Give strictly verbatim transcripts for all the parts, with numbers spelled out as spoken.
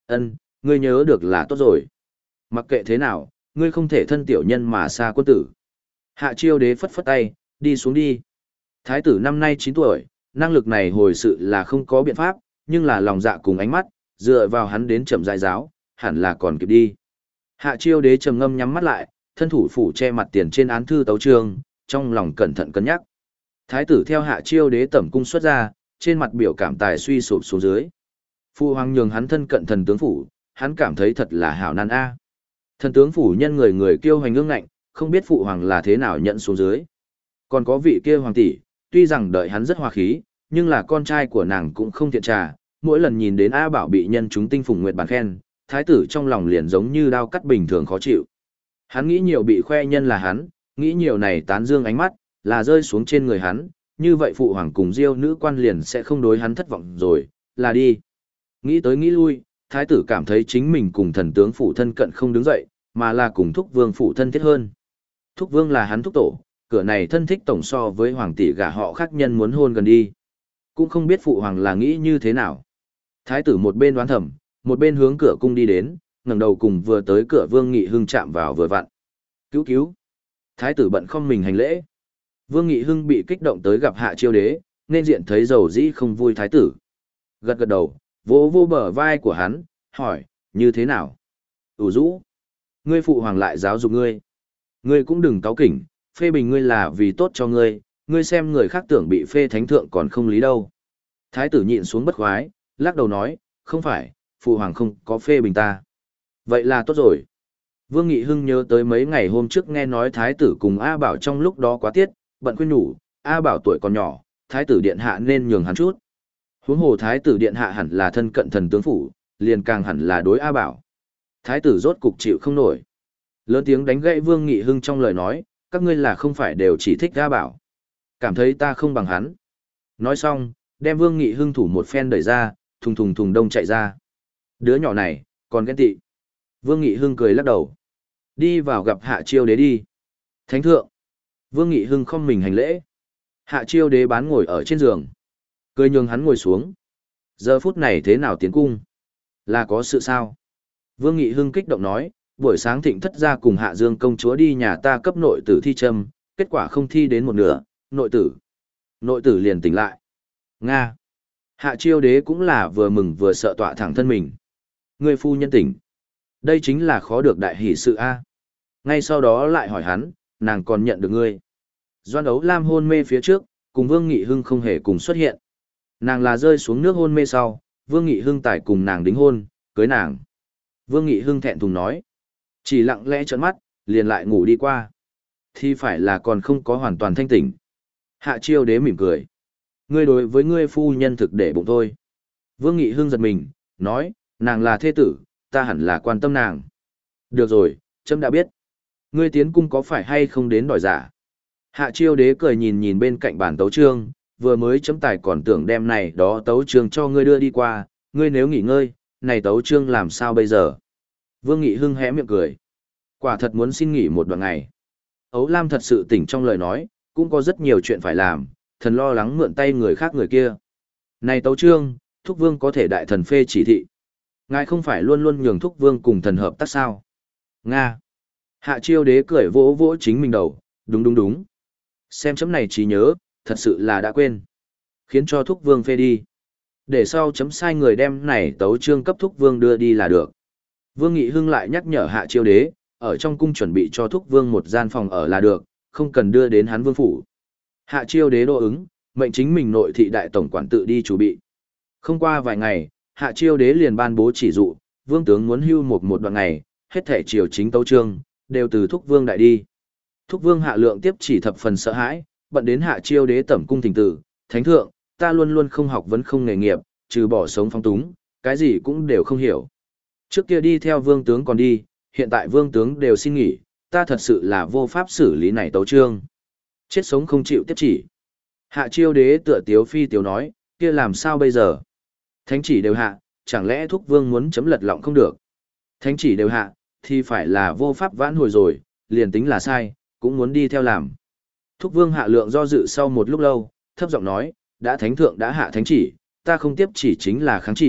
Ân, ngươi nhớ được là tốt rồi. Mặc kệ thế nào, ngươi không thể thân tiểu nhân mà xa quân tử. Hạ chiêu đế phất phất tay, đi xuống đi. Thái tử năm nay chín tuổi, năng lực này hồi sự là không có biện pháp, nhưng là lòng dạ cùng ánh mắt, dựa vào hắn đến chậm rãi giáo, hẳn là còn kịp đi. Hạ chiêu đế trầm ngâm nhắm mắt lại, thân thủ phủ che mặt tiền trên án thư tấu chương, trong lòng cẩn thận cân nhắc. Thái tử theo hạ chiêu đế tẩm cung xuất ra, trên mặt biểu cảm tài suy sụp xuống dưới. Phu hoàng nhường hắn thân cận thần tướng phủ, hắn cảm thấy thật là hảo nan a. Thần tướng phủ nhân người người kiêu hành ương ngạnh, không biết phụ hoàng là thế nào nhận xuống dưới. Còn có vị kia hoàng tỷ, tuy rằng đợi hắn rất hòa khí, nhưng là con trai của nàng cũng không thiện trà, mỗi lần nhìn đến A Bảo bị nhân chúng tinh phùng nguyệt bàn khen, thái tử trong lòng liền giống như đao cắt bình thường khó chịu. Hắn nghĩ nhiều bị khoe nhân là hắn, nghĩ nhiều này tán dương ánh mắt, là rơi xuống trên người hắn, như vậy phụ hoàng cùng diêu nữ quan liền sẽ không đối hắn thất vọng rồi, là đi. Nghĩ tới nghĩ lui, thái tử cảm thấy chính mình cùng thần tướng phụ thân cận không đứng dậy, mà là cùng thúc vương phụ thân thiết hơn. Thúc vương là hắn thúc tổ, cửa này thân thích tổng so với hoàng tỷ gả họ khác nhân muốn hôn gần đi. Cũng không biết phụ hoàng là nghĩ như thế nào. Thái tử một bên đoán thầm, một bên hướng cửa cung đi đến, ngẩng đầu cùng vừa tới cửa Vương Nghị Hưng chạm vào vừa vặn. Cứu cứu. Thái tử bận không mình hành lễ. Vương Nghị Hưng bị kích động tới gặp hạ chiêu đế, nên diện thấy dầu dĩ không vui thái tử. Gật gật đầu, vỗ vô bờ vai của hắn, hỏi, như thế nào? ủ rũ. Ngươi phụ hoàng lại giáo dục ngươi. Ngươi cũng đừng cáu kỉnh, phê bình ngươi là vì tốt cho ngươi, ngươi xem người khác tưởng bị phê thánh thượng còn không lý đâu. Thái tử nhịn xuống bất khoái, lắc đầu nói, không phải, phụ hoàng không có phê bình ta. Vậy là tốt rồi. Vương Nghị Hưng nhớ tới mấy ngày hôm trước nghe nói thái tử cùng A Bảo trong lúc đó quá tiết, bận khuyên nhủ, A Bảo tuổi còn nhỏ, thái tử điện hạ nên nhường hắn chút. Huống hồ thái tử điện hạ hẳn là thân cận thần tướng phủ, liền càng hẳn là đối A Bảo. Thái tử rốt cục chịu không nổi. Lớn tiếng đánh gãy Vương Nghị Hưng trong lời nói, các ngươi là không phải đều chỉ thích A Bảo. Cảm thấy ta không bằng hắn. Nói xong, đem Vương Nghị Hưng thủ một phen đẩy ra, thùng thùng thùng đông chạy ra. Đứa nhỏ này, còn ghen tị. Vương Nghị Hưng cười lắc đầu. Đi vào gặp hạ chiêu đế đi. Thánh thượng. Vương Nghị Hưng không mình hành lễ. Hạ chiêu đế bán ngồi ở trên giường. Cười nhường hắn ngồi xuống. Giờ phút này thế nào tiến cung? Là có sự sao? Vương Nghị Hưng kích động nói, buổi sáng thịnh thất ra cùng hạ dương công chúa đi nhà ta cấp nội tử thi châm, kết quả không thi đến một nửa, nội tử. Nội tử liền tỉnh lại. Nga. Hạ chiêu đế cũng là vừa mừng vừa sợ tọa thẳng thân mình. Người phu nhân tỉnh. Đây chính là khó được đại hỷ sự A. Ngay sau đó lại hỏi hắn, nàng còn nhận được ngươi. Doan Ấu Lam hôn mê phía trước, cùng Vương Nghị Hưng không hề cùng xuất hiện. Nàng là rơi xuống nước hôn mê sau, Vương Nghị Hưng tải cùng nàng đính hôn, cưới nàng. Vương Nghị Hưng thẹn thùng nói. Chỉ lặng lẽ trợn mắt, liền lại ngủ đi qua. Thì phải là còn không có hoàn toàn thanh tỉnh. Hạ chiêu đế mỉm cười. Ngươi đối với ngươi phu nhân thực để bụng thôi. Vương Nghị Hưng giật mình, nói, nàng là thê tử, ta hẳn là quan tâm nàng. Được rồi, trẫm đã biết. Ngươi tiến cung có phải hay không đến đòi giả? Hạ chiêu đế cười nhìn nhìn bên cạnh bản tấu chương, vừa mới chấm tài còn tưởng đem này đó tấu chương cho ngươi đưa đi qua, ngươi nếu nghỉ ngơi, này tấu chương làm sao bây giờ? Vương Nghị Hưng hé miệng cười. Quả thật muốn xin nghỉ một đoạn ngày. Ấu Lam thật sự tỉnh trong lời nói, cũng có rất nhiều chuyện phải làm, thần lo lắng mượn tay người khác người kia. Này tấu chương, Thúc Vương có thể đại thần phê chỉ thị. Ngài không phải luôn luôn nhường Thúc Vương cùng thần hợp tác sao? Nga. Hạ chiêu đế cười vỗ vỗ chính mình đầu, đúng đúng đúng. Xem chấm này trí nhớ, thật sự là đã quên. Khiến cho Thúc Vương phê đi. Để sau chấm sai người đem này tấu chương cấp Thúc Vương đưa đi là được. Vương Nghị Hưng lại nhắc nhở hạ chiêu đế, ở trong cung chuẩn bị cho Thúc Vương một gian phòng ở là được, không cần đưa đến hắn vương phủ. Hạ chiêu đế đô ứng, mệnh chính mình nội thị đại tổng quản tự đi chuẩn bị. Không qua vài ngày, hạ chiêu đế liền ban bố chỉ dụ, vương tướng muốn hưu một một đoạn ngày, hết thể triều chính tấu chương, đều từ Thúc Vương đại đi. Thúc Vương hạ lượng tiếp chỉ thập phần sợ hãi, bận đến hạ chiêu đế tẩm cung thỉnh tử, thánh thượng, ta luôn luôn không học vấn không nghề nghiệp, trừ bỏ sống phong túng, cái gì cũng đều không hiểu. Trước kia đi theo vương tướng còn đi, hiện tại vương tướng đều xin nghỉ, ta thật sự là vô pháp xử lý này tấu chương. Chết sống không chịu tiếp chỉ. Hạ chiêu đế tựa tiếu phi tiếu nói, kia làm sao bây giờ? Thánh chỉ đều hạ, chẳng lẽ Thúc Vương muốn chấm lật lọng không được? Thánh chỉ đều hạ, thì phải là vô pháp vãn hồi rồi, liền tính là sai, cũng muốn đi theo làm. Thúc Vương hạ lượng do dự sau một lúc lâu, thấp giọng nói, đã thánh thượng đã hạ thánh chỉ, ta không tiếp chỉ chính là kháng chỉ,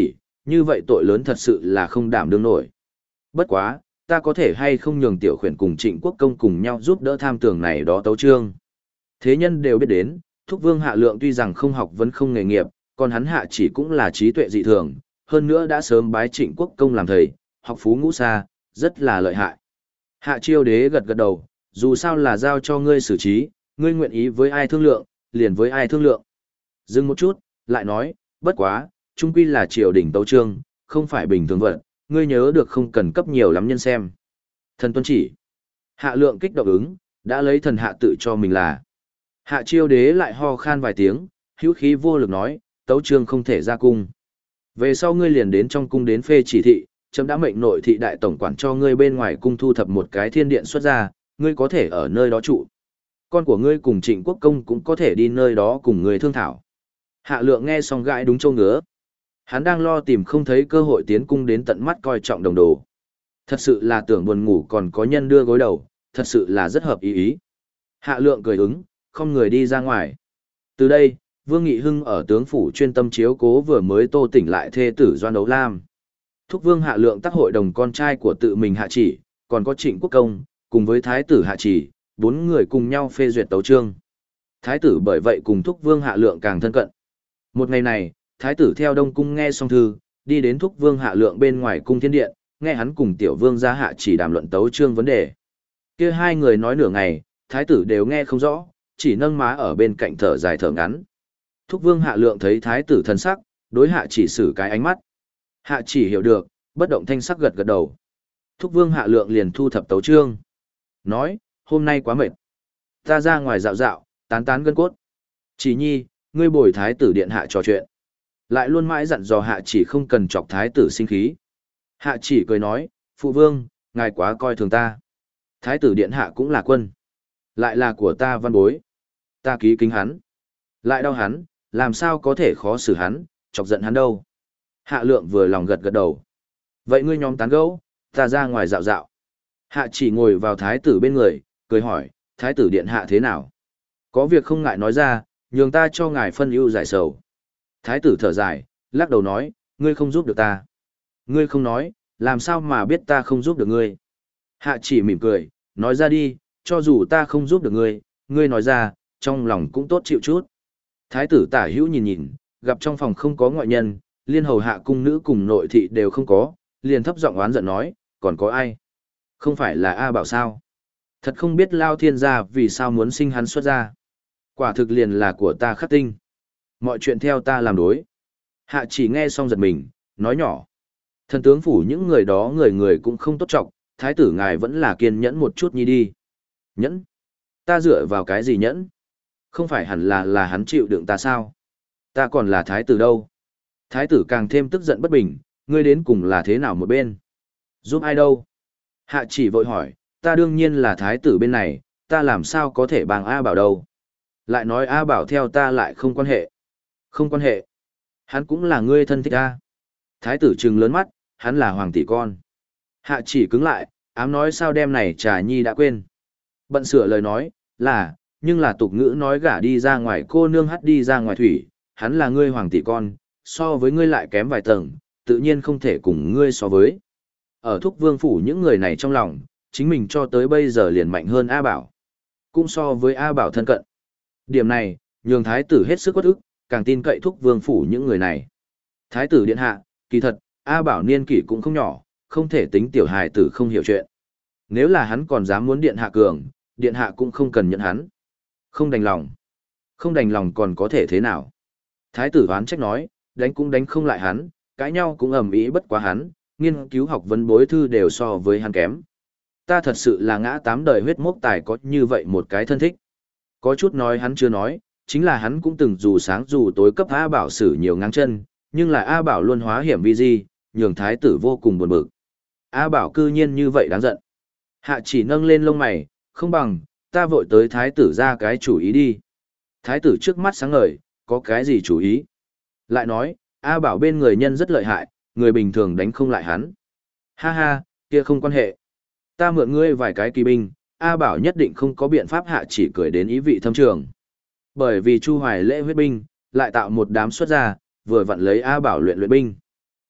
như vậy tội lớn thật sự là không đảm đương nổi. Bất quá, ta có thể hay không nhường tiểu khuyển cùng Trịnh Quốc Công cùng nhau giúp đỡ tham tưởng này đó tấu trương. Thế nhân đều biết đến, Thúc Vương Hạ Lượng tuy rằng không học vấn không nghề nghiệp, còn hắn Hạ Chỉ cũng là trí tuệ dị thường, hơn nữa đã sớm bái Trịnh Quốc Công làm thầy, học phú ngũ xa, rất là lợi hại. Hạ Chiêu Đế gật gật đầu, dù sao là giao cho ngươi xử trí, ngươi nguyện ý với ai thương lượng, liền với ai thương lượng. Dừng một chút, lại nói, bất quá, trung quy là triều đình tấu trương, không phải bình thường vật, ngươi nhớ được không cần cấp nhiều lắm nhân xem. Thần tuân chỉ. Hạ Lượng kích động ứng, đã lấy thần hạ tự cho mình là. Hạ Chiêu Đế lại ho khan vài tiếng, hữu khí vô lực nói, tấu trương không thể ra cung. Về sau ngươi liền đến trong cung đến phê chỉ thị, chấm đã mệnh nội thị đại tổng quản cho ngươi bên ngoài cung thu thập một cái thiên điện xuất ra, ngươi có thể ở nơi đó trụ. Con của ngươi cùng Trịnh Quốc Công cũng có thể đi nơi đó cùng ngươi thương thảo. Hạ Lượng nghe xong gãi đúng châu ngứa. Hắn đang lo tìm không thấy cơ hội tiến cung đến tận mắt coi trọng đồng đồ. Thật sự là tưởng buồn ngủ còn có nhân đưa gối đầu, thật sự là rất hợp ý ý. Hạ Lượng cười ứng, không người đi ra ngoài. Từ đây, Vương Nghị Hưng ở tướng phủ chuyên tâm chiếu cố vừa mới tô tỉnh lại thê tử Doan Đấu Lam. Thúc Vương Hạ Lượng tác hội đồng con trai của tự mình Hạ Chỉ, còn có Trịnh Quốc Công, cùng với Thái tử Hạ Chỉ, bốn người cùng nhau phê duyệt tấu chương. Thái tử bởi vậy cùng Thúc Vương Hạ Lượng càng thân cận. Một ngày này, Thái tử theo Đông Cung nghe xong thư, đi đến Thúc Vương Hạ Lượng bên ngoài cung thiên điện, nghe hắn cùng Tiểu Vương gia Hạ Chỉ đàm luận tấu chương vấn đề. Kia hai người nói nửa ngày, Thái tử đều nghe không rõ, chỉ nâng má ở bên cạnh thở dài thở ngắn. Thúc Vương Hạ Lượng thấy Thái tử thân sắc, đối Hạ Chỉ xử cái ánh mắt. Hạ Chỉ hiểu được, bất động thanh sắc gật gật đầu. Thúc Vương Hạ Lượng liền thu thập tấu chương. Nói, hôm nay quá mệt. Ta ra ngoài dạo dạo, tán tán gân cốt. Chỉ nhi, ngươi bồi Thái tử điện hạ trò chuyện. Lại luôn mãi dặn dò Hạ Chỉ không cần chọc Thái tử sinh khí. Hạ Chỉ cười nói, phụ vương, ngài quá coi thường ta. Thái tử điện hạ cũng là quân. Lại là của ta văn bối. Ta ký kính hắn. Lại đau hắn, làm sao có thể khó xử hắn, chọc giận hắn đâu. Hạ Lượng vừa lòng gật gật đầu. Vậy ngươi nhóm tán gẫu, ta ra ngoài dạo dạo. Hạ Chỉ ngồi vào thái tử bên người, cười hỏi, thái tử điện hạ thế nào? Có việc không ngại nói ra, nhường ta cho ngài phân ưu giải sầu. Thái tử thở dài, lắc đầu nói, ngươi không giúp được ta. Ngươi không nói, làm sao mà biết ta không giúp được ngươi? Hạ Chỉ mỉm cười, nói ra đi, cho dù ta không giúp được ngươi, ngươi nói ra, trong lòng cũng tốt chịu chút. Thái tử tả hữu nhìn nhìn, gặp trong phòng không có ngoại nhân, liên hầu hạ cung nữ cùng nội thị đều không có, liền thấp giọng oán giận nói, còn có ai? Không phải là A Bảo sao? Thật không biết Lao Thiên gia vì sao muốn sinh hắn xuất ra. Quả thực liền là của ta khắc tinh. Mọi chuyện theo ta làm đối. Hạ Chỉ nghe xong giật mình, nói nhỏ. Thần tướng phủ những người đó người người cũng không tốt trọng, thái tử ngài vẫn là kiên nhẫn một chút nhi đi. Nhẫn? Ta dựa vào cái gì nhẫn? Không phải hẳn là là hắn chịu đựng ta sao? Ta còn là thái tử đâu? Thái tử càng thêm tức giận bất bình, ngươi đến cùng là thế nào một bên? Giúp ai đâu? Hạ Chỉ vội hỏi, ta đương nhiên là thái tử bên này, ta làm sao có thể bằng A Bảo đâu? Lại nói A Bảo theo ta lại không quan hệ. Không quan hệ. Hắn cũng là ngươi thân thích ta. Thái tử trừng lớn mắt, hắn là hoàng tỷ con. Hạ Chỉ cứng lại, ám nói sao đem này trà nhi đã quên. Bận sửa lời nói, là, nhưng là tục ngữ nói gả đi ra ngoài cô nương hắt đi ra ngoài thủy, hắn là ngươi hoàng tỷ con, so với ngươi lại kém vài tầng, tự nhiên không thể cùng ngươi so với. Ở Thúc Vương phủ những người này trong lòng, chính mình cho tới bây giờ liền mạnh hơn A Bảo. Cũng so với A Bảo thân cận. Điểm này, nhường thái tử hết sức uất ức, càng tin cậy Thúc Vương phủ những người này. Thái tử điện hạ, kỳ thật, A Bảo niên kỷ cũng không nhỏ, không thể tính tiểu hài tử không hiểu chuyện. Nếu là hắn còn dám muốn điện hạ cường, điện hạ cũng không cần nhận hắn. Không đành lòng. Không đành lòng còn có thể thế nào? Thái tử oán trách nói, đánh cũng đánh không lại hắn, cãi nhau cũng ầm ĩ bất quá hắn, nghiên cứu học vấn bối thư đều so với hắn kém. Ta thật sự là ngã tám đời huyết mốc tài có như vậy một cái thân thích. Có chút nói hắn chưa nói, chính là hắn cũng từng dù sáng dù tối cấp A Bảo xử nhiều ngang chân, nhưng là A Bảo luôn hóa hiểm vi di, nhường thái tử vô cùng buồn bực. A Bảo cư nhiên như vậy đáng giận. Hạ Chỉ nâng lên lông mày, không bằng, ta vội tới thái tử ra cái chủ ý đi. Thái tử trước mắt sáng ngời, có cái gì chủ ý? Lại nói, A Bảo bên người nhân rất lợi hại, người bình thường đánh không lại hắn. Ha ha, kia không quan hệ. Ta mượn ngươi vài cái kỳ binh, A Bảo nhất định không có biện pháp. Hạ Chỉ cười đến ý vị thâm trường. Bởi vì Chu Hoài lễ huyết binh, lại tạo một đám xuất ra, vừa vặn lấy A Bảo luyện luyện binh.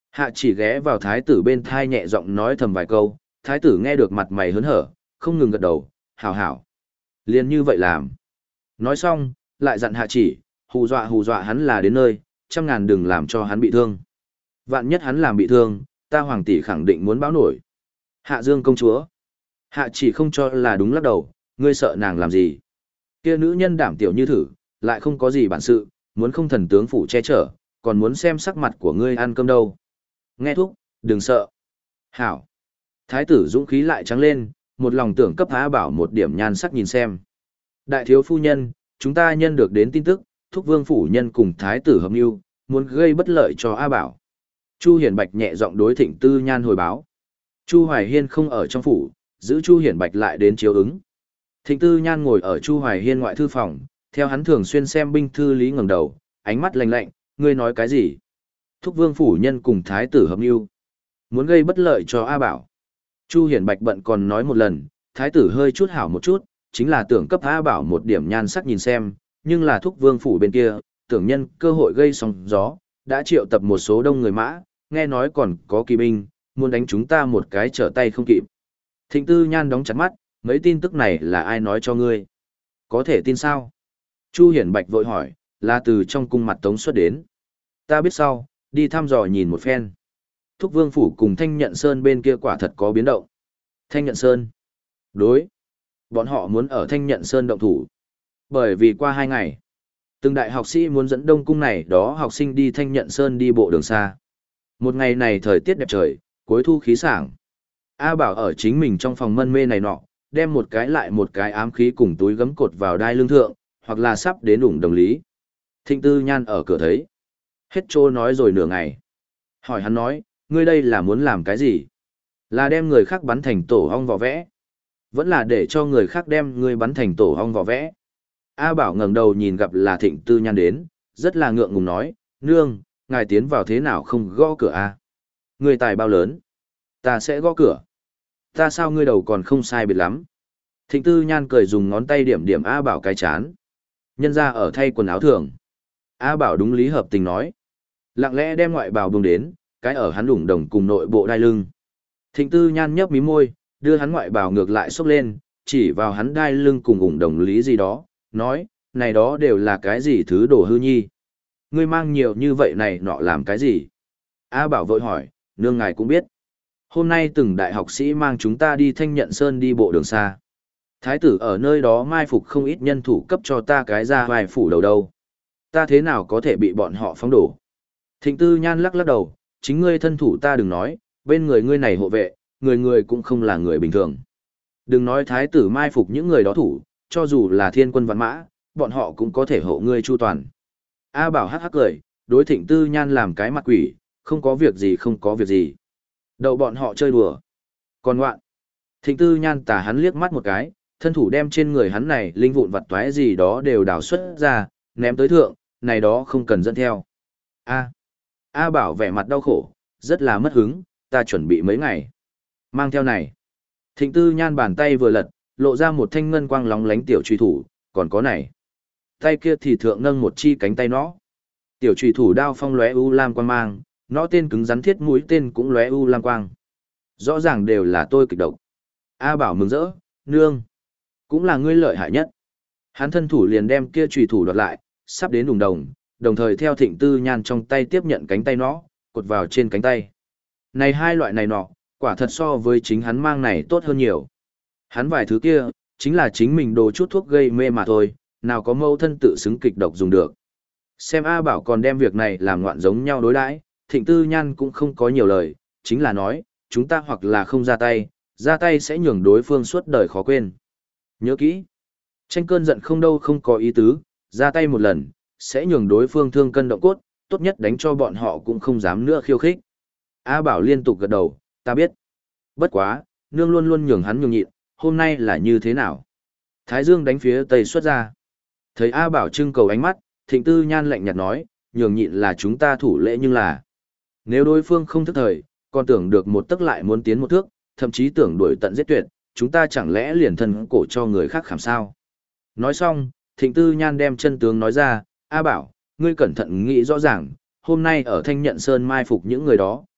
Hạ chỉ ghé vào thái tử bên thai nhẹ giọng nói thầm vài câu, thái tử nghe được mặt mày hớn hở, không ngừng gật đầu, hảo hảo. Liền như vậy làm. Nói xong, lại dặn hạ chỉ, hù dọa hù dọa hắn là đến nơi, trăm ngàn đừng làm cho hắn bị thương. Vạn nhất hắn làm bị thương, ta hoàng tỷ khẳng định muốn báo nổi. Hạ Dương công chúa. Hạ chỉ không cho là đúng lắc đầu, ngươi sợ nàng làm gì. Kia nữ nhân đảm tiểu như thử, lại không có gì bản sự, muốn không thần tướng phủ che chở, còn muốn xem sắc mặt của ngươi ăn cơm đâu. Nghe thúc, đừng sợ. Hảo. Thái tử dũng khí lại trắng lên, một lòng tưởng cấp Á Bảo một điểm nhan sắc nhìn xem. Đại thiếu phu nhân, chúng ta nhân được đến tin tức, thúc vương phủ nhân cùng thái tử hợp mưu, muốn gây bất lợi cho A Bảo. Chu Hiển Bạch nhẹ giọng đối Thịnh Tư Nhan hồi báo. Chu Hoài Hiên không ở trong phủ, giữ Chu Hiển Bạch lại đến chiếu ứng. Thịnh Tư Nhan ngồi ở Chu Hoài Hiên ngoại thư phòng, theo hắn thường xuyên xem binh thư lý ngẩng đầu, ánh mắt lạnh lạnh, ngươi nói cái gì? Thúc vương phủ nhân cùng thái tử hợp mưu, muốn gây bất lợi cho A Bảo. Chu Hiển Bạch bận còn nói một lần, thái tử hơi chút hảo một chút, chính là tưởng cấp A Bảo một điểm nhan sắc nhìn xem, nhưng là thúc vương phủ bên kia, tưởng nhân cơ hội gây sóng gió, đã triệu tập một số đông người mã, nghe nói còn có kỳ binh, muốn đánh chúng ta một cái trở tay không kịp. Thịnh Tư Nhan đóng chặt mắt, mấy tin tức này là ai nói cho ngươi? Có thể tin sao? Chu Hiển Bạch vội hỏi, là từ trong cung mặt tống xuất đến. Ta biết sau, đi thăm dò nhìn một phen. Thúc vương phủ cùng Thanh Nhận Sơn bên kia quả thật có biến động. Thanh Nhận Sơn? Đối. Bọn họ muốn ở Thanh Nhận Sơn động thủ. Bởi vì qua hai ngày, từng đại học sĩ muốn dẫn đông cung này đó học sinh đi Thanh Nhận Sơn đi bộ đường xa. Một ngày này thời tiết đẹp trời, cuối thu khí sảng. A Bảo ở chính mình trong phòng mân mê này nọ, đem một cái lại một cái ám khí cùng túi gấm cột vào đai lưng thượng, hoặc là sắp đến ủng đồng lý. Thịnh Tư Nhan ở cửa thấy. Hết trô nói rồi nửa ngày. Hỏi hắn nói, ngươi đây là muốn làm cái gì? Là đem người khác bắn thành tổ ong vỏ vẽ? Vẫn là để cho người khác đem ngươi bắn thành tổ ong vỏ vẽ? A Bảo ngẩng đầu nhìn gặp là Thịnh Tư Nhan đến, rất là ngượng ngùng nói, nương, ngài tiến vào thế nào không gõ cửa a? Ngươi tài bao lớn? Ta sẽ gõ cửa. Ta sao ngươi đầu còn không sai biệt lắm? Thịnh Tư Nhan cười dùng ngón tay điểm điểm A Bảo cái chán. Nhân ra ở thay quần áo thường. A Bảo đúng lý hợp tình nói. Lặng lẽ đem ngoại bào bông đến, cái ở hắn đủng đồng cùng nội bộ đai lưng. Thịnh Tư Nhan nhấp mí môi, đưa hắn ngoại bào ngược lại xốc lên, chỉ vào hắn đai lưng cùng ủng đồng lý gì đó, nói, này đó đều là cái gì thứ đồ hư nhi. Ngươi mang nhiều như vậy này nọ làm cái gì? A Bảo vội hỏi, nương ngài cũng biết. Hôm nay từng đại học sĩ mang chúng ta đi Thanh Nhận Sơn đi bộ đường xa. Thái tử ở nơi đó mai phục không ít nhân thủ cấp cho ta cái ra vài phủ đầu đâu. Ta thế nào có thể bị bọn họ phóng đổ? Thịnh Tư Nhan lắc lắc đầu, chính ngươi thân thủ ta đừng nói, bên người ngươi này hộ vệ, người người cũng không là người bình thường. Đừng nói thái tử mai phục những người đó thủ, cho dù là thiên quân vạn mã, bọn họ cũng có thể hộ ngươi chu toàn. A Bảo hắc hắc cười, đối Thịnh Tư Nhan làm cái mặt quỷ, không có việc gì không có việc gì. Đậu bọn họ chơi đùa. Còn ngoạn. Thịnh Tư Nhan tà hắn liếc mắt một cái, thân thủ đem trên người hắn này linh vụn vặt toái gì đó đều đào xuất ra, ném tới thượng, này đó không cần dẫn theo. A. A Bảo vẻ mặt đau khổ, rất là mất hứng, ta chuẩn bị mấy ngày. Mang theo này. Thịnh Tư Nhan bàn tay vừa lật, lộ ra một thanh ngân quang lóng lánh tiểu truy thủ, còn có này. Tay kia thì thượng nâng một chi cánh tay nó. Tiểu truy thủ đao phong lóe u lam quang mang, nó tên cứng rắn thiết mũi tên cũng lóe u lam quang. Rõ ràng đều là tôi kịch độc. A Bảo mừng rỡ, nương, cũng là ngươi lợi hại nhất. Hắn thân thủ liền đem kia truy thủ đoạt lại, sắp đến đùng đồng, đồng thời theo Thịnh Tư Nhan trong tay tiếp nhận cánh tay nó, cột vào trên cánh tay. Này hai loại này nọ, quả thật so với chính hắn mang này tốt hơn nhiều. Hắn vài thứ kia, chính là chính mình đồ chút thuốc gây mê mà thôi, nào có mâu thân tự xứng kịch độc dùng được. Xem A Bảo còn đem việc này làm ngoạn giống nhau đối đãi, Thịnh Tư Nhan cũng không có nhiều lời, chính là nói, chúng ta hoặc là không ra tay, ra tay sẽ nhường đối phương suốt đời khó quên. Nhớ kỹ, tranh cơn giận không đâu không có ý tứ, ra tay một lần, sẽ nhường đối phương thương cân động cốt, tốt nhất đánh cho bọn họ cũng không dám nữa khiêu khích. A Bảo liên tục gật đầu, ta biết. Bất quá, nương luôn luôn nhường hắn nhường nhịn, hôm nay là như thế nào? Thái Dương đánh phía tây xuất ra. Thấy A Bảo trưng cầu ánh mắt, Thịnh Tư Nhan lạnh nhạt nói, nhường nhịn là chúng ta thủ lễ nhưng là. Nếu đối phương không thức thời, còn tưởng được một tức lại muốn tiến một thước, thậm chí tưởng đuổi tận giết tuyệt, chúng ta chẳng lẽ liền thân cổ cho người khác khảm sao? Nói xong, Thịnh Tư Nhan đem chân tướng nói ra, A Bảo, ngươi cẩn thận nghĩ rõ ràng, hôm nay ở Thanh Nhận Sơn mai phục những người đó,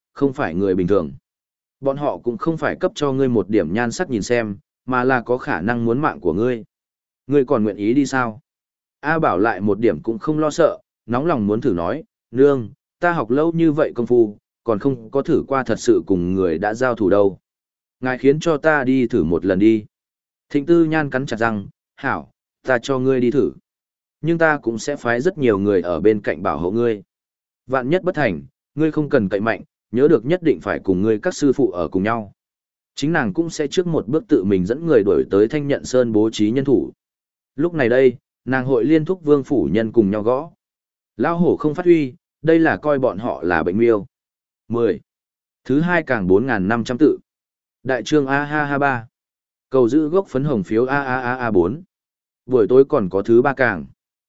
không phải người bình thường. Bọn họ cũng không phải cấp cho ngươi một điểm nhan sắc nhìn xem, mà là có khả năng muốn mạng của ngươi. Ngươi còn nguyện ý đi sao? A Bảo lại một điểm cũng không lo sợ, nóng lòng muốn thử nói, nương, ta học lâu như vậy công phu, còn không có thử qua thật sự cùng người đã giao thủ đâu. Ngài khiến cho ta đi thử một lần đi. Thịnh Tư Nhan cắn chặt răng, hảo, ta cho ngươi đi thử. Nhưng ta cũng sẽ phái rất nhiều người ở bên cạnh bảo hộ ngươi. Vạn nhất bất thành, ngươi không cần cậy mạnh, nhớ được nhất định phải cùng ngươi các sư phụ ở cùng nhau. Chính nàng cũng sẽ trước một bước tự mình dẫn người đuổi tới Thanh Nhận Sơn bố trí nhân thủ. Lúc này đây, nàng hội liên thúc vương phủ nhân cùng nhau gõ. Lao hổ không phát huy, đây là coi bọn họ là bệnh miêu. mười. Thứ hai càng bốn nghìn năm trăm tự. Đại trương A ha ha ba. Cầu giữ gốc phấn hồng phiếu A A A A bốn. Buổi tối còn có thứ ba càng.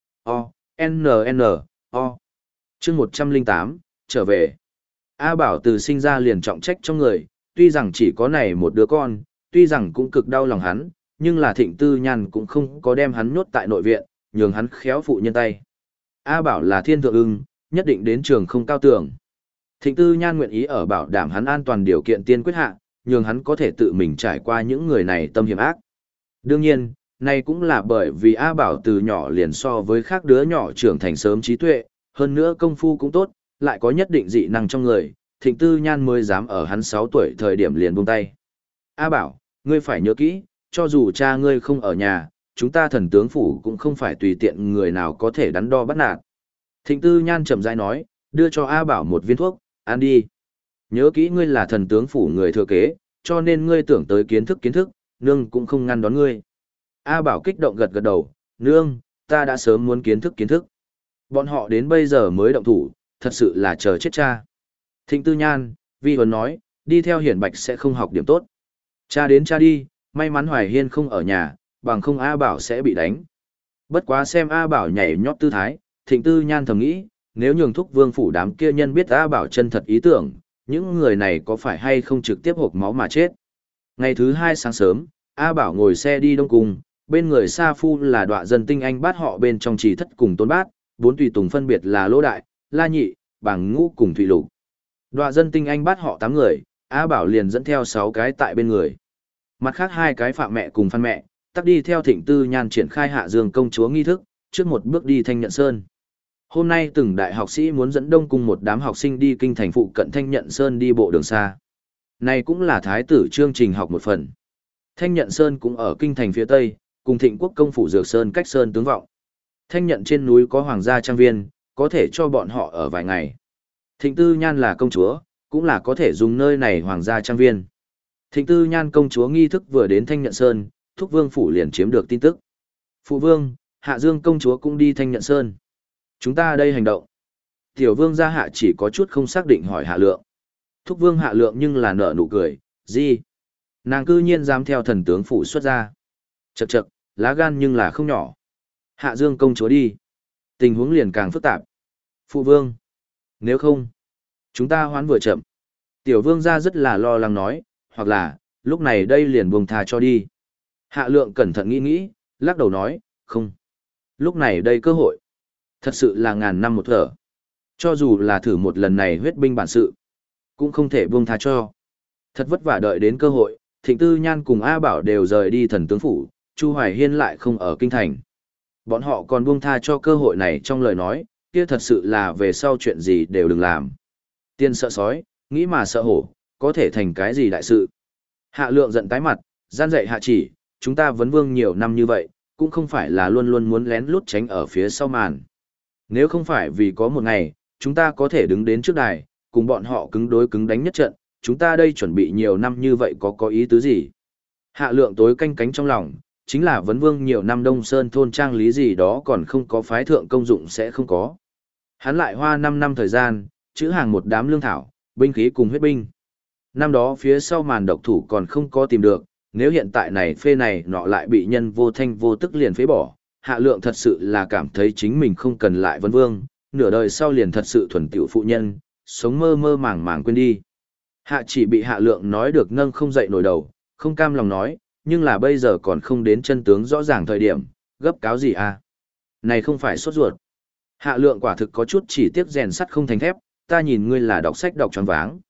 O, N N, O. Chương một trăm lẻ tám, trở về. A Bảo từ sinh ra liền trọng trách trong người, tuy rằng chỉ có này một đứa con, tuy rằng cũng cực đau lòng hắn, nhưng là Thịnh Tư Nhan cũng không có đem hắn nhốt tại nội viện, nhường hắn khéo phụ nhân tay. A Bảo là thiên thượng ưng, nhất định đến trường không cao tường. Thịnh Tư Nhan nguyện ý ở bảo đảm hắn an toàn điều kiện tiên quyết hạ, nhường hắn có thể tự mình trải qua những người này tâm hiểm ác. Đương nhiên, này cũng là bởi vì A Bảo từ nhỏ liền so với khác đứa nhỏ trưởng thành sớm trí tuệ, hơn nữa công phu cũng tốt, lại có nhất định dị năng trong người, Thịnh Tư Nhan mới dám ở hắn sáu tuổi thời điểm liền buông tay. A Bảo, ngươi phải nhớ kỹ, cho dù cha ngươi không ở nhà, chúng ta thần tướng phủ cũng không phải tùy tiện người nào có thể đắn đo bắt nạt. Thịnh Tư Nhan chậm rãi nói, đưa cho A Bảo một viên thuốc, ăn đi. Nhớ kỹ ngươi là thần tướng phủ người thừa kế, cho nên ngươi tưởng tới kiến thức kiến thức, nương cũng không ngăn đón ngươi. A Bảo kích động gật gật đầu, nương, ta đã sớm muốn kiến thức kiến thức. Bọn họ đến bây giờ mới động thủ, thật sự là chờ chết cha. Thịnh Tư Nhan, Vi Huấn nói, đi theo Hiển Bạch sẽ không học điểm tốt. Cha đến cha đi, may mắn Hoài Hiên không ở nhà, bằng không A Bảo sẽ bị đánh. Bất quá xem A Bảo nhảy nhót tư thái, Thịnh Tư Nhan thầm nghĩ, nếu nhường thúc vương phủ đám kia nhân biết A Bảo chân thật ý tưởng, những người này có phải hay không trực tiếp hộp máu mà chết. Ngày thứ hai sáng sớm, A Bảo ngồi xe đi Đông Cung, bên người Sa Phu là đọa dân tinh anh bát họ bên trong trì thất cùng tôn bát, bốn tùy tùng phân biệt là Lỗ Đại, La Nhị, Bàng Ngũ cùng Thụy Lục. Đọa dân tinh anh bát họ tám người, A Bảo liền dẫn theo sáu cái tại bên người. Mặt khác hai cái phạm mẹ cùng phan mẹ, tắc đi theo Thịnh Tư Nhan triển khai hạ dương công chúa nghi thức, trước một bước đi Thanh Nhận Sơn. Hôm nay từng đại học sĩ muốn dẫn Đông Cung một đám học sinh đi kinh thành phụ cận Thanh Nhận Sơn đi bộ đường xa. Này cũng là thái tử chương trình học một phần. Thanh Nhận Sơn cũng ở kinh thành phía tây, cùng Thịnh Quốc công phủ Dược Sơn cách sơn tướng vọng. Thanh Nhận trên núi có hoàng gia trang viên, có thể cho bọn họ ở vài ngày. Thịnh Tư Nhan là công chúa, cũng là có thể dùng nơi này hoàng gia trang viên. Thịnh Tư Nhan công chúa nghi thức vừa đến Thanh Nhận Sơn, Thúc Vương phủ liền chiếm được tin tức. Phụ vương, Hạ Dương công chúa cũng đi Thanh Nhận Sơn. Chúng ta đây hành động. Tiểu vương gia Hạ chỉ có chút không xác định hỏi Hạ Lượng. Thúc Vương Hạ Lượng nhưng là nở nụ cười, gì? Nàng cư nhiên dám theo thần tướng phủ xuất ra. Chậc chậc, lá gan nhưng là không nhỏ. Hạ Dương công chúa đi. Tình huống liền càng phức tạp. Phụ vương. Nếu không, chúng ta hoán vừa chậm. Tiểu vương gia rất là lo lắng nói, hoặc là, lúc này đây liền buông thà cho đi. Hạ Lượng cẩn thận nghĩ nghĩ, lắc đầu nói, không. Lúc này đây cơ hội. Thật sự là ngàn năm một thở. Cho dù là thử một lần này huyết binh bản sự, cũng không thể buông tha cho. Thật vất vả đợi đến cơ hội, Thịnh Tư Nhan cùng A Bảo đều rời đi thần tướng phủ, Chu Hoài Hiên lại không ở kinh thành. Bọn họ còn buông tha cho cơ hội này trong lời nói, kia thật sự là về sau chuyện gì đều đừng làm. Tiên sợ sói, nghĩ mà sợ hổ, có thể thành cái gì đại sự. Hạ Lượng giận tái mặt, gian dạy Hạ Chỉ, chúng ta vấn vương nhiều năm như vậy, cũng không phải là luôn luôn muốn lén lút tránh ở phía sau màn. Nếu không phải vì có một ngày, chúng ta có thể đứng đến trước đài, cùng bọn họ cứng đối cứng đánh nhất trận, chúng ta đây chuẩn bị nhiều năm như vậy có có ý tứ gì? Hạ Lượng tối canh cánh trong lòng, chính là vấn vương nhiều năm Đông Sơn thôn trang lý gì đó còn không có phái thượng công dụng sẽ không có. Hắn lại hoa năm năm thời gian, chữ hàng một đám lương thảo, binh khí cùng huyết binh. Năm đó phía sau màn độc thủ còn không có tìm được, nếu hiện tại này phê này nọ lại bị nhân vô thanh vô tức liền phế bỏ, Hạ Lượng thật sự là cảm thấy chính mình không cần lại vấn vương, nửa đời sau liền thật sự thuần tiểu phụ nhân, sống mơ mơ màng màng quên đi. Hạ Chỉ bị Hạ Lượng nói được nâng không dậy nổi đầu, không cam lòng nói, nhưng là bây giờ còn không đến chân tướng rõ ràng thời điểm, gấp cáo gì à? Này không phải sốt ruột. Hạ Lượng quả thực có chút chỉ tiếc rèn sắt không thành thép, ta nhìn ngươi là đọc sách đọc tròn váng.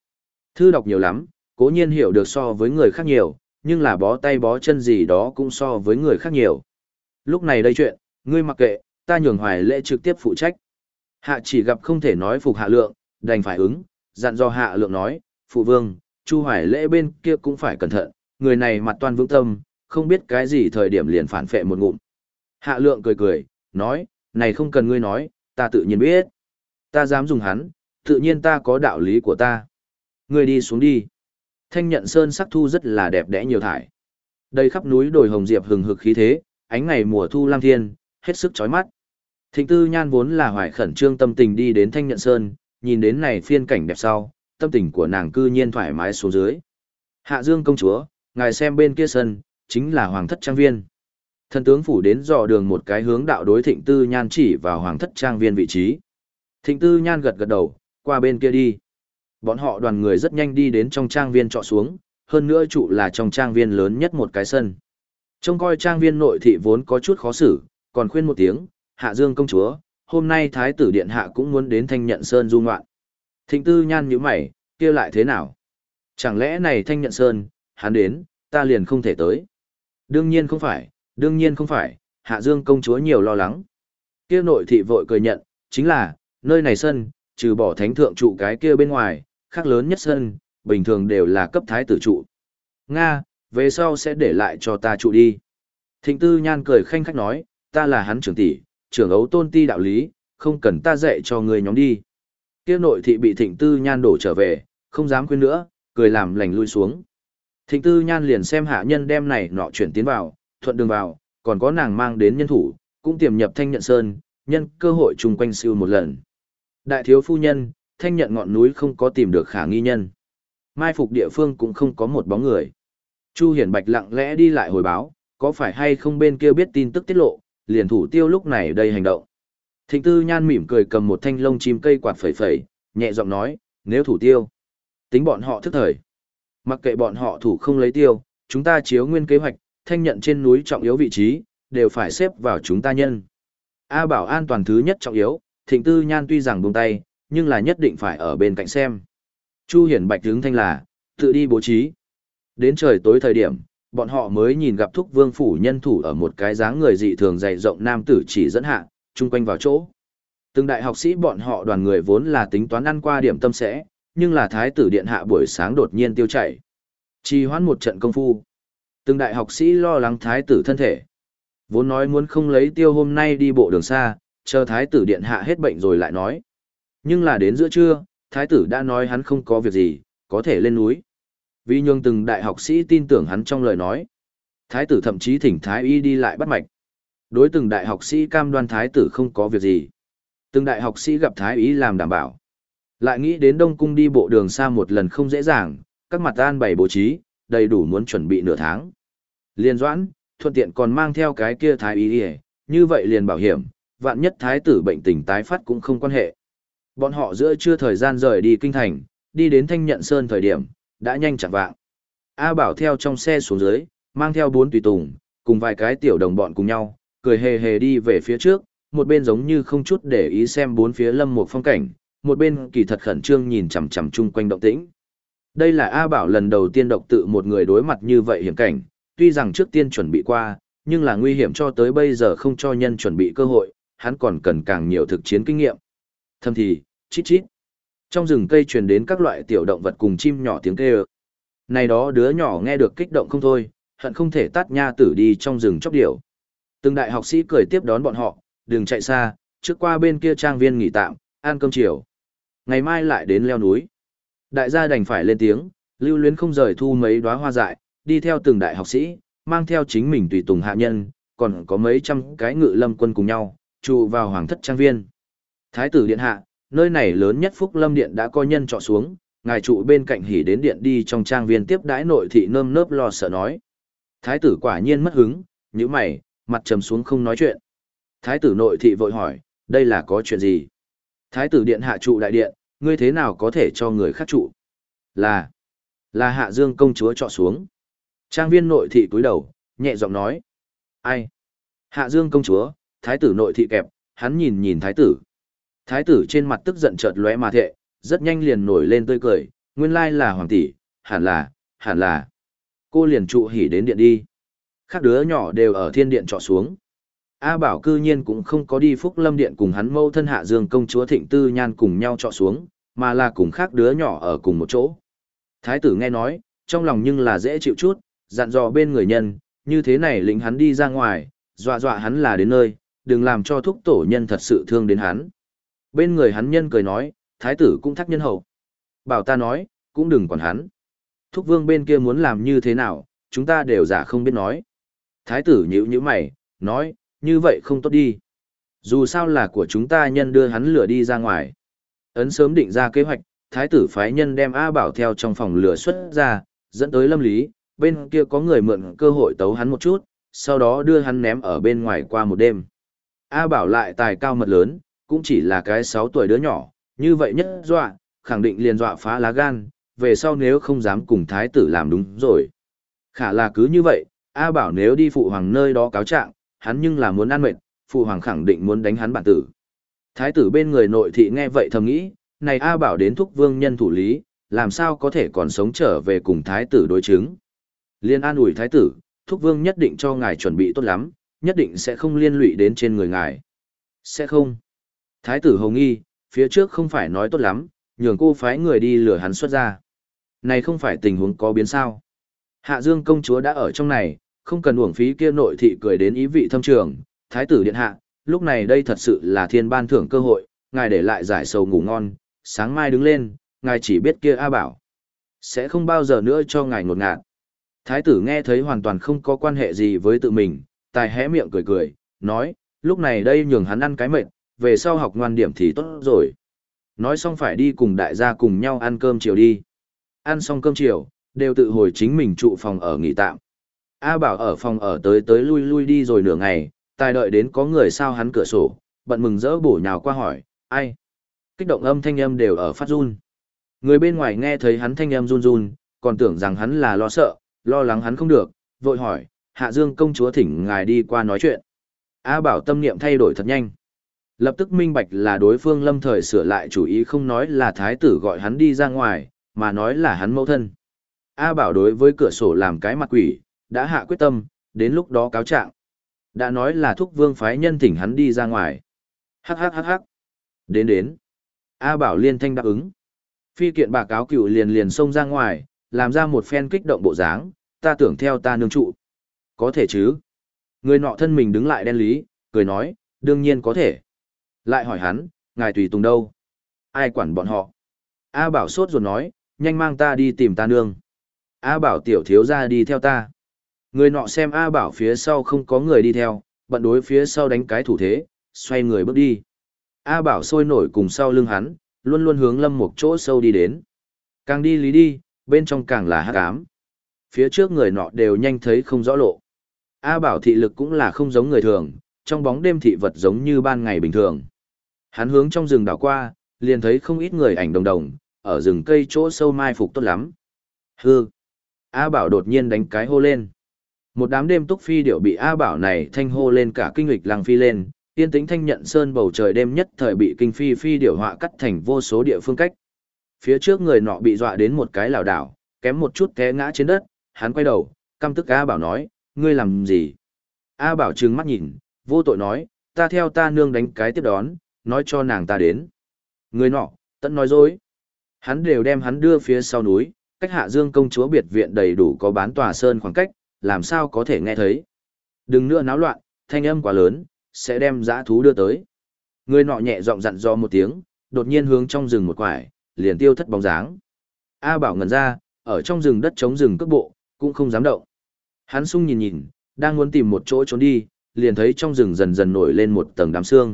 Thư đọc nhiều lắm, cố nhiên hiểu được so với người khác nhiều, nhưng là bó tay bó chân gì đó cũng so với người khác nhiều. Lúc này đây chuyện, ngươi mặc kệ, ta nhường Hoài Lễ trực tiếp phụ trách. Hạ chỉ gặp không thể nói phục Hạ Lượng, đành phải ứng, dặn dò Hạ Lượng nói, phụ vương, Chu Hoài Lễ bên kia cũng phải cẩn thận, người này mặt toan vững tâm, không biết cái gì thời điểm liền phản phệ một ngụm. Hạ Lượng cười cười, nói, này không cần ngươi nói, ta tự nhiên biết. Ta dám dùng hắn, tự nhiên ta có đạo lý của ta. Ngươi đi xuống đi. Thanh nhận sơn sắc thu rất là đẹp đẽ nhiều thải. Đây khắp núi đồi hồng diệp hừng hực khí thế, ánh ngày mùa thu lam thiên, hết sức chói mắt. Thịnh Tư Nhan vốn là hoài khẩn trương tâm tình đi đến Thanh Nhận Sơn, nhìn đến này phiên cảnh đẹp sau, tâm tình của nàng cư nhiên thoải mái xuống dưới. Hạ Dương công chúa, ngài xem bên kia sân, chính là Hoàng thất trang viên. Thần tướng phủ đến dò đường một cái hướng đạo đối Thịnh Tư Nhan chỉ vào Hoàng thất trang viên vị trí. Thịnh Tư Nhan gật gật đầu, qua bên kia đi. Bọn họ đoàn người rất nhanh đi đến trong trang viên trọ xuống, hơn nữa trụ là trong trang viên lớn nhất một cái sân. Trông coi trang viên nội thị vốn có chút khó xử, còn khuyên một tiếng, Hạ Dương công chúa, hôm nay Thái tử Điện Hạ cũng muốn đến Thanh Nhận Sơn du ngoạn. Thịnh Tư Nhan nhíu mày, kia lại thế nào? Chẳng lẽ này Thanh Nhận Sơn, hắn đến, ta liền không thể tới? Đương nhiên không phải, đương nhiên không phải, Hạ Dương công chúa nhiều lo lắng. Kia nội thị vội cười nhận, chính là, nơi này sân, trừ bỏ thánh thượng trụ cái kia bên ngoài, khác lớn nhất sân, bình thường đều là cấp thái tử trụ. Nga, về sau sẽ để lại cho ta trụ đi. Thịnh Tư Nhan cười khanh khách nói, ta là hắn trưởng tỷ, trưởng ấu tôn ti đạo lý, không cần ta dạy cho người nhóm đi. Kia nội thị bị Thịnh Tư Nhan đổ trở về, không dám khuyên nữa, cười làm lành lui xuống. Thịnh Tư Nhan liền xem hạ nhân đem này nọ chuyển tiến vào, thuận đường vào, còn có nàng mang đến nhân thủ, cũng tiềm nhập Thanh Nhận Sơn, nhân cơ hội chung quanh siêu một lần. Đại thiếu phu nhân, Thanh Nhận ngọn núi không có tìm được khả nghi nhân. Mai phục địa phương cũng không có một bóng người. Chu Hiển Bạch lặng lẽ đi lại hồi báo, có phải hay không bên kia biết tin tức tiết lộ, liền thủ tiêu lúc này đây hành động. Thịnh Tư Nhan mỉm cười cầm một thanh lông chim cây quạt phẩy phẩy, nhẹ giọng nói, nếu thủ tiêu, tính bọn họ thức thời. Mặc kệ bọn họ thủ không lấy tiêu, chúng ta chiếu nguyên kế hoạch, Thanh Nhận trên núi trọng yếu vị trí, đều phải xếp vào chúng ta nhân. A bảo an toàn thứ nhất trọng yếu, Thịnh Tư Nhan tuy rằng buông tay, nhưng là nhất định phải ở bên cạnh xem. Chu Hiển Bạch hướng thanh là, tự đi bố trí. Đến trời tối thời điểm, bọn họ mới nhìn gặp Thúc Vương phủ nhân thủ ở một cái dáng người dị thường dày rộng nam tử chỉ dẫn hạ, chung quanh vào chỗ. Từng đại học sĩ bọn họ đoàn người vốn là tính toán ăn qua điểm tâm sẽ, nhưng là thái tử điện hạ buổi sáng đột nhiên tiêu chảy. Trì hoãn một trận công phu. Từng đại học sĩ lo lắng thái tử thân thể. Vốn nói muốn không lấy tiêu hôm nay đi bộ đường xa, chờ thái tử điện hạ hết bệnh rồi lại nói. Nhưng là đến giữa trưa, thái tử đã nói hắn không có việc gì, có thể lên núi. Vì nhường từng đại học sĩ tin tưởng hắn trong lời nói. Thái tử thậm chí thỉnh thái y đi lại bắt mạch. Đối từng đại học sĩ cam đoan thái tử không có việc gì. Từng đại học sĩ gặp thái y làm đảm bảo. Lại nghĩ đến Đông Cung đi bộ đường xa một lần không dễ dàng, các mặt an bày bố trí, đầy đủ muốn chuẩn bị nửa tháng. Liên doãn, thuận tiện còn mang theo cái kia thái y, như vậy liền bảo hiểm, vạn nhất thái tử bệnh tình tái phát cũng không quan hệ. Bọn họ giữa trưa thời gian rời đi kinh thành, đi đến Thanh Nhận Sơn thời điểm, đã nhanh chẳng vạng. A Bảo theo trong xe xuống dưới, mang theo bốn tùy tùng, cùng vài cái tiểu đồng bọn cùng nhau, cười hề hề đi về phía trước, một bên giống như không chút để ý xem bốn phía lâm một phong cảnh, một bên kỳ thật khẩn trương nhìn chằm chằm chung quanh động tĩnh. Đây là A Bảo lần đầu tiên độc tự một người đối mặt như vậy hiểm cảnh, tuy rằng trước tiên chuẩn bị qua, nhưng là nguy hiểm cho tới bây giờ không cho nhân chuẩn bị cơ hội, hắn còn cần càng nhiều thực chiến kinh nghiệm. Thầm thì, chít chít. Trong rừng cây truyền đến các loại tiểu động vật cùng chim nhỏ tiếng kêu. Này đó đứa nhỏ nghe được kích động không thôi, hận không thể tát nha tử đi trong rừng chóc điểu. Từng đại học sĩ cười tiếp đón bọn họ, đừng chạy xa, trước qua bên kia trang viên nghỉ tạm, ăn cơm chiều. Ngày mai lại đến leo núi. Đại gia đành phải lên tiếng, lưu luyến không rời thu mấy đóa hoa dại, đi theo từng đại học sĩ, mang theo chính mình tùy tùng hạ nhân, còn có mấy trăm cái ngự lâm quân cùng nhau, trụ vào hoàng thất trang viên. Thái tử điện hạ, nơi này lớn nhất Phúc Lâm Điện đã có nhân trọ xuống, ngài trụ bên cạnh hỉ đến điện đi trong trang viên tiếp đãi nội thị nơm nớp lo sợ nói. Thái tử quả nhiên mất hứng, nhíu mày, mặt trầm xuống không nói chuyện. Thái tử nội thị vội hỏi, đây là có chuyện gì? Thái tử điện hạ trụ đại điện, ngươi thế nào có thể cho người khác trụ? Là, là Hạ Dương công chúa trọ xuống. Trang viên nội thị cúi đầu, nhẹ giọng nói. Ai? Hạ Dương công chúa, thái tử nội thị kẹp, hắn nhìn nhìn thái tử. Thái tử trên mặt tức giận chợt lóe mà thệ, rất nhanh liền nổi lên tươi cười, Nguyên lai là Hoàng tỷ, hẳn là, hẳn là. Cô liền trụ hỉ đến điện đi. Các đứa nhỏ đều ở thiên điện trọ xuống. A Bảo cư nhiên cũng không có đi Phúc Lâm Điện cùng hắn mâu thân Hạ Dương công chúa Thịnh Tư Nhan cùng nhau trọ xuống, mà là cùng khác đứa nhỏ ở cùng một chỗ. Thái tử nghe nói, trong lòng nhưng là dễ chịu chút, dặn dò bên người nhân, như thế này lĩnh hắn đi ra ngoài, dọa dọa hắn là đến nơi, đừng làm cho thúc tổ nhân thật sự thương đến hắn. Bên người hắn nhân cười nói, thái tử cũng thắc nhân hậu. Bảo ta nói, cũng đừng quản hắn. Thúc vương bên kia muốn làm như thế nào, chúng ta đều giả không biết nói. Thái tử nhíu nhíu mày, nói, như vậy không tốt đi. Dù sao là của chúng ta nhân đưa hắn lửa đi ra ngoài. Ấn sớm định ra kế hoạch, thái tử phái nhân đem A Bảo theo trong phòng lửa xuất ra, dẫn tới Lâm Lý, bên kia có người mượn cơ hội tấu hắn một chút, sau đó đưa hắn ném ở bên ngoài qua một đêm. A Bảo lại tài cao mật lớn, cũng chỉ là cái sáu tuổi đứa nhỏ, như vậy nhất dọa, khẳng định liền dọa phá lá gan, về sau nếu không dám cùng thái tử làm đúng rồi. Khả là cứ như vậy, A Bảo nếu đi phụ hoàng nơi đó cáo trạng, hắn nhưng là muốn ăn mệt, phụ hoàng khẳng định muốn đánh hắn bản tử. Thái tử bên người nội thị nghe vậy thầm nghĩ, này A Bảo đến thúc vương nhân thủ lý, làm sao có thể còn sống trở về cùng thái tử đối chứng. Liên an ủi thái tử, thúc vương nhất định cho ngài chuẩn bị tốt lắm, nhất định sẽ không liên lụy đến trên người ngài. Sẽ không. Thái tử hồng nghi, phía trước không phải nói tốt lắm, nhường cô phái người đi lừa hắn xuất ra. Này không phải tình huống có biến sao. Hạ Dương công chúa đã ở trong này, không cần uổng phí kia nội thị cười đến ý vị thâm trường. Thái tử điện hạ, lúc này đây thật sự là thiên ban thưởng cơ hội, ngài để lại giải sầu ngủ ngon, sáng mai đứng lên, ngài chỉ biết kia A Bảo. Sẽ không bao giờ nữa cho ngài ngột ngạt. Thái tử nghe thấy hoàn toàn không có quan hệ gì với tự mình, tài hé miệng cười cười, nói, lúc này đây nhường hắn ăn cái mệt, về sau học ngoan điểm thì tốt rồi. Nói xong phải đi cùng đại gia cùng nhau ăn cơm chiều đi. Ăn xong cơm chiều, đều tự hồi chính mình trụ phòng ở nghỉ tạm. A Bảo ở phòng ở tới tới lui lui đi rồi nửa ngày, tài đợi đến có người sao hắn cửa sổ, bận mừng rỡ bổ nhào qua hỏi, ai? Kích động âm thanh âm đều ở phát run. Người bên ngoài nghe thấy hắn thanh âm run run, còn tưởng rằng hắn là lo sợ, lo lắng hắn không được, vội hỏi, Hạ Dương công chúa thỉnh ngài đi qua nói chuyện. A Bảo tâm niệm thay đổi thật nhanh. Lập tức minh bạch là đối phương lâm thời sửa lại chủ ý không nói là thái tử gọi hắn đi ra ngoài, mà nói là hắn mẫu thân. A Bảo đối với cửa sổ làm cái mặt quỷ, đã hạ quyết tâm, đến lúc đó cáo trạng. Đã nói là thúc vương phái nhân thỉnh hắn đi ra ngoài. Hắc hắc hắc hắc. Đến đến. A Bảo liên thanh đáp ứng. Phi kiện bà cáo cựu liền liền xông ra ngoài, làm ra một phen kích động bộ dáng, ta tưởng theo ta nương trụ. Có thể chứ. Người nọ thân mình đứng lại đen lý, cười nói, đương nhiên có thể. Lại hỏi hắn, ngài tùy tùng đâu? Ai quản bọn họ? A Bảo sốt ruột nói, nhanh mang ta đi tìm ta nương. A Bảo tiểu thiếu ra đi theo ta. Người nọ xem A Bảo phía sau không có người đi theo, bận đối phía sau đánh cái thủ thế, xoay người bước đi. A Bảo sôi nổi cùng sau lưng hắn, luôn luôn hướng lâm một chỗ sâu đi đến. Càng đi lý đi, bên trong càng là hắc ám. Phía trước người nọ đều nhanh thấy không rõ lộ. A Bảo thị lực cũng là không giống người thường, trong bóng đêm thị vật giống như ban ngày bình thường. Hắn hướng trong rừng đảo qua, liền thấy không ít người ảnh đồng đồng, ở rừng cây chỗ sâu mai phục tốt lắm. Hư! A Bảo đột nhiên đánh cái hô lên. Một đám đêm túc phi điệu bị A Bảo này thanh hô lên cả kinh lịch lăng phi lên, yên tĩnh thanh nhận sơn bầu trời đêm nhất thời bị kinh phi phi điệu họa cắt thành vô số địa phương cách. Phía trước người nọ bị dọa đến một cái lảo đảo, kém một chút té ngã trên đất, hắn quay đầu, căm tức A Bảo nói, ngươi làm gì? A Bảo trừng mắt nhìn, vô tội nói, ta theo ta nương đánh cái tiếp đón, nói cho nàng ta đến. Người nọ, tận nói dối. Hắn đều đem hắn đưa phía sau núi, cách Hạ Dương công chúa biệt viện đầy đủ có bán tòa sơn khoảng cách, làm sao có thể nghe thấy. Đừng nữa náo loạn, thanh âm quá lớn, sẽ đem dã thú đưa tới. Người nọ nhẹ giọng dặn dò một tiếng, đột nhiên hướng trong rừng một quải, liền tiêu thất bóng dáng. A Bảo ngẩn ra, ở trong rừng đất trống rừng cước bộ, cũng không dám động. Hắn sung nhìn nhìn, đang muốn tìm một chỗ trốn đi, liền thấy trong rừng dần dần nổi lên một tầng đám sương.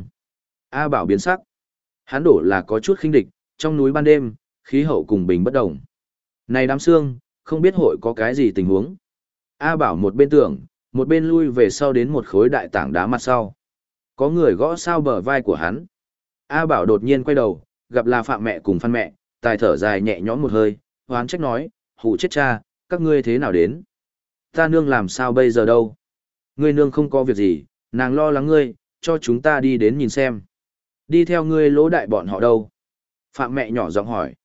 A Bảo biến sắc. Hắn đổ là có chút khinh địch, trong núi ban đêm, khí hậu cùng bình bất động. Này đám sương, không biết hội có cái gì tình huống. A Bảo một bên tưởng, một bên lui về sau đến một khối đại tảng đá mặt sau. Có người gõ sao bờ vai của hắn. A Bảo đột nhiên quay đầu, gặp là Phạm mẹ cùng Phan mẹ, tài thở dài nhẹ nhõm một hơi, hoán trách nói, hù chết cha, các ngươi thế nào đến? Ta nương làm sao bây giờ đâu? Ngươi nương không có việc gì, nàng lo lắng ngươi, cho chúng ta đi đến nhìn xem. Đi theo ngươi lỗ đại bọn họ đâu? Phạm mẹ nhỏ giọng hỏi.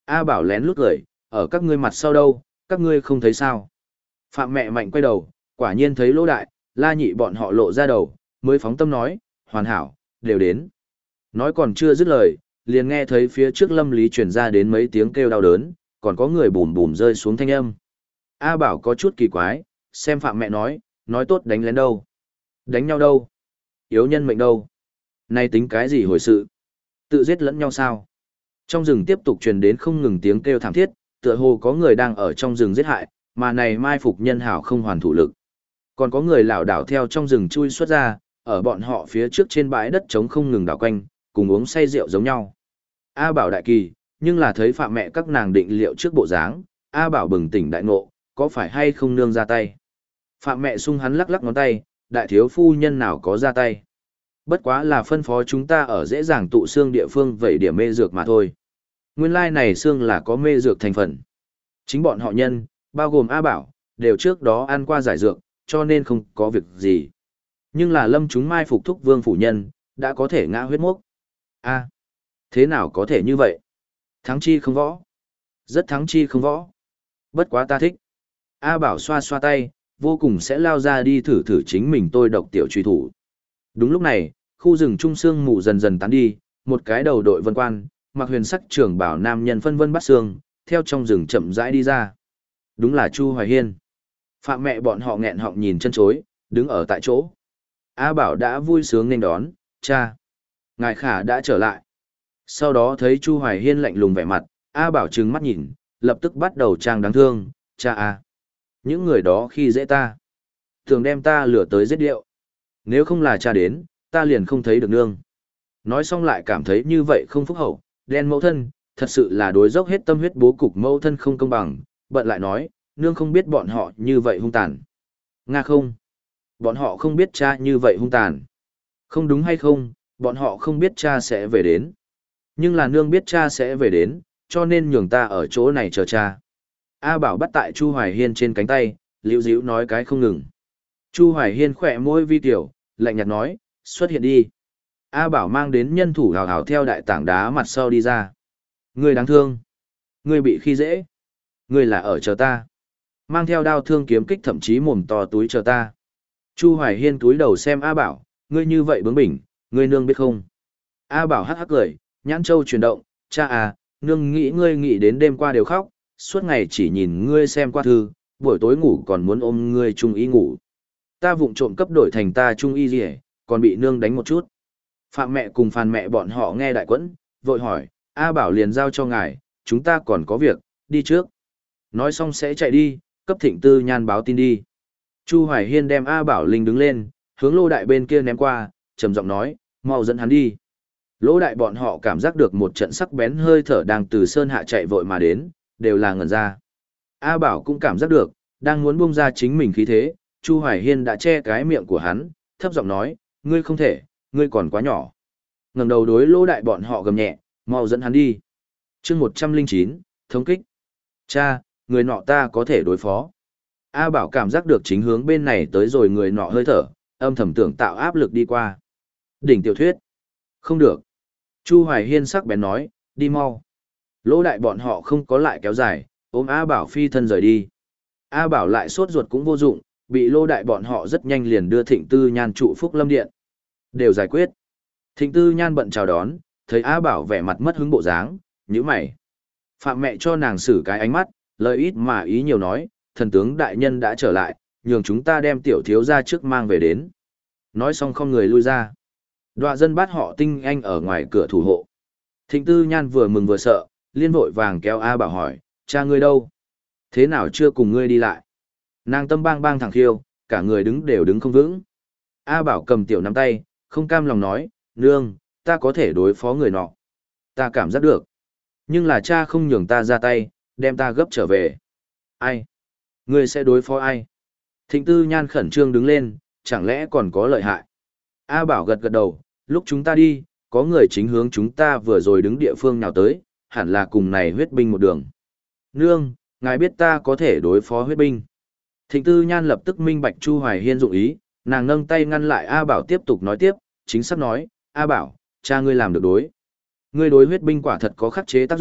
A Bảo lén lút cười, ở các ngươi mặt sau đâu, các ngươi không thấy sao. Phạm mẹ mạnh quay đầu, quả nhiên thấy Lỗ Đại, La Nhị bọn họ lộ ra đầu, mới phóng tâm nói, hoàn hảo, đều đến. Nói còn chưa dứt lời, liền nghe thấy phía trước Lâm Lý truyền ra đến mấy tiếng kêu đau đớn, còn có người bùm bùm rơi xuống thanh âm. A Bảo có chút kỳ quái, xem Phạm mẹ nói, nói tốt đánh lén đâu. Đánh nhau đâu? Yếu nhân mệnh đâu? Nay tính cái gì hồi sự? Tự giết lẫn nhau sao? Trong rừng tiếp tục truyền đến không ngừng tiếng kêu thảm thiết, tựa hồ có người đang ở trong rừng giết hại, mà này mai phục nhân hảo không hoàn thủ lực. Còn có người lảo đảo theo trong rừng chui xuất ra, ở bọn họ phía trước trên bãi đất trống không ngừng đảo quanh, cùng uống say rượu giống nhau. A Bảo đại kỳ, nhưng là thấy Phạm mẹ các nàng định liệu trước bộ dáng, A Bảo bừng tỉnh đại ngộ, có phải hay không nương ra tay. Phạm mẹ sung hắn lắc lắc ngón tay, đại thiếu phu nhân nào có ra tay. Bất quá là phân phó chúng ta ở dễ dàng tụ xương địa phương vậy điểm mê dược mà thôi. Nguyên lai này xương là có mê dược thành phần. Chính bọn họ nhân, bao gồm A Bảo, đều trước đó ăn qua giải dược, cho nên không có việc gì. Nhưng là lâm chúng mai phục thúc vương phủ nhân, đã có thể ngã huyết mốc. A, thế nào có thể như vậy? Thắng chi không võ. Rất thắng chi không võ. Bất quá ta thích. A Bảo xoa xoa tay, vô cùng sẽ lao ra đi thử thử chính mình tôi độc tiểu truy thủ. Đúng lúc này, khu rừng trung sương mù dần dần tán đi, một cái đầu đội vân quan, mặc huyền sắc trưởng bảo nam nhân phân vân bắt xương, theo trong rừng chậm rãi đi ra. Đúng là Chu Hoài Hiên. Phạm mẹ bọn họ nghẹn họng nhìn chân chối, đứng ở tại chỗ. A Bảo đã vui sướng nên đón, cha. Ngài Khả đã trở lại. Sau đó thấy Chu Hoài Hiên lạnh lùng vẻ mặt, A Bảo trừng mắt nhìn, lập tức bắt đầu trang đáng thương, cha a. Những người đó khi dễ ta, thường đem ta lừa tới giết điệu. Nếu không là cha đến, ta liền không thấy được nương. Nói xong lại cảm thấy như vậy không phúc hậu, đen mẫu thân, thật sự là đối dốc hết tâm huyết bố cục mẫu thân không công bằng, bận lại nói, nương không biết bọn họ như vậy hung tàn. Nga không? Bọn họ không biết cha như vậy hung tàn. Không đúng hay không, bọn họ không biết cha sẽ về đến. Nhưng là nương biết cha sẽ về đến, cho nên nhường ta ở chỗ này chờ cha. A Bảo bắt tại Chu Hoài Hiên trên cánh tay, liễu díu nói cái không ngừng. Chu Hoài Hiên khỏe môi vi tiểu, lạnh nhạt nói, xuất hiện đi. A Bảo mang đến nhân thủ hào hào theo đại tảng đá mặt sau đi ra. Người đáng thương. Người bị khi dễ. Người là ở chờ ta. Mang theo đao thương kiếm kích thậm chí mồm to túi chờ ta. Chu Hoài Hiên túi đầu xem A Bảo, ngươi như vậy bướng bỉnh, ngươi nương biết không? A Bảo hắc hắc cười, nhãn châu chuyển động, cha à, nương nghĩ ngươi nghĩ đến đêm qua đều khóc, suốt ngày chỉ nhìn ngươi xem qua thư, buổi tối ngủ còn muốn ôm ngươi chung y ngủ. Ta vụng trộm cấp đổi thành ta chung y gì hết, còn bị nương đánh một chút. Phạm mẹ cùng Phàn mẹ bọn họ nghe đại quẫn, vội hỏi, A Bảo liền giao cho ngài, chúng ta còn có việc, đi trước. Nói xong sẽ chạy đi, cấp Thịnh Tư Nhan báo tin đi. Chu Hoài Hiên đem A Bảo Linh đứng lên, hướng Lô Đại bên kia ném qua, trầm giọng nói, mau dẫn hắn đi. Lô Đại bọn họ cảm giác được một trận sắc bén hơi thở đang từ sơn hạ chạy vội mà đến, đều là ngẩn ra. A Bảo cũng cảm giác được, đang muốn buông ra chính mình khí thế, Chu Hoài Hiên đã che cái miệng của hắn, thấp giọng nói, ngươi không thể, ngươi còn quá nhỏ. Ngẩng đầu đối Lô Đại bọn họ gầm nhẹ, mau dẫn hắn đi. Chương một trăm lẻ chín, thống kích. Cha, người nọ ta có thể đối phó. A Bảo cảm giác được chính hướng bên này tới rồi người nọ hơi thở, âm thầm tưởng tạo áp lực đi qua. Đỉnh tiểu thuyết. Không được. Chu Hoài Hiên sắc bén nói, đi mau. Lỗ Đại bọn họ không có lại kéo dài, ôm A Bảo phi thân rời đi. A Bảo lại sốt ruột cũng vô dụng, bị Lô Đại bọn họ rất nhanh liền đưa Thịnh Tư Nhan trụ Phúc Lâm Điện. Đều giải quyết. Thịnh Tư Nhan bận chào đón, thấy A Bảo vẻ mặt mất hứng bộ dáng, nhíu mày. Phạm mẹ cho nàng xử cái ánh mắt, lời ít mà ý nhiều nói, thần tướng đại nhân đã trở lại, nhường chúng ta đem tiểu thiếu ra trước mang về đến. Nói xong không người lui ra. Đoạ dân bắt họ tinh anh ở ngoài cửa thủ hộ. Thịnh Tư Nhan vừa mừng vừa sợ, liên vội vàng kéo A Bảo hỏi, cha ngươi đâu? Thế nào chưa cùng ngươi đi lại? Nàng tâm bang bang thẳng khiêu, cả người đứng đều đứng không vững. A Bảo cầm tiểu nắm tay, không cam lòng nói, nương, ta có thể đối phó người nọ. Ta cảm giác được. Nhưng là cha không nhường ta ra tay, đem ta gấp trở về. Ai? Ngươi sẽ đối phó ai? Thịnh Tư Nhan khẩn trương đứng lên, chẳng lẽ còn có lợi hại? A Bảo gật gật đầu, lúc chúng ta đi, có người chính hướng chúng ta vừa rồi đứng địa phương nào tới, hẳn là cùng này huyết binh một đường. Nương, ngài biết ta có thể đối phó huyết binh. Thịnh Tư Nhan lập tức minh bạch Chu Hoài Hiên dụng ý, nàng nâng tay ngăn lại A Bảo tiếp tục nói tiếp, chính xác nói, A Bảo, cha ngươi làm được đối. Ngươi đối huyết binh quả thật có khắc chế tác dụng,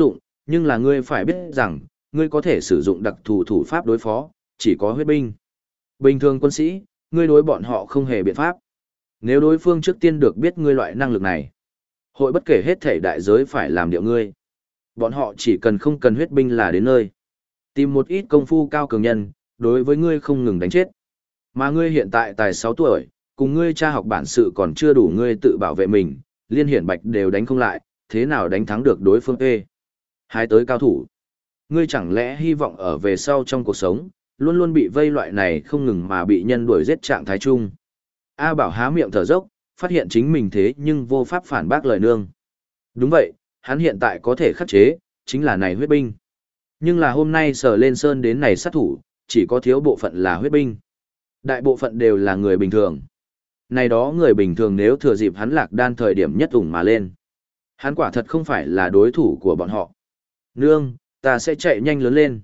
nhưng là ngươi phải biết rằng, ngươi có thể sử dụng đặc thù thủ pháp đối phó, chỉ có huyết binh. Bình thường quân sĩ, ngươi đối bọn họ không hề biện pháp. Nếu đối phương trước tiên được biết ngươi loại năng lực này, hội bất kể hết thể đại giới phải làm điệu ngươi. Bọn họ chỉ cần không cần huyết binh là đến nơi. Tìm một ít công phu cao cường nhân, đối với ngươi không ngừng đánh chết. Mà ngươi hiện tại tài sáu tuổi, cùng ngươi cha học bản sự còn chưa đủ ngươi tự bảo vệ mình, liên hiển bạch đều đánh không lại, thế nào đánh thắng được đối phương ê. Hai tới cao thủ. Ngươi chẳng lẽ hy vọng ở về sau trong cuộc sống, luôn luôn bị vây loại này không ngừng mà bị nhân đuổi giết trạng thái chung. A Bảo há miệng thở dốc, phát hiện chính mình thế nhưng vô pháp phản bác lời nương. Đúng vậy, hắn hiện tại có thể khắc chế, chính là này huyết binh. Nhưng là hôm nay sở lên sơn đến này sát thủ, chỉ có thiếu bộ phận là huyết binh. Đại bộ phận đều là người bình thường. Này đó người bình thường nếu thừa dịp hắn lạc đan thời điểm nhất ủng mà lên. Hắn quả thật không phải là đối thủ của bọn họ. Nương, ta sẽ chạy nhanh lớn lên.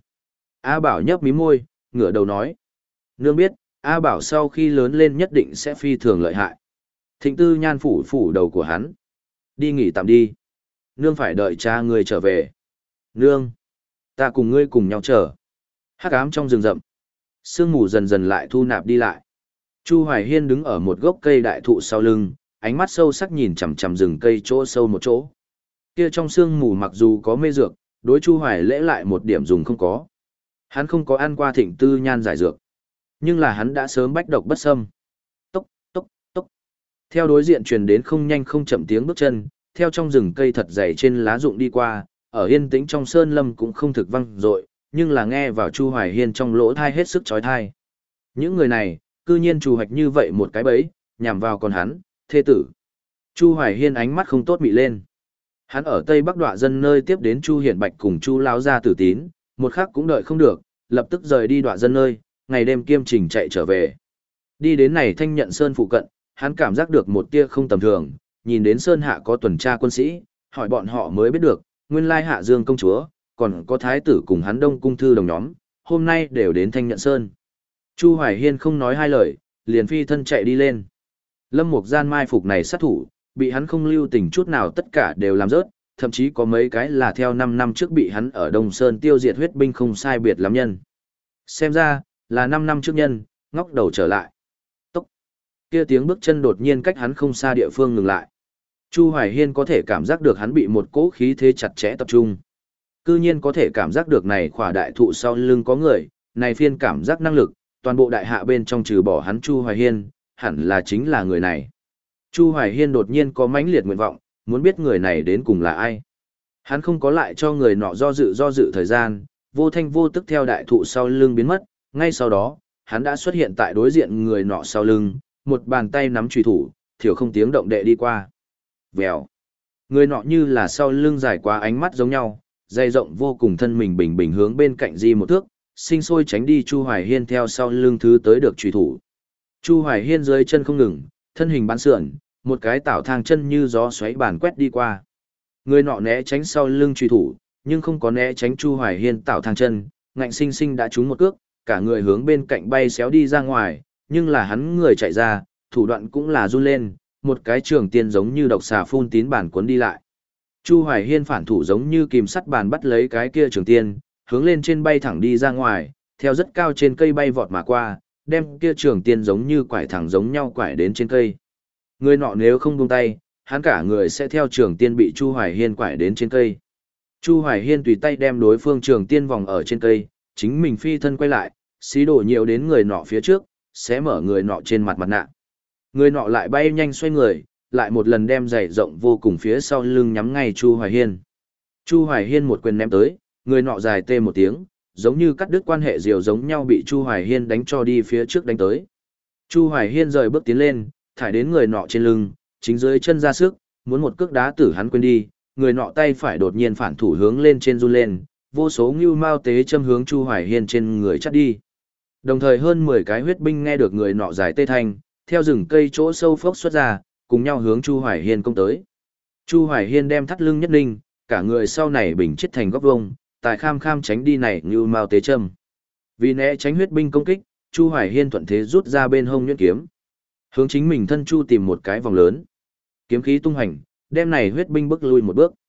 A Bảo nhấp mí môi, ngửa đầu nói. Nương biết, A Bảo sau khi lớn lên nhất định sẽ phi thường lợi hại. Thịnh Tư Nhan phủ phủ đầu của hắn. Đi nghỉ tạm đi. Nương phải đợi cha ngươi trở về. Nương, ta cùng ngươi cùng nhau chờ. Hắc ám trong rừng rậm. Sương mù dần dần lại thu nạp đi lại. Chu Hoài Hiên đứng ở một gốc cây đại thụ sau lưng, ánh mắt sâu sắc nhìn chằm chằm rừng cây chỗ sâu một chỗ. Kia trong sương mù mặc dù có mê dược, đối Chu Hoài lễ lại một điểm dùng không có. Hắn không có ăn qua Thịnh Tư Nhan giải dược, nhưng là hắn đã sớm bách độc bất xâm. Tốc, tốc, tốc. Theo đối diện truyền đến không nhanh không chậm tiếng bước chân, theo trong rừng cây thật dày trên lá rụng đi qua, ở yên tĩnh trong sơn lâm cũng không thực vang dội, nhưng là nghe vào Chu Hoài Hiên trong lỗ thai hết sức chói tai. Những người này, cư nhiên trù hoạch như vậy một cái bẫy, nhằm vào con hắn, thê tử. Chu Hoài Hiên ánh mắt không tốt mị lên. Hắn ở Tây Bắc Đoạ dân nơi tiếp đến Chu Hiển Bạch cùng Chu lão gia tử tín, một khắc cũng đợi không được, lập tức rời đi Đoạ dân nơi, ngày đêm kiêm trình chạy trở về. Đi đến này Thanh Nhận Sơn phụ cận, hắn cảm giác được một tia không tầm thường, nhìn đến sơn hạ có tuần tra quân sĩ, hỏi bọn họ mới biết được, nguyên lai Hạ Dương công chúa, còn có thái tử cùng hắn Đông cung thư đồng nhóm, hôm nay đều đến Thanh Nhận Sơn. Chu Hoài Hiên không nói hai lời, liền phi thân chạy đi lên. Lâm Mục Gian mai phục này sát thủ, bị hắn không lưu tình chút nào tất cả đều làm rớt, thậm chí có mấy cái là theo năm năm trước bị hắn ở Đông Sơn tiêu diệt huyết binh không sai biệt lắm nhân. Xem ra, là năm năm trước nhân, ngóc đầu trở lại. Tốc! Kia tiếng bước chân đột nhiên cách hắn không xa địa phương ngừng lại. Chu Hoài Hiên có thể cảm giác được hắn bị một cỗ khí thế chặt chẽ tập trung. Cư nhiên có thể cảm giác được này khỏa đại thụ sau lưng có người, này phiên cảm giác năng lực, toàn bộ đại hạ bên trong trừ bỏ hắn Chu Hoài Hiên, hẳn là chính là người này. Chu Hoài Hiên đột nhiên có mãnh liệt nguyện vọng, muốn biết người này đến cùng là ai. Hắn không có lại cho người nọ do dự do dự thời gian, vô thanh vô tức theo đại thụ sau lưng biến mất, ngay sau đó, hắn đã xuất hiện tại đối diện người nọ sau lưng, một bàn tay nắm chùy thủ, thiểu không tiếng động đệ đi qua. Vèo. Người nọ như là sau lưng dài quá ánh mắt giống nhau, dày rộng vô cùng thân mình bình bình hướng bên cạnh di một thước, sinh sôi tránh đi Chu Hoài Hiên theo sau lưng thứ tới được chùy thủ. Chu Hoài Hiên dưới chân không ngừng, thân hình bắn sườn, một cái tảo thang chân như gió xoáy bàn quét đi qua. Người nọ né tránh sau lưng chùy thủ, nhưng không có né tránh Chu Hoài Hiên tảo thang chân, ngạnh sinh sinh đã trúng một cước, cả người hướng bên cạnh bay xéo đi ra ngoài, nhưng là hắn người chạy ra, thủ đoạn cũng là run lên, một cái trường tiên giống như độc xà phun tín bản cuốn đi lại. Chu Hoài Hiên phản thủ giống như kìm sắt bàn bắt lấy cái kia trường tiên, hướng lên trên bay thẳng đi ra ngoài, theo rất cao trên cây bay vọt mà qua, đem kia trường tiên giống như quải thẳng giống nhau quải đến trên cây. Người nọ nếu không buông tay, hắn cả người sẽ theo trường tiên bị Chu Hoài Hiên quải đến trên cây. Chu Hoài Hiên tùy tay đem đối phương trường tiên vòng ở trên cây, chính mình phi thân quay lại, xí đổ nhiều đến người nọ phía trước, sẽ mở người nọ trên mặt mặt nạ. Người nọ lại bay nhanh xoay người, lại một lần đem giày rộng vô cùng phía sau lưng nhắm ngay Chu Hoài Hiên. Chu Hoài Hiên một quyền ném tới, người nọ dài tê một tiếng, giống như cắt đứt quan hệ diều giống nhau bị Chu Hoài Hiên đánh cho đi phía trước đánh tới. Chu Hoài Hiên rời bước tiến lên, thải đến người nọ trên lưng, chính dưới chân ra sức, muốn một cước đá tử hắn quên đi, người nọ tay phải đột nhiên phản thủ hướng lên trên run lên, vô số ngưu mao tế châm hướng Chu Hoài Hiên trên người chắt đi. Đồng thời hơn mười cái huyết binh nghe được người nọ giải tê thanh, theo rừng cây chỗ sâu phốc xuất ra, cùng nhau hướng Chu Hoài Hiên công tới. Chu Hoài Hiên đem thắt lưng nhất ninh, cả người sau này bình chết thành góc vông, tài kham kham tránh đi này như mao tế châm. Vì né tránh huyết binh công kích, Chu Hoài Hiên thuận thế rút ra bên hông nhuyễn kiếm, hướng chính mình thân chu tìm một cái vòng lớn. Kiếm khí tung hành, đem này huyết binh bước lui một bước.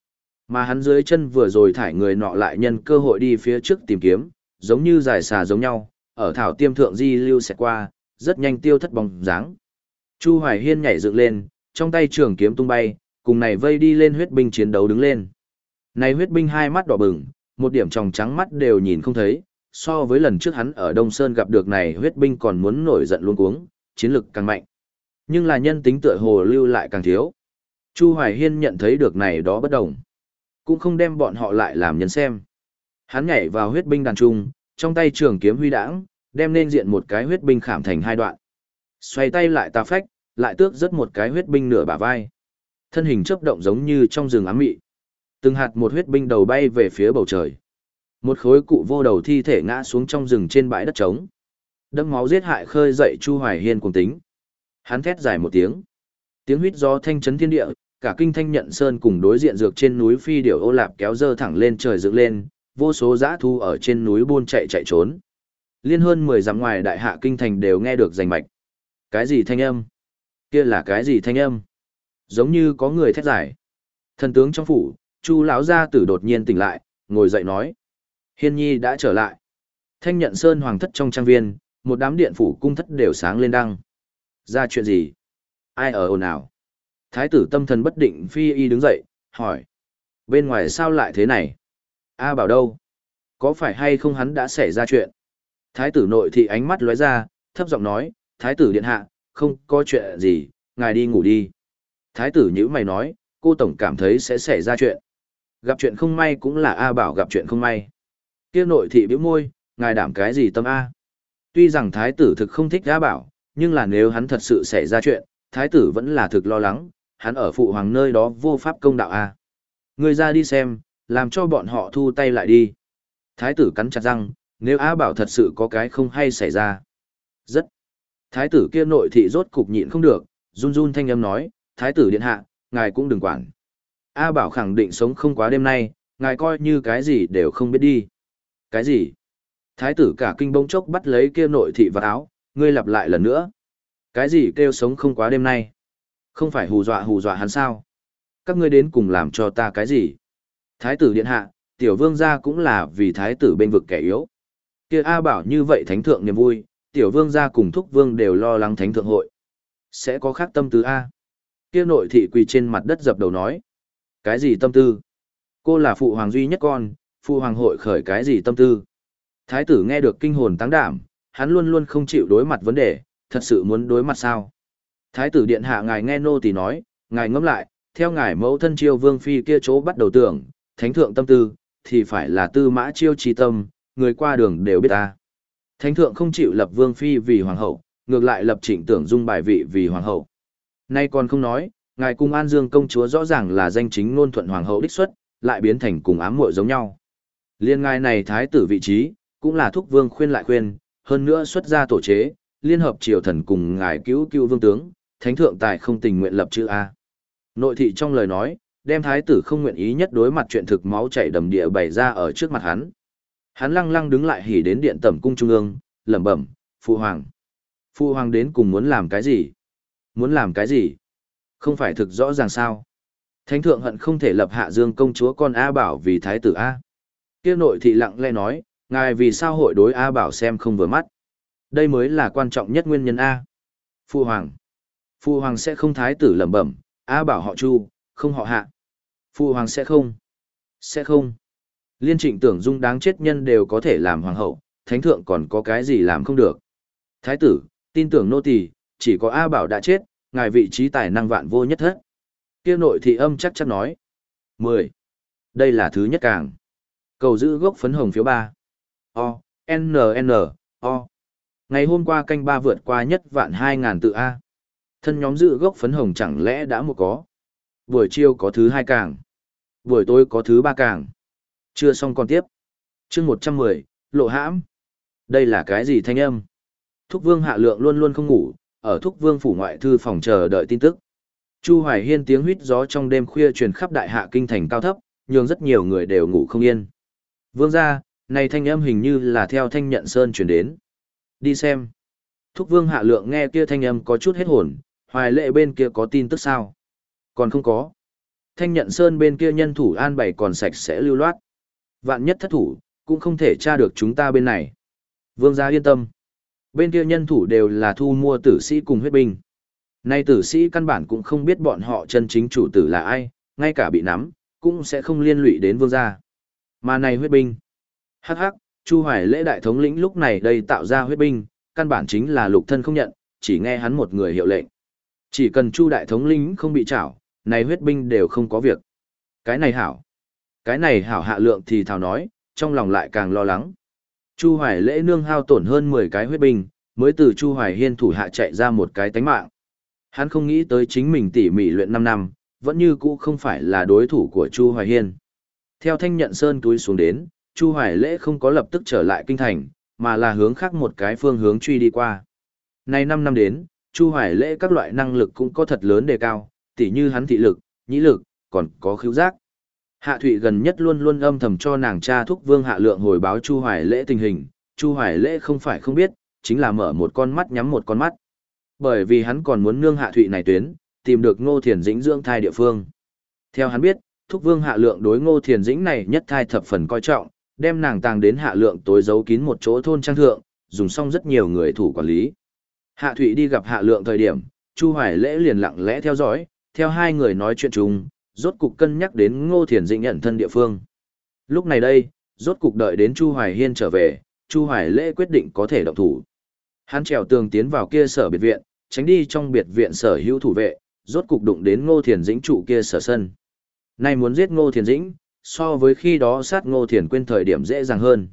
Mà hắn dưới chân vừa rồi thải người nọ lại nhân cơ hội đi phía trước tìm kiếm, giống như dài xà giống nhau, ở thảo tiêm thượng di lưu xẹt qua, rất nhanh tiêu thất bóng dáng. Chu Hoài Hiên nhảy dựng lên, trong tay trường kiếm tung bay, cùng này vây đi lên huyết binh chiến đấu đứng lên. Này huyết binh hai mắt đỏ bừng, một điểm tròng trắng mắt đều nhìn không thấy, so với lần trước hắn ở Đông Sơn gặp được này huyết binh còn muốn nổi giận luôn cuống, chiến lực càng mạnh. Nhưng là nhân tính tựa hồ lưu lại càng thiếu. Chu Hoài Hiên nhận thấy được này đó bất đồng, cũng không đem bọn họ lại làm nhân xem. Hắn nhảy vào huyết binh đàn trung, trong tay trường kiếm huy đãng, đem nên diện một cái huyết binh khảm thành hai đoạn. Xoay tay lại tà phách, lại tước rất một cái huyết binh nửa bả vai. Thân hình chớp động giống như trong rừng ám mị. Từng hạt một huyết binh đầu bay về phía bầu trời. Một khối cụ vô đầu thi thể ngã xuống trong rừng trên bãi đất trống. Đẫm máu giết hại khơi dậy Chu Hoài Hiên cuồng tính. Hắn thét dài một tiếng. Tiếng huýt gió thanh chấn thiên địa, cả kinh Thanh Nhận Sơn cùng đối diện dược trên núi phi điểu ô lạp kéo dơ thẳng lên trời dựng lên, vô số dã thu ở trên núi buôn chạy chạy trốn. Liên hơn mười dặm ngoài đại hạ kinh thành đều nghe được rành mạch. Cái gì thanh âm? Kia là cái gì thanh âm? Giống như có người thét giải. Thần tướng trong phủ, Chu lão gia tử đột nhiên tỉnh lại, ngồi dậy nói: Hiên nhi đã trở lại. Thanh Nhận Sơn hoàng thất trong trang viên, một đám điện phủ cung thất đều sáng lên đăng. Ra chuyện gì? Ai ở ồn ào? Thái tử tâm thần bất định phi y đứng dậy, hỏi: Bên ngoài sao lại thế này? A Bảo đâu? Có phải hay không hắn đã xảy ra chuyện? Thái tử nội thị ánh mắt lóe ra, thấp giọng nói: Thái tử điện hạ, không có chuyện gì, ngài đi ngủ đi. Thái tử nhíu mày nói: Cô tổng cảm thấy sẽ xảy ra chuyện. Gặp chuyện không may cũng là A Bảo gặp chuyện không may. Kia nội thị bĩu môi: Ngài đảm cái gì tâm A? Tuy rằng thái tử thực không thích A Bảo, nhưng là nếu hắn thật sự xảy ra chuyện, thái tử vẫn là thực lo lắng, hắn ở phụ hoàng nơi đó vô pháp công đạo A. Ngươi ra đi xem, làm cho bọn họ thu tay lại đi. Thái tử cắn chặt răng, nếu A Bảo thật sự có cái không hay xảy ra. Rất. Thái tử kia nội thị rốt cục nhịn không được, run run thanh âm nói: Thái tử điện hạ, ngài cũng đừng quản. A Bảo khẳng định sống không quá đêm nay, ngài coi như cái gì đều không biết đi. Cái gì? Thái tử cả kinh bỗng chốc bắt lấy kia nội thị vào áo, ngươi lặp lại lần nữa. Cái gì kêu sống không quá đêm nay? Không phải hù dọa hù dọa hắn sao? Các ngươi đến cùng làm cho ta cái gì? Thái tử điện hạ, tiểu vương gia cũng là vì thái tử bên vực kẻ yếu. Kia A Bảo như vậy thánh thượng niềm vui, tiểu vương gia cùng thúc vương đều lo lắng thánh thượng hội. Sẽ có khác tâm tư A. Kia nội thị quỳ trên mặt đất dập đầu nói. Cái gì tâm tư? Cô là phụ hoàng duy nhất con, phụ hoàng hội khởi cái gì tâm tư? Thái tử nghe được kinh hồn táng đảm, hắn luôn luôn không chịu đối mặt vấn đề, thật sự muốn đối mặt sao? Thái tử điện hạ ngài nghe nô tỳ nói, ngài ngẫm lại, theo ngài mẫu thân Chiêu Vương phi kia chỗ bắt đầu tưởng, thánh thượng tâm tư, thì phải là Tư Mã Chiêu chi tâm, người qua đường đều biết ta. Thánh thượng không chịu lập Vương phi vì hoàng hậu, ngược lại lập Trịnh Tưởng Dung bài vị vì hoàng hậu. Nay còn không nói, ngài cùng An Dương công chúa rõ ràng là danh chính ngôn thuận hoàng hậu đích xuất, lại biến thành cùng ám muội giống nhau. Liên ngài này thái tử vị trí, cũng là thúc vương khuyên lại khuyên, hơn nữa xuất ra tổ chế, liên hợp triều thần cùng ngài cứu cứu vương tướng, thánh thượng tài không tình nguyện lập chữ A. Nội thị trong lời nói, đem thái tử không nguyện ý nhất đối mặt chuyện thực máu chảy đầm địa bày ra ở trước mặt hắn. Hắn lăng lăng đứng lại hỉ đến điện tẩm cung trung ương, lẩm bẩm: Phụ hoàng. Phụ hoàng đến cùng muốn làm cái gì? Muốn làm cái gì? Không phải thực rõ ràng sao? Thánh thượng hận không thể lập Hạ Dương công chúa con A Bảo vì thái tử A. Kia nội thị lặng lẽ nói: Ngài vì sao hội đối A Bảo xem không vừa mắt? Đây mới là quan trọng nhất nguyên nhân A. Phụ hoàng. Phụ hoàng sẽ không thái tử lẩm bẩm: A Bảo họ Chu, không họ Hạ. Phụ hoàng sẽ không. Sẽ không. Liên Trịnh Tưởng Dung đáng chết nhân đều có thể làm hoàng hậu, thánh thượng còn có cái gì làm không được. Thái tử, tin tưởng nô tỳ, chỉ có A Bảo đã chết, ngài vị trí tài năng vạn vô nhất thất. Kia nội thị âm chắc chắc nói. mười. Đây là thứ nhất càng. Cầu giữ gốc phấn hồng phiếu ba. O, N, N, O. Ngày hôm qua canh ba vượt qua nhất vạn hai ngàn tự A. Thân nhóm giữ gốc phấn hồng chẳng lẽ đã một có. Buổi chiều có thứ hai càng. Buổi tối có thứ ba càng. Chưa xong còn tiếp. chương một trăm mười, lộ hãm. Đây là cái gì thanh âm? Thúc vương Hạ Lượng luôn luôn không ngủ, ở Thúc vương phủ ngoại thư phòng chờ đợi tin tức. Chu Hoài Hiên tiếng huýt gió trong đêm khuya truyền khắp đại hạ kinh thành cao thấp, nhưng rất nhiều người đều ngủ không yên. Vương gia, này thanh âm hình như là theo Thanh Nhận Sơn truyền đến. Đi xem. Thúc vương Hạ Lượng nghe kia thanh âm có chút hết hồn, Hoài Lệ bên kia có tin tức sao? Còn không có. Thanh Nhận Sơn bên kia nhân thủ an bày còn sạch sẽ lưu loát. Vạn nhất thất thủ, cũng không thể tra được chúng ta bên này. Vương gia yên tâm. Bên kia nhân thủ đều là thu mua tử sĩ cùng huyết binh. Nay tử sĩ căn bản cũng không biết bọn họ chân chính chủ tử là ai, ngay cả bị nắm, cũng sẽ không liên lụy đến vương gia. Mà này huyết binh. Hắc hắc, Chu Hoài Lễ đại thống lĩnh lúc này đây tạo ra huyết binh, căn bản chính là lục thân không nhận, chỉ nghe hắn một người hiệu lệnh. Chỉ cần Chu đại thống lĩnh không bị trảo, này huyết binh đều không có việc. Cái này hảo. Cái này hảo hạ lượng thì thào nói, trong lòng lại càng lo lắng. Chu Hoài Lễ nương hao tổn hơn mười cái huyết binh, mới từ Chu Hoài Hiên thủ hạ chạy ra một cái tánh mạng. Hắn không nghĩ tới chính mình tỉ mỉ luyện năm năm, vẫn như cũ không phải là đối thủ của Chu Hoài Hiên. Theo Thanh Nhận Sơn túi xuống đến, Chu Hoài Lễ không có lập tức trở lại kinh thành, mà là hướng khác một cái phương hướng truy đi qua. Nay năm năm đến, Chu Hoài Lễ các loại năng lực cũng có thật lớn đề cao, tỉ như hắn thị lực, nhĩ lực, còn có khứu giác. Hạ Thụy gần nhất luôn luôn âm thầm cho nàng cha thúc Vương Hạ Lượng hồi báo Chu Hoài Lễ tình hình, Chu Hoài Lễ không phải không biết, chính là mở một con mắt nhắm một con mắt. Bởi vì hắn còn muốn nương Hạ Thụy này tuyến, tìm được Ngô Thiền Dĩnh dưỡng thai địa phương. Theo hắn biết, thúc Vương Hạ Lượng đối Ngô Thiền Dĩnh này nhất thai thập phần coi trọng, đem nàng tàng đến Hạ Lượng tối giấu kín một chỗ thôn trang thượng, dùng xong rất nhiều người thủ quản lý. Hạ Thụy đi gặp Hạ Lượng thời điểm, Chu Hoài Lễ liền lặng lẽ theo dõi, theo hai người nói chuyện chung, rốt cục cân nhắc đến Ngô Thiền Dĩnh nhận thân địa phương. Lúc này đây, rốt cục đợi đến Chu Hoài Hiên trở về, Chu Hoài Lễ quyết định có thể động thủ. Hắn trèo tường tiến vào kia sở biệt viện, tránh đi trong biệt viện sở hữu thủ vệ, rốt cục đụng đến Ngô Thiền Dĩnh trụ kia sở sân. Nay muốn giết Ngô Thiền Dĩnh, so với khi đó sát Ngô Thiền Quyên thời điểm dễ dàng hơn.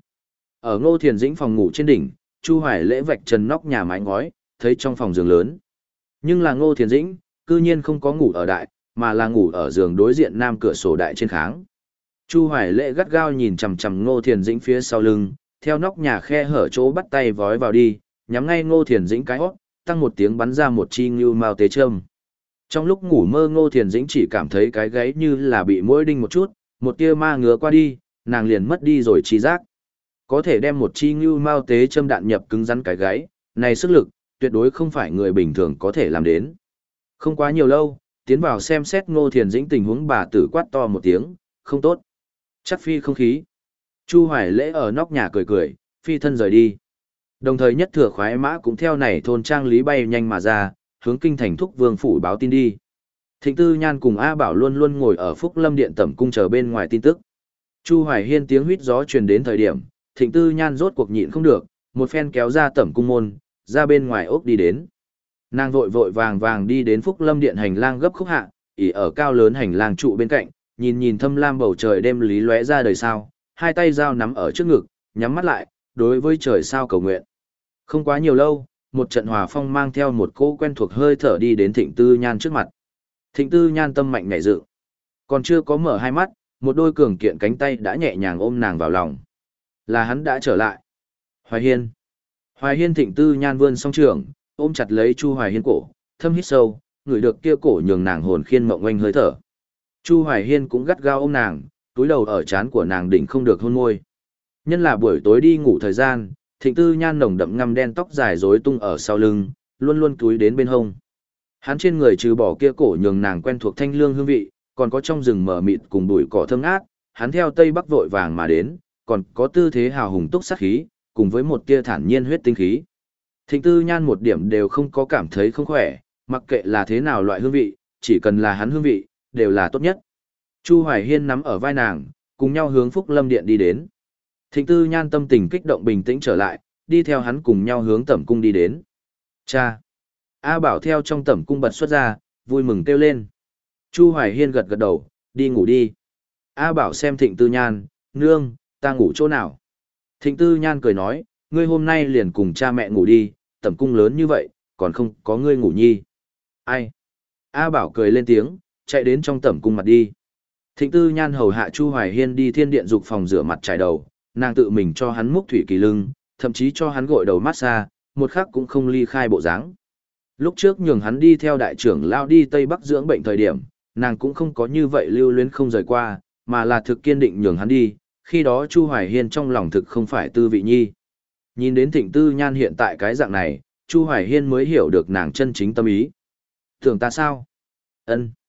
Ở Ngô Thiền Dĩnh phòng ngủ trên đỉnh, Chu Hoài Lễ vạch trần nóc nhà mái ngói, thấy trong phòng giường lớn. Nhưng là Ngô Thiền Dĩnh, cư nhiên không có ngủ ở đại, mà là ngủ ở giường đối diện nam cửa sổ đại trên kháng. Chu Hoài Lễ gắt gao nhìn chằm chằm Ngô Thiền Dĩnh phía sau lưng, theo nóc nhà khe hở chỗ bắt tay vói vào đi, nhắm ngay Ngô Thiền Dĩnh cái hót, tăng một tiếng bắn ra một chi ngưu mao tế châm. Trong lúc ngủ mơ Ngô Thiền Dĩnh chỉ cảm thấy cái gáy như là bị mũi đinh một chút, một tia ma ngứa qua đi, nàng liền mất đi rồi trí giác. Có thể đem một chi ngưu mao tế châm đạn nhập cứng rắn cái gáy, này sức lực, tuyệt đối không phải người bình thường có thể làm đến. Không quá nhiều lâu, tiến vào xem xét Ngô Thiền Dĩnh tình huống bà tử quát to một tiếng, không tốt. Chắc phi không khí. Chu Hoài Lễ ở nóc nhà cười cười, phi thân rời đi. Đồng thời nhất thừa khoái mã cũng theo này thôn trang lý bay nhanh mà ra, hướng kinh thành thúc vương phủ báo tin đi. Thịnh Tư Nhan cùng A Bảo luôn luôn ngồi ở Phúc Lâm Điện tẩm cung chờ bên ngoài tin tức. Chu Hoài Hiên tiếng huýt gió truyền đến thời điểm, Thịnh Tư Nhan rốt cuộc nhịn không được, một phen kéo ra tẩm cung môn, ra bên ngoài ốc đi đến. Nàng vội vội vàng vàng đi đến Phúc Lâm Điện hành lang gấp khúc hạ, ỉ ở cao lớn hành lang trụ bên cạnh, nhìn nhìn thâm lam bầu trời đêm lý lóe ra đời sao, hai tay dao nắm ở trước ngực, nhắm mắt lại, đối với trời sao cầu nguyện. Không quá nhiều lâu, một trận hòa phong mang theo một cỗ quen thuộc hơi thở đi đến Thịnh Tư Nhan trước mặt. Thịnh Tư Nhan tâm mạnh nhảy dựng, còn chưa có mở hai mắt, một đôi cường kiện cánh tay đã nhẹ nhàng ôm nàng vào lòng. Là hắn đã trở lại. Hoài Hiên. Hoài Hiên. Thịnh Tư Nhan vươn song trường, ôm chặt lấy Chu Hoài Hiên cổ, thâm hít sâu, ngửi được kia cổ nhường nàng hồn khiên mộng oanh hơi thở. Chu Hoài Hiên cũng gắt gao ôm nàng, túi đầu ở trán của nàng đỉnh không được hôn môi. Nhân là buổi tối đi ngủ thời gian, Thịnh Tư Nhan nồng đậm ngăm đen tóc dài rối tung ở sau lưng, luôn luôn túi đến bên hông. Hắn trên người trừ bỏ kia cổ nhường nàng quen thuộc thanh lương hương vị, còn có trong rừng mờ mịt cùng bụi cỏ thơm ngát, hắn theo tây bắc vội vàng mà đến, còn có tư thế hào hùng túc sát khí, cùng với một tia thản nhiên huyết tinh khí. Thịnh Tư Nhan một điểm đều không có cảm thấy không khỏe, mặc kệ là thế nào loại hương vị, chỉ cần là hắn hương vị, đều là tốt nhất. Chu Hoài Hiên nắm ở vai nàng, cùng nhau hướng Phúc Lâm Điện đi đến. Thịnh Tư Nhan tâm tình kích động bình tĩnh trở lại, đi theo hắn cùng nhau hướng tẩm cung đi đến. Cha! A Bảo theo trong tẩm cung bật xuất ra, vui mừng kêu lên. Chu Hoài Hiên gật gật đầu, đi ngủ đi. A Bảo xem Thịnh Tư Nhan, nương, ta ngủ chỗ nào? Thịnh Tư Nhan cười nói, ngươi hôm nay liền cùng cha mẹ ngủ đi, tẩm cung lớn như vậy, còn không có ngươi ngủ nhi. Ai? A Bảo cười lên tiếng, chạy đến trong tẩm cung mặt đi. Thịnh Tư Nhan hầu hạ Chu Hoài Hiên đi thiên điện dục phòng rửa mặt trải đầu, nàng tự mình cho hắn múc thủy kỳ lưng, thậm chí cho hắn gội đầu massage, một khắc cũng không ly khai bộ dáng. Lúc trước nhường hắn đi theo đại trưởng lao đi Tây Bắc dưỡng bệnh thời điểm, nàng cũng không có như vậy lưu luyến không rời qua, mà là thực kiên định nhường hắn đi, khi đó Chu Hoài Hiên trong lòng thực không phải tư vị nhi. Nhìn đến Thịnh Tư Nhan hiện tại cái dạng này, Chu Hoài Hiên mới hiểu được nàng chân chính tâm ý. Tưởng ta sao? Ân.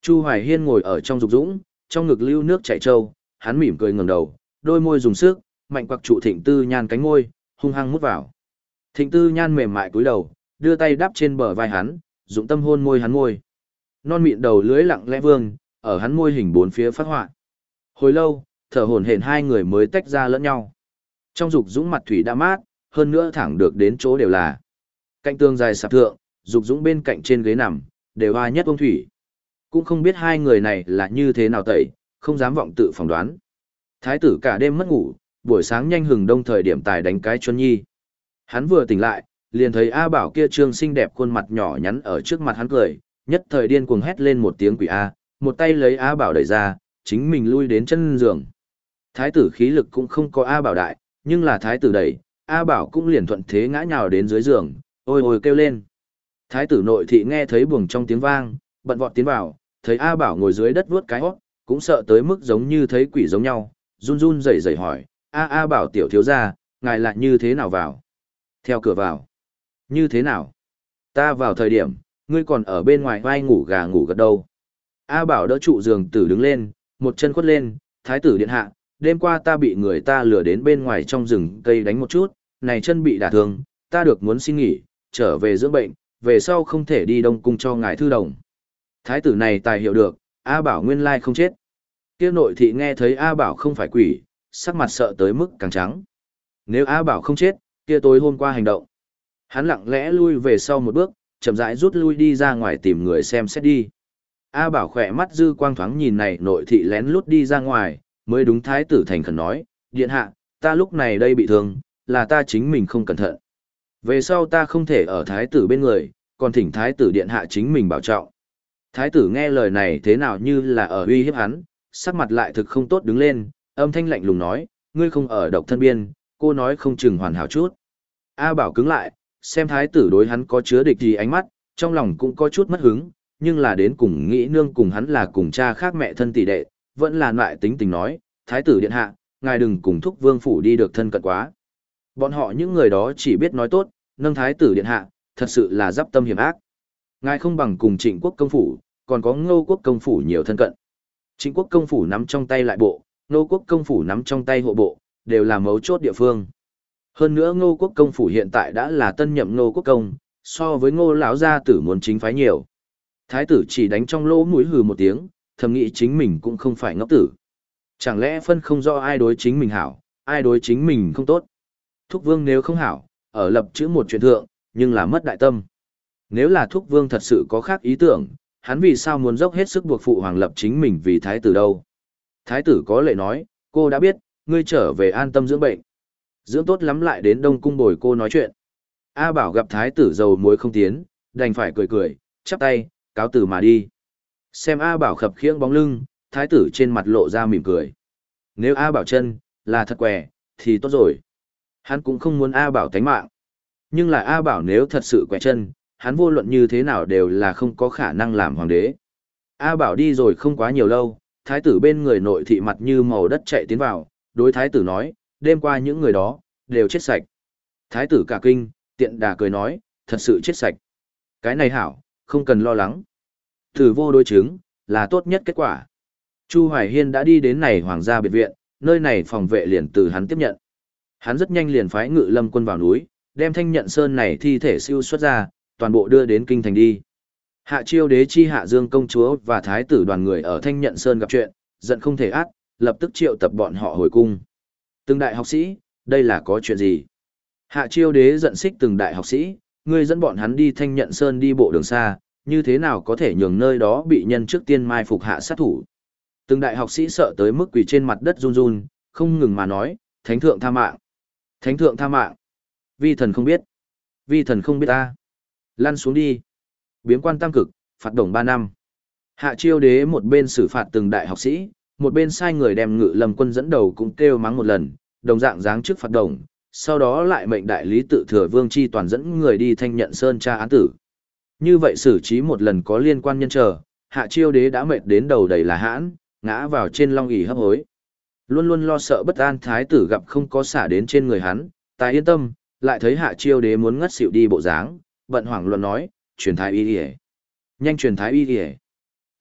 Chu Hoài Hiên ngồi ở trong dục dũng, trong ngực lưu nước chảy trâu, hắn mỉm cười ngẩng đầu, đôi môi dùng sức, mạnh quặc trụ Thịnh Tư Nhan cánh môi, hung hăng mút vào. Thịnh Tư Nhan mềm mại cúi đầu, đưa tay đắp trên bờ vai hắn, dụng tâm hôn môi hắn môi. Non mịn đầu lưỡi lặng lẽ vương, ở hắn môi hình bốn phía phát họa. Hồi lâu, thở hổn hển hai người mới tách ra lẫn nhau. Trong dục dũng mặt thủy đã mát, hơn nữa thẳng được đến chỗ đều là. Cạnh tường dài sạp thượng, dục dũng bên cạnh trên ghế nằm, đều hoa nhất ông thủy. Cũng không biết hai người này là như thế nào tẩy, không dám vọng tự phỏng đoán. Thái tử cả đêm mất ngủ, buổi sáng nhanh hừng đông thời điểm tài đánh cái chuân nhi. Hắn vừa tỉnh lại, liền thấy A Bảo kia trương xinh đẹp khuôn mặt nhỏ nhắn ở trước mặt hắn cười, nhất thời điên cuồng hét lên một tiếng quỷ A, một tay lấy A Bảo đẩy ra, chính mình lui đến chân giường. Thái tử khí lực cũng không có A Bảo đại, nhưng là thái tử đẩy, A Bảo cũng liền thuận thế ngã nhào đến dưới giường, ôi ôi kêu lên. Thái tử nội thị nghe thấy buồng trong tiếng vang, bận vọt tiến vào, thấy A Bảo ngồi dưới đất vuốt cái hót, cũng sợ tới mức giống như thấy quỷ giống nhau, run run rẩy rẩy hỏi, A A Bảo tiểu thiếu gia, ngài lại như thế nào vào? Theo cửa vào. Như thế nào? Ta vào thời điểm, ngươi còn ở bên ngoài vai ngủ gà ngủ gật đâu. A Bảo đỡ trụ giường tử đứng lên, một chân khuất lên, thái tử điện hạ, đêm qua ta bị người ta lừa đến bên ngoài trong rừng cây đánh một chút, này chân bị đả thương, ta được muốn xin nghỉ, trở về dưỡng bệnh, về sau không thể đi Đông Cung cho ngài thư đồng. Thái tử này tài hiểu được, A Bảo nguyên lai không chết. Kia nội thị nghe thấy A Bảo không phải quỷ, sắc mặt sợ tới mức càng trắng. Nếu A Bảo không chết, kia tối hôm qua hành động. Hắn lặng lẽ lui về sau một bước, chậm rãi rút lui đi ra ngoài tìm người xem xét đi. A Bảo khỏe mắt dư quang thoáng nhìn này nội thị lén lút đi ra ngoài, mới đúng thái tử thành khẩn nói, điện hạ, ta lúc này đây bị thương, là ta chính mình không cẩn thận. Về sau ta không thể ở thái tử bên người, còn thỉnh thái tử điện hạ chính mình bảo trọng. Thái tử nghe lời này thế nào như là ở uy hiếp hắn, sắc mặt lại thực không tốt đứng lên, âm thanh lạnh lùng nói, ngươi không ở độc thân biên, cô nói không chừng hoàn hảo chút. A Bảo cứng lại, xem thái tử đối hắn có chứa địch gì ánh mắt, trong lòng cũng có chút mất hứng, nhưng là đến cùng nghĩ nương cùng hắn là cùng cha khác mẹ thân tỷ đệ, vẫn là loại tính tình nói, thái tử điện hạ, ngài đừng cùng thúc vương phủ đi được thân cận quá. Bọn họ những người đó chỉ biết nói tốt, nâng thái tử điện hạ, thật sự là giáp tâm hiểm ác. Ngài không bằng cùng trịnh quốc công phủ, còn có ngô quốc công phủ nhiều thân cận. Trịnh quốc công phủ nắm trong tay lại bộ, ngô quốc công phủ nắm trong tay hộ bộ, đều là mấu chốt địa phương. Hơn nữa ngô quốc công phủ hiện tại đã là tân nhậm ngô quốc công, so với ngô lão gia tử muốn chính phái nhiều. Thái tử chỉ đánh trong lỗ mũi hừ một tiếng, thầm nghĩ chính mình cũng không phải ngốc tử. Chẳng lẽ phân không rõ ai đối chính mình hảo, ai đối chính mình không tốt. Thúc vương nếu không hảo, ở lập chữ một chuyện thượng, nhưng là mất đại tâm. Nếu là thúc vương thật sự có khác ý tưởng, hắn vì sao muốn dốc hết sức buộc phụ hoàng lập chính mình vì thái tử đâu. Thái tử có lệ nói, cô đã biết, ngươi trở về an tâm dưỡng bệnh. Dưỡng tốt lắm lại đến Đông Cung bồi cô nói chuyện. A Bảo gặp thái tử dầu muối không tiến, đành phải cười cười, chắp tay, cáo tử mà đi. Xem A Bảo khập khiễng bóng lưng, thái tử trên mặt lộ ra mỉm cười. Nếu A Bảo chân, là thật què, thì tốt rồi. Hắn cũng không muốn A Bảo tánh mạng. Nhưng là A Bảo nếu thật sự quẹ chân, hắn vô luận như thế nào đều là không có khả năng làm hoàng đế. A Bảo đi rồi không quá nhiều lâu, thái tử bên người nội thị mặt như màu đất chạy tiến vào, đối thái tử nói, đêm qua những người đó, đều chết sạch. Thái tử cả kinh, tiện đà cười nói, thật sự chết sạch. Cái này hảo, không cần lo lắng. Tử vô đối chứng, là tốt nhất kết quả. Chu Hoài Hiên đã đi đến này hoàng gia biệt viện, nơi này phòng vệ liền từ hắn tiếp nhận. Hắn rất nhanh liền phái ngự lâm quân vào núi, đem thanh nhận sơn này thi thể siêu xuất ra, toàn bộ đưa đến kinh thành đi. Hạ Chiêu đế chi Hạ Dương công chúa và thái tử đoàn người ở thanh nhận sơn gặp chuyện, giận không thể át, lập tức triệu tập bọn họ hồi cung. Từng đại học sĩ, đây là có chuyện gì? Hạ Chiêu đế giận xích từng đại học sĩ, ngươi dẫn bọn hắn đi thanh nhận sơn đi bộ đường xa, như thế nào có thể nhường nơi đó bị nhân trước tiên mai phục hạ sát thủ. Từng đại học sĩ sợ tới mức quỳ trên mặt đất run run, không ngừng mà nói, thánh thượng tha mạng. Thánh thượng tha mạng. Vi thần không biết. Vi thần không biết ta. Lăn xuống đi. Biếm quan tam cực, phạt đồng ba năm. Hạ Chiêu đế một bên xử phạt từng đại học sĩ, một bên sai người đem ngự lâm quân dẫn đầu cũng kêu mắng một lần, đồng dạng giáng trước phạt đồng, sau đó lại mệnh đại lý tự thừa Vương Chi toàn dẫn người đi thanh nhận sơn tra án tử. Như vậy xử trí một lần có liên quan nhân chờ, Hạ Chiêu đế đã mệt đến đầu đầy là hãn, ngã vào trên long ỷ hấp hối. Luôn luôn lo sợ bất an thái tử gặp không có xả đến trên người hắn, tài yên tâm, lại thấy Hạ Chiêu đế muốn ngất xỉu đi bộ dáng, bận hoảng loạn nói, truyền thái y y. Nhanh truyền thái y y.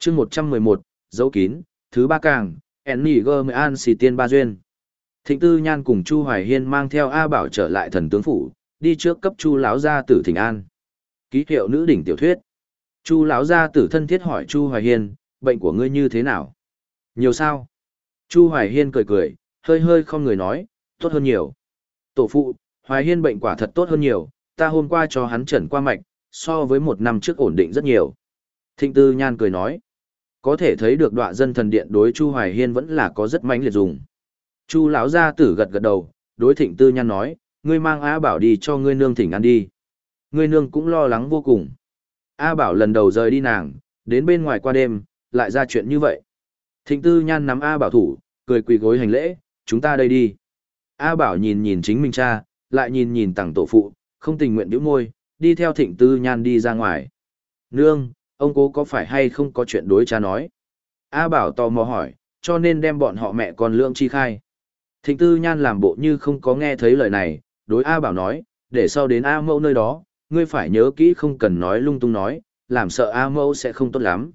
chương một trăm mười một, dấu kín, thứ ba càng, Enni Gơ Mới An Xì Tiên Ba Duyên. Thịnh Tư Nhan cùng Chu Hoài Hiên mang theo A Bảo trở lại thần tướng phủ, đi trước cấp Chu lão gia tử thỉnh an. Ký hiệu nữ đỉnh tiểu thuyết. Chu lão gia tử thân thiết hỏi Chu Hoài Hiên, bệnh của ngươi như thế nào? Nhiều sao? Chu Hoài Hiên cười cười, hơi hơi không người nói, tốt hơn nhiều. Tổ phụ, Hoài Hiên bệnh quả thật tốt hơn nhiều, ta hôm qua cho hắn chẩn qua mạch, so với một năm trước ổn định rất nhiều. Thịnh Tư Nhan cười nói, có thể thấy được Đọa Dân Thần Điện đối Chu Hoài Hiên vẫn là có rất mãnh liệt dùng. Chu lão gia tử gật gật đầu, đối Thịnh Tư Nhan nói, ngươi mang A Bảo đi cho ngươi nương thỉnh ăn đi. Ngươi nương cũng lo lắng vô cùng. A Bảo lần đầu rời đi nàng, đến bên ngoài qua đêm, lại ra chuyện như vậy. Thịnh Tư Nhan nắm A Bảo thủ, cười quỳ gối hành lễ, chúng ta đây đi. A Bảo nhìn nhìn chính mình cha, lại nhìn nhìn tặng tổ phụ, không tình nguyện bĩu môi, đi theo Thịnh Tư Nhan đi ra ngoài. Nương, ông cố có phải hay không có chuyện đối cha nói? A Bảo tò mò hỏi, cho nên đem bọn họ mẹ con lưỡng chi khai. Thịnh Tư Nhan làm bộ như không có nghe thấy lời này, đối A Bảo nói, để sau đến A Mẫu nơi đó, ngươi phải nhớ kỹ không cần nói lung tung nói, làm sợ A Mẫu sẽ không tốt lắm.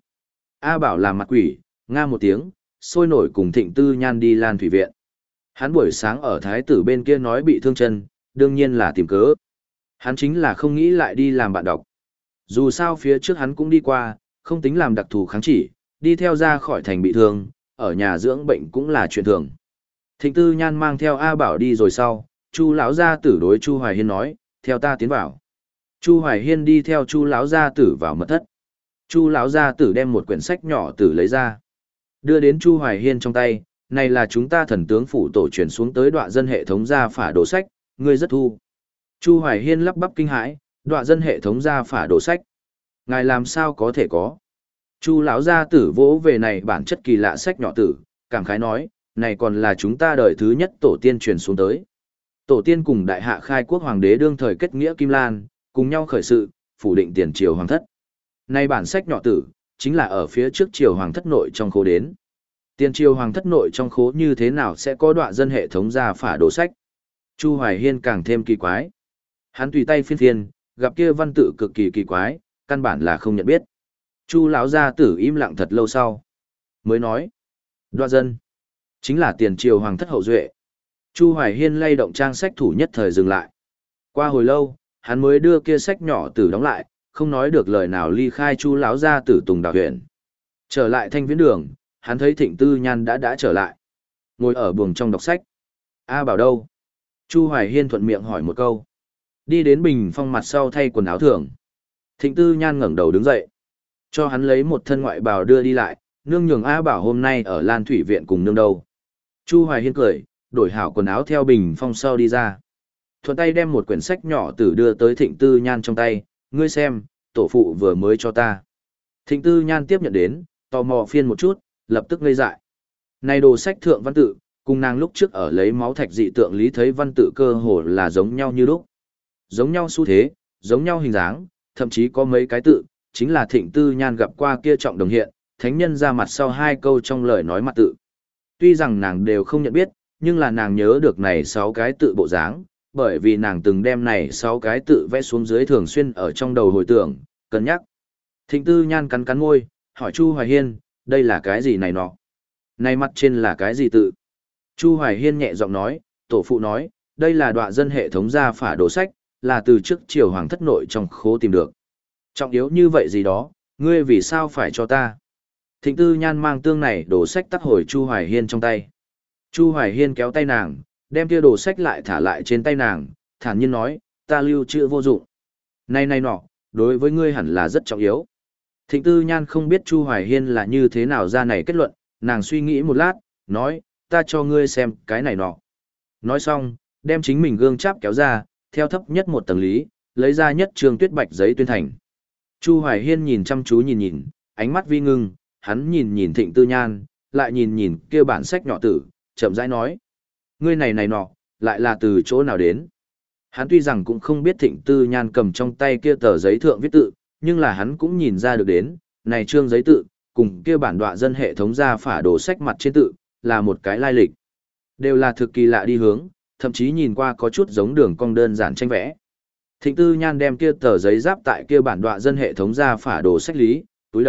A Bảo làm mặt quỷ, nga một tiếng, sôi nổi cùng Thịnh Tư Nhan đi Lan Thủy Viện. Hắn buổi sáng ở thái tử bên kia nói bị thương chân, đương nhiên là tìm cớ. Hắn chính là không nghĩ lại đi làm bạn đọc. Dù sao phía trước hắn cũng đi qua, không tính làm đặc thù kháng chỉ, đi theo ra khỏi thành bị thương, ở nhà dưỡng bệnh cũng là chuyện thường. Thịnh Tư Nhan mang theo A Bảo đi rồi sau, Chu lão gia tử đối Chu Hoài Hiên nói, theo ta tiến vào. Chu Hoài Hiên đi theo Chu lão gia tử vào mật thất. Chu lão gia tử đem một quyển sách nhỏ tử lấy ra, đưa đến Chu Hoài Hiên trong tay, này là chúng ta thần tướng phủ tổ truyền xuống tới Đọa Dân hệ thống gia phả đồ sách, ngươi rất thu. Chu Hoài Hiên lắp bắp kinh hãi, Đọa Dân hệ thống gia phả đồ sách, ngài làm sao có thể có? Chu lão gia tử vỗ về này bản chất kỳ lạ sách nhỏ tử, cảm khái nói, này còn là chúng ta đời thứ nhất tổ tiên truyền xuống tới. Tổ tiên cùng đại hạ khai quốc hoàng đế đương thời kết nghĩa Kim Lan, cùng nhau khởi sự, phủ định tiền triều hoàng thất. Này bản sách nhỏ tử, chính là ở phía trước triều hoàng thất nội trong khố đến. Tiền triều hoàng thất nội trong khố như thế nào sẽ có Đọa Dân hệ thống ra phả đồ sách? Chu Hoài Hiên càng thêm kỳ quái. Hắn tùy tay phiên phiên, gặp kia văn tự cực kỳ kỳ quái, căn bản là không nhận biết. Chu lão gia tử im lặng thật lâu sau, mới nói, Đọa Dân chính là tiền triều hoàng thất hậu duệ. Chu Hoài Hiên lay động trang sách thủ nhất thời dừng lại. Qua hồi lâu, hắn mới đưa kia sách nhỏ tử đóng lại, không nói được lời nào ly khai Chu lão gia tử Tùng Đào huyện. Trở lại Thanh Viễn Đường, hắn thấy Thịnh Tư Nhan đã đã trở lại, ngồi ở buồng trong đọc sách. A Bảo đâu? Chu Hoài Hiên thuận miệng hỏi một câu. Đi đến bình phong mặt sau thay quần áo thường. Thịnh Tư Nhan ngẩng đầu đứng dậy, cho hắn lấy một thân ngoại bào đưa đi lại, nương nhường A Bảo hôm nay ở Lan Thủy Viện cùng nương đâu. Chu Hoài Hiên cười, đổi hảo quần áo theo bình phong sau đi ra. Thuận tay đem một quyển sách nhỏ tử đưa tới Thịnh Tư Nhan trong tay, ngươi xem, tổ phụ vừa mới cho ta. Thịnh Tư Nhan tiếp nhận đến, tò mò phiên một chút, lập tức ngây dại. Này đồ sách thượng văn tự, cùng nàng lúc trước ở lấy máu thạch dị tượng lý thấy văn tự cơ hồ là giống nhau như lúc. Giống nhau xu thế, giống nhau hình dáng, thậm chí có mấy cái tự, chính là Thịnh Tư Nhan gặp qua kia trọng đồng hiện, thánh nhân ra mặt sau hai câu trong lời nói mặt tự. Tuy rằng nàng đều không nhận biết, nhưng là nàng nhớ được này sáu cái tự bộ dáng, bởi vì nàng từng đem này sáu cái tự vẽ xuống dưới thường xuyên ở trong đầu hồi tưởng, cân nhắc. Thịnh Tư Nhan cắn cắn môi, hỏi Chu Hoài Hiên, đây là cái gì này nọ? Này mặt trên là cái gì tự? Chu Hoài Hiên nhẹ giọng nói, tổ phụ nói, đây là Đọa Dân hệ thống gia phả đồ sách, là từ trước triều hoàng thất nội trong khố tìm được. Trọng yếu như vậy gì đó, ngươi vì sao phải cho ta? Thịnh Tư Nhan mang tương này đồ sách tắt hồi Chu Hoài Hiên trong tay. Chu Hoài Hiên kéo tay nàng, đem kia đồ sách lại thả lại trên tay nàng, thản nhiên nói, ta lưu trữ vô dụng. Này này nọ, đối với ngươi hẳn là rất trọng yếu. Thịnh Tư Nhan không biết Chu Hoài Hiên là như thế nào ra này kết luận, nàng suy nghĩ một lát, nói, ta cho ngươi xem cái này nọ. Nói xong, đem chính mình gương cháp kéo ra, theo thấp nhất một tầng lý, lấy ra nhất trường tuyết bạch giấy tuyên thành. Chu Hoài Hiên nhìn chăm chú nhìn nhìn, ánh mắt vi ngưng, hắn nhìn nhìn Thịnh Tư Nhan, lại nhìn nhìn kia bản sách nhỏ tử, chậm rãi nói. Ngươi này này nọ, lại là từ chỗ nào đến? Hắn tuy rằng cũng không biết Thịnh Tư Nhan cầm trong tay kia tờ giấy thượng viết tự, nhưng là hắn cũng nhìn ra được đến, này trương giấy tự, cùng kia bản Đọa Dân hệ thống ra phả đồ sách mặt trên tự, là một cái lai lịch. Đều là thực kỳ lạ đi hướng, thậm chí nhìn qua có chút giống đường cong đơn giản tranh vẽ. Thịnh Tư Nhan đem kia tờ giấy giáp tại kia bản Đọa Dân hệ thống ra phả đồ sách lý, túi đầu,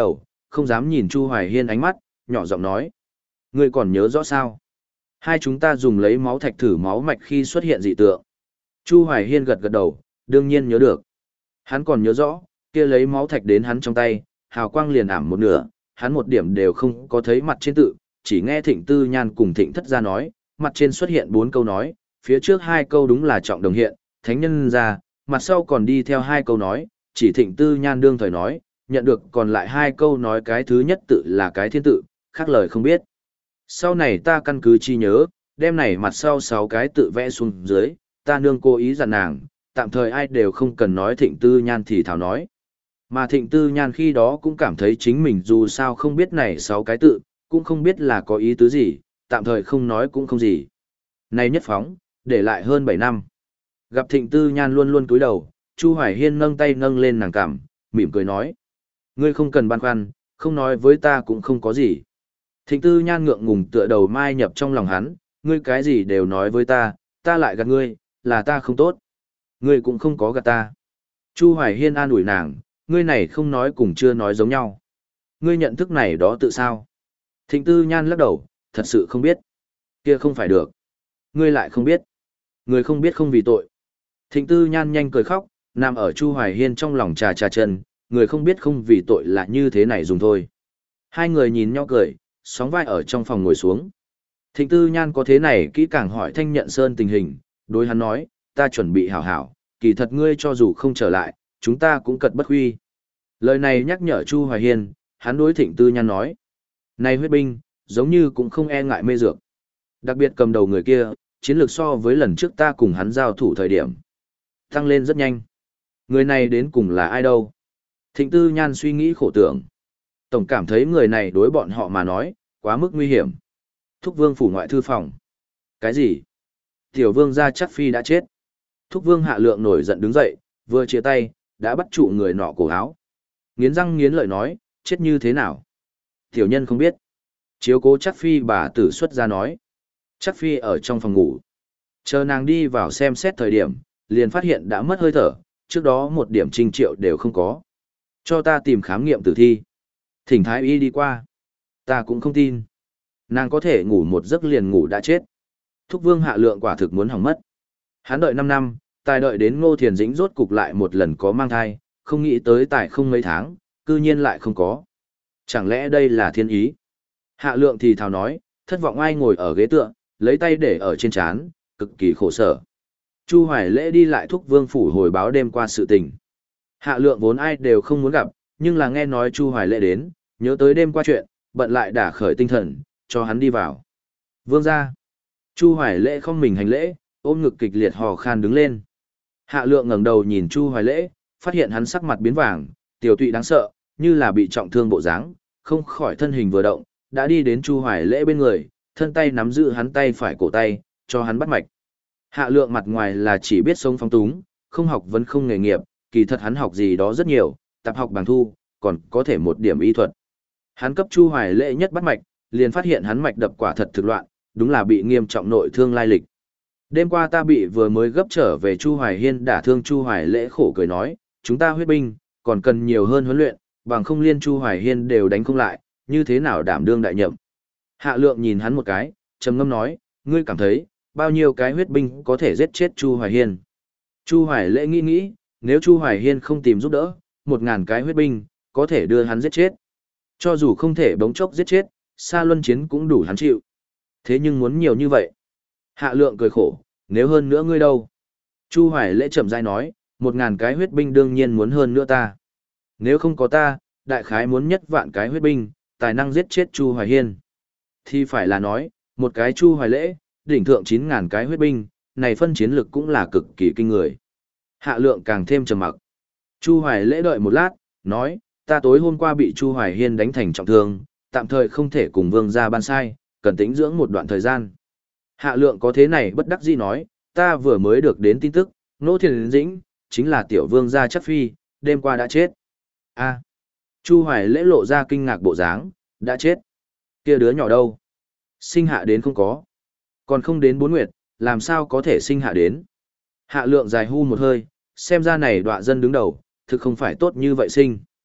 không dám nhìn Chu Hoài Hiên ánh mắt, nhỏ giọng nói. Ngươi còn nhớ rõ sao? Hai chúng ta dùng lấy máu thạch thử máu mạch khi xuất hiện dị tượng. Chu Hoài Hiên gật gật đầu, đương nhiên nhớ được. Hắn còn nhớ rõ, kia lấy máu thạch đến hắn trong tay, hào quang liền ảm một nửa, hắn một điểm đều không có thấy mặt trên tự, chỉ nghe Thịnh Tư Nhan cùng Thịnh Thất Gia nói, mặt trên xuất hiện bốn câu nói, phía trước hai câu đúng là trọng đồng hiện, thánh nhân ra, mặt sau còn đi theo hai câu nói, chỉ Thịnh Tư Nhan đương thời nói, nhận được còn lại hai câu nói cái thứ nhất tự là cái thiên tự, khác lời không biết. Sau này ta căn cứ chi nhớ, đem này mặt sau sáu cái tự vẽ xuống dưới, ta nương cố ý dặn nàng, tạm thời ai đều không cần nói Thịnh Tư Nhan thì thảo nói. Mà Thịnh Tư Nhan khi đó cũng cảm thấy chính mình dù sao không biết này sáu cái tự, cũng không biết là có ý tứ gì, tạm thời không nói cũng không gì. Này nhất phóng, để lại hơn bảy năm. Gặp Thịnh Tư Nhan luôn luôn cúi đầu, Chu Hoài Hiên nâng tay nâng lên nàng cằm, mỉm cười nói. Ngươi không cần băn khoăn, không nói với ta cũng không có gì. Thịnh Tư Nhan ngượng ngùng tựa đầu mai nhập trong lòng hắn, ngươi cái gì đều nói với ta, ta lại gạt ngươi, là ta không tốt. Ngươi cũng không có gạt ta. Chu Hoài Hiên an ủi nàng, ngươi này không nói cùng chưa nói giống nhau. Ngươi nhận thức này đó tự sao? Thịnh Tư Nhan lắc đầu, thật sự không biết. Kia không phải được. Ngươi lại không biết. Ngươi không biết không vì tội. Thịnh Tư Nhan nhanh cười khóc, nằm ở Chu Hoài Hiên trong lòng trà trà chân, người không biết không vì tội là như thế này dùng thôi. Hai người nhìn nhau cười, sóng vai ở trong phòng ngồi xuống. Thịnh Tư Nhan có thế này kỹ càng hỏi Thanh Nhận Sơn tình hình, đối hắn nói, ta chuẩn bị hảo hảo, kỳ thật ngươi cho dù không trở lại, chúng ta cũng cật bất huy. Lời này nhắc nhở Chu Hoài Hiên, hắn đối Thịnh Tư Nhan nói. Này huyết binh, giống như cũng không e ngại mê dược. Đặc biệt cầm đầu người kia, chiến lược so với lần trước ta cùng hắn giao thủ thời điểm. Tăng lên rất nhanh. Người này đến cùng là ai đâu? Thịnh Tư Nhan suy nghĩ khổ tưởng. Tổng cảm thấy người này đối bọn họ mà nói, quá mức nguy hiểm. Thúc Vương phủ ngoại thư phòng. Cái gì? Tiểu Vương gia chắc phi đã chết. Thúc Vương Hạ Lượng nổi giận đứng dậy, vừa chia tay, đã bắt trụ người nọ cổ áo. Nghiến răng nghiến lợi nói, chết như thế nào? Tiểu nhân không biết. Chiếu cố chắc phi bà tử xuất ra nói. Chắc phi ở trong phòng ngủ. Chờ nàng đi vào xem xét thời điểm, liền phát hiện đã mất hơi thở, trước đó một điểm trinh triệu đều không có. Cho ta tìm khám nghiệm tử thi. Thỉnh thái y đi qua. Ta cũng không tin. Nàng có thể ngủ một giấc liền ngủ đã chết. Thúc Vương Hạ Lượng quả thực muốn hỏng mất. Hắn đợi năm năm, tài đợi đến Ngô Thiền Dĩnh rốt cục lại một lần có mang thai, không nghĩ tới tài không mấy tháng, cư nhiên lại không có. Chẳng lẽ đây là thiên ý? Hạ Lượng thì thào nói, thất vọng ai ngồi ở ghế tựa, lấy tay để ở trên trán, cực kỳ khổ sở. Chu Hoài Lễ đi lại Thúc Vương phủ hồi báo đêm qua sự tình. Hạ Lượng vốn ai đều không muốn gặp, nhưng là nghe nói Chu Hoài Lễ đến, nhớ tới đêm qua chuyện, bận lại đả khởi tinh thần, cho hắn đi vào. Vương gia. Chu Hoài Lễ không mình hành lễ, ôm ngực kịch liệt hò khan đứng lên. Hạ Lượng ngẩng đầu nhìn Chu Hoài Lễ, phát hiện hắn sắc mặt biến vàng, tiểu tụy đáng sợ, như là bị trọng thương bộ dáng, không khỏi thân hình vừa động, đã đi đến Chu Hoài Lễ bên người, thân tay nắm giữ hắn tay phải cổ tay, cho hắn bắt mạch. Hạ Lượng mặt ngoài là chỉ biết sống phóng túng, không học vẫn không nghề nghiệp, kỳ thật hắn học gì đó rất nhiều, tập học bằng thu, còn có thể một điểm y thuật. Hắn cấp Chu Hoài Lễ nhất bắt mạch, liền phát hiện hắn mạch đập quả thật thực loạn, đúng là bị nghiêm trọng nội thương lai lịch. Đêm qua ta bị vừa mới gấp trở về Chu Hoài Hiên đả thương. Chu Hoài Lễ khổ cười nói, chúng ta huyết binh, còn cần nhiều hơn huấn luyện, bằng không liên Chu Hoài Hiên đều đánh không lại, như thế nào đảm đương đại nhậm. Hạ Lượng nhìn hắn một cái, trầm ngâm nói, ngươi cảm thấy, bao nhiêu cái huyết binh có thể giết chết Chu Hoài Hiên. Chu Hoài Lễ nghĩ nghĩ, nếu Chu Hoài Hiên không tìm giúp đỡ, một ngàn cái huyết binh, có thể đưa hắn giết chết. Cho dù không thể bỗng chốc giết chết, xa luân chiến cũng đủ hắn chịu. Thế nhưng muốn nhiều như vậy. Hạ Lượng cười khổ, nếu hơn nữa ngươi đâu? Chu Hoài Lễ chậm rãi nói, một ngàn cái huyết binh đương nhiên muốn hơn nữa ta. Nếu không có ta, đại khái muốn nhất vạn cái huyết binh, tài năng giết chết Chu Hoài Hiên. Thì phải là nói, một cái Chu Hoài Lễ, đỉnh thượng chín ngàn cái huyết binh, này phân chiến lực cũng là cực kỳ kinh người. Hạ Lượng càng thêm trầm mặc. Chu Hoài Lễ đợi một lát, nói, ta tối hôm qua bị Chu Hoài Hiên đánh thành trọng thương, tạm thời không thể cùng Vương gia ban sai, cần tĩnh dưỡng một đoạn thời gian. Hạ Lượng có thế này bất đắc dĩ nói, ta vừa mới được đến tin tức, Ngô Thiền Dĩnh, chính là tiểu Vương gia chắc phi, đêm qua đã chết. A. Chu Hoài Lễ lộ ra kinh ngạc bộ dáng, đã chết. Kia đứa nhỏ đâu? Sinh hạ đến không có. Còn không đến bốn nguyệt, làm sao có thể sinh hạ đến? Hạ Lượng dài hu một hơi, xem ra này đọa dân đứng đầu, thực không phải tốt như vậy sinh.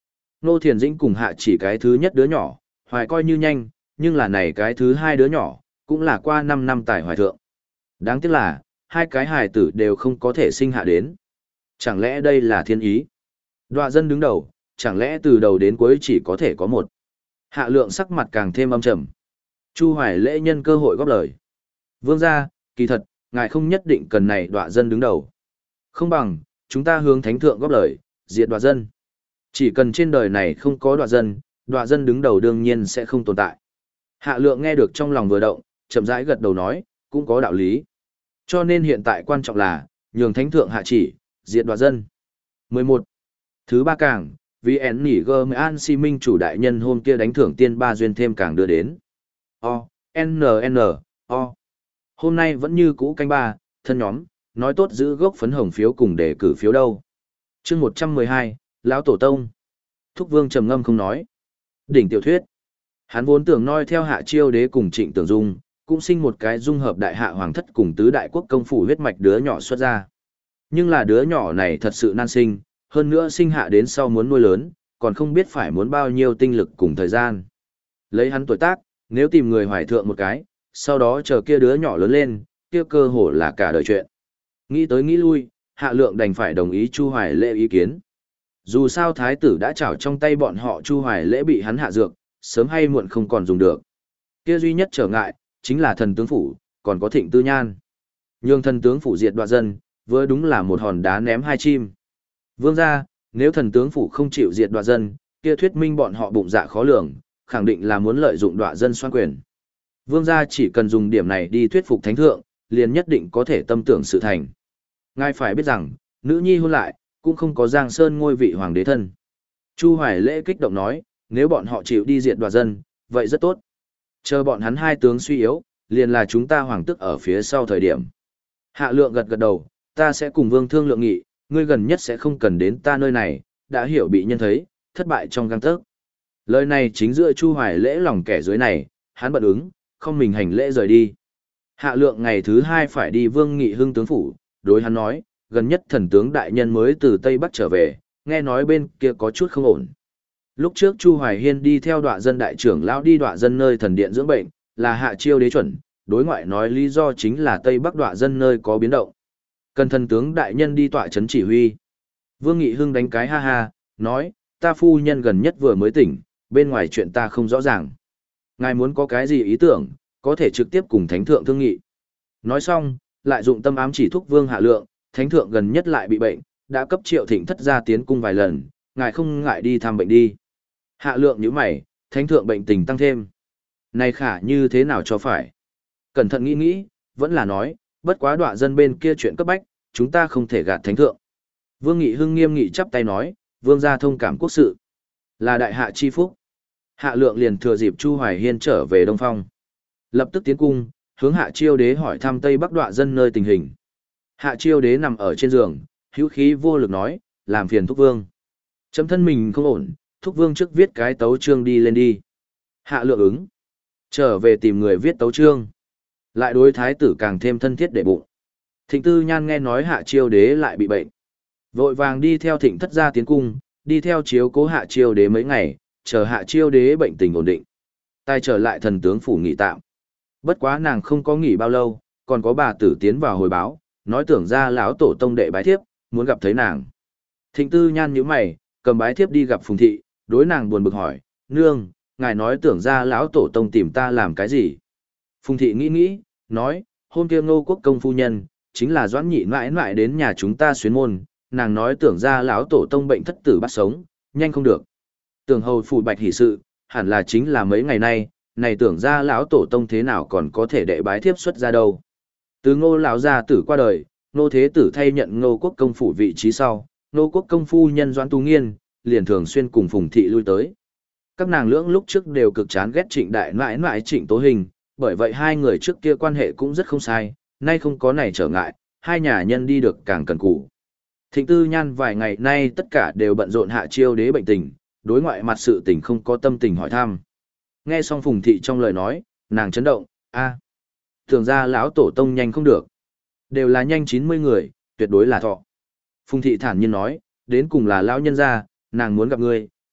Ngô Thiền Dĩnh cùng hạ chỉ cái thứ nhất đứa nhỏ, hoài coi như nhanh, nhưng là này cái thứ hai đứa nhỏ, cũng là qua năm năm tài hoài thượng. Đáng tiếc là, hai cái hài tử đều không có thể sinh hạ đến. Chẳng lẽ đây là thiên ý? Đoạ dân đứng đầu, chẳng lẽ từ đầu đến cuối chỉ có thể có một? Hạ lượng sắc mặt càng thêm âm trầm. Chu Hoài Lễ nhân cơ hội góp lời. Vương gia, kỳ thật, ngài không nhất định cần này đoạ dân đứng đầu. Không bằng, chúng ta hướng thánh thượng góp lời, diệt đoạ dân. Chỉ cần trên đời này không có đoạ dân, đoạ dân đứng đầu đương nhiên sẽ không tồn tại. Hạ lượng nghe được trong lòng vừa động, chậm rãi gật đầu nói, cũng có đạo lý. Cho nên hiện tại quan trọng là, nhường thánh thượng hạ chỉ, diệt đoạ dân. mười một. Thứ ba càng, vì én nỉ gơ mới an si minh chủ đại nhân hôm kia đánh thưởng tiên ba duyên thêm càng đưa đến. O, N, N, O. Hôm nay vẫn như cũ canh ba, thân nhóm, nói tốt giữ gốc phấn hồng phiếu cùng để cử phiếu đâu. chương một trăm mười hai, Lão Tổ Tông. Thúc Vương trầm ngâm không nói. Đỉnh tiểu thuyết. Hắn vốn tưởng noi theo Hạ Chiêu Đế cùng Trịnh Tưởng Dung, cũng sinh một cái dung hợp đại hạ hoàng thất cùng tứ đại quốc công phủ huyết mạch đứa nhỏ xuất ra. Nhưng là đứa nhỏ này thật sự nan sinh, hơn nữa sinh hạ đến sau muốn nuôi lớn, còn không biết phải muốn bao nhiêu tinh lực cùng thời gian. Lấy hắn tuổi tác, nếu tìm người hoài thượng một cái, sau đó chờ kia đứa nhỏ lớn lên, kia cơ hồ là cả đời chuyện. Nghĩ tới nghĩ lui, Hạ Lượng đành phải đồng ý Chu Hoài Lễ ý kiến. Dù sao thái tử đã trảo trong tay bọn họ, Chu Hoài Lễ bị hắn hạ dược, sớm hay muộn không còn dùng được. Kia duy nhất trở ngại, chính là thần tướng phủ, còn có Thịnh Tư Nhan. Nhưng thần tướng phủ diệt đoạ dân, vừa đúng là một hòn đá ném hai chim. Vương gia, nếu thần tướng phủ không chịu diệt đoạ dân, kia thuyết minh bọn họ bụng dạ khó lường, khẳng định là muốn lợi dụng đoạ dân xoan quyền. Vương gia chỉ cần dùng điểm này đi thuyết phục thánh thượng, liền nhất định có thể tâm tưởng sự thành. Ngài phải biết rằng, nữ nhi hôn lại, cũng không có Giang Sơn ngôi vị hoàng đế thân. Chu Hoài Lễ kích động nói, nếu bọn họ chịu đi diệt đoạ dân, vậy rất tốt. Chờ bọn hắn hai tướng suy yếu, liền là chúng ta hoàng tức ở phía sau thời điểm. Hạ Lượng gật gật đầu, ta sẽ cùng Vương thương lượng nghị, ngươi gần nhất sẽ không cần đến ta nơi này, đã hiểu bị nhân thấy, thất bại trong gang tấc. Lời này chính giữa Chu Hoài Lễ lòng kẻ dưới này, hắn bận ứng, không mình hành lễ rời đi. Hạ Lượng ngày thứ hai phải đi Vương Nghị Hưng tướng phủ, đối hắn nói, gần nhất thần tướng đại nhân mới từ Tây Bắc trở về, nghe nói bên kia có chút không ổn. Lúc trước Chu Hoài Hiên đi theo đoạ dân đại trưởng lão đi đoạ dân nơi thần điện dưỡng bệnh, là Hạ Chiêu Đế chuẩn, đối ngoại nói lý do chính là Tây Bắc đoạ dân nơi có biến động. Cần thần tướng đại nhân đi tọa chấn chỉ huy. Vương Nghị Hưng đánh cái ha ha, nói, ta phu nhân gần nhất vừa mới tỉnh, bên ngoài chuyện ta không rõ ràng. Ngài muốn có cái gì ý tưởng, có thể trực tiếp cùng thánh thượng thương nghị. Nói xong, lại dụng tâm ám chỉ thúc Vương Hạ Lượng, thánh thượng gần nhất lại bị bệnh, đã cấp Triệu Thịnh thất ra tiến cung vài lần, ngài không ngại đi thăm bệnh đi. Hạ Lượng nhíu mày, thánh thượng bệnh tình tăng thêm. Này khả như thế nào cho phải? Cẩn thận nghĩ nghĩ, vẫn là nói, bất quá đoạ dân bên kia chuyện cấp bách, chúng ta không thể gạt thánh thượng. Vương Nghị Hưng nghiêm nghị chắp tay nói, vương gia thông cảm quốc sự, là đại hạ chi phúc. Hạ Lượng liền thừa dịp Chu Hoài Hiên trở về Đông Phong, lập tức tiến cung, hướng Hạ Chiêu Đế hỏi thăm Tây Bắc đoạ dân nơi tình hình. Hạ Chiêu Đế nằm ở trên giường, hữu khí vô lực nói, làm phiền thúc vương. Chấm thân mình không ổn, thúc vương trước viết cái tấu chương đi lên đi. Hạ Lượng ứng, trở về tìm người viết tấu chương. Lại đối thái tử càng thêm thân thiết để bụng. Thịnh Tư Nhan nghe nói Hạ Chiêu Đế lại bị bệnh, vội vàng đi theo Thịnh thất gia tiến cung, đi theo chiếu cố Hạ Chiêu Đế mấy ngày, chờ Hạ Chiêu Đế bệnh tình ổn định. Tài trở lại thần tướng phủ nghỉ tạm. Bất quá nàng không có nghỉ bao lâu, còn có bà tử tiến vào hồi báo, nói tưởng ra lão tổ tông đệ bái thiếp, muốn gặp thấy nàng. Thịnh Tư Nhan nhíu mày, cầm bái thiếp đi gặp Phùng thị, đối nàng buồn bực hỏi, nương, ngài nói tưởng ra lão tổ tông tìm ta làm cái gì? Phùng thị nghĩ nghĩ, nói, hôm kia Ngô Quốc công phu nhân, chính là Doãn Nhị mãi mãi đến nhà chúng ta xuyến môn, nàng nói tưởng ra lão tổ tông bệnh thất tử bắt sống, nhanh không được. Tưởng hầu phủ bạch hỷ sự, hẳn là chính là mấy ngày nay, này tưởng ra lão tổ tông thế nào còn có thể đệ bái thiếp xuất ra đâu. Từ Ngô lão gia tử qua đời, Ngô thế tử thay nhận Ngô Quốc công phủ vị trí sau, Ngô Quốc công phu nhân Doãn Tu Nghiên, liền thường xuyên cùng Phùng thị lui tới. Các nàng lưỡng lúc trước đều cực chán ghét Trịnh đại mãi mãi Trịnh Tố Hình, bởi vậy hai người trước kia quan hệ cũng rất không sai, nay không có này trở ngại, hai nhà nhân đi được càng cần cù. Thịnh Tư Nhan vài ngày nay tất cả đều bận rộn Hạ Chiêu Đế bệnh tình, đối ngoại mặt sự tình không có tâm tình hỏi thăm. Nghe xong Phùng thị trong lời nói, nàng chấn động, a, tưởng ra lão tổ tông nhanh không được, đều là nhanh chín mươi người, tuyệt đối là thọ. Phùng thị thản nhiên nói, đến cùng là lão nhân gia, nàng muốn gặp ngươi,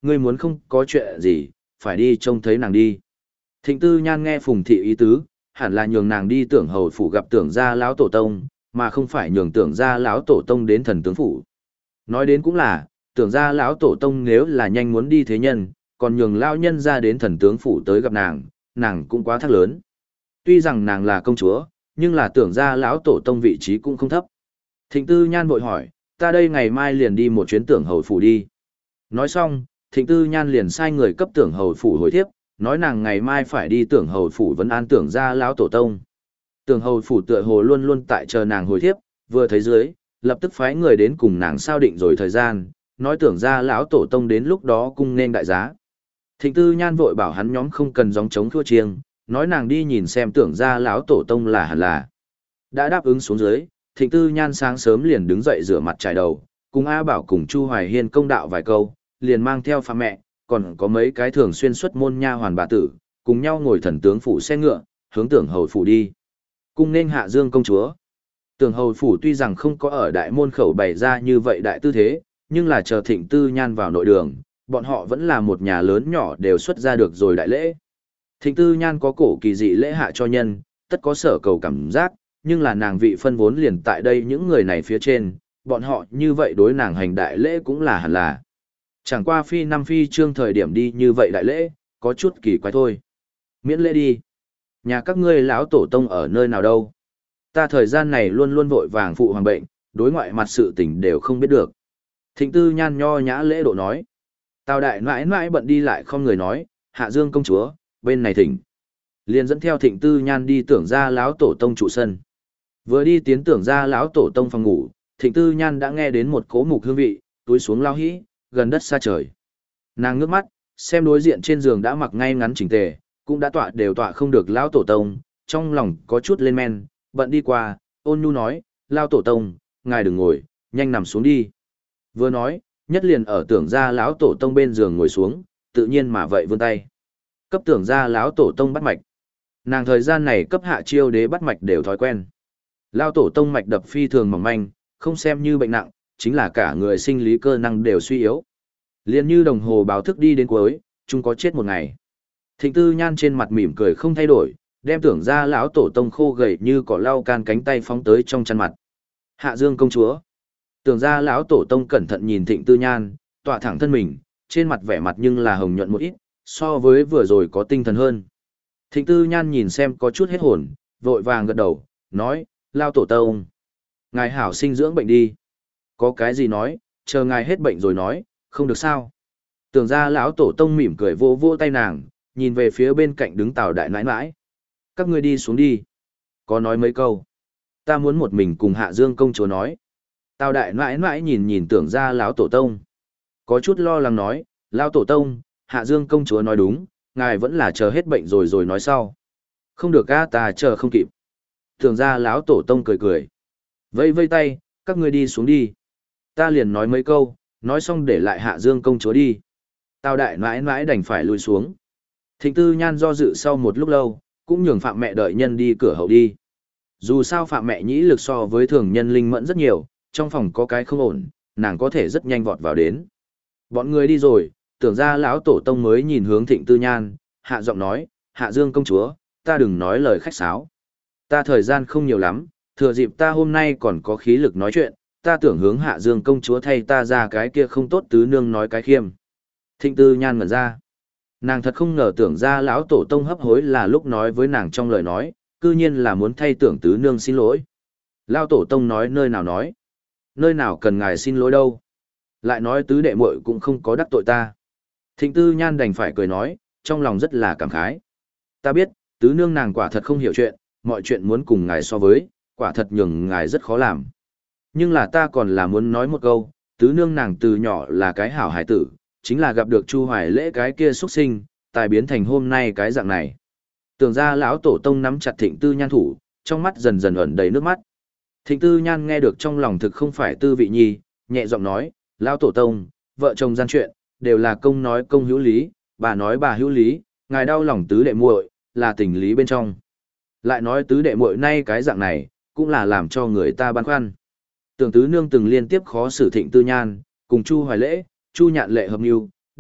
ngươi muốn không có chuyện gì, phải đi trông thấy nàng đi. Thịnh Tư Nhan nghe Phùng Thị ý tứ, hẳn là nhường nàng đi Tưởng Hầu phủ gặp Tưởng gia lão tổ tông, mà không phải nhường Tưởng gia lão tổ tông đến Thần tướng phủ. Nói đến cũng là, Tưởng gia lão tổ tông nếu là nhanh muốn đi thế nhân, còn nhường lão nhân ra đến Thần tướng phủ tới gặp nàng, nàng cũng quá thác lớn. Tuy rằng nàng là công chúa, nhưng là Tưởng gia lão tổ tông vị trí cũng không thấp. Thịnh Tư Nhan vội hỏi, ta đây ngày mai liền đi một chuyến Tưởng Hầu phủ đi. Nói xong, Thịnh Tư Nhan liền sai người cấp Tưởng Hầu phủ hồi thiếp, nói nàng ngày mai phải đi Tưởng Hầu phủ vấn an Tưởng gia lão tổ tông. Tưởng Hầu phủ tựa hồ luôn luôn tại chờ nàng hồi thiếp, vừa thấy dưới, lập tức phái người đến cùng nàng sao định rồi thời gian, nói Tưởng gia lão tổ tông đến lúc đó cung nên đại giá. Thịnh Tư Nhan vội bảo hắn nhóm không cần gióng trống thua chiêng, nói nàng đi nhìn xem Tưởng gia lão tổ tông là hẳn là. Đã đáp ứng xuống dưới, Thịnh Tư Nhan sáng sớm liền đứng dậy rửa mặt trải đầu, cùng A Bảo cùng Chu Hoài Hiên công đạo vài câu, liền mang theo Phạm mẹ, còn có mấy cái thường xuyên xuất môn nha hoàn bà tử, cùng nhau ngồi thần tướng phủ xe ngựa, hướng Tưởng Hầu phủ đi. Cung nên Hạ Dương công chúa. Tưởng Hầu phủ tuy rằng không có ở đại môn khẩu bày ra như vậy đại tư thế, nhưng là chờ Thịnh Tư Nhan vào nội đường, bọn họ vẫn là một nhà lớn nhỏ đều xuất ra được rồi đại lễ. Thịnh Tư Nhan có cổ kỳ dị lễ hạ cho nhân, tất có sở cầu cảm giác, nhưng là nàng vị phân vốn liền tại đây những người này phía trên, bọn họ như vậy đối nàng hành đại lễ cũng là hẳn là. Chẳng qua phi năm phi trương thời điểm đi như vậy đại lễ, có chút kỳ quái thôi. Miễn lễ đi. Nhà các ngươi lão tổ tông ở nơi nào đâu? Ta thời gian này luôn luôn vội vàng phụ hoàng bệnh, đối ngoại mặt sự tình đều không biết được. Thịnh Tư Nhan nho nhã lễ độ nói. Tào đại mãi mãi bận đi lại không người nói, Hạ Dương công chúa, bên này thỉnh. Liền dẫn theo Thịnh Tư Nhan đi Tưởng gia lão tổ tông trụ sân. Vừa đi tiến Tưởng gia lão tổ tông phòng ngủ, Thịnh Tư Nhan đã nghe đến một cỗ mục hương vị, túi xuống lao hĩ, gần đất xa trời. Nàng ngước mắt, xem đối diện trên giường đã mặc ngay ngắn chỉnh tề, cũng đã tọa đều tọa không được lão tổ tông, trong lòng có chút lên men, bận đi qua, ôn nhu nói, lão tổ tông, ngài đừng ngồi, nhanh nằm xuống đi. Vừa nói, nhất liền ở Tưởng gia lão tổ tông bên giường ngồi xuống, tự nhiên mà vậy vươn tay. Cấp Tưởng gia lão tổ tông bắt mạch. Nàng thời gian này cấp Hạ Chiêu đế bắt mạch đều thói quen. Lão tổ tông mạch đập phi thường mỏng manh, không xem như bệnh nặng, chính là cả người sinh lý cơ năng đều suy yếu. Liên như đồng hồ báo thức đi đến cuối, chung có chết một ngày. Thịnh Tư Nhan trên mặt mỉm cười không thay đổi, đem Tưởng gia lão tổ tông khô gầy như cỏ lau can cánh tay phóng tới trong chăn mặt. Hạ Dương công chúa. Tưởng gia lão tổ tông cẩn thận nhìn Thịnh Tư Nhan, tọa thẳng thân mình, trên mặt vẻ mặt nhưng là hồng nhuận một ít, so với vừa rồi có tinh thần hơn. Thịnh Tư Nhan nhìn xem có chút hết hồn, vội vàng gật đầu, nói, lão tổ tông, ngài hảo sinh dưỡng bệnh đi. Có cái gì nói, chờ ngài hết bệnh rồi nói, không được sao. Tưởng ra lão tổ tông mỉm cười vô vô tay nàng, nhìn về phía bên cạnh đứng Tào đại nãi nãi. Các ngươi đi xuống đi. Có nói mấy câu. Ta muốn một mình cùng Hạ Dương công chúa nói. Tào đại nãi nãi nhìn nhìn tưởng ra lão tổ tông. Có chút lo lắng nói, lão tổ tông, Hạ Dương công chúa nói đúng, ngài vẫn là chờ hết bệnh rồi rồi nói sau. Không được a, ta chờ không kịp. Tưởng ra lão tổ tông cười cười. Vây vây tay, các ngươi đi xuống đi. Ta liền nói mấy câu, nói xong để lại Hạ Dương công chúa đi. Tào đại nãi nãi đành phải lùi xuống. Thịnh Tư Nhan do dự sau một lúc lâu, cũng nhường Phạm mẹ đợi nhân đi cửa hậu đi. Dù sao Phạm mẹ nhĩ lực so với thường nhân linh mẫn rất nhiều, trong phòng có cái không ổn, nàng có thể rất nhanh vọt vào đến. Bọn người đi rồi, tưởng ra lão tổ tông mới nhìn hướng Thịnh Tư Nhan, hạ giọng nói, Hạ Dương công chúa, ta đừng nói lời khách sáo. Ta thời gian không nhiều lắm, thừa dịp ta hôm nay còn có khí lực nói chuyện, ta tưởng hướng Hạ Dương công chúa thay ta ra cái kia không tốt tứ nương nói cái khiêm. Thịnh Tư Nhan ngẩn ra. Nàng thật không ngờ tưởng ra lão tổ tông hấp hối là lúc nói với nàng trong lời nói, cư nhiên là muốn thay tưởng tứ nương xin lỗi. Lão tổ tông nói nơi nào nói. Nơi nào cần ngài xin lỗi đâu. Lại nói tứ đệ muội cũng không có đắc tội ta. Thịnh Tư Nhan đành phải cười nói, trong lòng rất là cảm khái. Ta biết, tứ nương nàng quả thật không hiểu chuyện, mọi chuyện muốn cùng ngài so với, quả thật nhường ngài rất khó làm. Nhưng là ta còn là muốn nói một câu, tứ nương nàng từ nhỏ là cái hảo hải tử, chính là gặp được Chu Hoài Lễ cái kia xuất sinh, tài biến thành hôm nay cái dạng này. Tưởng ra lão tổ tông nắm chặt Thịnh Tư Nhan thủ, trong mắt dần dần ẩn đầy nước mắt. Thịnh Tư Nhan nghe được trong lòng thực không phải tư vị nhi, nhẹ giọng nói, lão tổ tông, vợ chồng gian chuyện, đều là công nói công hữu lý, bà nói bà hữu lý, ngài đau lòng tứ đệ muội, là tình lý bên trong. Lại nói tứ đệ muội nay cái dạng này, cũng là làm cho người ta băn khoăn. Tưởng tứ nương từng liên tiếp khó xử Thịnh Tư Nhan, cùng Chu Hoài Lễ, Chu Nhạn Lệ hợp mưu,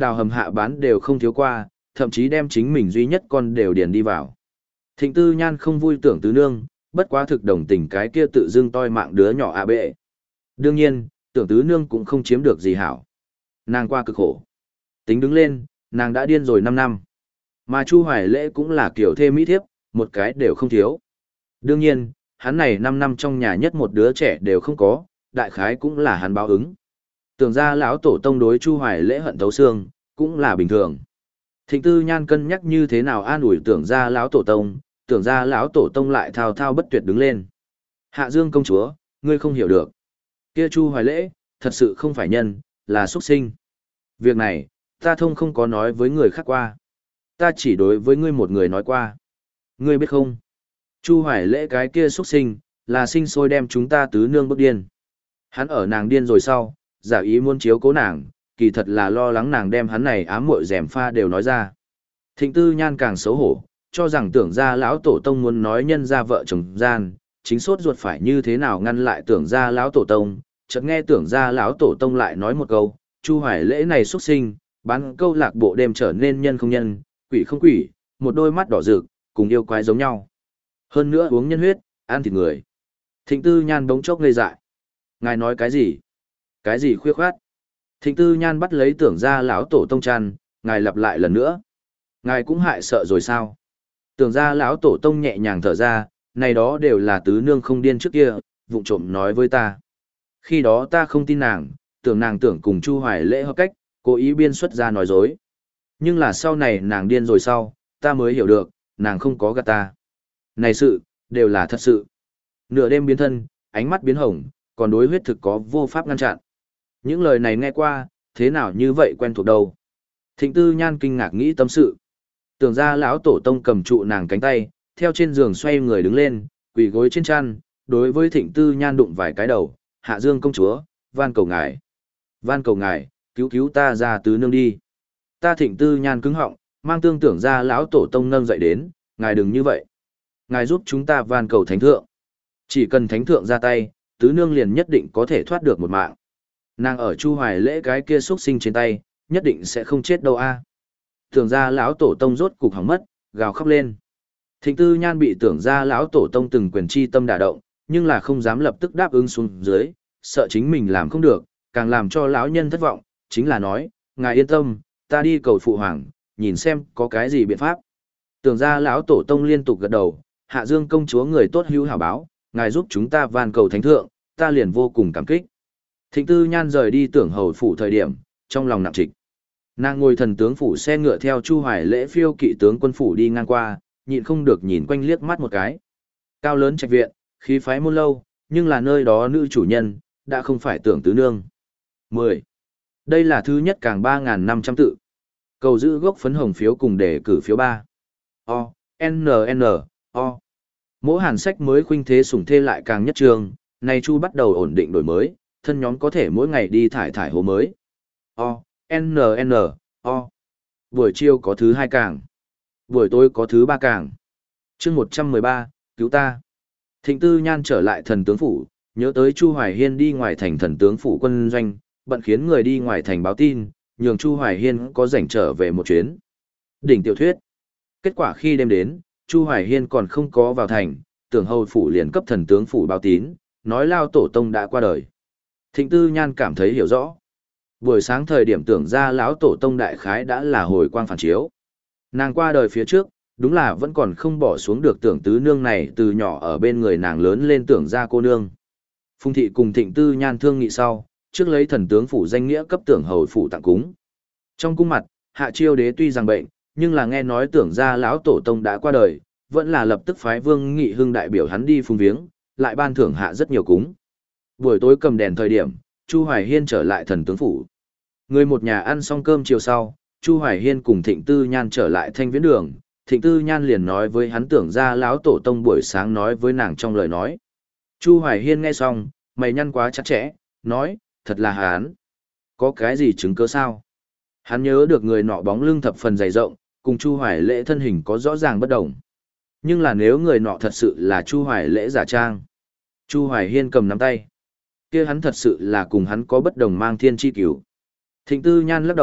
đào hầm hạ bán đều không thiếu qua, thậm chí đem chính mình duy nhất con đều điền đi vào. Thịnh Tư Nhan không vui tưởng tứ nương, bất quá thực đồng tình cái kia tự dưng toi mạng đứa nhỏ a bệ. Đương nhiên, tưởng tứ nương cũng không chiếm được gì hảo. Nàng qua cực khổ. Tính đứng lên, nàng đã điên rồi năm năm. Mà Chu Hoài Lễ cũng là kiểu thê mỹ thiếp, một cái đều không thiếu. Đương nhiên, hắn này năm năm trong nhà nhất một đứa trẻ đều không có, đại khái cũng là hắn báo ứng. Tưởng ra lão tổ tông đối Chu Hoài Lễ hận thấu xương, cũng là bình thường. Thịnh Tư Nhan cân nhắc như thế nào an ủi tưởng ra lão tổ tông, tưởng ra lão tổ tông lại thao thao bất tuyệt đứng lên. Hạ Dương công chúa, ngươi không hiểu được. Kia Chu Hoài Lễ, thật sự không phải nhân, là xuất sinh. Việc này, ta thông không có nói với người khác qua. Ta chỉ đối với ngươi một người nói qua. Ngươi biết không? Chu Hoài Lễ cái kia xuất sinh, là sinh sôi đem chúng ta tứ nương bức điên. Hắn ở nàng điên rồi sau, giả ý muốn chiếu cố nàng, kỳ thật là lo lắng nàng đem hắn này ám muội rèm pha đều nói ra. Thịnh Tư Nhan càng xấu hổ, cho rằng tưởng ra lão tổ tông muốn nói nhân ra vợ chồng gian, chính sốt ruột phải như thế nào ngăn lại tưởng ra lão tổ tông, chợt nghe tưởng ra lão tổ tông lại nói một câu, Chu Hoài Lễ này xuất sinh, bán câu lạc bộ đêm trở nên nhân không nhân, quỷ không quỷ, một đôi mắt đỏ rực, cùng yêu quái giống nhau. Hơn nữa uống nhân huyết, ăn thịt người. Thịnh Tư Nhan bỗng chốc ngây dại. Ngài nói cái gì? Cái gì khuya khoát? Thịnh Tư Nhan bắt lấy tưởng ra lão tổ tông chăn, ngài lặp lại lần nữa. Ngài cũng hại sợ rồi sao? Tưởng ra lão tổ tông nhẹ nhàng thở ra, này đó đều là tứ nương không điên trước kia, vụng trộm nói với ta. Khi đó ta không tin nàng, tưởng nàng tưởng cùng Chu Hoài Lễ hợp cách, cố ý biên xuất ra nói dối. Nhưng là sau này nàng điên rồi sau, ta mới hiểu được, nàng không có gạt ta. Này sự, đều là thật sự. Nửa đêm biến thân, ánh mắt biến hồng, còn đối huyết thực có vô pháp ngăn chặn. Những lời này nghe qua, thế nào như vậy quen thuộc đâu. Thịnh Tư Nhan kinh ngạc nghĩ tâm sự. Tưởng ra lão tổ tông cầm trụ nàng cánh tay, theo trên giường xoay người đứng lên, quỳ gối trên chăn, đối với Thịnh Tư Nhan đụng vài cái đầu, Hạ Dương công chúa, van cầu ngài. Van cầu ngài, cứu cứu ta ra tứ nương đi. Ta Thịnh Tư Nhan cứng họng, mang tương tưởng ra lão tổ tông nâng dậy đến, ngài đừng như vậy. Ngài giúp chúng ta van cầu thánh thượng. Chỉ cần thánh thượng ra tay, tứ nương liền nhất định có thể thoát được một mạng. Nàng ở Chu Hoài Lễ cái kia xuất sinh trên tay, nhất định sẽ không chết đâu a. Tưởng ra lão tổ tông rốt cục hỏng mất, gào khóc lên. Thịnh Tư Nhan bị tưởng ra lão tổ tông từng quyền chi tâm đả động, nhưng là không dám lập tức đáp ứng xuống dưới, sợ chính mình làm không được, càng làm cho lão nhân thất vọng, chính là nói, ngài yên tâm, ta đi cầu phụ hoàng, nhìn xem có cái gì biện pháp. Tưởng ra lão tổ tông liên tục gật đầu, Hạ Dương công chúa người tốt hữu hảo báo, ngài giúp chúng ta van cầu thánh thượng, ta liền vô cùng cảm kích. Thịnh Tư Nhan rời đi tưởng hầu phủ thời điểm, trong lòng nặng trịch. Nàng ngồi thần tướng phủ xe ngựa theo Chu Hoài Lễ phiêu kỵ tướng quân phủ đi ngang qua, nhịn không được nhìn quanh liếc mắt một cái. Cao lớn trạch viện, khí phái môn lâu, nhưng là nơi đó nữ chủ nhân, đã không phải tưởng tứ nương. mười. Đây là thứ nhất càng ba nghìn năm trăm tự. Cầu giữ gốc phấn hồng phiếu cùng để cử phiếu ba. O, N N, O. Mỗi hàn sách mới khuynh thế sủng thê lại càng nhất trường, nay Chu bắt đầu ổn định đổi mới, thân nhóm có thể mỗi ngày đi thải thải hố mới. O, N N, O. Buổi chiều có thứ hai càng. Buổi tối có thứ ba càng. chương một trăm mười ba, cứu ta. Thịnh Tư Nhan trở lại thần tướng phủ, nhớ tới Chu Hoài Hiên đi ngoài thành thần tướng phủ quân doanh, bận khiến người đi ngoài thành báo tin, nhường Chu Hoài Hiên có rảnh trở về một chuyến. Đỉnh tiểu thuyết. Kết quả khi đêm đến, Chu Hoài Hiên còn không có vào thành, tưởng hầu phủ liền cấp thần tướng phủ báo tín, nói lao tổ tông đã qua đời. Thịnh Tư Nhan cảm thấy hiểu rõ. Buổi sáng thời điểm tưởng ra lão tổ tông đại khái đã là hồi quang phản chiếu. Nàng qua đời phía trước, đúng là vẫn còn không bỏ xuống được tưởng tứ nương này từ nhỏ ở bên người nàng lớn lên tưởng ra cô nương. Phùng thị cùng Thịnh Tư Nhan thương nghị sau, trước lấy thần tướng phủ danh nghĩa cấp tưởng hầu phủ tặng cúng. Trong cung mặt, Hạ Chiêu đế tuy rằng bệnh, nhưng là nghe nói tưởng ra lão tổ tông đã qua đời, vẫn là lập tức phái Vương Nghị Hưng đại biểu hắn đi phung viếng, lại ban thưởng hạ rất nhiều cúng. Buổi tối cầm đèn thời điểm, Chu Hoài Hiên trở lại thần tướng phủ. Người một nhà ăn xong cơm chiều sau, Chu Hoài Hiên cùng Thịnh Tư Nhan trở lại Thanh Viễn Đường, Thịnh Tư Nhan liền nói với hắn tưởng ra lão tổ tông buổi sáng nói với nàng trong lời nói. Chu Hoài Hiên nghe xong, mày nhăn quá chặt chẽ, nói, thật là hắn. Có cái gì chứng cứ sao? Hắn nhớ được người nọ bóng lưng thập phần dày rộng, cùng Chu Hoài Lễ thân hình có rõ ràng bất đồng. Nhưng là nếu người nọ thật sự là Chu Hoài Lễ giả trang. Chu Hoài Hiên cầm nắm tay. Kia hắn thật sự là cùng hắn có bất đồng mang thiên chi cửu. Thịnh Tư Nhan lắc đầu,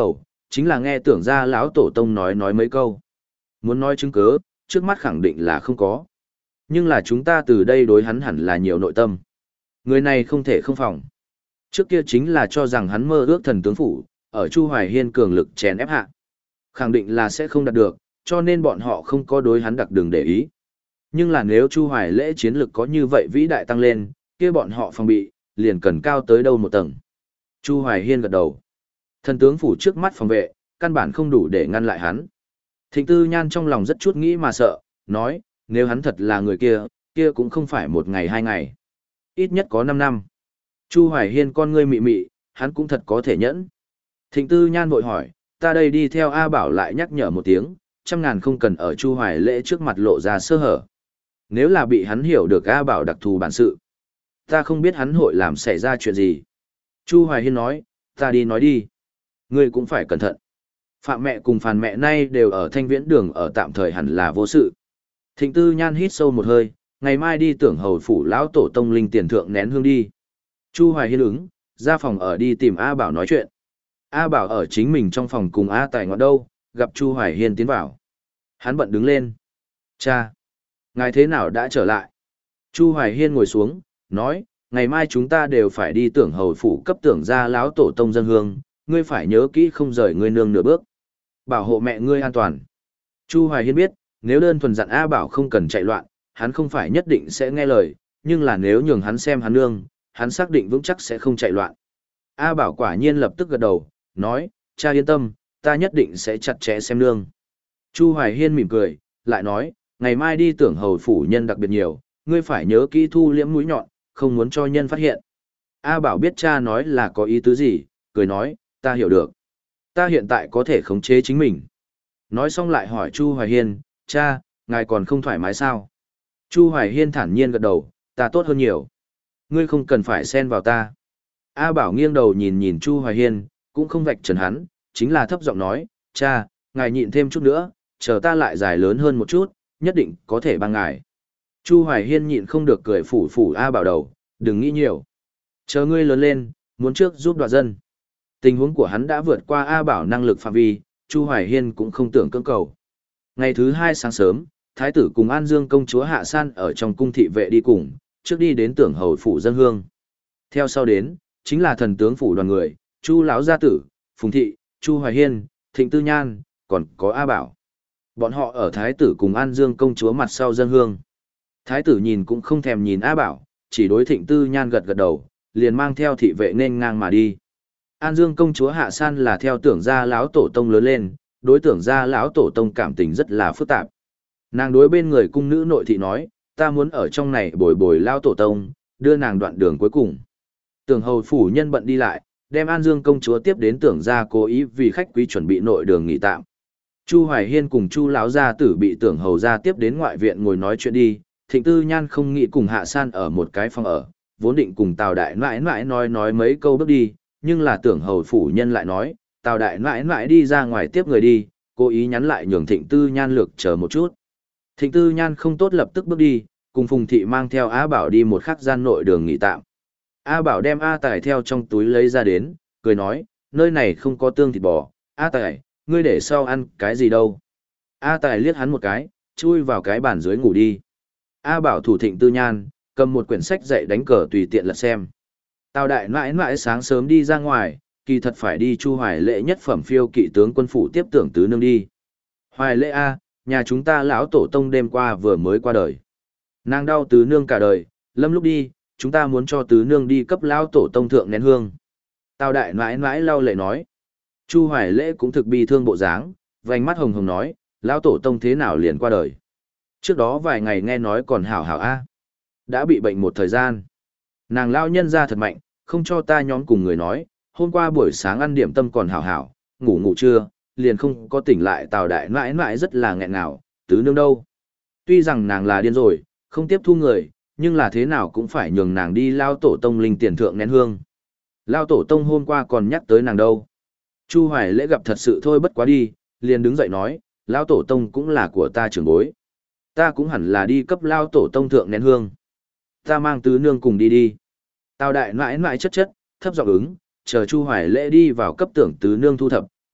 chính là nghe tưởng ra lão tổ tông nói nói mấy câu. Muốn nói chứng cớ, trước mắt khẳng định là không có. Nhưng là chúng ta từ đây đối hắn hẳn là nhiều nội tâm. Người này không thể không phòng. Trước kia chính là cho rằng hắn mơ ước thần tướng phủ, ở Chu Hoài Hiên cường lực chèn ép hạ. Khẳng định là sẽ không đạt được, cho nên bọn họ không có đối hắn đặc đường để ý. Nhưng là nếu Chu Hoài Lễ chiến lực có như vậy vĩ đại tăng lên, kia bọn họ phòng bị, liền cần cao tới đâu một tầng. Chu Hoài Hiên gật đầu. Thần tướng phủ trước mắt phòng vệ, căn bản không đủ để ngăn lại hắn. Thịnh Tư Nhan trong lòng rất chút nghĩ mà sợ, nói, nếu hắn thật là người kia, kia cũng không phải một ngày hai ngày. Ít nhất có năm năm. Chu Hoài Hiên con ngươi mị mị, hắn cũng thật có thể nhẫn. Thịnh Tư Nhan vội hỏi, ta đây đi theo A Bảo lại nhắc nhở một tiếng, trăm ngàn không cần ở Chu Hoài Lễ trước mặt lộ ra sơ hở. Nếu là bị hắn hiểu được A Bảo đặc thù bản sự, ta không biết hắn hội làm xảy ra chuyện gì. Chu Hoài Hiên nói, ta đi nói đi. Ngươi cũng phải cẩn thận. Phạm mẹ cùng Phàn mẹ nay đều ở Thanh Viễn đường ở tạm thời hẳn là vô sự. Thịnh Tư Nhan hít sâu một hơi, ngày mai đi tưởng hầu phủ lão tổ tông linh tiền thượng nén hương đi. Chu Hoài Hiên ứng, ra phòng ở đi tìm A Bảo nói chuyện. A Bảo ở chính mình trong phòng cùng A Tài ngọn đâu, gặp Chu Hoài Hiên tiến vào. Hắn bận đứng lên. Cha! Ngài thế nào đã trở lại? Chu Hoài Hiên ngồi xuống, nói, ngày mai chúng ta đều phải đi tưởng hầu phủ cấp tưởng ra lão tổ tông dân hương, ngươi phải nhớ kỹ không rời ngươi nương nửa bước. Bảo hộ mẹ ngươi an toàn. Chu Hoài Hiên biết, nếu đơn thuần dặn A Bảo không cần chạy loạn, hắn không phải nhất định sẽ nghe lời, nhưng là nếu nhường hắn xem hắn nương, hắn xác định vững chắc sẽ không chạy loạn. A Bảo quả nhiên lập tức gật đầu, nói, cha yên tâm, ta nhất định sẽ chặt chẽ xem nương. Chu Hoài Hiên mỉm cười, lại nói, ngày mai đi tưởng hầu phủ nhân đặc biệt nhiều, ngươi phải nhớ kỹ thu liễm mũi nhọn, không muốn cho nhân phát hiện. A Bảo biết cha nói là có ý tứ gì, cười nói, ta hiểu được. Ta hiện tại có thể khống chế chính mình. Nói xong lại hỏi Chu Hoài Hiên, cha, ngài còn không thoải mái sao? Chu Hoài Hiên thản nhiên gật đầu, ta tốt hơn nhiều. Ngươi không cần phải xen vào ta. A Bảo nghiêng đầu nhìn nhìn Chu Hoài Hiên, cũng không vạch trần hắn, chính là thấp giọng nói, cha, ngài nhịn thêm chút nữa, chờ ta lại dài lớn hơn một chút, nhất định có thể bằng ngài. Chu Hoài Hiên nhịn không được cười phủ phủ A Bảo đầu, đừng nghĩ nhiều. Chờ ngươi lớn lên, muốn trước giúp đoạt dân. Tình huống của hắn đã vượt qua A Bảo năng lực phạm vi, Chu Hoài Hiên cũng không tưởng cưỡng cầu. Ngày thứ hai sáng sớm, Thái tử cùng An Dương công chúa Hạ San ở trong cung thị vệ đi cùng, trước đi đến tưởng hầu phủ dân hương. Theo sau đến, chính là thần tướng phủ đoàn người, Chu lão gia tử, Phùng thị, Chu Hoài Hiên, Thịnh Tư Nhan, còn có A Bảo. Bọn họ ở Thái tử cùng An Dương công chúa mặt sau dân hương. Thái tử nhìn cũng không thèm nhìn A Bảo, chỉ đối Thịnh Tư Nhan gật gật đầu, liền mang theo thị vệ nên ngang mà đi. An Dương công chúa Hạ San là theo tưởng gia lão tổ tông lớn lên, đối tưởng gia lão tổ tông cảm tình rất là phức tạp. Nàng đối bên người cung nữ nội thị nói, ta muốn ở trong này bồi bồi lão tổ tông, đưa nàng đoạn đường cuối cùng. Tưởng hầu phủ nhân bận đi lại, đem An Dương công chúa tiếp đến tưởng gia cố ý vì khách quý chuẩn bị nội đường nghỉ tạm. Chu Hoài Hiên cùng Chu lão gia tử bị tưởng hầu gia tiếp đến ngoại viện ngồi nói chuyện đi, Thịnh Tư Nhan không nghĩ cùng Hạ San ở một cái phòng ở, vốn định cùng Tào đại nãi nãi nói nói mấy câu bước đi, nhưng là tưởng hầu phủ nhân lại nói, Tào đại nãi nãi đi ra ngoài tiếp người đi, cố ý nhắn lại nhường Thịnh Tư Nhan lược chờ một chút. Thịnh Tư Nhan không tốt lập tức bước đi, cùng Phùng thị mang theo A Bảo đi một khắc gian nội đường nghỉ tạm. A Bảo đem A Tài theo trong túi lấy ra đến, cười nói, nơi này không có tương thịt bò, A Tài, ngươi để sau ăn cái gì đâu. A Tài liếc hắn một cái, chui vào cái bàn dưới ngủ đi. A Bảo thủ Thịnh Tư Nhan, cầm một quyển sách dạy đánh cờ tùy tiện lật xem. Tào đại nãi nãi sáng sớm đi ra ngoài, kỳ thật phải đi Chu Hoài Lễ nhất phẩm phiêu kỵ tướng quân phủ tiếp tưởng tứ nương đi. Hoài Lễ A, nhà chúng ta lão tổ tông đêm qua vừa mới qua đời. Nàng đau tứ nương cả đời, lâm lúc đi, chúng ta muốn cho tứ nương đi cấp lão tổ tông thượng nén hương. Tào đại nãi nãi lau lệ nói. Chu Hoài Lễ cũng thực bi thương bộ dáng, vành mắt hồng hồng nói, lão tổ tông thế nào liền qua đời. Trước đó vài ngày nghe nói còn hảo hảo A. Đã bị bệnh một thời gian. Nàng lao nhân ra thật mạnh, không cho ta nhóm cùng người nói, hôm qua buổi sáng ăn điểm tâm còn hảo hảo, ngủ ngủ trưa, liền không có tỉnh lại. Tào đại nãi nãi rất là nghẹn ngào, tứ nương đâu. Tuy rằng nàng là điên rồi, không tiếp thu người, nhưng là thế nào cũng phải nhường nàng đi lao tổ tông linh tiền thượng nén hương. Lao tổ tông hôm qua còn nhắc tới nàng đâu. Chu Hoài Lễ gặp thật sự thôi bất quá đi, liền đứng dậy nói, lao tổ tông cũng là của ta trưởng bối. Ta cũng hẳn là đi cấp lao tổ tông thượng nén hương. Ta mang tứ nương cùng đi đi. Tào đại nãi nãi chất chất, thấp giọng ứng, chờ Chu Hoài Lễ đi vào cấp tưởng tứ nương thu thập,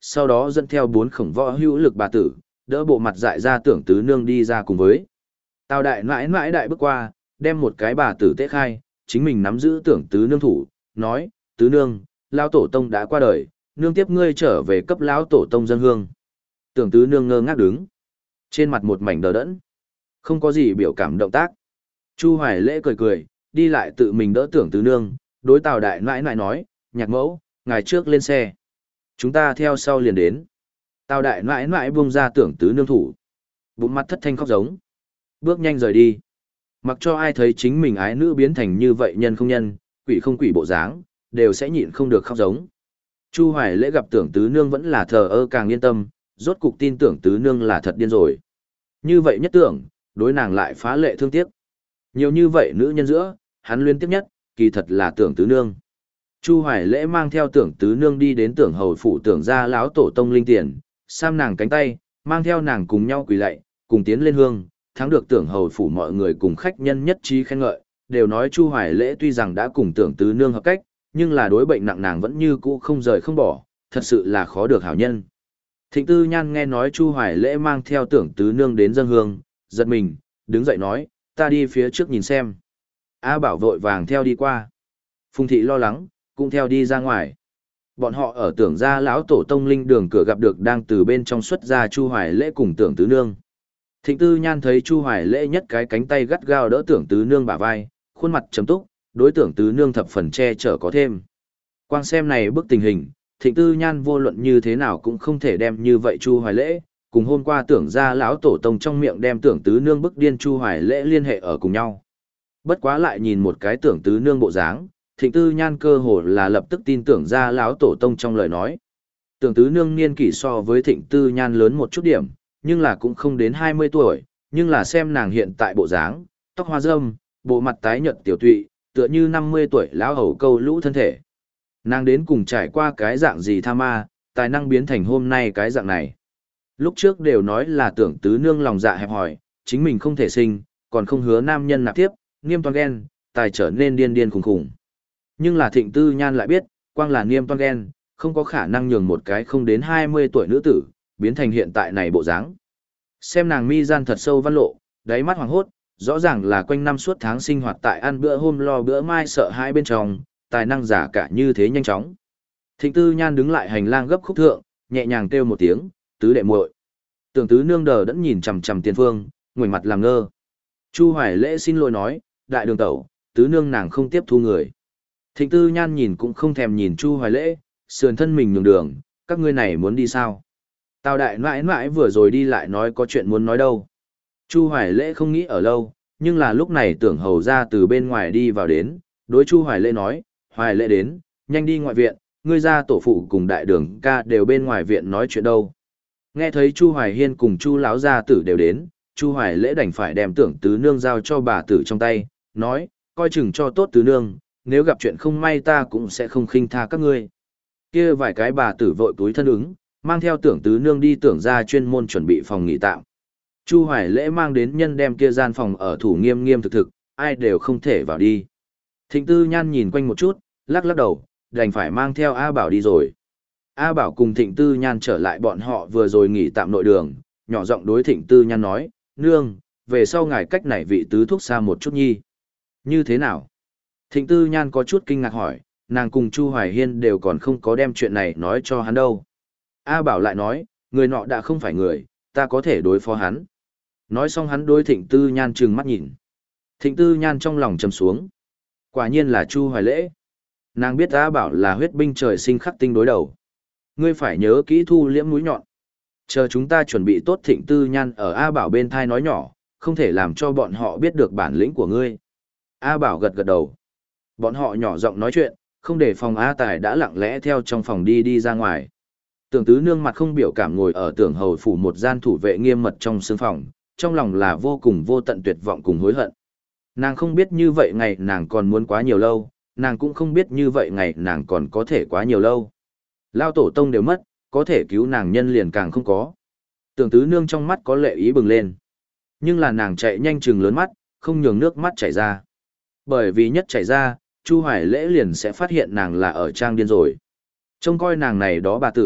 sau đó dẫn theo bốn khổng võ hữu lực bà tử, đỡ bộ mặt dại ra tưởng tứ nương đi ra cùng với. Tào đại mãi mãi đại bước qua, đem một cái bà tử tế khai, chính mình nắm giữ tưởng tứ nương thủ, nói, tứ nương, lão tổ tông đã qua đời, nương tiếp ngươi trở về cấp lão tổ tông dân hương. Tưởng tứ nương ngơ ngác đứng, trên mặt một mảnh đờ đẫn, không có gì biểu cảm động tác. Chu Hoài Lễ cười cười, đi lại tự mình đỡ tưởng tứ nương, đối Tào đại nãi nãi nói, nhạc mẫu, ngài trước lên xe. Chúng ta theo sau liền đến. Tào đại nãi nãi buông ra tưởng tứ nương thủ. Bụng mắt thất thanh khóc giống. Bước nhanh rời đi. Mặc cho ai thấy chính mình ái nữ biến thành như vậy nhân không nhân, quỷ không quỷ bộ dáng, đều sẽ nhịn không được khóc giống. Chu Hoài Lễ gặp tưởng tứ nương vẫn là thờ ơ càng yên tâm, rốt cục tin tưởng tứ nương là thật điên rồi. Như vậy nhất tưởng, đối nàng lại phá lệ thương tiếc. Nhiều như vậy nữ nhân giữa, hắn luyến tiếc nhất, kỳ thật là tưởng tứ nương. Chu Hoài Lễ mang theo tưởng tứ nương đi đến tưởng hầu phủ tưởng ra lão tổ tông linh tiền, sam nàng cánh tay, mang theo nàng cùng nhau quỳ lạy, cùng tiến lên hương, thắng được tưởng hầu phủ mọi người cùng khách nhân nhất trí khen ngợi, đều nói Chu Hoài Lễ tuy rằng đã cùng tưởng tứ nương hợp cách, nhưng là đối bệnh nặng nàng vẫn như cũ không rời không bỏ, thật sự là khó được hảo nhân. Thịnh Tư Nhan nghe nói Chu Hoài Lễ mang theo tưởng tứ nương đến dâng hương, giật mình, đứng dậy nói, ta đi phía trước nhìn xem. A Bảo vội vàng theo đi qua. Phùng Thị lo lắng, cũng theo đi ra ngoài. Bọn họ ở tưởng ra lão tổ tông linh đường cửa gặp được đang từ bên trong xuất ra Chu Hoài Lễ cùng tưởng tứ nương. Thịnh Tư Nhan thấy Chu Hoài Lễ nhất cái cánh tay gắt gao đỡ tưởng tứ nương bả vai, khuôn mặt trầm túc, đối tưởng tứ nương thập phần che chở có thêm. Quang xem này bức tình hình, Thịnh Tư Nhan vô luận như thế nào cũng không thể đem như vậy Chu Hoài Lễ, cùng hôm qua tưởng ra lão tổ tông trong miệng đem tưởng tứ nương bức điên Chu Hoài Lễ liên hệ ở cùng nhau. Bất quá lại nhìn một cái tưởng tứ nương bộ dáng, Thịnh Tư Nhan cơ hồ là lập tức tin tưởng ra lão tổ tông trong lời nói. Tưởng tứ nương niên kỷ so với Thịnh Tư Nhan lớn một chút điểm, nhưng là cũng không đến hai mươi tuổi, nhưng là xem nàng hiện tại bộ dáng, tóc hoa râm, bộ mặt tái nhợt tiểu tụy, tựa như năm mươi tuổi lão hầu câu lũ thân thể. Nàng đến cùng trải qua cái dạng gì tha ma, tài năng biến thành hôm nay cái dạng này. Lúc trước đều nói là tưởng tứ nương lòng dạ hẹp hòi, chính mình không thể sinh, còn không hứa nam nhân nạp tiếp, Niêm toan ghen, tài trở nên điên điên khùng khùng. Nhưng là Thịnh Tư Nhan lại biết, quang là Niêm toan ghen, không có khả năng nhường một cái không đến hai mươi tuổi nữ tử, biến thành hiện tại này bộ dáng. Xem nàng mi gian thật sâu văn lộ, đáy mắt hoàng hốt, rõ ràng là quanh năm suốt tháng sinh hoạt tại ăn bữa hôm lo bữa mai sợ hai bên trong, tài năng giả cả như thế nhanh chóng. Thịnh Tư Nhan đứng lại hành lang gấp khúc thượng, nhẹ nhàng kêu một tiếng, tứ đệ muội. Tưởng tứ nương đờ đẫn nhìn chằm chằm tiền phương, ngoảnh mặt làm ngơ. Chu Hoài Lễ xin lỗi nói, đại đường tẩu, tứ nương nàng không tiếp thu người. Thịnh Tư Nhan nhìn cũng không thèm nhìn Chu Hoài Lễ, sườn thân mình nhường đường, các ngươi này muốn đi sao? Tào đại nãi nãi vừa rồi đi lại nói có chuyện muốn nói đâu. Chu Hoài Lễ không nghĩ ở lâu, nhưng là lúc này tưởng hầu ra từ bên ngoài đi vào đến, đối Chu Hoài Lễ nói, Hoài Lễ đến, nhanh đi ngoại viện, ngươi ra tổ phụ cùng đại đường ca đều bên ngoài viện nói chuyện đâu. Nghe thấy Chu Hoài Hiên cùng Chu lão gia tử đều đến, Chu Hoài Lễ đành phải đem tưởng tứ nương giao cho bà tử trong tay, nói, coi chừng cho tốt tứ nương, nếu gặp chuyện không may ta cũng sẽ không khinh tha các ngươi. Kia vài cái bà tử vội túi thân ứng, mang theo tưởng tứ nương đi tưởng ra chuyên môn chuẩn bị phòng nghỉ tạm. Chu Hoài Lễ mang đến nhân đem kia gian phòng ở thủ nghiêm nghiêm thực thực, ai đều không thể vào đi. Thịnh Tư Nhan nhìn quanh một chút, lắc lắc đầu, đành phải mang theo A Bảo đi rồi. A Bảo cùng Thịnh Tư Nhan trở lại bọn họ vừa rồi nghỉ tạm nội đường, nhỏ giọng đối Thịnh Tư Nhan nói, nương, về sau ngài cách này vị tứ thúc xa một chút nhi. Như thế nào? Thịnh Tư Nhan có chút kinh ngạc hỏi, nàng cùng Chu Hoài Hiên đều còn không có đem chuyện này nói cho hắn đâu. A Bảo lại nói, người nọ đã không phải người, ta có thể đối phó hắn. Nói xong hắn đối Thịnh Tư Nhan trừng mắt nhìn. Thịnh Tư Nhan trong lòng trầm xuống. Quả nhiên là Chu Hoài Lễ. Nàng biết A Bảo là huyết binh trời sinh khắc tinh đối đầu. Ngươi phải nhớ kỹ thu liễm mũi nhọn. Chờ chúng ta chuẩn bị tốt Thịnh Tư Nhan ở A Bảo bên thai nói nhỏ, không thể làm cho bọn họ biết được bản lĩnh của ngươi. A Bảo gật gật đầu. Bọn họ nhỏ giọng nói chuyện, không để phòng A Tài đã lặng lẽ theo trong phòng đi đi ra ngoài. Tưởng tứ nương mặt không biểu cảm ngồi ở tưởng hầu phủ một gian thủ vệ nghiêm mật trong sương phòng, trong lòng là vô cùng vô tận tuyệt vọng cùng hối hận. Nàng không biết như vậy ngày nàng còn muốn quá nhiều lâu, nàng cũng không biết như vậy ngày nàng còn có thể quá nhiều lâu. Lao tổ tông đều mất, có thể cứu nàng nhân liền càng không có. Tưởng tứ nương trong mắt có lệ ý bừng lên. Nhưng là nàng chạy nhanh chừng lớn mắt, không nhường nước mắt chảy ra. Bởi vì nhất chảy ra, Chu Hoài Lễ liền sẽ phát hiện nàng là ở trang điên rồi. Trông coi nàng này đó bà tử,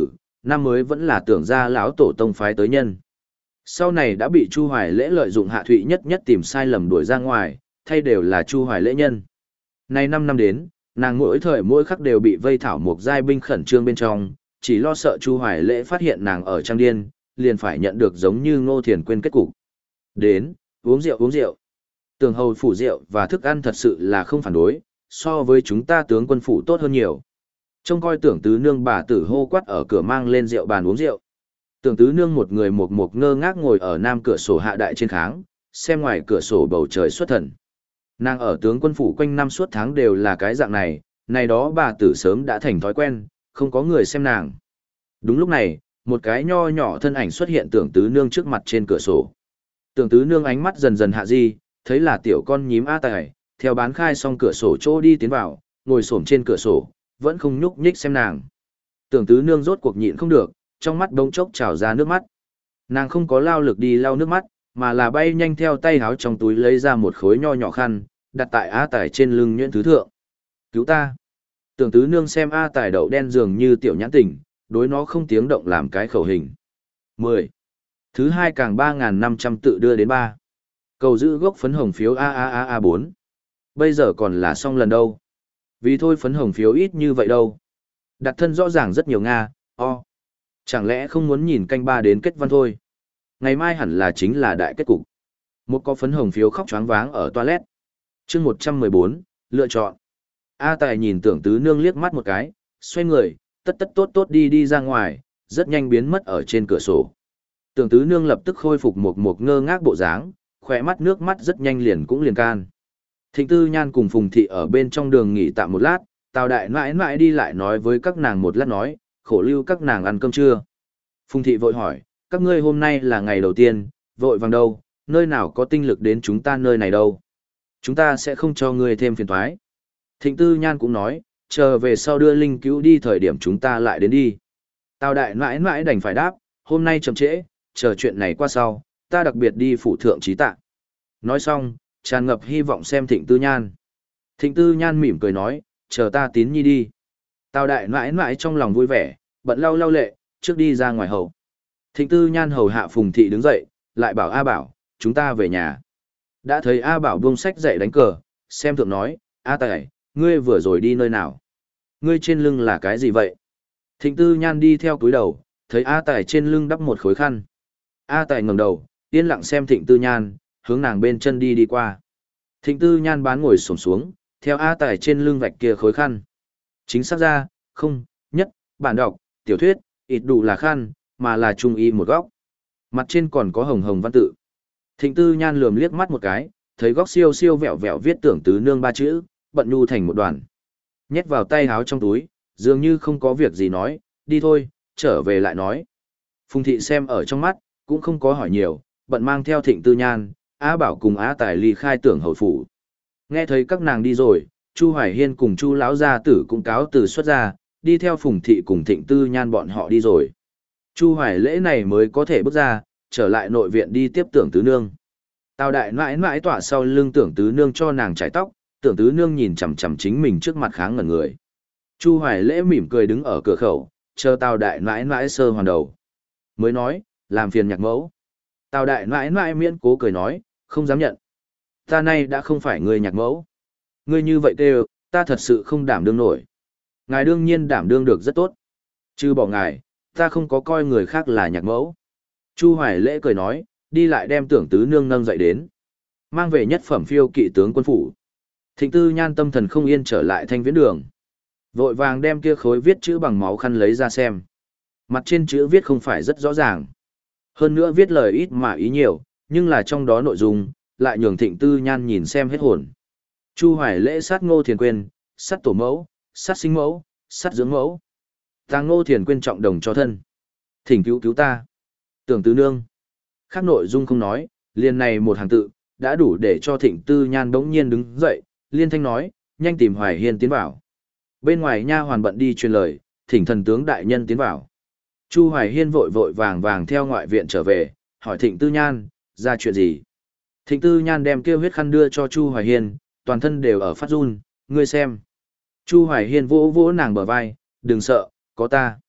năm mới vẫn là tưởng ra lão tổ tông phái tới nhân. Sau này đã bị Chu Hoài Lễ lợi dụng Hạ Thụy nhất nhất tìm sai lầm đuổi ra ngoài, thay đều là Chu Hoài Lễ nhân. Nay năm năm đến, nàng mỗi thời mỗi khắc đều bị vây thảo một giai binh khẩn trương bên trong, chỉ lo sợ Chu Hoài Lễ phát hiện nàng ở trang điên, liền phải nhận được giống như Ngô Thiền quên kết cục. Đến, uống rượu uống rượu. Tường hầu phủ rượu và thức ăn thật sự là không phản đối, so với chúng ta tướng quân phủ tốt hơn nhiều. Trông coi tưởng tứ nương bà tử hô quát ở cửa mang lên rượu bàn uống rượu. Tưởng tứ nương một người một một ngơ ngác ngồi ở nam cửa sổ hạ đại trên kháng, xem ngoài cửa sổ bầu trời xuất thần. Nàng ở tướng quân phủ quanh năm suốt tháng đều là cái dạng này, này đó bà tử sớm đã thành thói quen, không có người xem nàng. Đúng lúc này, một cái nho nhỏ thân ảnh xuất hiện tưởng tứ nương trước mặt trên cửa sổ. Tưởng tứ nương ánh mắt dần dần hạ di, thấy là tiểu con nhím A Tài, theo bán khai xong cửa sổ chỗ đi tiến vào, ngồi xổm trên cửa sổ, vẫn không nhúc nhích xem nàng. Tưởng tứ nương rốt cuộc nhịn không được, trong mắt đống chốc trào ra nước mắt. Nàng không có lao lực đi lau nước mắt, mà là bay nhanh theo tay háo trong túi lấy ra một khối nho nhỏ khăn, đặt tại A Tài trên lưng nhuyễn thứ thượng. Cứu ta! Tưởng tứ nương xem A Tài đậu đen dường như tiểu nhãn tỉnh, đối nó không tiếng động làm cái khẩu hình. mười. Thứ hai càng ba nghìn năm trăm tự đưa đến ba. Cầu giữ gốc phấn hồng phiếu a a a a bốn. Bây giờ còn là xong lần đâu. Vì thôi phấn hồng phiếu ít như vậy đâu. Đặt thân rõ ràng rất nhiều Nga, o. Chẳng lẽ không muốn nhìn canh ba đến kết văn thôi. Ngày mai hẳn là chính là đại kết cục. Một có phấn hồng phiếu khóc choáng váng ở toilet. chương một trăm mười bốn, lựa chọn. A Tài nhìn tưởng tứ nương liếc mắt một cái, xoay người, tất tất tốt tốt đi đi ra ngoài, rất nhanh biến mất ở trên cửa sổ. Tưởng tứ nương lập tức khôi phục một một ngơ ngác bộ dáng, khỏe mắt nước mắt rất nhanh liền cũng liền can. Thịnh Tư Nhan cùng Phùng Thị ở bên trong đường nghỉ tạm một lát, Tào Đại mãi mãi đi lại nói với các nàng một lát nói, khổ lưu các nàng ăn cơm trưa. Phùng Thị vội hỏi, các ngươi hôm nay là ngày đầu tiên, vội vàng đâu, nơi nào có tinh lực đến chúng ta nơi này đâu. Chúng ta sẽ không cho ngươi thêm phiền toái. Thịnh Tư Nhan cũng nói, chờ về sau đưa Linh Cứu đi thời điểm chúng ta lại đến đi. Tào Đại mãi mãi đành phải đáp, hôm nay chậm trễ, chờ chuyện này qua sau, ta đặc biệt đi phủ thượng trí tạ. Nói xong, tràn ngập hy vọng xem Thịnh Tư Nhan. Thịnh Tư Nhan mỉm cười nói, chờ ta tín nhi đi. Tào Đại mãi mãi trong lòng vui vẻ, bận lau lau lệ, trước đi ra ngoài hầu. Thịnh Tư Nhan hầu hạ Phùng Thị đứng dậy, lại bảo A Bảo, chúng ta về nhà. Đã thấy A Bảo buông sách dậy đánh cờ, xem thượng nói, A Tài, ngươi vừa rồi đi nơi nào? Ngươi trên lưng là cái gì vậy? Thịnh Tư Nhan đi theo cúi đầu, thấy A Tài trên lưng đắp một khối khăn. A Tài ngẩng đầu, yên lặng xem Thịnh Tư Nhan, hướng nàng bên chân đi đi qua. Thịnh Tư Nhan bán ngồi xổm xuống, theo A Tài trên lưng vạch kia khối khăn. Chính xác ra, không, nhất, bản đọc, tiểu thuyết, ít đủ là khăn, mà là trung y một góc. Mặt trên còn có hồng hồng văn tự. Thịnh Tư Nhan lườm liếc mắt một cái, thấy góc siêu siêu vẹo vẹo viết tưởng tứ nương ba chữ, bận nhu thành một đoàn. Nhét vào tay háo trong túi, dường như không có việc gì nói, đi thôi, trở về lại nói. Phùng Thị xem ở trong mắt, cũng không có hỏi nhiều, bận mang theo Thịnh Tư Nhan, Á Bảo cùng Á Tài ly khai tưởng hầu phủ. Nghe thấy các nàng đi rồi, Chu Hoài Hiên cùng Chu lão gia tử cũng cáo từ xuất ra, đi theo Phùng Thị cùng Thịnh Tư Nhan bọn họ đi rồi. Chu Hoài Lễ này mới có thể bước ra, trở lại nội viện đi tiếp tưởng tứ nương. Tào Đại mãi mãi tỏa sau lưng tưởng tứ nương cho nàng chải tóc, tưởng tứ nương nhìn chằm chằm chính mình trước mặt kháng ngẩn người. Chu Hoài Lễ mỉm cười đứng ở cửa khẩu, chờ Tào Đại mãi mãi sơ hoàn đầu. Mới nói, làm phiền nhạc mẫu. Tào Đại mãi mãi miễn cố cười nói, không dám nhận. Ta nay đã không phải người nhạc mẫu. Ngươi như vậy kêu, ta thật sự không đảm đương nổi. Ngài đương nhiên đảm đương được rất tốt. Chứ bỏ ngài, ta không có coi người khác là nhạc mẫu. Chu Hoài Lễ cười nói, đi lại đem tưởng tứ nương nâng dậy đến. Mang về nhất phẩm phiêu kỵ tướng quân phủ. Thịnh Tư Nhan tâm thần không yên trở lại thanh viễn đường. Vội vàng đem kia khối viết chữ bằng máu khăn lấy ra xem. Mặt trên chữ viết không phải rất rõ ràng. Hơn nữa viết lời ít mà ý nhiều, nhưng là trong đó nội dung, lại nhường Thịnh Tư Nhan nhìn xem hết hồn. Chu Hoài Lễ sát Ngô Thiền Quyên, sát tổ mẫu, sát sinh mẫu, sát dưỡng mẫu. Tàng Ngô Thiền Quyên trọng đồng cho thân. Thỉnh cứu cứu ta. Tưởng tứ nương. Khác nội dung không nói, liền này một hàng tự, đã đủ để cho Thịnh Tư Nhan bỗng nhiên đứng dậy, liên thanh nói, nhanh tìm Hoài Hiên tiến vào. Bên ngoài nha hoàn bận đi truyền lời, thỉnh thần tướng đại nhân tiến vào. Chu Hoài Hiên vội vội vàng vàng theo ngoại viện trở về, hỏi Thịnh Tư Nhan, ra chuyện gì? Thịnh Tư Nhan đem kia huyết khăn đưa cho Chu Hoài Hiên, toàn thân đều ở phát run, ngươi xem. Chu Hoài Hiên vỗ vỗ nàng bờ vai, đừng sợ, có ta.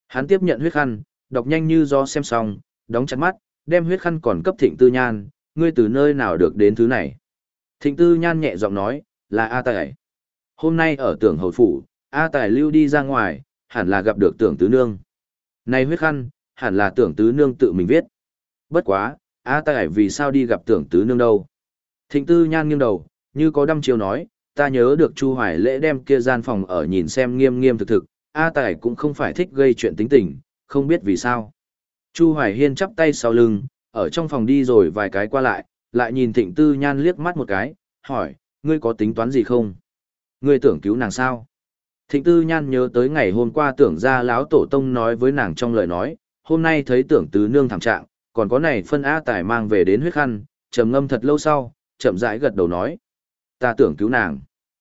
Hắn tiếp nhận huyết khăn, đọc nhanh như do xem xong, đóng chặt mắt, đem huyết khăn còn cấp Thịnh Tư Nhan, ngươi từ nơi nào được đến thứ này. Thịnh Tư Nhan nhẹ giọng nói, là A Tài. Hôm nay ở Tưởng Hầu Phủ, A Tài lưu đi ra ngoài, hẳn là gặp được Tưởng Tứ Nương. Này huyết khăn, hẳn là Tưởng Tứ Nương tự mình viết. Bất quá, A Tài vì sao đi gặp Tưởng Tứ Nương đâu? Thịnh Tư Nhan nghiêng đầu, như có đăm chiêu nói, ta nhớ được Chu Hoài Lễ đem kia gian phòng ở nhìn xem nghiêm nghiêm thực thực, A Tài cũng không phải thích gây chuyện tính tình, không biết vì sao. Chu Hoài Hiên chắp tay sau lưng, ở trong phòng đi rồi vài cái qua lại, lại nhìn Thịnh Tư Nhan liếc mắt một cái, hỏi, ngươi có tính toán gì không? Ngươi tưởng cứu nàng sao? Thịnh Tư Nhan nhớ tới ngày hôm qua tưởng ra lão tổ tông nói với nàng trong lời nói, hôm nay thấy tưởng tứ nương thảm trạng, còn có này phân A Tài mang về đến huyết khăn, trầm ngâm thật lâu sau, chậm rãi gật đầu nói, ta tưởng cứu nàng.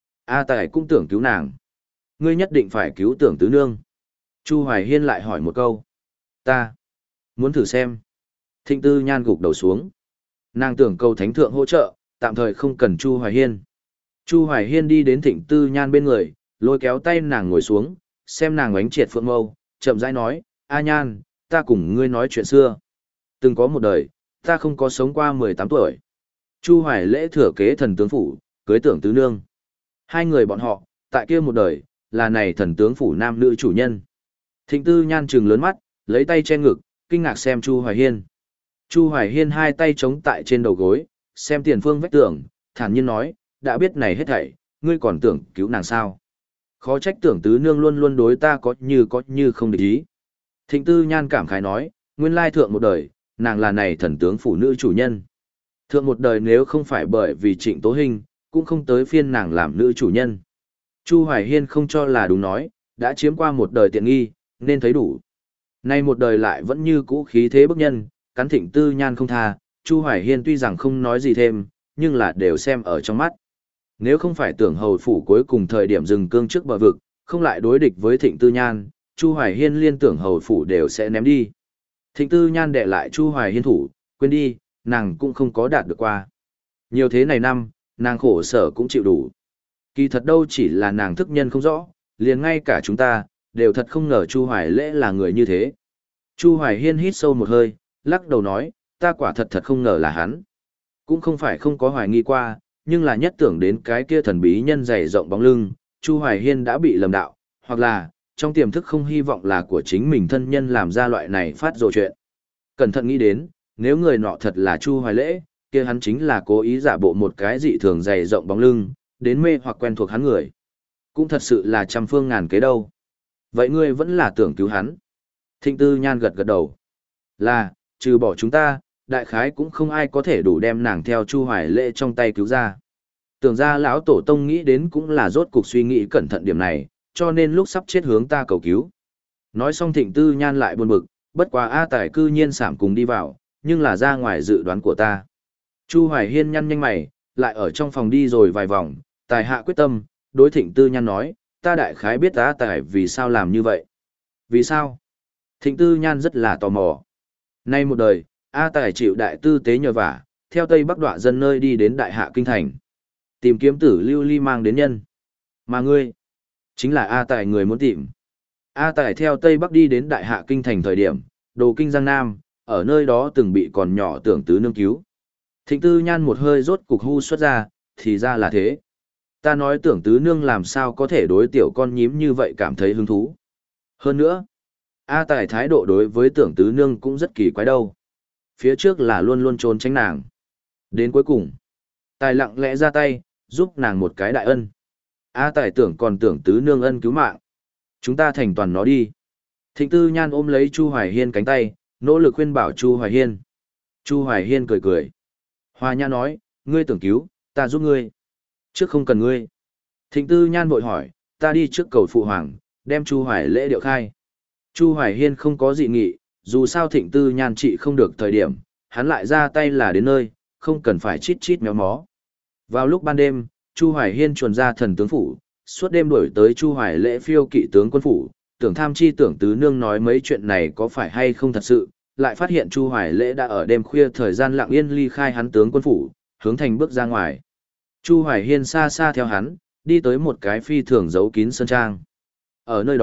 A Tài cũng tưởng cứu nàng. Ngươi nhất định phải cứu tưởng tứ nương. Chu Hoài Hiên lại hỏi một câu. Ta muốn thử xem. Thịnh Tư Nhan gục đầu xuống. Nàng tưởng cầu thánh thượng hỗ trợ, tạm thời không cần Chu Hoài Hiên. Chu Hoài Hiên đi đến Thịnh Tư Nhan bên người, lôi kéo tay nàng ngồi xuống, xem nàng ánh triệt phượng mâu, chậm rãi nói, A Nhan, ta cùng ngươi nói chuyện xưa. Từng có một đời, ta không có sống qua mười tám tuổi. Chu Hoài Lễ thừa kế thần tướng phủ, cưới tưởng tứ nương. Hai người bọn họ, tại kia một đời, là này thần tướng phủ nam nữ chủ nhân. Thịnh Tư Nhan trừng lớn mắt, lấy tay che ngực, kinh ngạc xem Chu Hoài Hiên. Chu Hoài Hiên hai tay chống tại trên đầu gối, xem tiền phương vách tường, thản nhiên nói, đã biết này hết thảy, ngươi còn tưởng cứu nàng sao? Khó trách tưởng tứ nương luôn luôn đối ta có như có như không địch ý. Thịnh Tư Nhan cảm khái nói, nguyên lai thượng một đời, nàng là này thần tướng phủ nữ chủ nhân. Thượng một đời nếu không phải bởi vì Trịnh Tố Hinh, cũng không tới phiên nàng làm nữ chủ nhân. Chu Hoài Hiên không cho là đúng nói, đã chiếm qua một đời tiện nghi, nên thấy đủ. Nay một đời lại vẫn như cũ khí thế bức nhân, cắn Thịnh Tư Nhan không tha, Chu Hoài Hiên tuy rằng không nói gì thêm, nhưng là đều xem ở trong mắt. Nếu không phải tưởng hầu phủ cuối cùng thời điểm dừng cương trước bờ vực, không lại đối địch với Thịnh Tư Nhan, Chu Hoài Hiên liên tưởng hầu phủ đều sẽ ném đi. Thịnh Tư Nhan đệ lại Chu Hoài Hiên thủ, quên đi, nàng cũng không có đạt được qua. Nhiều thế này năm, nàng khổ sở cũng chịu đủ. Kỳ thật đâu chỉ là nàng thức nhân không rõ, liền ngay cả chúng ta, đều thật không ngờ Chu Hoài Lễ là người như thế. Chu Hoài Hiên hít sâu một hơi, lắc đầu nói, ta quả thật thật không ngờ là hắn. Cũng không phải không có hoài nghi qua, nhưng là nhất tưởng đến cái kia thần bí nhân dày rộng bóng lưng, Chu Hoài Hiên đã bị lầm đạo, hoặc là, trong tiềm thức không hy vọng là của chính mình thân nhân làm ra loại này phát rồ chuyện. Cẩn thận nghĩ đến, nếu người nọ thật là Chu Hoài Lễ, kia hắn chính là cố ý giả bộ một cái dị thường dày rộng bóng lưng, đến mê hoặc quen thuộc hắn người. Cũng thật sự là trăm phương ngàn kế đâu. Vậy ngươi vẫn là tưởng cứu hắn. Thịnh Tư Nhan gật gật đầu. Là, trừ bỏ chúng ta, đại khái cũng không ai có thể đủ đem nàng theo Chu Hoài Lễ trong tay cứu ra. Tưởng ra lão tổ tông nghĩ đến cũng là rốt cuộc suy nghĩ cẩn thận điểm này, cho nên lúc sắp chết hướng ta cầu cứu. Nói xong Thịnh Tư Nhan lại buồn bực, bất quá A Tài cư nhiên sảm cùng đi vào, nhưng là ra ngoài dự đoán của ta. Chu Hoài Hiên nhăn nhanh mày, lại ở trong phòng đi rồi vài vòng, Tài hạ quyết tâm, đối Thịnh Tư Nhan nói, ta đại khái biết A Tài vì sao làm như vậy. Vì sao? Thịnh Tư Nhan rất là tò mò. Nay một đời, A Tài chịu đại tư tế nhờ vả, theo Tây Bắc đọa dân nơi đi đến Đại Hạ Kinh Thành. Tìm kiếm tử lưu ly mang đến nhân. Mà ngươi, chính là A Tài người muốn tìm. A Tài theo Tây Bắc đi đến Đại Hạ Kinh Thành thời điểm, đồ kinh Giang Nam, ở nơi đó từng bị còn nhỏ tưởng tứ nương cứu. Thịnh Tư Nhan một hơi rốt cục hu xuất ra, thì ra là thế. Ta nói tưởng tứ nương làm sao có thể đối tiểu con nhím như vậy cảm thấy hứng thú. Hơn nữa, A Tài thái độ đối với tưởng tứ nương cũng rất kỳ quái đâu. Phía trước là luôn luôn trốn tránh nàng. Đến cuối cùng, Tài lặng lẽ ra tay, giúp nàng một cái đại ân. A Tài tưởng còn tưởng tứ nương ân cứu mạng. Chúng ta thành toàn nó đi. Thịnh Tư Nhan ôm lấy Chu Hoài Hiên cánh tay, nỗ lực khuyên bảo Chu Hoài Hiên. Chu Hoài Hiên cười cười. Hoa Nha nói, ngươi tưởng cứu, ta giúp ngươi. Trước không cần ngươi. Thịnh Tư Nhan vội hỏi, ta đi trước cầu phụ hoàng, đem Chu Hoài Lễ điệu khai. Chu Hoài Hiên không có dị nghị, dù sao Thịnh Tư Nhan trị không được thời điểm, hắn lại ra tay là đến nơi, không cần phải chít chít méo mó. Vào lúc ban đêm, Chu Hoài Hiên chuồn ra thần tướng phủ, suốt đêm đuổi tới Chu Hoài Lễ phiêu kỵ tướng quân phủ, tưởng tham chi tưởng tứ nương nói mấy chuyện này có phải hay không thật sự, lại phát hiện Chu Hoài Lễ đã ở đêm khuya thời gian lặng yên ly khai hắn tướng quân phủ, hướng thành bước ra ngoài. Chu Hoài Hiên xa xa theo hắn, đi tới một cái phi thường giấu kín sơn trang. Ở nơi đó,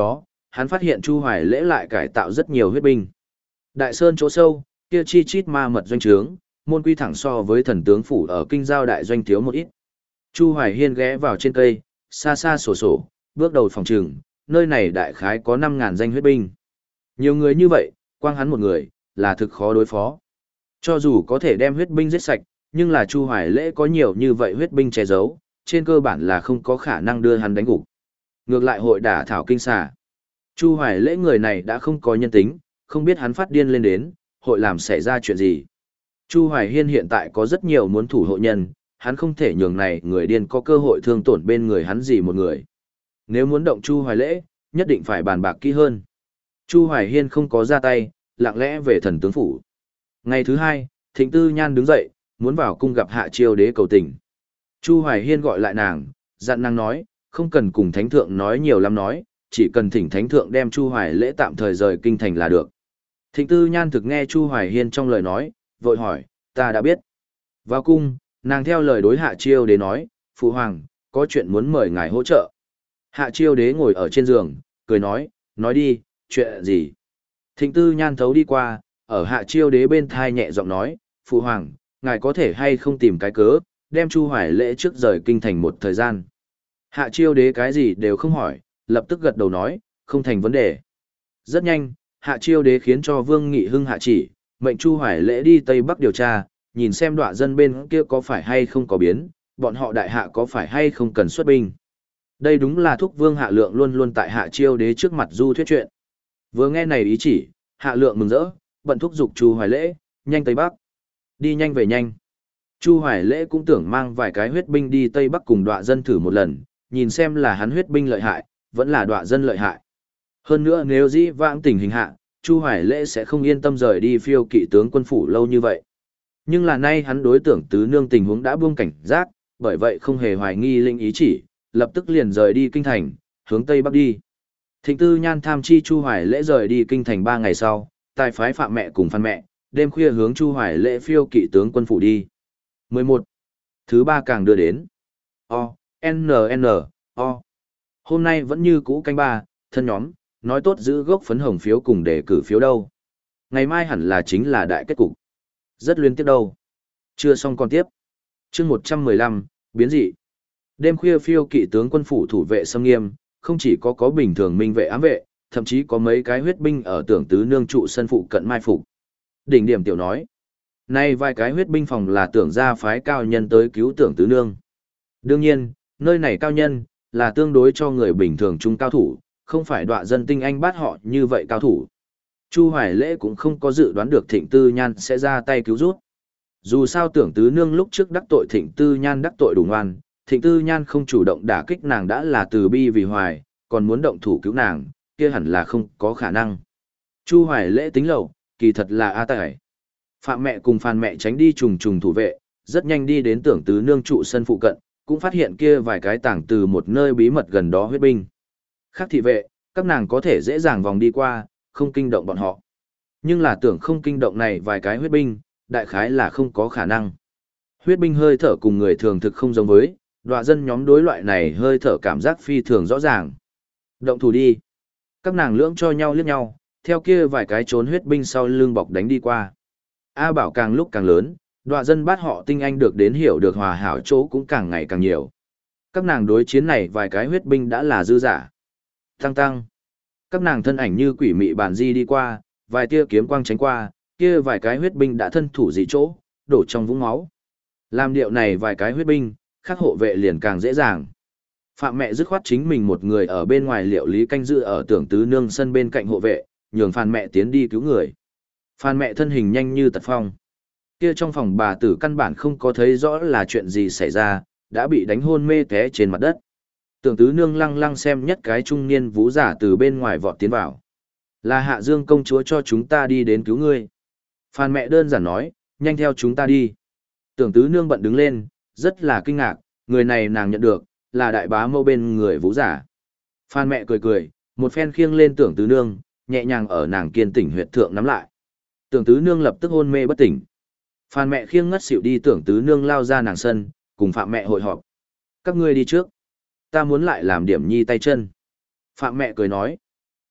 hắn phát hiện Chu Hoài Lễ lại cải tạo rất nhiều huyết binh. Đại sơn chỗ sâu, kia chi chít ma mật doanh trướng, môn quy thẳng so với thần tướng phủ ở kinh giao đại doanh thiếu một ít. Chu Hoài Hiên ghé vào trên cây, xa xa sổ sổ, bước đầu phòng trừng, nơi này đại khái có năm ngàn danh huyết binh. Nhiều người như vậy, quang hắn một người, là thực khó đối phó. Cho dù có thể đem huyết binh giết sạch, nhưng là Chu Hoài Lễ có nhiều như vậy huyết binh che giấu, trên cơ bản là không có khả năng đưa hắn đánh gục. Ngược lại hội đả thảo kinh xà. Chu Hoài Lễ người này đã không có nhân tính, không biết hắn phát điên lên đến, hội làm xảy ra chuyện gì. Chu Hoài Hiên hiện tại có rất nhiều muốn thủ hộ nhân, hắn không thể nhường này người điên có cơ hội thương tổn bên người hắn gì một người. Nếu muốn động Chu Hoài Lễ, nhất định phải bàn bạc kỹ hơn. Chu Hoài Hiên không có ra tay, lặng lẽ về thần tướng phủ. Ngày thứ hai, Thịnh Tư Nhan đứng dậy, muốn vào cung gặp Hạ Chiêu Đế cầu tình. Chu Hoài Hiên gọi lại nàng, dặn nàng nói, không cần cùng Thánh Thượng nói nhiều lắm nói, chỉ cần thỉnh Thánh Thượng đem Chu Hoài Lễ tạm thời rời kinh thành là được. Thịnh Tư Nhan thực nghe Chu Hoài Hiên trong lời nói, vội hỏi, ta đã biết. Vào cung, nàng theo lời đối Hạ Chiêu Đế nói, Phụ Hoàng, có chuyện muốn mời ngài hỗ trợ. Hạ Chiêu Đế ngồi ở trên giường, cười nói, nói đi, chuyện gì? Thịnh Tư Nhan thấu đi qua, ở Hạ Chiêu Đế bên thai nhẹ giọng nói, Phụ Hoàng, ngài có thể hay không tìm cái cớ, đem Chu Hoài Lễ trước rời kinh thành một thời gian. Hạ Chiêu Đế cái gì đều không hỏi, lập tức gật đầu nói, không thành vấn đề. Rất nhanh, Hạ Chiêu Đế khiến cho Vương Nghị Hưng hạ chỉ, mệnh Chu Hoài Lễ đi Tây Bắc điều tra, nhìn xem đọa dân bên kia có phải hay không có biến, bọn họ đại hạ có phải hay không cần xuất binh. Đây đúng là thúc Vương Hạ Lượng luôn luôn tại Hạ Chiêu Đế trước mặt du thuyết chuyện. Vừa nghe này ý chỉ, Hạ Lượng mừng rỡ, bận thúc giục Chu Hoài Lễ, nhanh Tây Bắc. Đi nhanh về nhanh. Chu Hoài Lễ cũng tưởng mang vài cái huyết binh đi Tây Bắc cùng đọa dân thử một lần, nhìn xem là hắn huyết binh lợi hại, vẫn là đọa dân lợi hại. Hơn nữa nếu dĩ vãng tình hình hạ, Chu Hoài Lễ sẽ không yên tâm rời đi phiêu kỵ tướng quân phủ lâu như vậy. Nhưng là nay hắn đối tưởng tứ nương tình huống đã buông cảnh giác, bởi vậy không hề hoài nghi linh ý chỉ, lập tức liền rời đi kinh thành, hướng Tây Bắc đi. Thịnh Tư Nhan tham chi Chu Hoài Lễ rời đi kinh thành ba ngày sau, tài phái Phạm mẹ cùng Phan mẹ, đêm khuya hướng Chu Hoài Lễ phiêu kỵ tướng quân phủ đi. mười một. Thứ ba càng đưa đến. O, N N, O. Hôm nay vẫn như cũ canh ba, thân nhóm, nói tốt giữ gốc phấn hồng phiếu cùng đề cử phiếu đâu. Ngày mai hẳn là chính là đại kết cục. Rất liên tiếp đâu. Chưa xong còn tiếp. Chương một trăm mười lăm, biến dị. Đêm khuya phiêu kỵ tướng quân phủ thủ vệ xâm nghiêm, không chỉ có có bình thường minh vệ ám vệ, thậm chí có mấy cái huyết binh ở tưởng tứ nương trụ sân phụ cận mai phục. Đỉnh điểm tiểu nói. Nay vài cái huyết binh phòng là tưởng ra phái cao nhân tới cứu tưởng tứ nương. Đương nhiên, nơi này cao nhân, là tương đối cho người bình thường trung cao thủ, không phải đọa dân tinh anh bắt họ như vậy cao thủ. Chu Hoài Lễ cũng không có dự đoán được Thịnh Tư Nhan sẽ ra tay cứu rút. Dù sao tưởng tứ nương lúc trước đắc tội Thịnh Tư Nhan đắc tội đủ ngoan, Thịnh Tư Nhan không chủ động đả kích nàng đã là từ bi vì hoài, còn muốn động thủ cứu nàng, kia hẳn là không có khả năng. Chu Hoài Lễ tính lầu, kỳ thật là A Tài. Phạm mẹ cùng Phan mẹ tránh đi trùng trùng thủ vệ, rất nhanh đi đến tưởng tứ nương trụ sân phụ cận, cũng phát hiện kia vài cái tảng từ một nơi bí mật gần đó huyết binh. Khác thị vệ, các nàng có thể dễ dàng vòng đi qua, không kinh động bọn họ. Nhưng là tưởng không kinh động này vài cái huyết binh, đại khái là không có khả năng. Huyết binh hơi thở cùng người thường thực không giống với, đọa dân nhóm đối loại này hơi thở cảm giác phi thường rõ ràng. Động thủ đi. Các nàng lưỡng cho nhau liếc nhau, theo kia vài cái trốn huyết binh sau lưng bọc đánh đi qua. A Bảo càng lúc càng lớn, đọa dân bắt họ tinh anh được đến hiểu được hòa hảo chỗ cũng càng ngày càng nhiều. Các nàng đối chiến này vài cái huyết binh đã là dư giả. Tăng tăng. Các nàng thân ảnh như quỷ mị bàn di đi qua, vài tia kiếm quang tránh qua, kia vài cái huyết binh đã thân thủ dị chỗ, đổ trong vũng máu. Làm điệu này vài cái huyết binh, khắc hộ vệ liền càng dễ dàng. Phạm mẹ dứt khoát chính mình một người ở bên ngoài liệu lý canh giữ ở tưởng tứ nương sân bên cạnh hộ vệ, nhường Phan mẹ tiến đi cứu người. Phan mẹ thân hình nhanh như tật phong. Kia trong phòng bà tử căn bản không có thấy rõ là chuyện gì xảy ra, đã bị đánh hôn mê té trên mặt đất. Tưởng tứ nương lăng lăng xem nhất cái trung niên vũ giả từ bên ngoài vọt tiến vào. Là Hạ Dương công chúa cho chúng ta đi đến cứu ngươi. Phan mẹ đơn giản nói, nhanh theo chúng ta đi. Tưởng tứ nương bận đứng lên, rất là kinh ngạc, người này nàng nhận được, là đại bá mâu bên người vũ giả. Phan mẹ cười cười, một phen khiêng lên tưởng tứ nương, nhẹ nhàng ở nàng kiên tỉnh huyệt thượng nắm lại. Tưởng tứ nương lập tức hôn mê bất tỉnh. Phan mẹ khiêng ngất xỉu đi tưởng tứ nương lao ra nàng sân, cùng Phạm mẹ hội họp. Các ngươi đi trước. Ta muốn lại làm điểm nhi tay chân. Phạm mẹ cười nói.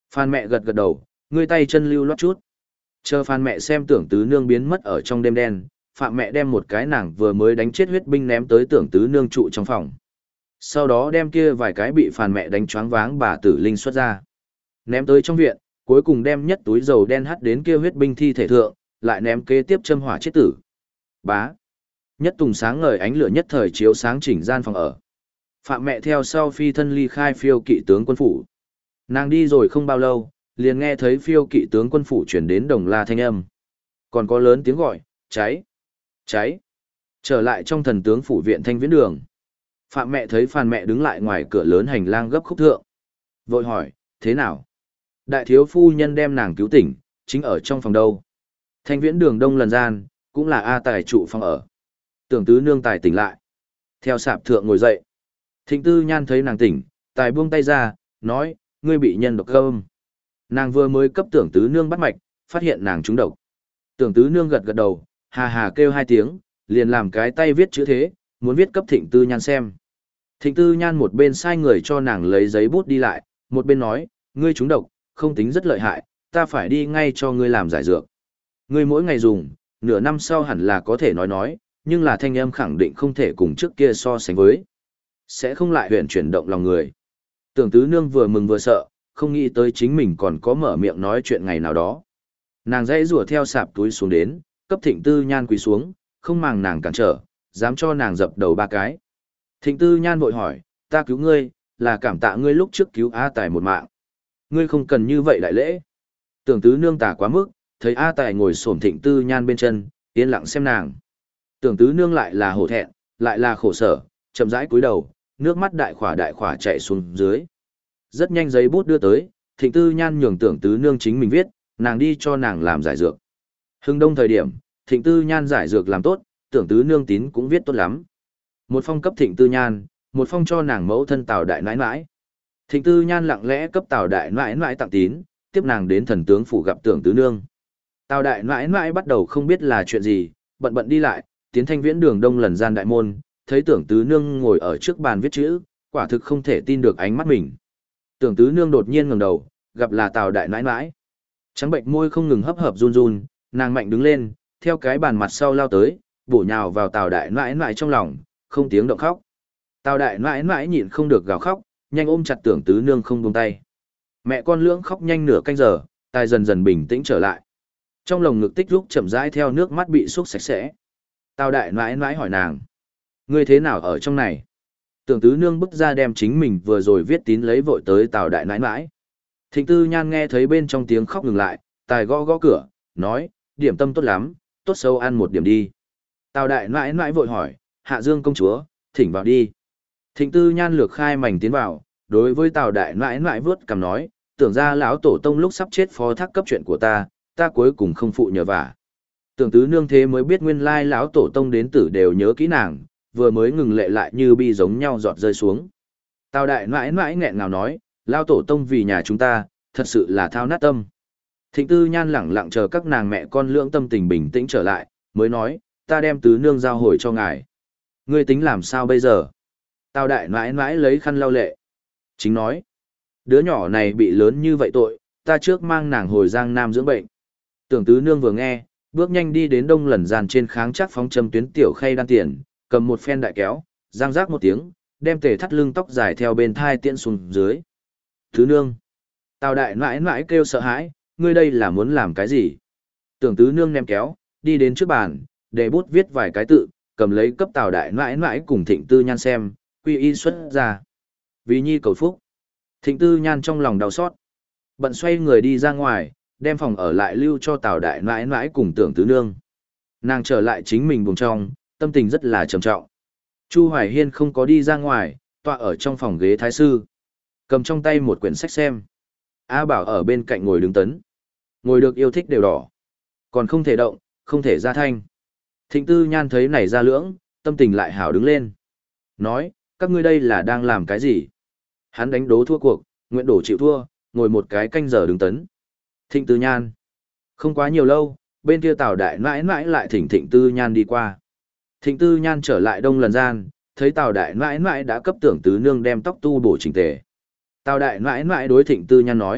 Phan mẹ gật gật đầu, ngươi tay chân lưu loát chút. Chờ Phan mẹ xem tưởng tứ nương biến mất ở trong đêm đen, Phạm mẹ đem một cái nàng vừa mới đánh chết huyết binh ném tới tưởng tứ nương trụ trong phòng. Sau đó đem kia vài cái bị Phan mẹ đánh choáng váng bà tử linh xuất ra. Ném tới trong viện, cuối cùng đem nhất túi dầu đen hắt đến kia huyết binh thi thể thượng, lại ném kế tiếp châm hỏa chết tử. Bá. Nhất tùng sáng ngời ánh lửa nhất thời chiếu sáng chỉnh gian phòng ở. Phạm mẹ theo sau phi thân ly khai phiêu kỵ tướng quân phủ. Nàng đi rồi không bao lâu, liền nghe thấy phiêu kỵ tướng quân phủ chuyển đến đồng la thanh âm. Còn có lớn tiếng gọi, cháy, cháy. Trở lại trong thần tướng phủ viện thanh viễn đường. Phạm mẹ thấy Phan mẹ đứng lại ngoài cửa lớn hành lang gấp khúc thượng. Vội hỏi, thế nào? Đại thiếu phu nhân đem nàng cứu tỉnh, chính ở trong phòng đâu. Thanh viễn đường đông lần gian, cũng là A Tài trụ phòng ở. Tưởng tứ nương Tài tỉnh lại. Theo sạp thượng ngồi dậy. Thịnh tư nhan thấy nàng tỉnh, Tài buông tay ra, nói, ngươi bị nhân độc cơm. Nàng vừa mới cấp tưởng tứ nương bắt mạch, phát hiện nàng trúng độc. Tưởng tứ nương gật gật đầu, hà hà kêu hai tiếng, liền làm cái tay viết chữ thế, muốn viết cấp thịnh tư nhan xem. Thịnh tư nhan một bên sai người cho nàng lấy giấy bút đi lại, một bên nói, ngươi trúng độc, không tính rất lợi hại, ta phải đi ngay cho ngươi làm giải dược. Ngươi mỗi ngày dùng, nửa năm sau hẳn là có thể nói nói, nhưng là thanh âm khẳng định không thể cùng trước kia so sánh với. Sẽ không lại huyện chuyển động lòng người. Tưởng tứ nương vừa mừng vừa sợ, không nghĩ tới chính mình còn có mở miệng nói chuyện ngày nào đó. Nàng dãy rùa theo sạp túi xuống đến, cấp thịnh tư nhan quỳ xuống, không màng nàng cản trở, dám cho nàng dập đầu ba cái. Thịnh tư nhan vội hỏi, ta cứu ngươi, là cảm tạ ngươi lúc trước cứu A Tài một mạng. Ngươi không cần như vậy đại lễ. Tưởng tứ nương tà quá mức, thấy A Tài ngồi xổm thịnh tư nhan bên chân, yên lặng xem nàng. Tưởng tứ nương lại là hổ thẹn, lại là khổ sở, chậm rãi cúi đầu, nước mắt đại khỏa đại khỏa chạy xuống dưới. Rất nhanh giấy bút đưa tới, thịnh tư nhan nhường tưởng tứ nương chính mình viết, nàng đi cho nàng làm giải dược. Hưng đông thời điểm, thịnh tư nhan giải dược làm tốt, tưởng tứ nương tín cũng viết tốt lắm. Một phong cấp thịnh tư nhan, một phong cho nàng mẫu thân Tào đại nãi nãi. Thịnh tư nhan lặng lẽ cấp Tào đại nãi nãi tặng tín, tiếp nàng đến thần tướng phủ gặp tưởng tứ nương. Tào đại nãi nãi bắt đầu không biết là chuyện gì, bận bận đi lại, tiến thanh viễn đường đông lần gian đại môn, thấy tưởng tứ nương ngồi ở trước bàn viết chữ, quả thực không thể tin được ánh mắt mình. Tưởng tứ nương đột nhiên ngẩng đầu, gặp là Tào đại nãi nãi. Trắng bệnh môi không ngừng hấp hợp run run, nàng mạnh đứng lên, theo cái bàn mặt sau lao tới, bổ nhào vào Tào đại nãi nãi trong lòng, không tiếng động khóc. Tào đại nãi nãi nhịn không được gào khóc, nhanh ôm chặt tưởng tứ nương không buông tay. Mẹ con lưỡng khóc nhanh nửa canh giờ, Tài dần dần bình tĩnh trở lại. Trong lồng ngực tích lúc chậm rãi theo nước mắt bị xúc sạch sẽ. Tào đại nãi nãi hỏi nàng, ngươi thế nào ở trong này? Tưởng tứ nương bức ra đem chính mình vừa rồi viết tín lấy vội tới Tào đại nãi nãi. Thịnh tư nhan nghe thấy bên trong tiếng khóc ngừng lại, Tài gõ gõ cửa, nói, điểm tâm tốt lắm, tốt xấu ăn một điểm đi. Tào đại nãi nãi vội hỏi, Hạ Dương công chúa, thỉnh vào đi. Thịnh tư nhan lược khai mảnh tiến vào, đối với Tào đại nãi nãi vớt cằm nói, tưởng ra lão tổ tông lúc sắp chết phó thác cấp chuyện của ta, ta cuối cùng không phụ nhờ vả. Tưởng tứ nương thế mới biết nguyên lai lão tổ tông đến tử đều nhớ kỹ nàng, vừa mới ngừng lệ lại như bi giống nhau giọt rơi xuống. Tào đại nãi nãi nghẹn ngào nói, lão tổ tông vì nhà chúng ta, thật sự là thao nát tâm. Thịnh tư nhan lẳng lặng chờ các nàng mẹ con lưỡng tâm tình bình tĩnh trở lại, mới nói, ta đem tứ nương giao hồi cho ngài. Ngươi tính làm sao bây giờ? Tào đại nãi nãi lấy khăn lau lệ. Chính nói, đứa nhỏ này bị lớn như vậy tội, ta trước mang nàng hồi Giang Nam dưỡng bệnh. Tưởng tứ nương vừa nghe, bước nhanh đi đến đông lần gian trên kháng chắc phóng châm tuyến tiểu khay đan tiền, cầm một phen đại kéo, giang rác một tiếng, đem tề thắt lưng tóc dài theo bên thai tiễn xuống dưới. Tứ nương. Tào đại nãi nãi kêu sợ hãi, ngươi đây là muốn làm cái gì? Tưởng tứ nương ném kéo, đi đến trước bàn, để bút viết vài cái tự, cầm lấy cấp Tào đại nãi nãi cùng thịnh tư nhan xem, quy y xuất ra. Vì nhi cầu phúc. Thịnh tư nhan trong lòng đau xót. Bận xoay người đi ra ngoài, đem phòng ở lại lưu cho Tào đại nãi nãi cùng tưởng tứ nương. Nàng trở lại chính mình buồng trong, tâm tình rất là trầm trọng. Chu Hoài Hiên không có đi ra ngoài, tọa ở trong phòng ghế thái sư. Cầm trong tay một quyển sách xem. A Bảo ở bên cạnh ngồi đứng tấn. Ngồi được yêu thích đều đỏ. Còn không thể động, không thể ra thanh. Thịnh tư nhan thấy này ra lưỡng, tâm tình lại hảo đứng lên. Nói, các ngươi đây là đang làm cái gì? Hắn đánh đố thua cuộc, nguyện đổ chịu thua, ngồi một cái canh giờ đứng tấn. Thịnh tư nhan. Không quá nhiều lâu, bên kia Tào đại nãi nãi lại thỉnh thịnh tư nhan đi qua. Thịnh tư nhan trở lại đông lần gian, thấy Tào đại nãi nãi đã cấp tưởng tứ nương đem tóc tu bổ chỉnh tề. Tào đại nãi nãi đối thịnh tư nhan nói,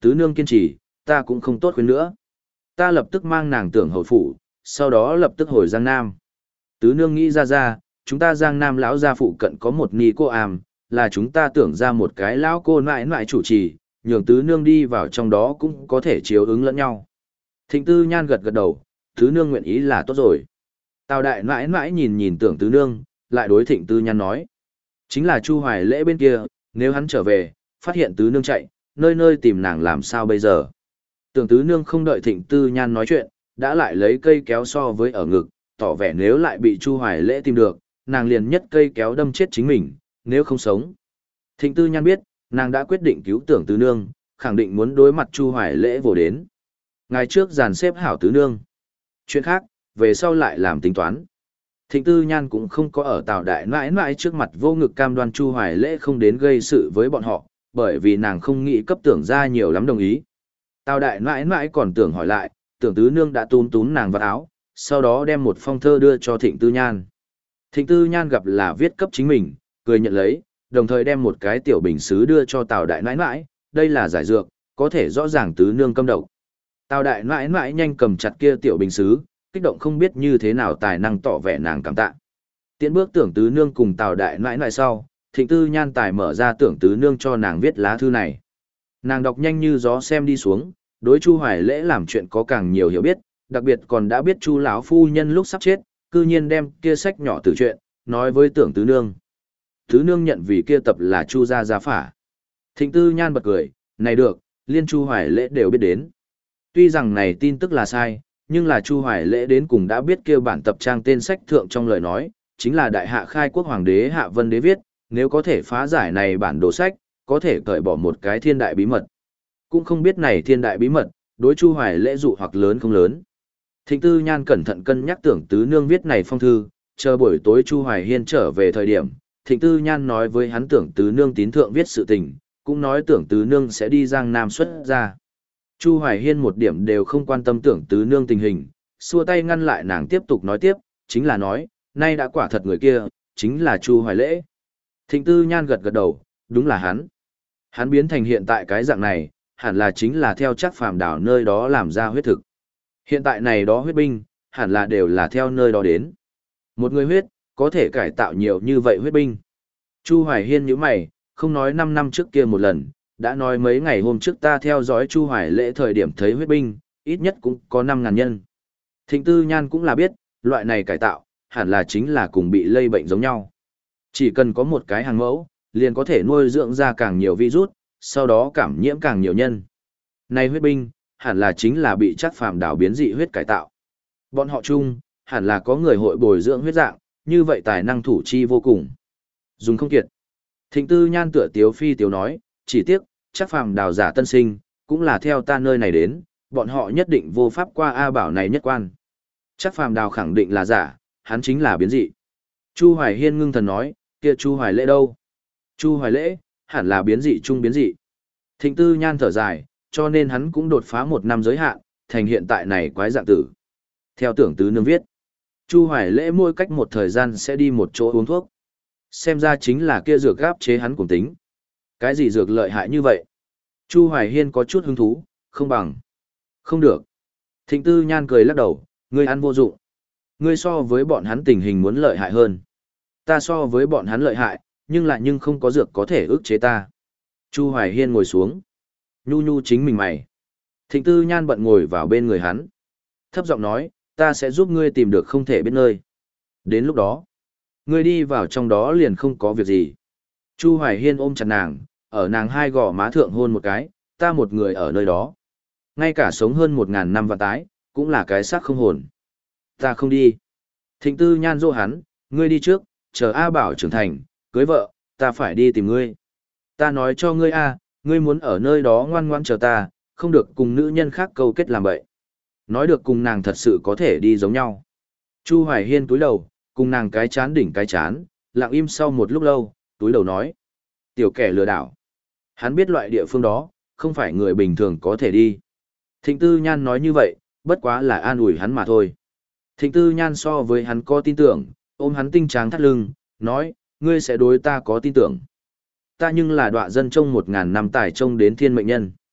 tứ nương kiên trì, ta cũng không tốt khuyên nữa. Ta lập tức mang nàng tưởng hầu phủ, sau đó lập tức hồi Giang Nam. Tứ nương nghĩ ra ra, chúng ta Giang Nam lão gia phụ cận có một ni cô àm, là chúng ta tưởng ra một cái lão cô nãi nãi chủ trì, nhường tứ nương đi vào trong đó cũng có thể chiếu ứng lẫn nhau. Thịnh Tư Nhan gật gật đầu, tứ nương nguyện ý là tốt rồi. Tào đại nãi nãi nhìn nhìn tưởng tứ nương, lại đối Thịnh Tư Nhan nói. Chính là Chu Hoài Lễ bên kia, nếu hắn trở về, phát hiện tứ nương chạy, nơi nơi tìm nàng làm sao bây giờ. Tưởng tứ nương không đợi Thịnh Tư Nhan nói chuyện, đã lại lấy cây kéo so với ở ngực, tỏ vẻ nếu lại bị Chu Hoài Lễ tìm được, nàng liền nhất cây kéo đâm chết chính mình, nếu không sống. Thịnh Tư Nhan biết, nàng đã quyết định cứu tưởng tứ nương, khẳng định muốn đối mặt Chu Hoài Lễ vồ đến. Ngày trước dàn xếp hảo tứ nương. Chuyện khác, về sau lại làm tính toán. Thịnh Tư Nhan cũng không có ở Tào đại nãi nãi trước mặt vô ngực cam đoan Chu Hoài Lễ không đến gây sự với bọn họ, bởi vì nàng không nghĩ cấp tưởng ra nhiều lắm đồng ý. Tào đại nãi nãi còn tưởng hỏi lại, tưởng tứ nương đã tún tún nàng vào áo, sau đó đem một phong thơ đưa cho Thịnh Tư Nhan. Thịnh Tư Nhan gặp là viết cấp chính mình, cười nhận lấy, đồng thời đem một cái tiểu bình sứ đưa cho Tào đại nãi nãi, đây là giải dược, có thể rõ ràng tứ nương câm độc. Tào đại nãi nãi nhanh cầm chặt kia tiểu bình sứ, kích động không biết như thế nào tài năng tỏ vẻ nàng cảm tạ. Tiễn bước tưởng tứ nương cùng Tào đại nãi nãi sau, Thịnh Tư Nhan tài mở ra tưởng tứ nương cho nàng viết lá thư này. Nàng đọc nhanh như gió xem đi xuống, đối Chu Hoài Lễ làm chuyện có càng nhiều hiểu biết, đặc biệt còn đã biết Chu lão phu nhân lúc sắp chết, cư nhiên đem kia sách nhỏ từ chuyện, nói với tưởng tứ nương. Tứ nương nhận vì kia tập là Chu gia gia phả. Thịnh Tư Nhan bật cười, này được, liên Chu Hoài Lễ đều biết đến. Tuy rằng này tin tức là sai, nhưng là Chu Hoài Lễ đến cùng đã biết kia bản tập trang tên sách thượng trong lời nói, chính là đại hạ khai quốc hoàng đế Hạ Vân Đế viết, nếu có thể phá giải này bản đồ sách, có thể cởi bỏ một cái thiên đại bí mật. Cũng không biết này thiên đại bí mật, đối Chu Hoài Lễ dụ hoặc lớn không lớn. Thịnh Tư Nhan cẩn thận cân nhắc tưởng tứ nương viết này phong thư, chờ buổi tối Chu Hoài Hiên trở về thời điểm, Thịnh Tư Nhan nói với hắn tưởng tứ nương tín thượng viết sự tình, cũng nói tưởng tứ nương sẽ đi Giang Nam xuất ra. Chu Hoài Hiên một điểm đều không quan tâm tưởng tứ nương tình hình, xua tay ngăn lại nàng tiếp tục nói tiếp, chính là nói, nay đã quả thật người kia, chính là Chu Hoài Lễ. Thịnh Tư Nhan gật gật đầu, đúng là hắn. Hắn biến thành hiện tại cái dạng này, hẳn là chính là theo chắc phàm đảo nơi đó làm ra huyết thực. Hiện tại này đó huyết binh, hẳn là đều là theo nơi đó đến. Một người huyết, có thể cải tạo nhiều như vậy huyết binh. Chu Hoài Hiên nhíu mày, không nói năm năm trước kia một lần, đã nói mấy ngày hôm trước ta theo dõi Chu Hoài Lễ thời điểm thấy huyết binh, ít nhất cũng có năm ngàn nhân. Thịnh Tư Nhan cũng là biết, loại này cải tạo, hẳn là chính là cùng bị lây bệnh giống nhau. Chỉ cần có một cái hàng mẫu, liền có thể nuôi dưỡng ra càng nhiều virus, sau đó cảm nhiễm càng nhiều nhân. Này huyết binh, hẳn là chính là bị chắc phàm đảo biến dị huyết cải tạo. Bọn họ chung, hẳn là có người hội bồi dưỡng huyết dạng, như vậy tài năng thủ chi vô cùng. Dùng không kiệt. Thịnh Tư Nhan tựa tiếu phi tiếu nói, chỉ tiếc, chắc phàm đào giả tân sinh, cũng là theo ta nơi này đến, bọn họ nhất định vô pháp qua A Bảo này nhất quan. Chắc phàm đào khẳng định là giả, hắn chính là biến dị. Chu Hoài Hiên ngưng thần nói, kia Chu Hoài Lễ đâu? Chu Hoài Lễ, hẳn là biến dị chung biến dị. Thịnh Tư Nhan thở dài, cho nên hắn cũng đột phá một năm giới hạn, thành hiện tại này quái dạng tử. Theo tưởng tứ nương viết, Chu Hoài Lễ mỗi cách một thời gian sẽ đi một chỗ uống thuốc. Xem ra chính là kia dược gáp chế hắn cùng tính. Cái gì dược lợi hại như vậy? Chu Hoài Hiên có chút hứng thú, không bằng. Không được. Thịnh Tư Nhan cười lắc đầu, ngươi ăn vô dụng. Ngươi so với bọn hắn tình hình muốn lợi hại hơn. Ta so với bọn hắn lợi hại, nhưng lại nhưng không có dược có thể ức chế ta. Chu Hoài Hiên ngồi xuống. Nhu nhu chính mình mày. Thịnh Tư Nhan bận ngồi vào bên người hắn. Thấp giọng nói, ta sẽ giúp ngươi tìm được không thể biết nơi. Đến lúc đó, ngươi đi vào trong đó liền không có việc gì. Chu Hoài Hiên ôm chặt nàng, ở nàng hai gò má thượng hôn một cái, ta một người ở nơi đó. Ngay cả sống hơn một ngàn năm vạn tái, cũng là cái xác không hồn. Ta không đi. Thịnh Tư Nhan dỗ hắn, ngươi đi trước, chờ A Bảo trưởng thành, cưới vợ, ta phải đi tìm ngươi. Ta nói cho ngươi A, ngươi muốn ở nơi đó ngoan ngoãn chờ ta, không được cùng nữ nhân khác câu kết làm bậy. Nói được cùng nàng thật sự có thể đi giống nhau. Chu Hoài Hiên túi đầu, cùng nàng cái chán đỉnh cái chán, lặng im sau một lúc lâu, túi đầu nói. Tiểu kẻ lừa đảo. Hắn biết loại địa phương đó, không phải người bình thường có thể đi. Thịnh Tư Nhan nói như vậy, bất quá là an ủi hắn mà thôi. Thịnh Tư Nhan so với hắn có tin tưởng, ôm hắn tinh tráng thắt lưng, nói, ngươi sẽ đối ta có tin tưởng. Ta nhưng là đọa dân trong một ngàn năm tài trông đến thiên mệnh nhân.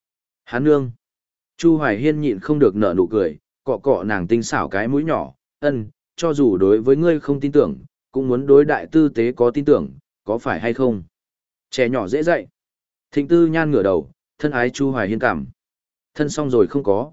Hắn nương. Chu Hoài Hiên nhịn không được nở nụ cười, cọ cọ nàng tinh xảo cái mũi nhỏ, ân, cho dù đối với ngươi không tin tưởng, cũng muốn đối đại tư tế có tin tưởng, có phải hay không? Trẻ nhỏ dễ dạy. Thịnh Tư Nhan ngửa đầu, thân ái Chu Hoài Hiên cảm. Thân xong rồi không có.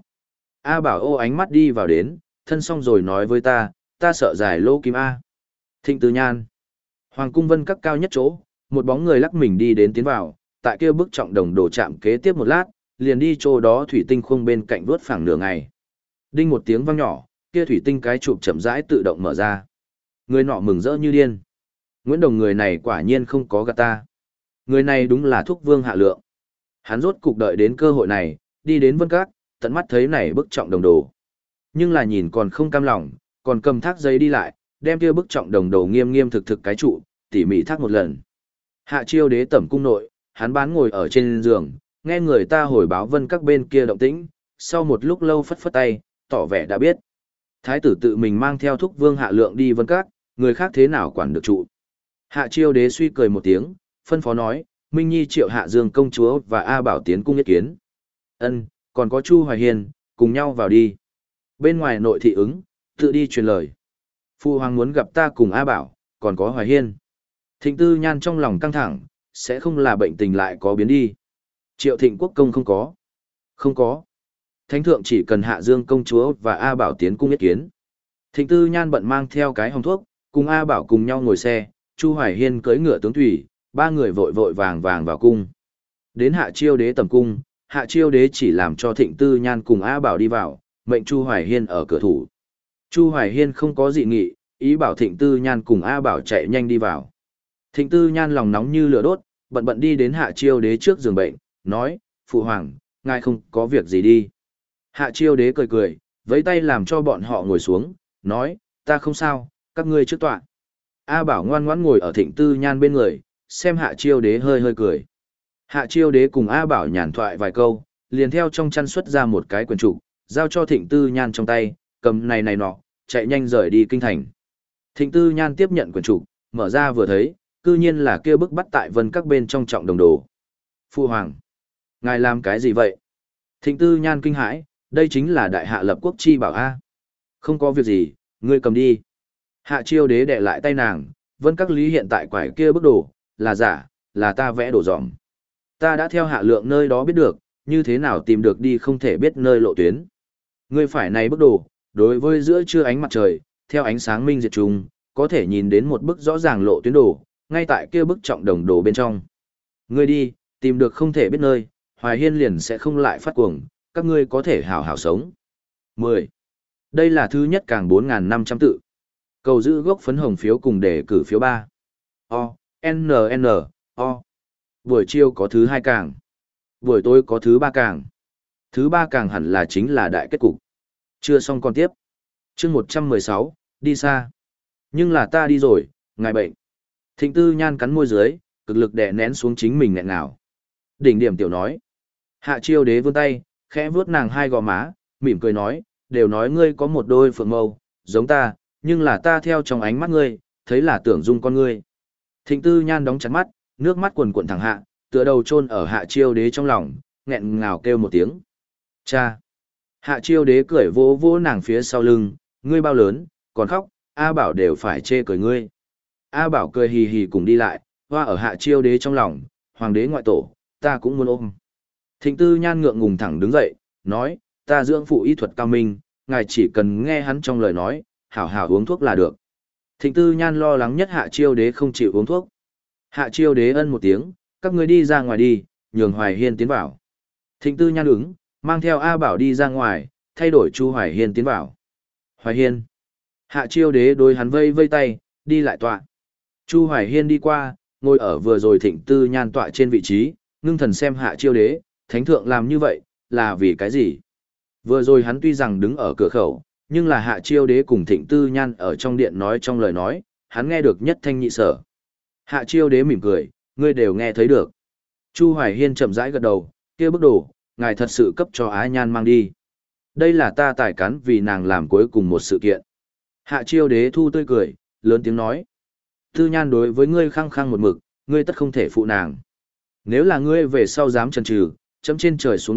A Bảo ô ánh mắt đi vào đến, thân xong rồi nói với ta, ta sợ giải lô kim A. Thịnh Tư Nhan. Hoàng cung vân các cao nhất chỗ, một bóng người lắc mình đi đến tiến vào, tại kia bức trọng đồng đổ chạm kế tiếp một lát, liền đi chỗ đó thủy tinh khung bên cạnh vuốt phẳng nửa ngày. Đinh một tiếng vang nhỏ, kia thủy tinh cái chụp chậm rãi tự động mở ra. Người nọ mừng rỡ như điên. Nguyễn Đồng người này quả nhiên không có gạt ta. Người này đúng là Thúc Vương Hạ Lượng. Hắn rốt cục đợi đến cơ hội này, đi đến vân các, tận mắt thấy này bức trọng đồng đồ. Nhưng là nhìn còn không cam lòng, còn cầm thác giấy đi lại, đem kia bức trọng đồng đồ nghiêm nghiêm thực thực cái trụ, tỉ mỉ thác một lần. Hạ Chiêu Đế tẩm cung nội, hắn bán ngồi ở trên giường, nghe người ta hồi báo vân các bên kia động tĩnh, sau một lúc lâu phất phất tay, tỏ vẻ đã biết. Thái tử tự mình mang theo Thúc Vương Hạ Lượng đi vân các, người khác thế nào quản được trụ. Hạ Chiêu Đế suy cười một tiếng, phân phó nói, Minh Nhi triệu Hạ Dương công chúa và A Bảo tiến cung ý kiến. Ân, còn có Chu Hoài Hiên, cùng nhau vào đi. Bên ngoài nội thị ứng, tự đi truyền lời. Phu hoàng muốn gặp ta cùng A Bảo, còn có Hoài Hiên. Thịnh Tư Nhan trong lòng căng thẳng, sẽ không là bệnh tình lại có biến đi. Triệu Thịnh Quốc công không có. Không có. Thánh thượng chỉ cần Hạ Dương công chúa và A Bảo tiến cung ý kiến. Thịnh Tư Nhan bận mang theo cái hồng thuốc, cùng A Bảo cùng nhau ngồi xe, Chu Hoài Hiên cưỡi ngựa tướng thủy, ba người vội vội vàng vàng vào cung. Đến Hạ Chiêu Đế tầm cung, Hạ Chiêu Đế chỉ làm cho Thịnh Tư Nhan cùng A Bảo đi vào, mệnh Chu Hoài Hiên ở cửa thủ. Chu Hoài Hiên không có dị nghị, ý bảo Thịnh Tư Nhan cùng A Bảo chạy nhanh đi vào. Thịnh Tư Nhan lòng nóng như lửa đốt, bận bận đi đến Hạ Chiêu Đế trước giường bệnh, nói, Phụ Hoàng, ngài không có việc gì đi. Hạ Chiêu Đế cười cười, vẫy tay làm cho bọn họ ngồi xuống, nói, ta không sao, các ngươi trước tọa. A Bảo ngoan ngoãn ngồi ở Thịnh Tư Nhan bên người, xem Hạ Chiêu Đế hơi hơi cười. Hạ Chiêu Đế cùng A Bảo nhàn thoại vài câu, liền theo trong chăn xuất ra một cái quyển trục, giao cho Thịnh Tư Nhan trong tay, cầm này này nọ, chạy nhanh rời đi kinh thành. Thịnh Tư Nhan tiếp nhận quyển trục, mở ra vừa thấy, cư nhiên là kia bức bắt tại vân các bên trong trọng đồng đồ. Phu Hoàng, ngài làm cái gì vậy? Thịnh Tư Nhan kinh hãi, đây chính là đại hạ lập quốc chi bảo A. Không có việc gì, ngươi cầm đi. Hạ Chiêu Đế đè lại tay nàng, vân các lý hiện tại quải kia bức đồ, là giả, là ta vẽ đồ dỏm. Ta đã theo Hạ Lượng nơi đó biết được, như thế nào tìm được đi không thể biết nơi lộ tuyến. Ngươi phải này bức đồ, đối với giữa trưa ánh mặt trời, theo ánh sáng minh diệt trùng, có thể nhìn đến một bức rõ ràng lộ tuyến đồ, ngay tại kia bức trọng đồng đồ bên trong. Ngươi đi, tìm được không thể biết nơi, Hoài Hiên liền sẽ không lại phát cuồng, các ngươi có thể hảo hảo sống. mười. Đây là thứ nhất càng bốn nghìn năm trăm tự. Cầu giữ gốc phấn hồng phiếu cùng để cử phiếu ba. O, N N, O. Buổi chiều có thứ hai càng. Buổi tối có thứ ba càng. Thứ ba càng hẳn là chính là đại kết cục. Chưa xong còn tiếp. Chương một trăm mười sáu, đi xa. Nhưng là ta đi rồi, ngài bệnh. Thịnh Tư Nhan cắn môi dưới, cực lực đè nén xuống chính mình nghẹn ngào. Đỉnh điểm tiểu nói. Hạ Chiêu Đế vươn tay, khẽ vuốt nàng hai gò má, mỉm cười nói, đều nói ngươi có một đôi phượng mâu, giống ta, nhưng là ta theo trong ánh mắt ngươi, thấy là tưởng dung con ngươi. Thịnh Tư Nhan đóng chặt mắt, nước mắt quần quần thẳng hạ, tựa đầu chôn ở Hạ Chiêu Đế trong lòng, nghẹn ngào kêu một tiếng. Cha! Hạ Chiêu Đế cười vỗ vỗ nàng phía sau lưng, ngươi bao lớn, còn khóc, A Bảo đều phải chê cười ngươi. A Bảo cười hì hì cùng đi lại, hoa ở Hạ Chiêu Đế trong lòng, hoàng đế ngoại tổ, ta cũng muốn ôm. Thịnh Tư Nhan ngượng ngùng thẳng đứng dậy, nói, ta dưỡng phụ y thuật cao minh, ngài chỉ cần nghe hắn trong lời nói, hảo hảo uống thuốc là được. Thịnh Tư Nhan lo lắng nhất Hạ Chiêu Đế không chịu uống thuốc. Hạ Chiêu Đế ân một tiếng, các ngươi đi ra ngoài đi, nhường Hoài Hiên tiến vào. Thịnh Tư Nhan ứng, mang theo A Bảo đi ra ngoài, thay đổi Chu Hoài Hiên tiến vào. Hoài Hiên. Hạ Chiêu Đế đối hắn vây vây tay, đi lại tọa. Chu Hoài Hiên đi qua, ngồi ở vừa rồi Thịnh Tư Nhan tọa trên vị trí, ngưng thần xem Hạ Chiêu Đế, thánh thượng làm như vậy, là vì cái gì? Vừa rồi hắn tuy rằng đứng ở cửa khẩu, nhưng là Hạ Chiêu Đế cùng Thịnh Tư Nhan ở trong điện nói trong lời nói, hắn nghe được nhất thanh nhị sở. Hạ Chiêu Đế mỉm cười, ngươi đều nghe thấy được. Chu Hoài Hiên chậm rãi gật đầu, kia bức đồ, ngài thật sự cấp cho Ái Nhan mang đi. Đây là ta tài cán vì nàng làm cuối cùng một sự kiện. Hạ Chiêu Đế thu tươi cười, lớn tiếng nói. Tư Nhan đối với ngươi khăng khăng một mực, ngươi tất không thể phụ nàng. Nếu là ngươi về sau dám chần chừ, chấm trên trời xuống đất,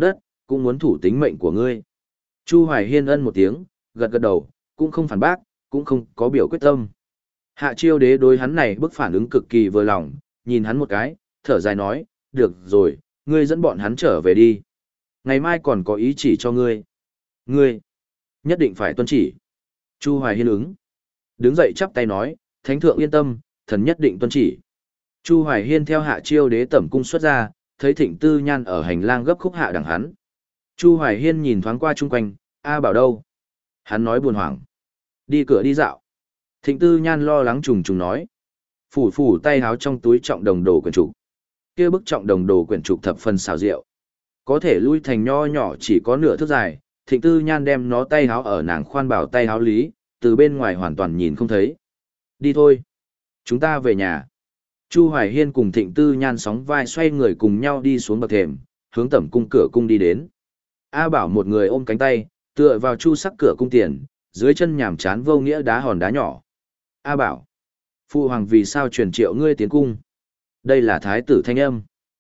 cũng muốn thủ tính mệnh của ngươi. Chu Hoài Hiên ân một tiếng, gật gật đầu, cũng không phản bác, cũng không có biểu quyết tâm. Hạ Chiêu Đế đối hắn này bức phản ứng cực kỳ vừa lòng, nhìn hắn một cái, thở dài nói, được rồi, ngươi dẫn bọn hắn trở về đi. Ngày mai còn có ý chỉ cho ngươi. Ngươi, nhất định phải tuân chỉ. Chu Hoài Hiên ứng. Đứng dậy chắp tay nói, Thánh thượng yên tâm, thần nhất định tuân chỉ. Chu Hoài Hiên theo Hạ Chiêu Đế tẩm cung xuất ra, thấy Thịnh Tư Nhan ở hành lang gấp khúc hạ đằng hắn. Chu Hoài Hiên nhìn thoáng qua chung quanh, A Bảo đâu? Hắn nói buồn hoảng. Đi cửa đi dạo. Thịnh Tư Nhan lo lắng trùng trùng nói. Phủ phủ tay háo trong túi trọng đồng đồ quyển trục. Kia bức trọng đồng đồ quyển trục thập phần xào rượu. Có thể lui thành nho nhỏ chỉ có nửa thước dài, Thịnh Tư Nhan đem nó tay háo ở nàng khoan bảo tay háo lý, từ bên ngoài hoàn toàn nhìn không thấy. Đi thôi. Chúng ta về nhà. Chu Hoài Hiên cùng Thịnh Tư Nhan sóng vai xoay người cùng nhau đi xuống bậc thềm, hướng tẩm cung cửa cung đi đến. A Bảo một người ôm cánh tay, tựa vào chu sắc cửa cung tiền, dưới chân nhảm chán vô nghĩa đá hòn đá nhỏ. A Bảo, phụ hoàng vì sao truyền triệu ngươi tiến cung? Đây là thái tử thanh âm.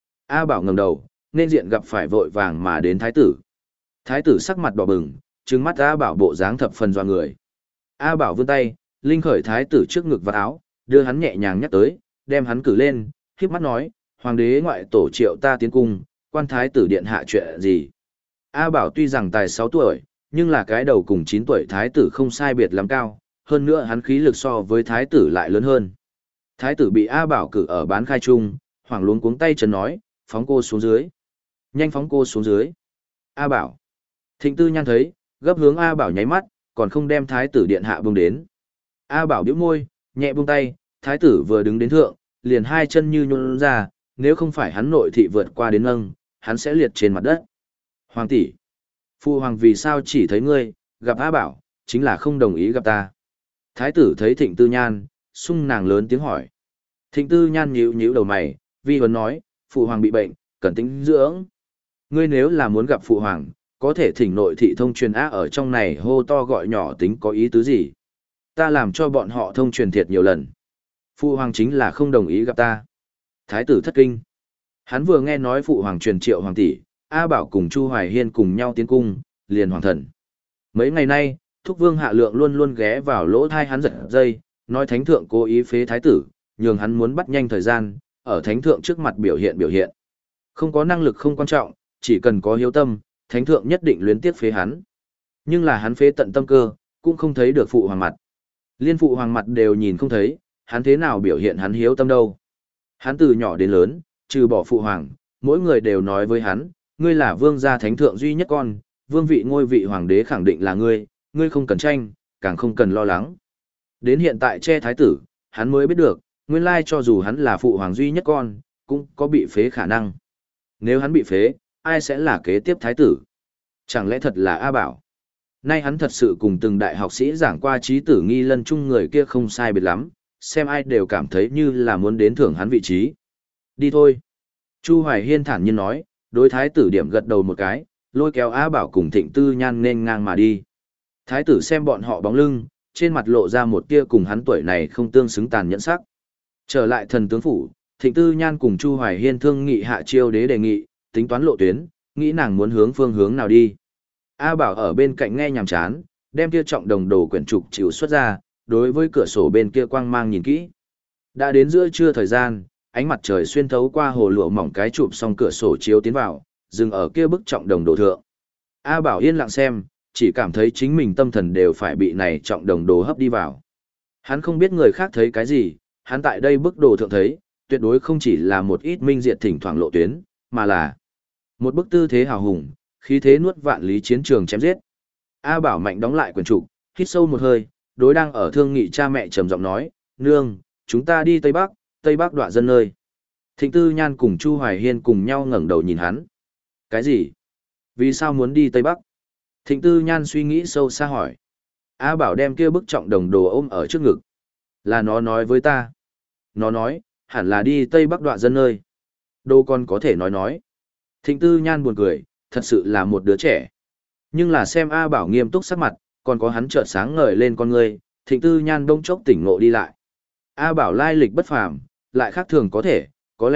A Bảo ngẩng đầu, nên diện gặp phải vội vàng mà đến thái tử. Thái tử sắc mặt đỏ bừng, trừng mắt A Bảo bộ dáng thập phần doa người. A Bảo vươn tay, linh khởi thái tử trước ngực và áo, đưa hắn nhẹ nhàng nhắc tới, đem hắn cử lên, khiếp mắt nói, hoàng đế ngoại tổ triệu ta tiến cung, quan thái tử điện hạ chuyện gì? A Bảo tuy rằng tài sáu tuổi, nhưng là cái đầu cùng chín tuổi thái tử không sai biệt lắm cao, hơn nữa hắn khí lực so với thái tử lại lớn hơn. Thái tử bị A Bảo cử ở bán khai trung, hoảng luống cuống tay chân nói, phóng cô xuống dưới. Nhanh phóng cô xuống dưới. A Bảo. Thịnh Tư Nhan thấy, gấp hướng A Bảo nháy mắt, còn không đem thái tử điện hạ buông đến. A Bảo bĩu môi, nhẹ buông tay, thái tử vừa đứng đến thượng, liền hai chân như nhũn ra, nếu không phải hắn nội thị vượt qua đến nâng, hắn sẽ liệt trên mặt đất. Hoàng tỷ, phụ hoàng vì sao chỉ thấy ngươi, gặp A Bảo, chính là không đồng ý gặp ta. Thái tử thấy Thịnh Tư Nhan, sung nàng lớn tiếng hỏi. Thịnh Tư Nhan nhíu nhíu đầu mày, vi huấn nói, phụ hoàng bị bệnh, cần tĩnh dưỡng. Ngươi nếu là muốn gặp phụ hoàng, có thể thỉnh nội thị thông truyền á ở trong này hô to gọi nhỏ tính có ý tứ gì. Ta làm cho bọn họ thông truyền thiệt nhiều lần. Phụ hoàng chính là không đồng ý gặp ta. Thái tử thất kinh. Hắn vừa nghe nói phụ hoàng truyền triệu hoàng tỷ, A Bảo cùng Chu Hoài Hiên cùng nhau tiến cung, liền hoàng thần. Mấy ngày nay, Thúc Vương Hạ Lượng luôn luôn ghé vào lỗ thai hắn giật dây, nói thánh thượng cố ý phế thái tử, nhường hắn muốn bắt nhanh thời gian, ở thánh thượng trước mặt biểu hiện biểu hiện. Không có năng lực không quan trọng, chỉ cần có hiếu tâm, thánh thượng nhất định luyến tiếc phế hắn. Nhưng là hắn phế tận tâm cơ, cũng không thấy được phụ hoàng mặt. Liên phụ hoàng mặt đều nhìn không thấy, hắn thế nào biểu hiện hắn hiếu tâm đâu. Hắn từ nhỏ đến lớn, trừ bỏ phụ hoàng, mỗi người đều nói với hắn, ngươi là vương gia thánh thượng duy nhất con, vương vị ngôi vị hoàng đế khẳng định là ngươi, ngươi không cần tranh, càng không cần lo lắng. Đến hiện tại che thái tử, hắn mới biết được, nguyên lai cho dù hắn là phụ hoàng duy nhất con, cũng có bị phế khả năng. Nếu hắn bị phế, ai sẽ là kế tiếp thái tử? Chẳng lẽ thật là A Bảo? Nay hắn thật sự cùng từng đại học sĩ giảng qua trí tử nghi lân chung người kia không sai biệt lắm, xem ai đều cảm thấy như là muốn đến thưởng hắn vị trí. Đi thôi. Chu Hoài Hiên thản nhiên nói, đối thái tử điểm gật đầu một cái, lôi kéo A Bảo cùng Thịnh Tư Nhan nên ngang mà đi. Thái tử xem bọn họ bóng lưng, trên mặt lộ ra một tia cùng hắn tuổi này không tương xứng tàn nhẫn sắc. Trở lại thần tướng phủ, Thịnh Tư Nhan cùng Chu Hoài Hiên thương nghị Hạ Chiêu Đế đề nghị, tính toán lộ tuyến, nghĩ nàng muốn hướng phương hướng nào đi. A Bảo ở bên cạnh nghe nhàm chán, đem kia trọng đồng đồ quyển trục chịu xuất ra, đối với cửa sổ bên kia quang mang nhìn kỹ. Đã đến giữa trưa thời gian, ánh mặt trời xuyên thấu qua hồ lụa mỏng cái chụp xong cửa sổ chiếu tiến vào, dừng ở kia bức trọng đồng đồ thượng. A Bảo yên lặng xem, chỉ cảm thấy chính mình tâm thần đều phải bị này trọng đồng đồ hấp đi vào. Hắn không biết người khác thấy cái gì, hắn tại đây bức đồ thượng thấy, tuyệt đối không chỉ là một ít minh diệt thỉnh thoảng lộ tuyến, mà là một bức tư thế hào hùng, khí thế nuốt vạn lý chiến trường chém giết. A Bảo mạnh đóng lại quyển trục, hít sâu một hơi, đối đang ở thương nghị cha mẹ trầm giọng nói, nương, chúng ta đi Tây Bắc, Tây Bắc đoạ dân nơi. Thịnh Tư Nhan cùng Chu Hoài Hiên cùng nhau ngẩng đầu nhìn hắn. Cái gì? Vì sao muốn đi Tây Bắc? Thịnh Tư Nhan suy nghĩ sâu xa hỏi. A Bảo đem kia bức trọng đồng đồ ôm ở trước ngực. Là nó nói với ta. Nó nói, hẳn là đi Tây Bắc đoạ dân nơi. Đồ con có thể nói nói. Thịnh Tư Nhan buồn cười, thật sự là một đứa trẻ. Nhưng là xem A Bảo nghiêm túc sắc mặt, còn có hắn chợt sáng ngời lên con ngươi, Thịnh Tư Nhan đông chốc tỉnh ngộ đi lại. A Bảo lai lịch bất phàm, lại khác thường có thể, có lẽ,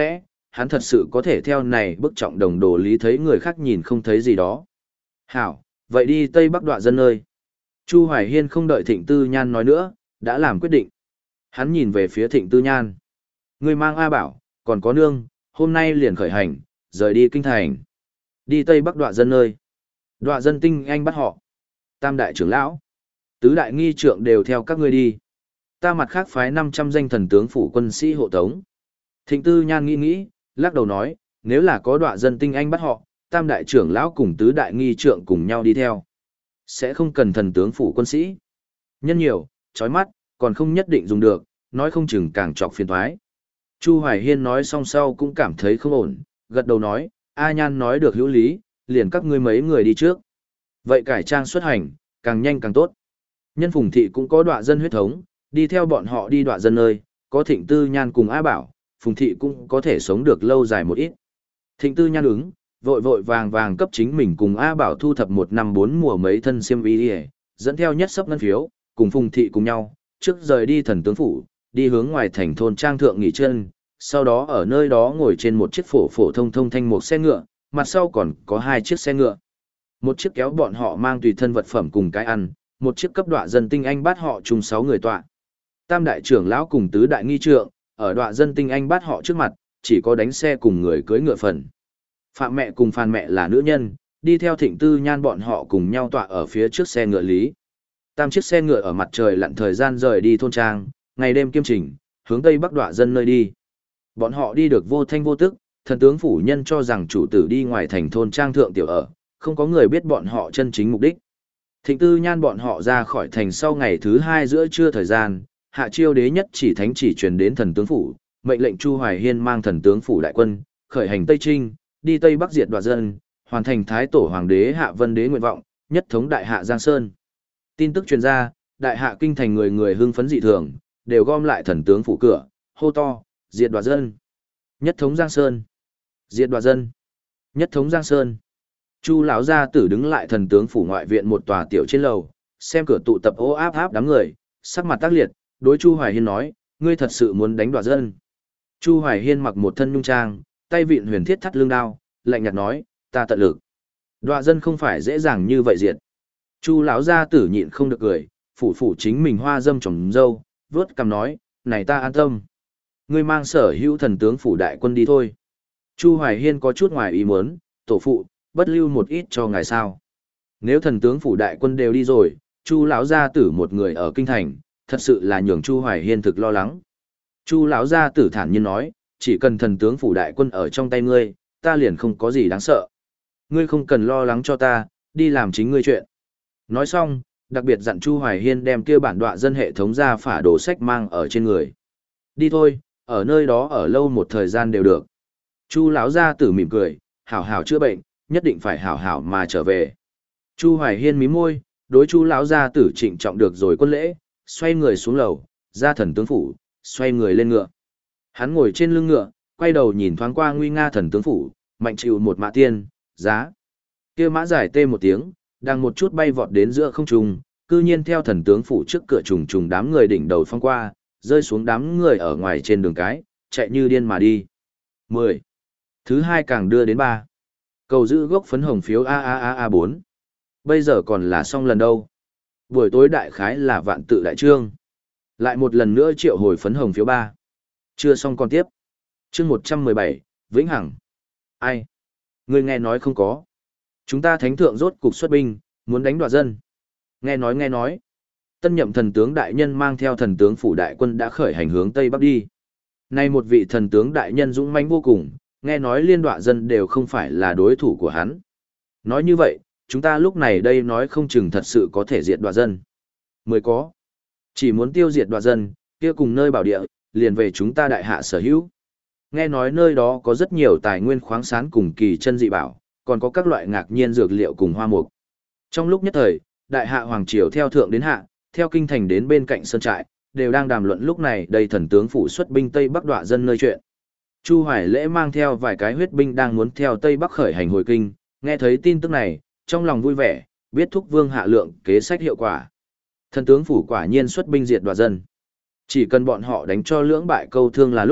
hắn thật sự có thể theo này bức trọng đồng đồ lý thấy người khác nhìn không thấy gì đó. Hảo, vậy đi Tây Bắc Đoạ Dân nơi. Chu Hoài Hiên không đợi Thịnh Tư Nhan nói nữa, đã làm quyết định. Hắn nhìn về phía Thịnh Tư Nhan. Người mang A Bảo, còn có nương, hôm nay liền khởi hành, rời đi kinh thành. Đi Tây Bắc Đoạ Dân nơi. Đoạ Dân tinh anh bắt họ. Tam đại trưởng lão, tứ đại nghi trượng đều theo các ngươi đi. Ta mặt khác phái năm trăm danh thần tướng phủ quân sĩ hộ tống. Thịnh Tư Nhan nghĩ nghĩ, lắc đầu nói, nếu là có Đoạ Dân tinh anh bắt họ, tam đại trưởng lão cùng tứ đại nghi trượng cùng nhau đi theo. Sẽ không cần thần tướng phủ quân sĩ. Nhân nhiều, chói mắt, còn không nhất định dùng được, nói không chừng càng trọc phiền toái. Chu Hoài Hiên nói xong sau cũng cảm thấy không ổn, gật đầu nói, A Nhan nói được hữu lý, liền các ngươi mấy người đi trước. Vậy cải trang xuất hành, càng nhanh càng tốt. Nhân Phùng Thị cũng có Đoạ Dân huyết thống, đi theo bọn họ đi Đoạ Dân nơi, có Thịnh Tư Nhan cùng A Bảo, Phùng Thị cũng có thể sống được lâu dài một ít. Thịnh Tư Nhan ứng, vội vội vàng vàng cấp chính mình cùng A Bảo thu thập một năm bốn mùa mấy thân xiêm y, dẫn theo nhất sấp ngân phiếu, cùng Phùng Thị cùng nhau, trước rời đi thần tướng phủ, đi hướng ngoài thành thôn trang thượng nghỉ chân, sau đó ở nơi đó ngồi trên một chiếc phổ phổ thông thông thanh một xe ngựa, mặt sau còn có hai chiếc xe ngựa. Một chiếc kéo bọn họ mang tùy thân vật phẩm cùng cái ăn, một chiếc cấp Đoạ Dân tinh anh bắt họ chung sáu người tọa. Tam đại trưởng lão cùng tứ đại nghi trượng, ở Đoạ Dân tinh anh bắt họ trước mặt, chỉ có đánh xe cùng người cưỡi ngựa phần. Phạm mẹ cùng Phan mẹ là nữ nhân, đi theo Thịnh Tư Nhan bọn họ cùng nhau tọa ở phía trước xe ngựa lý. Tam chiếc xe ngựa ở mặt trời lặn thời gian rời đi thôn trang, ngày đêm kiêm trình, hướng Tây Bắc Đoạ Dân nơi đi. Bọn họ đi được vô thanh vô tức, thần tướng phủ nhân cho rằng chủ tử đi ngoài thành thôn trang thượng tiểu ở, không có người biết bọn họ chân chính mục đích. Thịnh Tư Nhan bọn họ ra khỏi thành sau ngày thứ hai giữa trưa thời gian, Hạ Chiêu Đế nhất chỉ thánh chỉ truyền đến thần tướng phủ, mệnh lệnh Chu Hoài Hiên mang thần tướng phủ đại quân, khởi hành Tây Trinh, đi Tây Bắc diệt Đoạ Dân, hoàn thành Thái Tổ Hoàng đế Hạ Vân đế nguyện vọng, nhất thống đại hạ Giang Sơn. Tin tức truyền ra, đại hạ kinh thành người người hưng phấn dị thường, đều gom lại thần tướng phủ cửa, hô to, diệt Đoạ Dân, nhất thống Giang Sơn, diệt Đoạ Dân, nhất thống Giang Sơn. Chu lão gia tử đứng lại thần tướng phủ ngoại viện một tòa tiểu trên lầu, xem cửa tụ tập ô áp áp đám người, sắc mặt tác liệt, đối Chu Hoài Hiên nói, ngươi thật sự muốn đánh Đoạ Dân. Chu Hoài Hiên mặc một thân nhung trang, tay vịn huyền thiết thắt lưng đao, lạnh nhạt nói, ta tận lực. Đoạ Dân không phải dễ dàng như vậy diệt. Chu lão gia tử nhịn không được cười, phủ phủ chính mình hoa dâm trồng dâu, vớt cằm nói, này ta an tâm. Ngươi mang sở hữu thần tướng phủ đại quân đi thôi. Chu Hoài Hiên có chút ngoài ý muốn, tổ phụ, bất lưu một ít cho ngài sao. Nếu thần tướng phủ đại quân đều đi rồi, Chu lão gia tử một người ở kinh thành, thật sự là nhường Chu Hoài Hiên thực lo lắng. Chu lão gia tử thản nhiên nói, chỉ cần thần tướng phủ đại quân ở trong tay ngươi, ta liền không có gì đáng sợ. Ngươi không cần lo lắng cho ta, đi làm chính ngươi chuyện. Nói xong, đặc biệt dặn Chu Hoài Hiên đem kia bản Đoạ Dân hệ thống ra phả đồ sách mang ở trên người. Đi thôi, ở nơi đó ở lâu một thời gian đều được. Chu lão gia tử mỉm cười, hảo hảo chữa bệnh, nhất định phải hảo hảo mà trở về. Chu Hoài Hiên mím môi, đối Chu lão gia tử trịnh trọng được rồi quân lễ, xoay người xuống lầu, ra thần tướng phủ, xoay người lên ngựa. Hắn ngồi trên lưng ngựa, quay đầu nhìn thoáng qua nguy nga thần tướng phủ, mạnh chịu một mã tiên, giá. Kia mã giải tê một tiếng, đang một chút bay vọt đến giữa không trung, cư nhiên theo thần tướng phủ trước cửa trùng trùng đám người đỉnh đầu phong qua, rơi xuống đám người ở ngoài trên đường cái, chạy như điên mà đi. mười. Thứ hai càng đưa đến ba. Cầu giữ gốc phấn hồng phiếu a a a a bốn. Bây giờ còn là xong lần đâu. Buổi tối đại khái là vạn tự đại trương. Lại một lần nữa triệu hồi phấn hồng phiếu ba. Chưa xong còn tiếp. Chương một trăm mười bảy, Vĩnh Hằng. Ai? Người nghe nói không có. Chúng ta thánh thượng rốt cục xuất binh, muốn đánh Đoạ Dân. Nghe nói nghe nói. Tân nhậm thần tướng đại nhân mang theo thần tướng phủ đại quân đã khởi hành hướng Tây Bắc đi. Nay một vị thần tướng đại nhân dũng mãnh vô cùng, nghe nói liên Đoạ Dân đều không phải là đối thủ của hắn. Nói như vậy, chúng ta lúc này đây nói không chừng thật sự có thể diệt Đoạ Dân. Mới có. Chỉ muốn tiêu diệt Đoạ Dân, kia cùng nơi bảo địa, liền về chúng ta đại hạ sở hữu. Nghe nói nơi đó có rất nhiều tài nguyên khoáng sản cùng kỳ chân dị bảo, còn có các loại ngạc nhiên dược liệu cùng hoa mục. Trong lúc nhất thời, đại hạ hoàng triều theo thượng đến hạ, theo kinh thành đến bên cạnh sơn trại, đều đang đàm luận lúc này đây thần tướng phủ xuất binh Tây Bắc Đoạ Dân nơi chuyện. Chu Hoài Lễ mang theo vài cái huyết binh đang muốn theo Tây Bắc khởi hành hồi kinh, nghe thấy tin tức này, trong lòng vui vẻ, biết thúc vương hạ lượng kế sách hiệu quả. Thần tướng phủ quả nhiên xuất binh diệt Đoạ Dân. Chỉ cần bọn họ đánh cho lưỡng bại câu thương là lúc,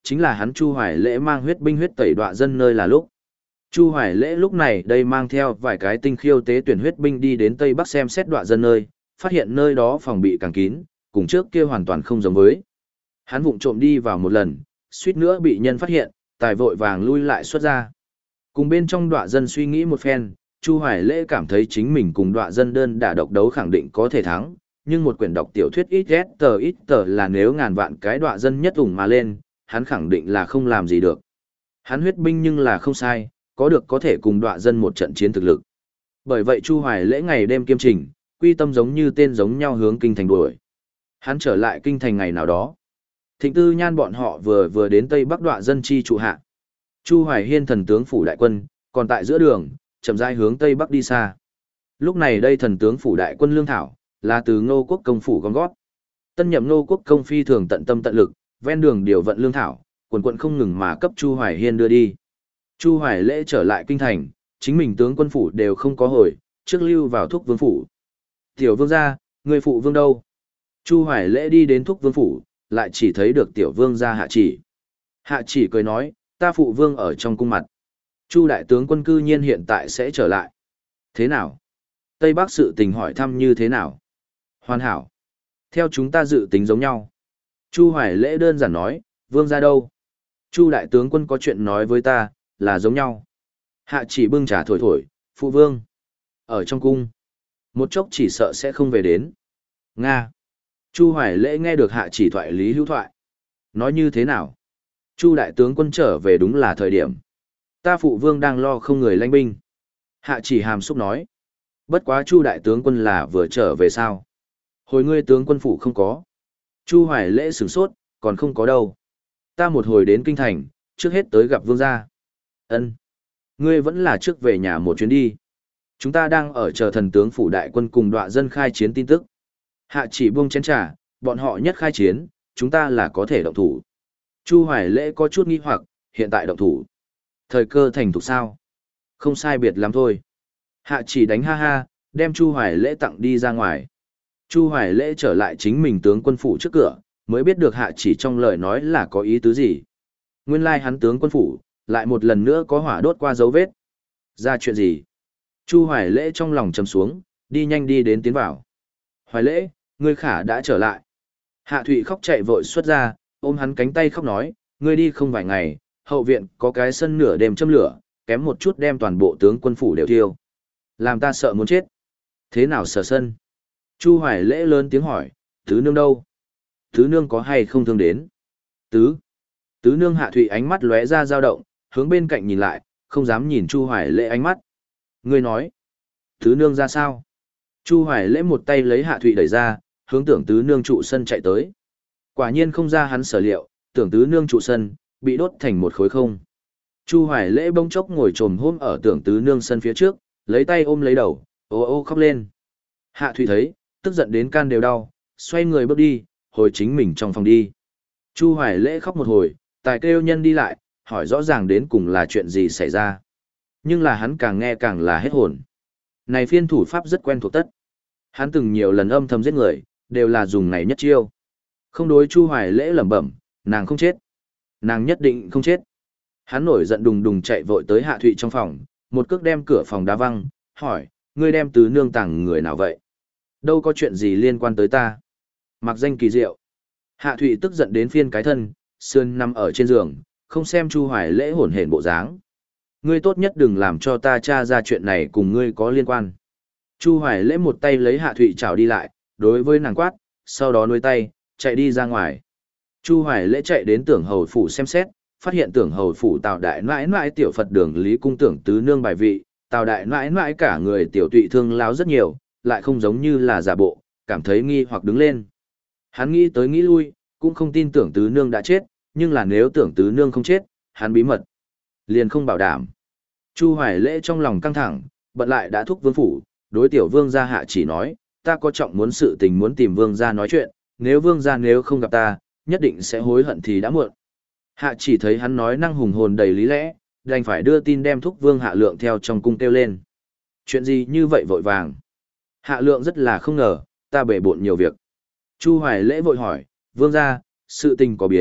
chính là hắn Chu Hoài Lễ mang huyết binh huyết tẩy đọa dân nơi là lúc. Chu Hoài Lễ lúc này đây mang theo vài cái tinh khiêu tế tuyển huyết binh đi đến Tây Bắc xem xét đọa dân nơi, phát hiện nơi đó phòng bị càng kín, cùng trước kia hoàn toàn không giống với. Hắn vụng trộm đi vào một lần, suýt nữa bị nhân phát hiện, tài vội vàng lui lại xuất ra. Cùng bên trong đọa dân suy nghĩ một phen, Chu Hoài Lễ cảm thấy chính mình cùng đọa dân đơn đả độc đấu khẳng định có thể thắng, nhưng một quyển đọc tiểu thuyết ít ghét tờ ít tờ là nếu ngàn vạn cái đọa dân nhất ủng mà lên, hắn khẳng định là không làm gì được. Hắn huyết binh nhưng là không sai, có được có thể cùng đọa dân một trận chiến thực lực. Bởi vậy Chu Hoài Lễ ngày đêm kiêm trình, quy tâm giống như tên giống nhau hướng kinh thành đuổi. Hắn trở lại kinh thành ngày nào đó. Thịnh Tư Nhan bọn họ vừa vừa đến Tây Bắc đọa dân chi trụ hạ. Chu Hoài Hiên thần tướng phủ đại quân, còn tại giữa đường, chậm rãi hướng Tây Bắc đi xa. Lúc này đây thần tướng phủ đại quân lương thảo, là từ Ngô Quốc công phủ gom gót. Tân nhậm Ngô Quốc công phi thường tận tâm tận lực, ven đường điều vận lương thảo, quần quận không ngừng mà cấp Chu Hoài Hiên đưa đi. Chu Hoài Lễ trở lại kinh thành, chính mình tướng quân phủ đều không có hồi, trước lưu vào Thúc Vương phủ. Tiểu vương gia, người phụ vương đâu? Chu Hoài Lễ đi đến Thúc Vương phủ, lại chỉ thấy được tiểu vương gia Hạ Chỉ. Hạ Chỉ cười nói, ta phụ vương ở trong cung mặt. Chu đại tướng quân cư nhiên hiện tại sẽ trở lại. Thế nào? Tây Bắc sự tình hỏi thăm như thế nào? Hoàn hảo. Theo chúng ta dự tính giống nhau. Chu Hoài Lễ đơn giản nói, vương gia đâu? Chu đại tướng quân có chuyện nói với ta, là giống nhau. Hạ Chỉ bưng trà thổi thổi, phụ vương. Ở trong cung. Một chốc chỉ sợ sẽ không về đến. Nga. Chu Hoài Lễ nghe được Hạ Chỉ thoại lý hữu thoại. Nói như thế nào? Chu đại tướng quân trở về đúng là thời điểm. Ta phụ vương đang lo không người lãnh binh. Hạ Chỉ hàm xúc nói. Bất quá Chu đại tướng quân là vừa trở về sao? Hồi ngươi tướng quân phủ không có. Chu Hoài Lễ sửng sốt, còn không có đâu. Ta một hồi đến kinh thành, trước hết tới gặp vương gia. Ân, ngươi vẫn là trước về nhà một chuyến đi. Chúng ta đang ở chờ thần tướng phủ đại quân cùng đọa dân khai chiến tin tức. Hạ Chỉ buông chén trà, bọn họ nhất khai chiến, chúng ta là có thể động thủ. Chu Hoài Lễ có chút nghi hoặc, hiện tại động thủ. Thời cơ thành thục sao? Không sai biệt lắm thôi. Hạ Chỉ đánh ha ha, đem Chu Hoài Lễ tặng đi ra ngoài. Chu Hoài Lễ trở lại chính mình tướng quân phủ trước cửa, mới biết được Hạ Chỉ trong lời nói là có ý tứ gì. Nguyên lai hắn tướng quân phủ, lại một lần nữa có hỏa đốt qua dấu vết. Ra chuyện gì? Chu Hoài Lễ trong lòng trầm xuống, đi nhanh đi đến tiến vào. Hoài Lễ, ngươi khả đã trở lại. Hạ Thụy khóc chạy vội xuất ra, ôm hắn cánh tay khóc nói, ngươi đi không vài ngày, hậu viện có cái sân nửa đêm châm lửa, kém một chút đem toàn bộ tướng quân phủ đều thiêu. Làm ta sợ muốn chết. Thế nào sở sân? Chu Hoài Lễ lớn tiếng hỏi, tứ nương đâu? Tứ nương có hay không thương đến? Tứ. Tứ nương Hạ Thụy ánh mắt lóe ra dao động, hướng bên cạnh nhìn lại, không dám nhìn Chu Hoài Lễ ánh mắt. Ngươi nói, tứ nương ra sao? Chu Hoài Lễ một tay lấy Hạ Thụy đẩy ra, hướng tưởng tứ nương trụ sân chạy tới. Quả nhiên không ra hắn sở liệu, tưởng tứ nương trụ sân, bị đốt thành một khối không. Chu Hoài Lễ bỗng chốc ngồi trồm hôm ở tưởng tứ nương sân phía trước, lấy tay ôm lấy đầu, ô ô khóc lên. Hạ Thụy thấy, tức giận đến can đều đau, xoay người bước đi, hồi chính mình trong phòng đi. Chu Hoài Lễ khóc một hồi, tài kêu nhân đi lại, hỏi rõ ràng đến cùng là chuyện gì xảy ra. Nhưng là hắn càng nghe càng là hết hồn. Này phiên thủ pháp rất quen thuộc tất. Hắn từng nhiều lần âm thầm giết người, đều là dùng này nhất chiêu. Không đối Chu Hoài Lễ lẩm bẩm, nàng không chết. Nàng nhất định không chết. Hắn nổi giận đùng đùng chạy vội tới Hạ Thụy trong phòng, một cước đem cửa phòng đá văng, hỏi, ngươi đem tứ nương tàng người nào vậy? Đâu có chuyện gì liên quan tới ta? Mặc danh kỳ diệu. Hạ Thụy tức giận đến phiên cái thân, sườn nằm ở trên giường, không xem Chu Hoài Lễ hổn hển bộ dáng. Ngươi tốt nhất đừng làm cho ta tra ra chuyện này cùng ngươi có liên quan. Chu Hoài Lễ một tay lấy Hạ Thụy chảo đi lại, đối với nàng quát, sau đó nuôi tay, chạy đi ra ngoài. Chu Hoài Lễ chạy đến tưởng hầu phủ xem xét, phát hiện tưởng hầu phủ Tào đại nãi nãi tiểu Phật đường Lý cung tưởng tứ nương bài vị, Tào đại nãi nãi cả người tiểu tụy thương láo rất nhiều, lại không giống như là giả bộ, cảm thấy nghi hoặc đứng lên. Hắn nghĩ tới nghĩ lui, cũng không tin tưởng tứ nương đã chết, nhưng là nếu tưởng tứ nương không chết, hắn bí mật liền không bảo đảm. Chu Hoài Lễ trong lòng căng thẳng, bận lại đã thúc vương phủ, đối tiểu vương gia Hạ Chỉ nói, ta có trọng muốn sự tình muốn tìm vương gia nói chuyện, nếu vương gia nếu không gặp ta, nhất định sẽ hối hận thì đã muộn. Hạ Chỉ thấy hắn nói năng hùng hồn đầy lý lẽ, đành phải đưa tin đem thúc vương Hạ Lượng theo trong cung kêu lên. Chuyện gì như vậy vội vàng? Hạ Lượng rất là không ngờ, ta bể bộn nhiều việc. Chu Hoài Lễ vội hỏi, vương gia, sự tình có biến,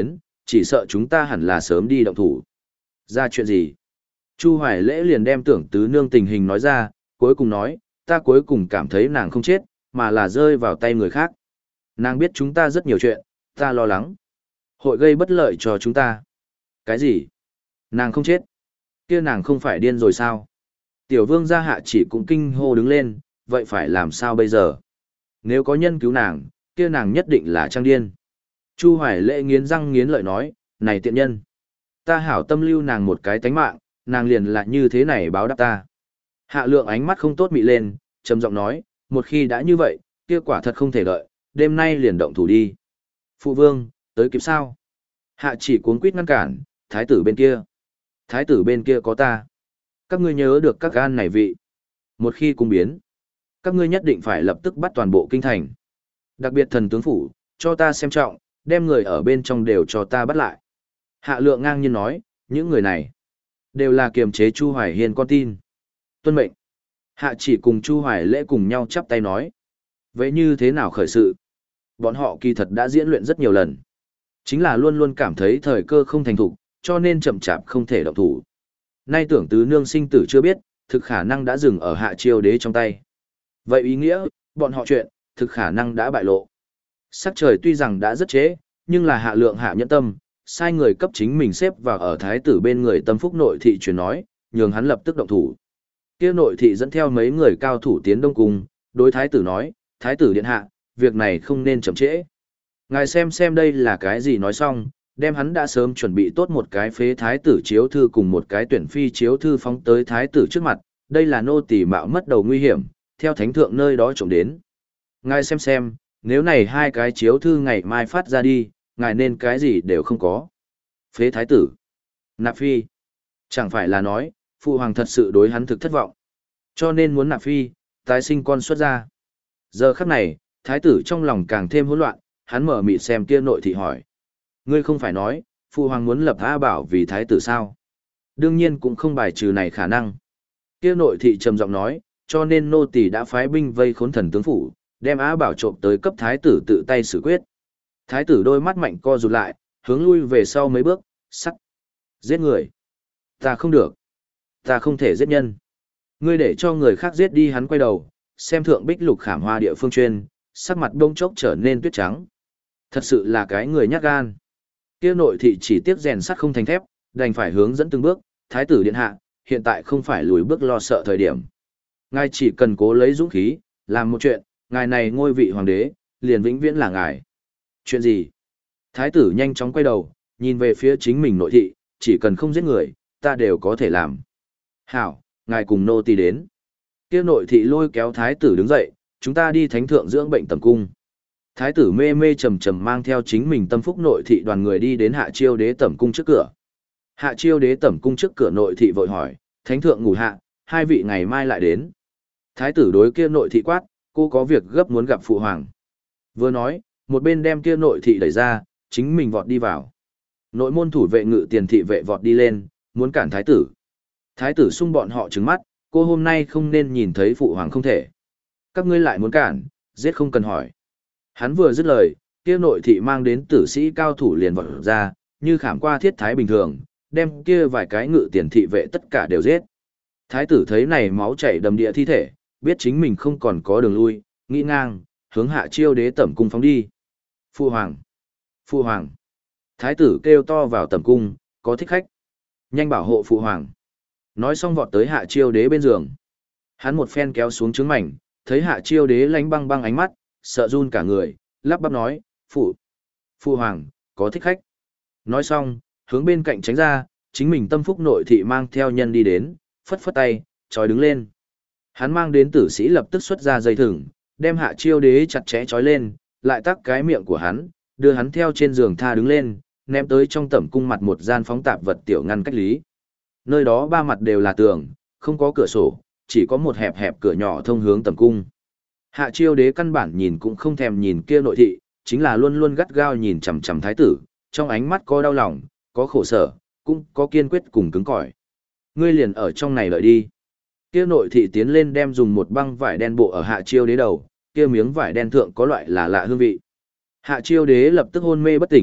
Chỉ sợ chúng ta hẳn là sớm đi động thủ. Ra chuyện gì? Chu Hoài Lễ liền đem Tưởng Tứ Nương tình hình nói ra, cuối cùng nói, ta cuối cùng cảm thấy nàng không chết, mà là rơi vào tay người khác. Nàng biết chúng ta rất nhiều chuyện, ta lo lắng. Hội gây bất lợi cho chúng ta. Cái gì? Nàng không chết? Kia nàng không phải điên rồi sao? Tiểu vương gia Hạ Chỉ cũng kinh hô đứng lên, vậy phải làm sao bây giờ? Nếu có nhân cứu nàng, kia nàng nhất định là trang điên. Chu Hoài Lễ nghiến răng nghiến lợi nói, này tiện nhân. Ta hảo tâm lưu nàng một cái tánh mạng, nàng liền là như thế này báo đáp ta. Hạ Lượng ánh mắt không tốt mị lên, trầm giọng nói, một khi đã như vậy, kia quả thật không thể đợi, đêm nay liền động thủ đi. Phụ vương, tới kịp sao? Hạ Chỉ cuống quýt ngăn cản, thái tử bên kia. Thái tử bên kia có ta. Các ngươi nhớ được các gan này vị. Một khi cung biến, các ngươi nhất định phải lập tức bắt toàn bộ kinh thành. Đặc biệt thần tướng phủ, cho ta xem trọng, đem người ở bên trong đều cho ta bắt lại. Hạ Lượng ngang nhiên nói, những người này đều là kiềm chế Chu Hoài Hiên con tin. Tuân mệnh. Hạ Chỉ cùng Chu Hoài Lễ cùng nhau chắp tay nói. Vậy như thế nào khởi sự? Bọn họ kỳ thật đã diễn luyện rất nhiều lần. Chính là luôn luôn cảm thấy thời cơ không thành thục, cho nên chậm chạp không thể động thủ. Nay Tưởng Tứ Nương sinh tử chưa biết, thực khả năng đã dừng ở Hạ Chiêu Đế trong tay. Vậy ý nghĩa, bọn họ chuyện, thực khả năng đã bại lộ. Sắc trời tuy rằng đã rất chế, nhưng là Hạ Lượng hạ nhẫn tâm, sai người cấp chính mình xếp vào ở thái tử bên người Tâm Phúc nội thị truyền nói, nhường hắn lập tức động thủ. Kia nội thị dẫn theo mấy người cao thủ tiến Đông Cung, đối thái tử nói, thái tử điện hạ, việc này không nên chậm trễ. Ngài xem xem đây là cái gì nói xong, đem hắn đã sớm chuẩn bị tốt một cái phế thái tử chiếu thư cùng một cái tuyển phi chiếu thư phóng tới thái tử trước mặt, đây là nô tỳ mạo mất đầu nguy hiểm, theo thánh thượng nơi đó trộm đến. Ngài xem xem, nếu này hai cái chiếu thư ngày mai phát ra đi, ngài nên cái gì đều không có. Phế thái tử, nạp phi, chẳng phải là nói, phụ hoàng thật sự đối hắn thực thất vọng, cho nên muốn nạp phi, tái sinh con xuất ra. Giờ khắc này, thái tử trong lòng càng thêm hỗn loạn, hắn mở mịt xem kia nội thị hỏi. Ngươi không phải nói, phụ hoàng muốn lập A Bảo vì thái tử sao? Đương nhiên cũng không bài trừ này khả năng. Kia nội thị trầm giọng nói, cho nên nô tỳ đã phái binh vây khốn thần tướng phủ, đem A Bảo trộm tới cấp thái tử tự tay xử quyết. Thái tử đôi mắt mạnh co rụt lại, hướng lui về sau mấy bước, sắc. Giết người. Ta không được. Ta không thể giết nhân. Ngươi để cho người khác giết đi, hắn quay đầu, xem thượng bích lục khảm hoa địa phương chuyên, sắc mặt đông chốc trở nên tuyết trắng. Thật sự là cái người nhát gan. Kia nội thị chỉ tiếc rèn sắt không thành thép, đành phải hướng dẫn từng bước, thái tử điện hạ, hiện tại không phải lùi bước lo sợ thời điểm. Ngài chỉ cần cố lấy dũng khí, làm một chuyện, ngài này ngôi vị hoàng đế, liền vĩnh viễn là ngài. Chuyện gì? Thái tử nhanh chóng quay đầu, nhìn về phía chính mình nội thị, chỉ cần không giết người, ta đều có thể làm. Hảo, ngài cùng nô tỳ đến. Kia nội thị lôi kéo thái tử đứng dậy, chúng ta đi thánh thượng dưỡng bệnh tầm cung. Thái tử mê mê trầm trầm mang theo chính mình Tâm Phúc nội thị đoàn người đi đến Hạ Chiêu Đế tẩm cung trước cửa. Hạ Chiêu Đế tẩm cung trước cửa nội thị vội hỏi, thánh thượng ngủ hạ, hai vị ngày mai lại đến. Thái tử đối kia nội thị quát, cô có việc gấp muốn gặp phụ hoàng. Vừa nói, một bên đem kia nội thị đẩy ra, chính mình vọt đi vào. Nội môn thủ vệ ngự tiền thị vệ vọt đi lên, muốn cản thái tử. Thái tử xung bọn họ trừng mắt, cô hôm nay không nên nhìn thấy phụ hoàng không thể. Các ngươi lại muốn cản, giết không cần hỏi. Hắn vừa dứt lời, kia nội thị mang đến tử sĩ cao thủ liền vọt ra, như khảm qua thiết thái bình thường, đem kia vài cái ngự tiền thị vệ tất cả đều giết. Thái tử thấy này máu chảy đầm địa thi thể, biết chính mình không còn có đường lui, nghĩ ngang, hướng Hạ Chiêu Đế tẩm cung phóng đi. Phu hoàng! Phu hoàng! Thái tử kêu to vào tẩm cung, có thích khách. Nhanh bảo hộ phụ hoàng. Nói xong vọt tới Hạ Chiêu Đế bên giường. Hắn một phen kéo xuống trứng mảnh, thấy Hạ Chiêu Đế lánh băng băng ánh mắt, sợ run cả người, lắp bắp nói, phụ, phụ hoàng, có thích khách. Nói xong, hướng bên cạnh tránh ra, chính mình Tâm Phúc nội thị mang theo nhân đi đến, phất phất tay, trói đứng lên. Hắn mang đến tử sĩ lập tức xuất ra dây thừng, đem Hạ Chiêu Đế chặt chẽ trói lên, lại tắc cái miệng của hắn, đưa hắn theo trên giường tha đứng lên, ném tới trong tẩm cung mặt một gian phóng tạp vật tiểu ngăn cách lý. Nơi đó ba mặt đều là tường, không có cửa sổ, chỉ có một hẹp hẹp cửa nhỏ thông hướng tẩm cung. Hạ Chiêu Đế căn bản nhìn cũng không thèm nhìn kia nội thị, chính là luôn luôn gắt gao nhìn chằm chằm thái tử, trong ánh mắt có đau lòng, có khổ sở, cũng có kiên quyết cùng cứng cỏi. Ngươi liền ở trong này đợi đi. Kia nội thị tiến lên đem dùng một băng vải đen bộ ở Hạ Chiêu Đế đầu, kia miếng vải đen thượng có loại là lạ hương vị. Hạ Chiêu Đế lập tức hôn mê bất tỉnh,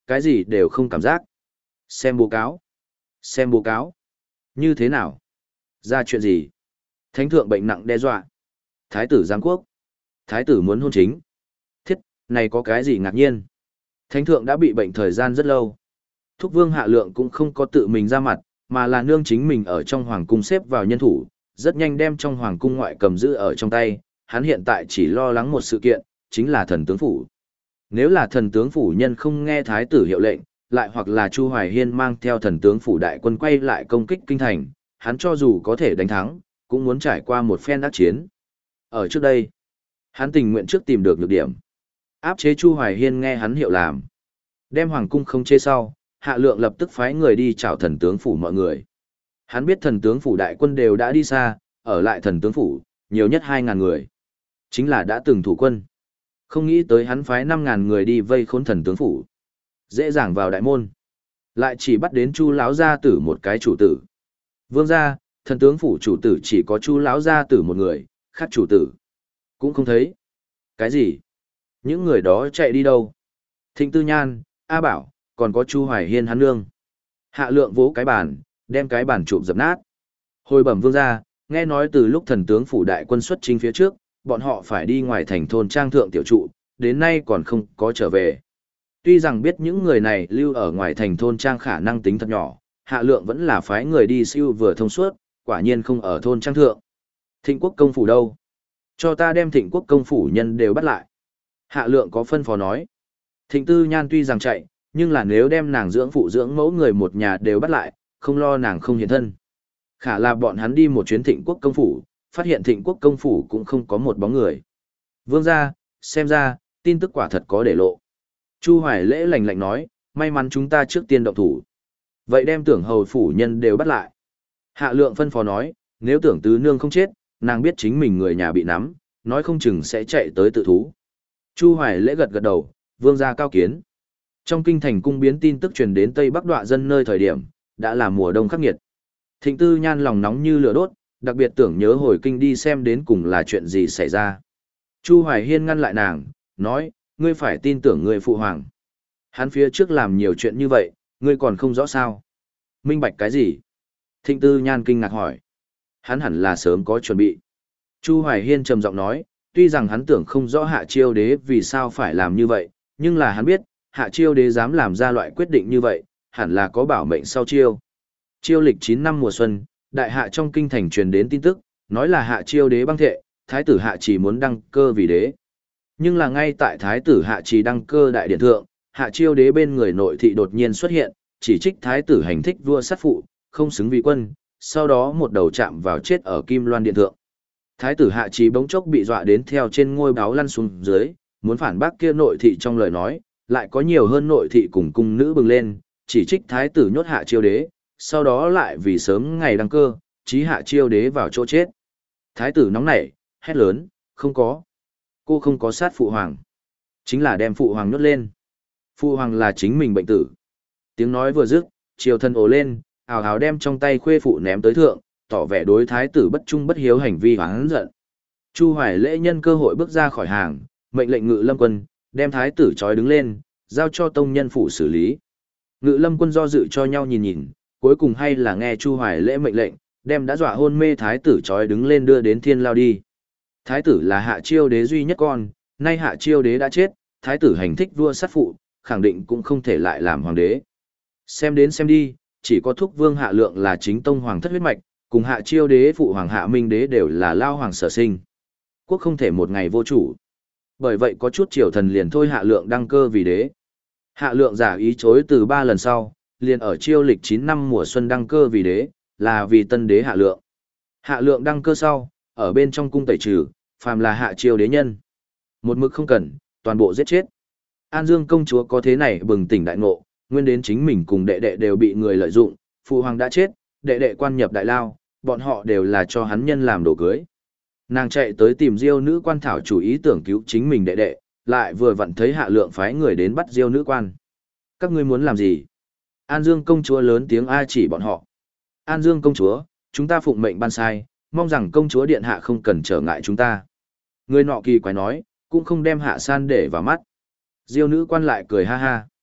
cái gì đều không cảm giác. Xem bố cáo. Xem bố cáo. Như thế nào? Ra chuyện gì? Thánh thượng bệnh nặng đe dọa. Thái tử giáng quốc. Thái tử muốn hôn chính. Thiết, này có cái gì ngạc nhiên? Thánh thượng đã bị bệnh thời gian rất lâu. Thúc vương Hạ Lượng cũng không có tự mình ra mặt, mà là nương chính mình ở trong hoàng cung xếp vào nhân thủ, rất nhanh đem trong hoàng cung ngoại cầm giữ ở trong tay. Hắn hiện tại chỉ lo lắng một sự kiện, chính là thần tướng phủ. Nếu là thần tướng phủ nhân không nghe thái tử hiệu lệnh, lại hoặc là Chu Hoài Hiên mang theo thần tướng phủ đại quân quay lại công kích kinh thành, hắn cho dù có thể đánh thắng, cũng muốn trải qua một phen ác chiến. Ở trước đây, hắn tình nguyện trước tìm được nhược điểm, áp chế Chu Hoài Hiên nghe hắn hiệu làm. Đem hoàng cung không chế sau, Hạ Lượng lập tức phái người đi chào thần tướng phủ mọi người. Hắn biết thần tướng phủ đại quân đều đã đi xa, ở lại thần tướng phủ, nhiều nhất hai ngàn người. Chính là đã từng thủ quân. Không nghĩ tới hắn phái năm ngàn người đi vây khốn thần tướng phủ. Dễ dàng vào đại môn. Lại chỉ bắt đến Chu lão gia tử một cái chủ tử. Vương gia, thần tướng phủ chủ tử chỉ có Chu lão gia tử một người, khác chủ tử cũng không thấy. Cái gì? Những người đó chạy đi đâu? Thịnh Tư Nhan, A Bảo, còn có Chu Hoài Hiên hắn nương. Hạ Lượng vỗ cái bàn, đem cái bàn chụp dập nát. Hồi bẩm vương gia, nghe nói từ lúc thần tướng phủ đại quân xuất chinh phía trước, bọn họ phải đi ngoài thành thôn trang thượng tiểu trụ, đến nay còn không có trở về. Tuy rằng biết những người này lưu ở ngoài thành thôn trang khả năng tính thật nhỏ, Hạ Lượng vẫn là phái người đi siêu vừa thông suốt, quả nhiên không ở thôn trang thượng. Thịnh quốc công phủ đâu? Cho ta đem thịnh quốc công phủ nhân đều bắt lại. Hạ Lượng có phân phó nói. Thịnh Tư Nhan tuy rằng chạy, nhưng là nếu đem nàng dưỡng phụ dưỡng mẫu người một nhà đều bắt lại, không lo nàng không hiện thân. Khả là bọn hắn đi một chuyến thịnh quốc công phủ, phát hiện thịnh quốc công phủ cũng không có một bóng người. Vương gia, xem ra, tin tức quả thật có để lộ. Chu Hoài Lễ lạnh lạnh nói, may mắn chúng ta trước tiên động thủ. Vậy đem tưởng hầu phủ nhân đều bắt lại. Hạ Lượng phân phó nói, nếu tưởng tứ nương không chết, nàng biết chính mình người nhà bị nắm, nói không chừng sẽ chạy tới tự thú. Chu Hoài Lễ gật gật đầu, vương gia cao kiến. Trong kinh thành cung biến tin tức truyền đến Tây Bắc Đoạ dân nơi thời điểm, đã là mùa đông khắc nghiệt. Thịnh Tư Nhan lòng nóng như lửa đốt, đặc biệt tưởng nhớ hồi kinh đi xem đến cùng là chuyện gì xảy ra. Chu Hoài Hiên ngăn lại nàng, nói, ngươi phải tin tưởng người phụ hoàng. Hắn phía trước làm nhiều chuyện như vậy, ngươi còn không rõ sao. Minh bạch cái gì? Thịnh Tư Nhan kinh ngạc hỏi. Hắn hẳn là sớm có chuẩn bị. Chu Hoài Hiên trầm giọng nói, tuy rằng hắn tưởng không rõ Hạ Chiêu Đế vì sao phải làm như vậy, nhưng là hắn biết, Hạ Chiêu Đế dám làm ra loại quyết định như vậy, hẳn là có bảo mệnh sau chiêu. Chiêu lịch chín năm mùa xuân, đại hạ trong kinh thành truyền đến tin tức, nói là Hạ Chiêu Đế băng thệ, thái tử Hạ Trì muốn đăng cơ vì đế. Nhưng là ngay tại thái tử Hạ Trì đăng cơ đại điện thượng, Hạ Chiêu Đế bên người nội thị đột nhiên xuất hiện, chỉ trích thái tử hành thích vua sát phụ, không xứng vì quân, sau đó một đầu chạm vào chết ở Kim Loan điện thượng. Thái tử Hạ Trì bỗng chốc bị dọa đến theo trên ngôi báo lăn xuống dưới, muốn phản bác kia nội thị trong lời nói, lại có nhiều hơn nội thị cùng cung nữ bừng lên, chỉ trích thái tử nhốt Hạ Chiêu Đế, sau đó lại vì sớm ngày đăng cơ, chí Hạ Chiêu Đế vào chỗ chết. Thái tử nóng nảy, hét lớn, không có. Cô không có sát phụ hoàng. Chính là đem phụ hoàng nhốt lên. Phụ hoàng là chính mình bệnh tử. Tiếng nói vừa dứt, triều thần ồ lên, ào ào đem trong tay khuê phụ ném tới thượng, tỏ vẻ đối thái tử bất trung bất hiếu hành vi hoáng giận. Chu Hoài Lễ nhân cơ hội bước ra khỏi hàng, mệnh lệnh Ngự Lâm quân, đem thái tử trói đứng lên, giao cho tông nhân phủ xử lý. Ngự Lâm quân do dự cho nhau nhìn nhìn, cuối cùng hay là nghe Chu Hoài Lễ mệnh lệnh, đem đã dọa hôn mê thái tử trói đứng lên đưa đến thiên lao đi. Thái tử là Hạ Chiêu Đế duy nhất con, nay Hạ Chiêu Đế đã chết, thái tử hành thích vua sát phụ, khẳng định cũng không thể lại làm hoàng đế. Xem đến xem đi, chỉ có Thúc Vương Hạ Lượng là chính tông hoàng thất huyết mạch, cùng Hạ Chiêu Đế phụ hoàng Hạ Minh Đế đều là lao hoàng sở sinh. Quốc không thể một ngày vô chủ. Bởi vậy có chút triều thần liền thôi Hạ Lượng đăng cơ vì đế. Hạ Lượng giả ý chối từ ba lần sau, liền ở chiêu lịch chín năm mùa xuân đăng cơ vì đế, là vì tân đế Hạ Lượng. Hạ Lượng đăng cơ sau, ở bên trong cung tẩy trừ, phàm là Hạ Chiêu Đế nhân. Một mực không cần, toàn bộ giết chết. An Dương công chúa có thế này bừng tỉnh đại ngộ, nguyên đến chính mình cùng đệ đệ đều bị người lợi dụng, phụ hoàng đã chết, đệ đệ quan nhập đại lao, bọn họ đều là cho hắn nhân làm đồ cưới. Nàng chạy tới tìm Diêu nữ quan thảo chủ ý tưởng cứu chính mình đệ đệ, lại vừa vặn thấy Hạ Lượng phái người đến bắt Diêu nữ quan. Các ngươi muốn làm gì? An Dương công chúa lớn tiếng a chỉ bọn họ. An Dương công chúa, chúng ta phụng mệnh ban sai, mong rằng công chúa điện hạ không cần trở ngại chúng ta. Người nọ kỳ quái nói, cũng không đem Hạ San để vào mắt. Diêu nữ quan lại cười ha ha.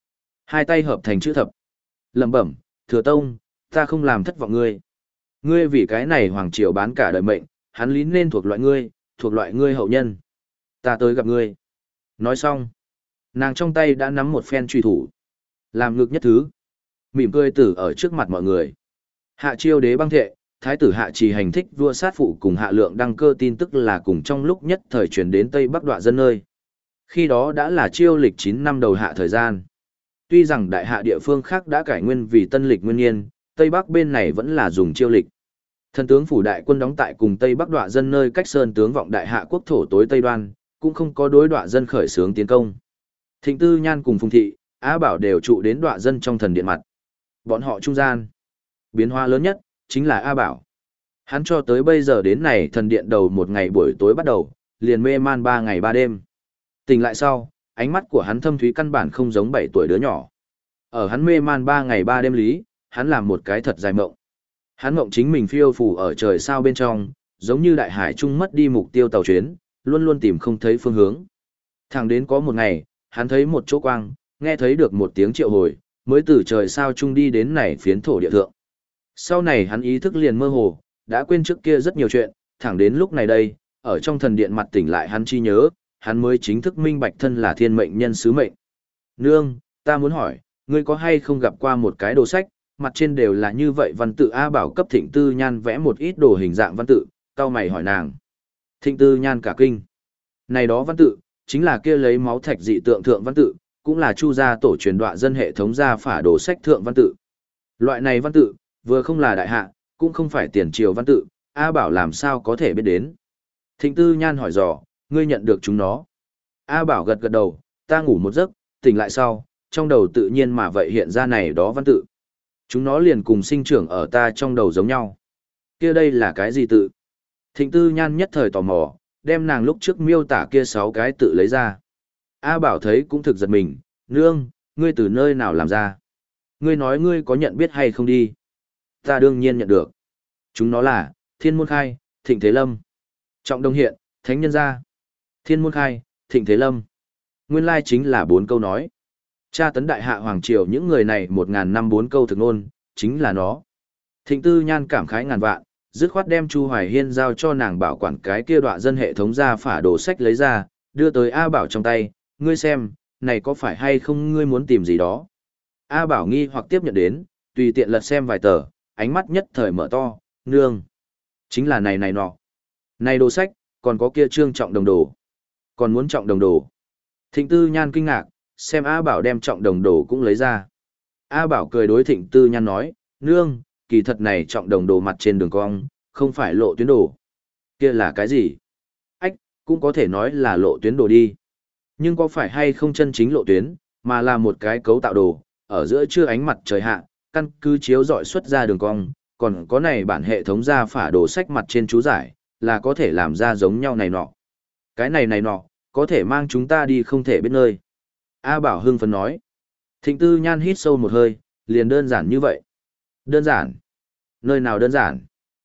Hai tay hợp thành chữ thập. Lẩm bẩm, Thừa Tông, ta không làm thất vọng ngươi. Ngươi vì cái này hoàng triều bán cả đời mệnh, hắn lý nên thuộc loại ngươi, thuộc loại ngươi hậu nhân. Ta tới gặp ngươi. Nói xong, nàng trong tay đã nắm một phen truy thủ. Làm ngực nhất thứ. Mỉm cười tử ở trước mặt mọi người. Hạ Chiêu Đế băng thệ, thái tử Hạ Trì hành thích vua sát phụ cùng Hạ Lượng đăng cơ tin tức là cùng trong lúc nhất thời truyền đến Tây Bắc Đoạ dân nơi. Khi đó đã là chiêu lịch chín năm đầu hạ thời gian. Tuy rằng đại hạ địa phương khác đã cải nguyên vì tân lịch nguyên nhiên, Tây Bắc bên này vẫn là dùng chiêu lịch. Thần tướng phủ đại quân đóng tại cùng Tây Bắc Đoạ dân nơi cách sơn tướng vọng đại hạ quốc thổ tối Tây Đoan, cũng không có đối Đoạ dân khởi xướng tiến công. Thịnh Tư Nhan cùng Phùng Thị, Á Bảo đều trụ đến Đoạ dân trong thần điện mặt. Bọn họ trung gian, biến hóa lớn nhất chính là A Bảo. Hắn cho tới bây giờ đến này thần điện đầu một ngày buổi tối bắt đầu, liền mê man ba ngày ba đêm. Tỉnh lại sau, ánh mắt của hắn thâm thúy căn bản không giống bảy tuổi đứa nhỏ. Ở hắn mê man ba ngày ba đêm lý, hắn làm một cái thật dài mộng. Hắn mộng chính mình phiêu phù ở trời sao bên trong, giống như đại hải trung mất đi mục tiêu tàu chuyến, luôn luôn tìm không thấy phương hướng. Thẳng đến có một ngày, hắn thấy một chỗ quang, nghe thấy được một tiếng triệu hồi, mới từ trời sao trung đi đến này phiến thổ địa thượng. Sau này hắn ý thức liền mơ hồ, đã quên trước kia rất nhiều chuyện, thẳng đến lúc này đây, ở trong thần điện mặt tỉnh lại hắn chi nhớ, hắn mới chính thức minh bạch thân là thiên mệnh nhân sứ mệnh. Nương, ta muốn hỏi, ngươi có hay không gặp qua một cái đồ sách, mặt trên đều là như vậy văn tự. A Bảo cấp Thịnh Tư Nhan vẽ một ít đồ hình dạng văn tự, cau mày hỏi nàng. Thịnh Tư Nhan cả kinh. Này đó văn tự, chính là kia lấy máu thạch dị tượng thượng văn tự, cũng là chu gia tổ truyền đọa dân hệ thống gia phả đồ sách thượng văn tự. Loại này văn tự, vừa không là đại hạ, cũng không phải tiền triều văn tự, A Bảo làm sao có thể biết đến. Thịnh Tư Nhan hỏi dò, ngươi nhận được chúng nó. A Bảo gật gật đầu, ta ngủ một giấc, tỉnh lại sau, trong đầu tự nhiên mà vậy hiện ra này đó văn tự. Chúng nó liền cùng sinh trưởng ở ta trong đầu giống nhau. Kia đây là cái gì tự? Thịnh Tư Nhan nhất thời tò mò, đem nàng lúc trước miêu tả kia sáu cái tự lấy ra. A Bảo thấy cũng thực giật mình, nương, ngươi từ nơi nào làm ra? Ngươi nói ngươi có nhận biết hay không đi? Ta đương nhiên nhận được. Chúng nó là, Thiên Môn Khai, Thịnh Thế Lâm, Trọng Đông Hiện, Thánh Nhân Gia. Thiên Môn Khai, Thịnh Thế Lâm. Nguyên lai chính là bốn câu nói. Cha tấn đại hạ hoàng triều những người này một ngàn năm bốn câu thực ngôn, chính là nó. Thịnh Tư Nhan cảm khái ngàn vạn, dứt khoát đem Chu Hoài Hiên giao cho nàng bảo quản cái kia đọa dân hệ thống ra phả đồ sách lấy ra, đưa tới A Bảo trong tay, ngươi xem, này có phải hay không ngươi muốn tìm gì đó. A Bảo nghi hoặc tiếp nhận đến, tùy tiện lật xem vài tờ, ánh mắt nhất thời mở to, nương. Chính là này này nọ. Này đồ sách, còn có kia trương trọng đồng đồ. Còn muốn trọng đồng đồ. Thịnh Tư Nhan kinh ngạc, xem A Bảo đem trọng đồng đồ cũng lấy ra. A Bảo cười đối Thịnh Tư Nhan nói, nương, kỳ thật này trọng đồng đồ mặt trên đường cong, không phải lộ tuyến đồ. Kia là cái gì? Ách, cũng có thể nói là lộ tuyến đồ đi. Nhưng có phải hay không chân chính lộ tuyến, mà là một cái cấu tạo đồ, ở giữa chưa ánh mặt trời hạ, căn cứ chiếu dọi xuất ra đường cong, còn có này bản hệ thống ra phả đồ sách mặt trên chú giải, là có thể làm ra giống nhau này nọ. Cái này này nọ, có thể mang chúng ta đi không thể biết nơi. A Bảo hưng phấn nói. Thịnh Tư Nhan hít sâu một hơi, liền đơn giản như vậy. Đơn giản? Nơi nào đơn giản?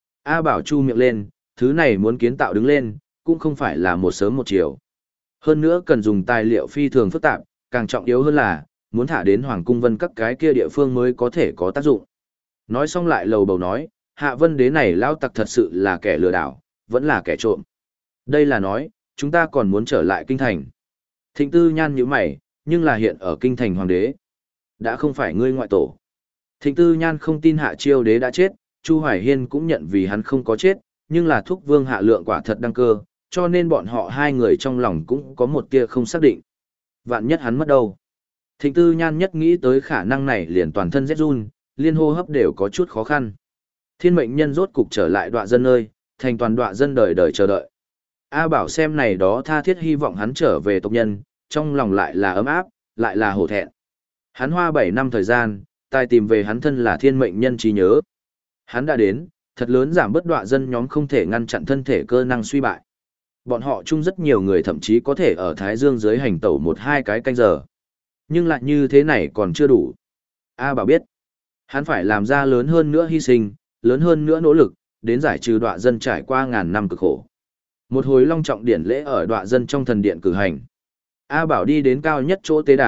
A Bảo chu miệng lên, thứ này muốn kiến tạo đứng lên, cũng không phải là một sớm một chiều. Hơn nữa cần dùng tài liệu phi thường phức tạp, càng trọng yếu hơn là, muốn thả đến Hoàng Cung Vân các cái kia địa phương mới có thể có tác dụng. Nói xong lại lầu bầu nói, Hạ Vân Đế này lao tặc thật sự là kẻ lừa đảo, vẫn là kẻ trộm. Đây là nói, chúng ta còn muốn trở lại kinh thành. Thịnh Tư Nhan nhíu mày, nhưng là hiện ở kinh thành hoàng đế. Đã không phải ngươi ngoại tổ. Thịnh Tư Nhan không tin Hạ Chiêu Đế đã chết, Chu Hoài Hiên cũng nhận vì hắn không có chết, nhưng là thúc vương Hạ Lượng quả thật đăng cơ, cho nên bọn họ hai người trong lòng cũng có một tia không xác định. Vạn nhất hắn mất đâu. Thịnh Tư Nhan nhất nghĩ tới khả năng này liền toàn thân rét run, liên hô hấp đều có chút khó khăn. Thiên mệnh nhân rốt cục trở lại đọa dân nơi, thành toàn đọa dân đời đời chờ đợi. A Bảo xem này đó tha thiết hy vọng hắn trở về tộc nhân, trong lòng lại là ấm áp, lại là hổ thẹn. Hắn hoa bảy năm thời gian, tài tìm về hắn thân là thiên mệnh nhân trí nhớ. Hắn đã đến, thật lớn giảm bớt đọa dân nhóm không thể ngăn chặn thân thể cơ năng suy bại. Bọn họ chung rất nhiều người thậm chí có thể ở Thái Dương dưới hành tẩu một hai cái canh giờ. Nhưng lại như thế này còn chưa đủ. A Bảo biết, hắn phải làm ra lớn hơn nữa hy sinh, lớn hơn nữa nỗ lực, đến giải trừ đọa dân trải qua ngàn năm cực khổ. Một hồi long trọng điển lễ ở đọa dân trong thần điện cử hành. A Bảo đi đến cao nhất chỗ tế đàn,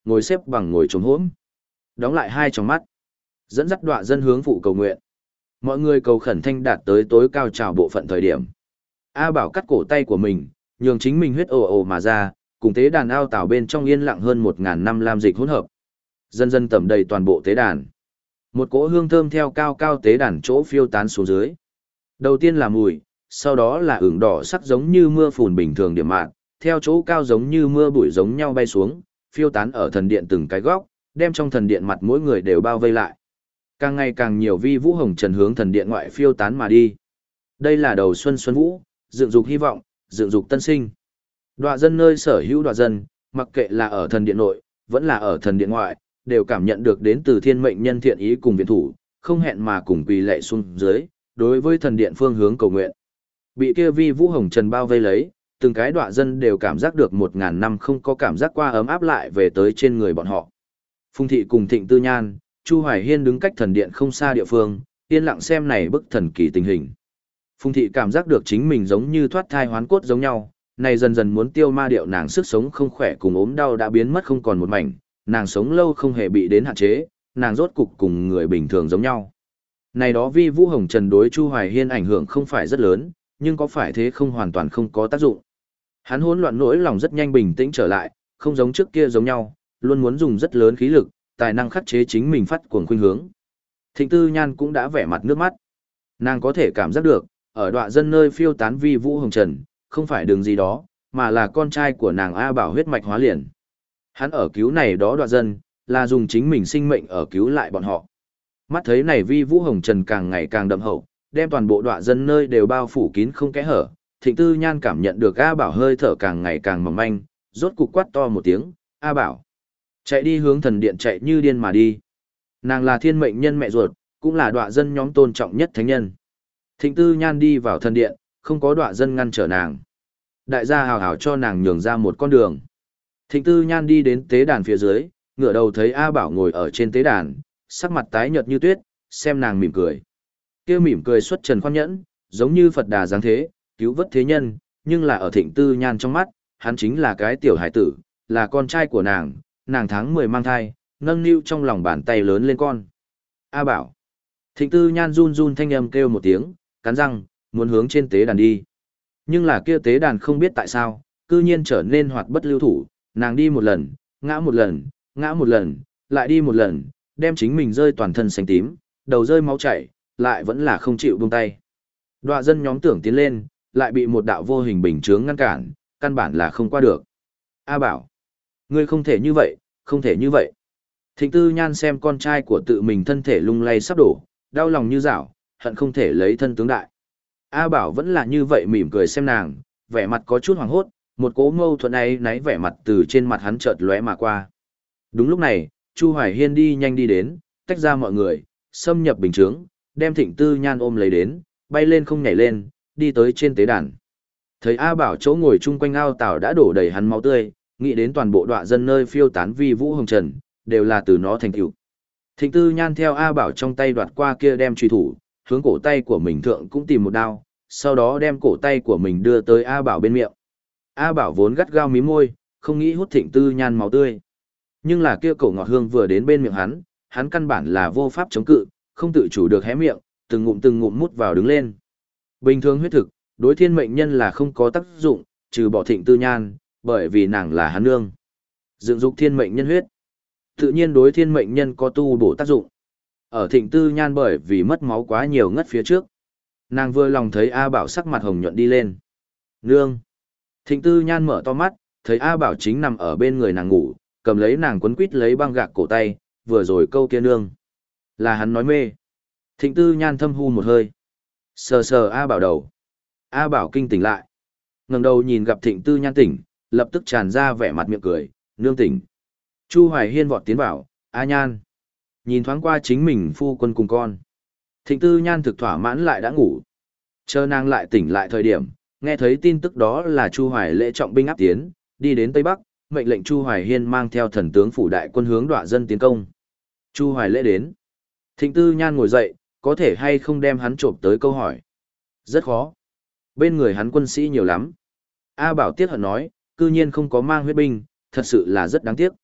ngồi xếp bằng ngồi trồm hỗn. Đóng lại hai tròng mắt. Dẫn dắt đọa dân hướng phụ cầu nguyện. Mọi người cầu khẩn thanh đạt tới tối cao trào bộ phận thời điểm. A Bảo cắt cổ tay của mình, nhường chính mình huyết ồ ồ mà ra, cùng tế đàn ao tảo bên trong yên lặng hơn một ngàn năm lam dịch hỗn hợp. Dần dần tẩm đầy toàn bộ tế đàn. Một cỗ hương thơm theo cao cao tế đàn chỗ phiêu tán xuống dưới. Đầu tiên là mùi, sau đó là ửng đỏ sắc giống như mưa phùn bình thường điểm mạn, theo chỗ cao giống như mưa bụi giống nhau bay xuống, phiêu tán ở thần điện từng cái góc, đem trong thần điện mặt mỗi người đều bao vây lại. Càng ngày càng nhiều vi vũ hồng trần hướng thần điện ngoại phiêu tán mà đi. Đây là đầu xuân xuân vũ, dựng dục hy vọng, dựng dục tân sinh. Đọa dân nơi sở hữu đọa dân, mặc kệ là ở thần điện nội, vẫn là ở thần điện ngoại, đều cảm nhận được đến từ thiên mệnh nhân thiện ý cùng viện thủ, không hẹn mà cùng quỳ lạy xuống dưới, đối với thần điện phương hướng cầu nguyện. Bị kia vi vũ hồng trần bao vây lấy, từng cái đọa dân đều cảm giác được một ngàn năm không có cảm giác qua ấm áp lại về tới trên người bọn họ. Phùng thị cùng Thịnh Tư Nhan, Chu Hoài Hiên đứng cách thần điện không xa địa phương, yên lặng xem này bức thần kỳ tình hình. Phùng thị cảm giác được chính mình giống như thoát thai hoán cốt giống nhau, này dần dần muốn tiêu ma điệu nàng sức sống không khỏe cùng ốm đau đã biến mất không còn một mảnh, nàng sống lâu không hề bị đến hạn chế, nàng rốt cục cùng người bình thường giống nhau. Này đó vi vũ hồng trần đối Chu Hoài Hiên ảnh hưởng không phải rất lớn, nhưng có phải thế không hoàn toàn không có tác dụng. Hắn hỗn loạn nỗi lòng rất nhanh bình tĩnh trở lại, không giống trước kia giống nhau, luôn muốn dùng rất lớn khí lực, tài năng khắc chế chính mình phát cuồng khuynh hướng. Thịnh Tư Nhan cũng đã vẻ mặt nước mắt. Nàng có thể cảm giác được, ở đọa dân nơi phiêu tán vi vũ hồng trần, không phải đường gì đó, mà là con trai của nàng A Bảo huyết mạch hóa liền. Hắn ở cứu này đó đọa dân, là dùng chính mình sinh mệnh ở cứu lại bọn họ. Mắt thấy này vi vũ hồng trần càng ngày càng đậm hậu, đem toàn bộ đọa dân nơi đều bao phủ kín không kẽ hở. Thịnh Tư Nhan cảm nhận được A Bảo hơi thở càng ngày càng mỏng manh, rốt cục quát to một tiếng, A Bảo. Chạy đi hướng thần điện chạy như điên mà đi. Nàng là thiên mệnh nhân mẹ ruột, cũng là đọa dân nhóm tôn trọng nhất thánh nhân. Thịnh Tư Nhan đi vào thần điện, không có đọa dân ngăn trở nàng. Đại gia hào hào cho nàng nhường ra một con đường. Thịnh Tư Nhan đi đến tế đàn phía dưới, ngửa đầu thấy A Bảo ngồi ở trên tế đàn, sắc mặt tái nhợt như tuyết, xem nàng mỉm cười. Kia mỉm cười xuất trần khoan nhẫn, giống như Phật Đà dáng thế, cứu vớt thế nhân, nhưng là ở Thịnh Tư Nhan trong mắt, hắn chính là cái tiểu hải tử, là con trai của nàng, nàng tháng mười mang thai, nâng niu trong lòng bàn tay lớn lên con. A Bảo. Thịnh Tư Nhan run run thanh âm kêu một tiếng, cắn răng, muốn hướng trên tế đàn đi. Nhưng là kia tế đàn không biết tại sao, cư nhiên trở nên hoạt bất lưu thủ, nàng đi một lần, ngã một lần, ngã một lần, lại đi một lần, đem chính mình rơi toàn thân xanh tím, đầu rơi máu chảy, lại vẫn là không chịu buông tay. Đọa dân nhóm tưởng tiến lên, lại bị một đạo vô hình bình chướng ngăn cản, căn bản là không qua được. A Bảo, ngươi không thể như vậy, không thể như vậy. Thịnh Tư Nhan xem con trai của tự mình thân thể lung lay sắp đổ, đau lòng như dảo, hận không thể lấy thân tướng đại. A Bảo vẫn là như vậy mỉm cười xem nàng, vẻ mặt có chút hoảng hốt, một cố mâu thuẫn ấy náy vẻ mặt từ trên mặt hắn chợt lóe mà qua. Đúng lúc này, Chu Hoài Hiên đi nhanh đi đến, tách ra mọi người, xâm nhập bình chướng, đem Thịnh Tư Nhan ôm lấy đến, bay lên không nhảy lên, đi tới trên tế đàn. Thấy A Bảo chỗ ngồi chung quanh ao tảo đã đổ đầy hắn máu tươi, nghĩ đến toàn bộ đọa dân nơi phiêu tán vi vũ hồng trần, đều là từ nó thành tựu. Thịnh Tư Nhan theo A Bảo trong tay đoạt qua kia đem truy thủ, hướng cổ tay của mình thượng cũng tìm một đao, sau đó đem cổ tay của mình đưa tới A Bảo bên miệng. A Bảo vốn gắt gao mím môi, không nghĩ hút Thịnh Tư Nhan máu tươi. Nhưng là kia cổ ngọt hương vừa đến bên miệng hắn, hắn căn bản là vô pháp chống cự, không tự chủ được hé miệng, từng ngụm từng ngụm mút vào đứng lên. Bình thường huyết thực, đối thiên mệnh nhân là không có tác dụng, trừ bỏ Thịnh Tư Nhan, bởi vì nàng là hắn nương. Dựng dục thiên mệnh nhân huyết, tự nhiên đối thiên mệnh nhân có tu bổ tác dụng. Ở Thịnh Tư Nhan bởi vì mất máu quá nhiều ngất phía trước. Nàng vừa lòng thấy A Bảo sắc mặt hồng nhuận đi lên. Nương. Thịnh Tư Nhan mở to mắt, thấy A Bảo chính nằm ở bên người nàng ngủ, cầm lấy nàng quấn quít lấy băng gạc cổ tay, vừa rồi câu kia nương. Là hắn nói mê. Thịnh Tư Nhan thâm hu một hơi. Sờ sờ A Bảo đầu. A Bảo kinh tỉnh lại. Ngẩng đầu nhìn gặp Thịnh Tư Nhan tỉnh, lập tức tràn ra vẻ mặt miệng cười, nương tỉnh. Chu Hoài Hiên vọt tiến vào, A Nhan. Nhìn thoáng qua chính mình phu quân cùng con. Thịnh Tư Nhan thực thỏa mãn lại đã ngủ. Chờ nàng lại tỉnh lại thời điểm, nghe thấy tin tức đó là Chu Hoài Lễ trọng binh áp tiến, đi đến Tây Bắc, mệnh lệnh Chu Hoài Hiên mang theo thần tướng phủ đại quân hướng đọa dân tiến công. Chu Hoài Lễ đến. Thịnh Tư Nhan ngồi dậy, có thể hay không đem hắn trộm tới câu hỏi. Rất khó. Bên người hắn quân sĩ nhiều lắm. A Bảo tiếc hận nói, cư nhiên không có mang huyết binh, thật sự là rất đáng tiếc.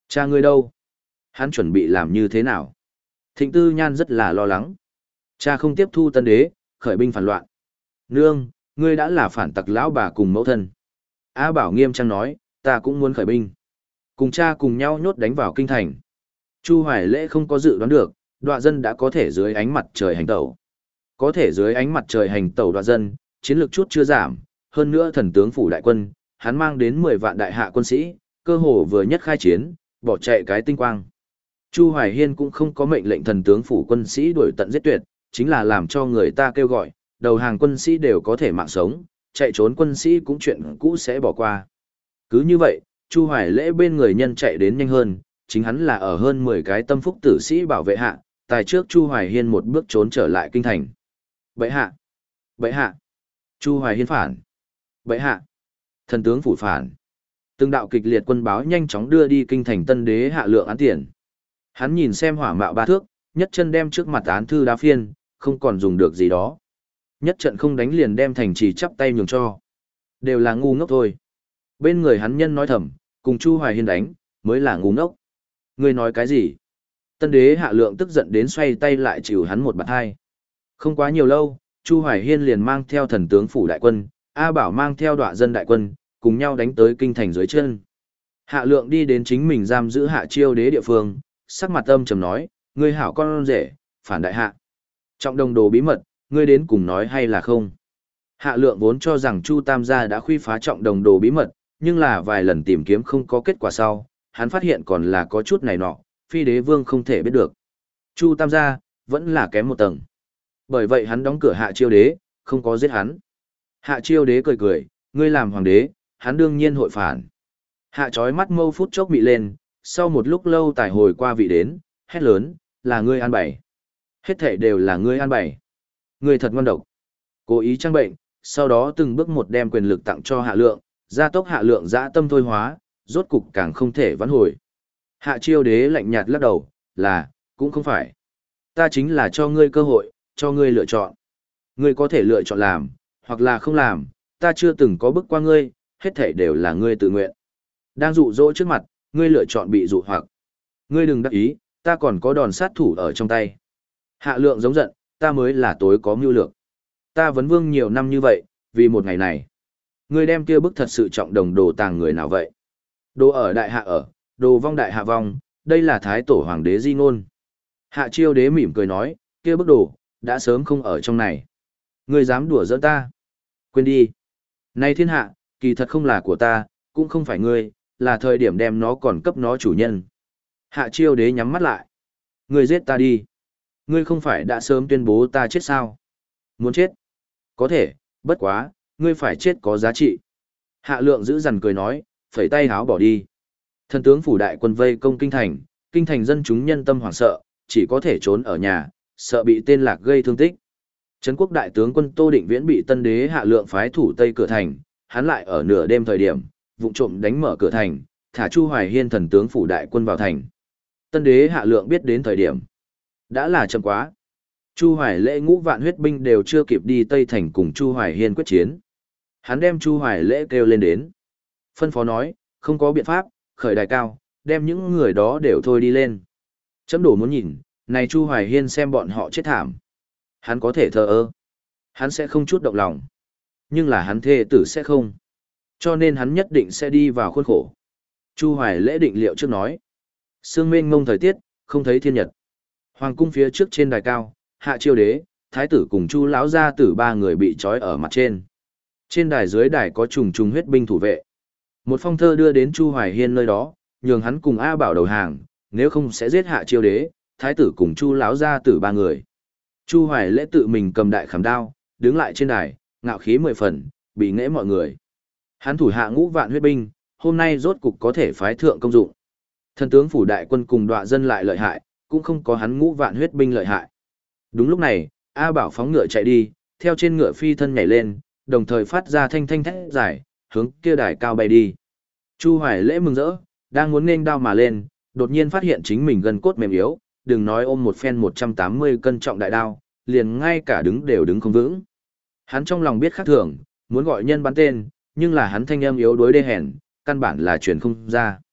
Cha ngươi đâu? Hắn chuẩn bị làm như thế nào? Thịnh Tư Nhan rất là lo lắng. Cha không tiếp thu tân đế, khởi binh phản loạn. Nương, ngươi đã là phản tặc lão bà cùng mẫu thân. A Bảo nghiêm trang nói, ta cũng muốn khởi binh. Cùng cha cùng nhau nhốt đánh vào kinh thành. Chu Hoài Lễ không có dự đoán được, đoạ dân đã có thể dưới ánh mặt trời hành tẩu. Có thể dưới ánh mặt trời hành tẩu đoạ dân, chiến lược chút chưa giảm, hơn nữa thần tướng phủ đại quân, hắn mang đến mười vạn đại hạ quân sĩ, cơ hồ vừa nhất khai chiến, bỏ chạy cái tinh quang. Chu Hoài Hiên cũng không có mệnh lệnh thần tướng phủ quân sĩ đuổi tận giết tuyệt, chính là làm cho người ta kêu gọi, đầu hàng quân sĩ đều có thể mạng sống, chạy trốn quân sĩ cũng chuyện cũ sẽ bỏ qua. Cứ như vậy, Chu Hoài Lễ bên người nhân chạy đến nhanh hơn, chính hắn là ở hơn mười cái tâm phúc tử sĩ bảo vệ hạ, tài trước Chu Hoài Hiên một bước trốn trở lại kinh thành. Bệ hạ! Bệ hạ! Chu Hoài Hiên phản! Bệ hạ! Thần tướng phủ phản! Từng đạo kịch liệt quân báo nhanh chóng đưa đi kinh thành tân đế hạ lượng án tiền. Hắn nhìn xem hỏa mạo ba thước, nhất chân đem trước mặt án thư đá phiên, không còn dùng được gì đó. Nhất trận không đánh liền đem thành trì chắp tay nhường cho. Đều là ngu ngốc thôi. Bên người hắn nhân nói thầm, cùng Chu Hoài Hiên đánh, mới là ngu ngốc. Ngươi nói cái gì? Tân đế hạ lượng tức giận đến xoay tay lại chịu hắn một bạt hai. Không quá nhiều lâu, Chu Hoài Hiên liền mang theo thần tướng phủ đại quân, A Bảo mang theo đoạ dân đại quân, cùng nhau đánh tới kinh thành dưới chân. Hạ lượng đi đến chính mình giam giữ Hạ Chiêu đế địa phương, sắc mặt âm trầm nói, ngươi hảo con rể, phản đại hạ. Trọng đồng đồ bí mật, ngươi đến cùng nói hay là không? Hạ lượng vốn cho rằng Chu Tam gia đã khuy phá trọng đồng đồ bí mật, nhưng là vài lần tìm kiếm không có kết quả sau, hắn phát hiện còn là có chút này nọ, phi đế vương không thể biết được. Chu Tam gia, vẫn là kém một tầng. Bởi vậy hắn đóng cửa Hạ Chiêu đế, không có giết hắn. Hạ Chiêu đế cười cười, ngươi làm hoàng đế, hắn đương nhiên hội phản. Hạ chói mắt mâu phút chốc bị lên, sau một lúc lâu tài hồi qua vị đến, hét lớn, là ngươi an bày. Hết thể đều là ngươi an bày. Ngươi thật ngon độc. Cố ý trang bệnh, sau đó từng bước một đem quyền lực tặng cho Hạ Lượng, gia tốc Hạ Lượng dã tâm thôi hóa, rốt cục càng không thể vãn hồi. Hạ Chiêu đế lạnh nhạt lắc đầu, là, cũng không phải. Ta chính là cho ngươi cơ hội, cho ngươi lựa chọn. Ngươi có thể lựa chọn làm, hoặc là không làm, ta chưa từng có bức qua ngươi, hết thể đều là ngươi tự nguyện. Đang dụ dỗ trước mặt, ngươi lựa chọn bị dụ hoặc. Ngươi đừng đắc ý, ta còn có đòn sát thủ ở trong tay. Hạ Lượng giống giận, ta mới là tối có mưu lược. Ta vấn vương nhiều năm như vậy, vì một ngày này. Ngươi đem kia bức thật sự trọng đồng đồ tàng người nào vậy? Đồ ở đại hạ ở, đồ vong đại hạ vong, đây là thái tổ hoàng đế di ngôn. Hạ Chiêu đế mỉm cười nói, kia bức đồ, đã sớm không ở trong này. Ngươi dám đùa giỡn ta? Quên đi. Này thiên hạ, kỳ thật không là của ta, cũng không phải ngươi, là thời điểm đem nó còn cấp nó chủ nhân. Hạ Chiêu đế nhắm mắt lại. Ngươi giết ta đi. Ngươi không phải đã sớm tuyên bố ta chết sao? Muốn chết? Có thể, bất quá, ngươi phải chết có giá trị. Hạ Lượng giữ dằn cười nói, phẩy tay háo bỏ đi. Thần tướng phủ đại quân vây công kinh thành, kinh thành dân chúng nhân tâm hoảng sợ, chỉ có thể trốn ở nhà, sợ bị tên lạc gây thương tích. Trấn quốc đại tướng quân Tô Định Viễn bị tân đế Hạ Lượng phái thủ tây cửa thành, hắn lại ở nửa đêm thời điểm, vụng trộm đánh mở cửa thành, thả Chu Hoài Hiên thần tướng phủ đại quân vào thành. Tân đế Hạ Lượng biết đến thời điểm, đã là chậm quá. Chu Hoài Lễ ngũ vạn huyết binh đều chưa kịp đi Tây Thành cùng Chu Hoài Hiên quyết chiến. Hắn đem Chu Hoài Lễ kêu lên đến. Phân phó nói, không có biện pháp, khởi đài cao, đem những người đó đều thôi đi lên. Chấm đổ muốn nhìn, này Chu Hoài Hiên xem bọn họ chết thảm. Hắn có thể thờ ơ. Hắn sẽ không chút động lòng. Nhưng là hắn thê tử sẽ không. Cho nên hắn nhất định sẽ đi vào khuôn khổ. Chu Hoài Lễ định liệu trước nói. Sương mênh mông thời tiết, không thấy thiên nhật. Hoàng cung phía trước trên đài cao, Hạ Chiêu đế, thái tử cùng Chu lão gia tử ba người bị trói ở mặt trên. Trên đài dưới đài có trùng trùng huyết binh thủ vệ. Một phong thơ đưa đến Chu Hoài Hiên nơi đó, nhường hắn cùng A Bảo đầu hàng, nếu không sẽ giết Hạ Chiêu đế, thái tử cùng Chu lão gia tử ba người. Chu Hoài Lễ tự mình cầm đại khảm đao, đứng lại trên đài, ngạo khí mười phần, bị nghễ mọi người. Hắn thủ hạ ngũ vạn huyết binh, hôm nay rốt cục có thể phái thượng công dụng. Thần tướng phủ đại quân cùng đoạ dân lại lợi hại, cũng không có hắn ngũ vạn huyết binh lợi hại. Đúng lúc này, A Bảo phóng ngựa chạy đi, theo trên ngựa phi thân nhảy lên, đồng thời phát ra thanh thanh thét dài, hướng kia đài cao bay đi. Chu Hoài Lễ mừng rỡ, đang muốn nên đao mà lên, đột nhiên phát hiện chính mình gân cốt mềm yếu, đừng nói ôm một phen một trăm tám mươi cân trọng đại đao, liền ngay cả đứng đều đứng không vững. Hắn trong lòng biết khác thường, muốn gọi nhân bắn tên, nhưng là hắn thanh âm yếu đuối đê hèn, căn bản là truyền không ra.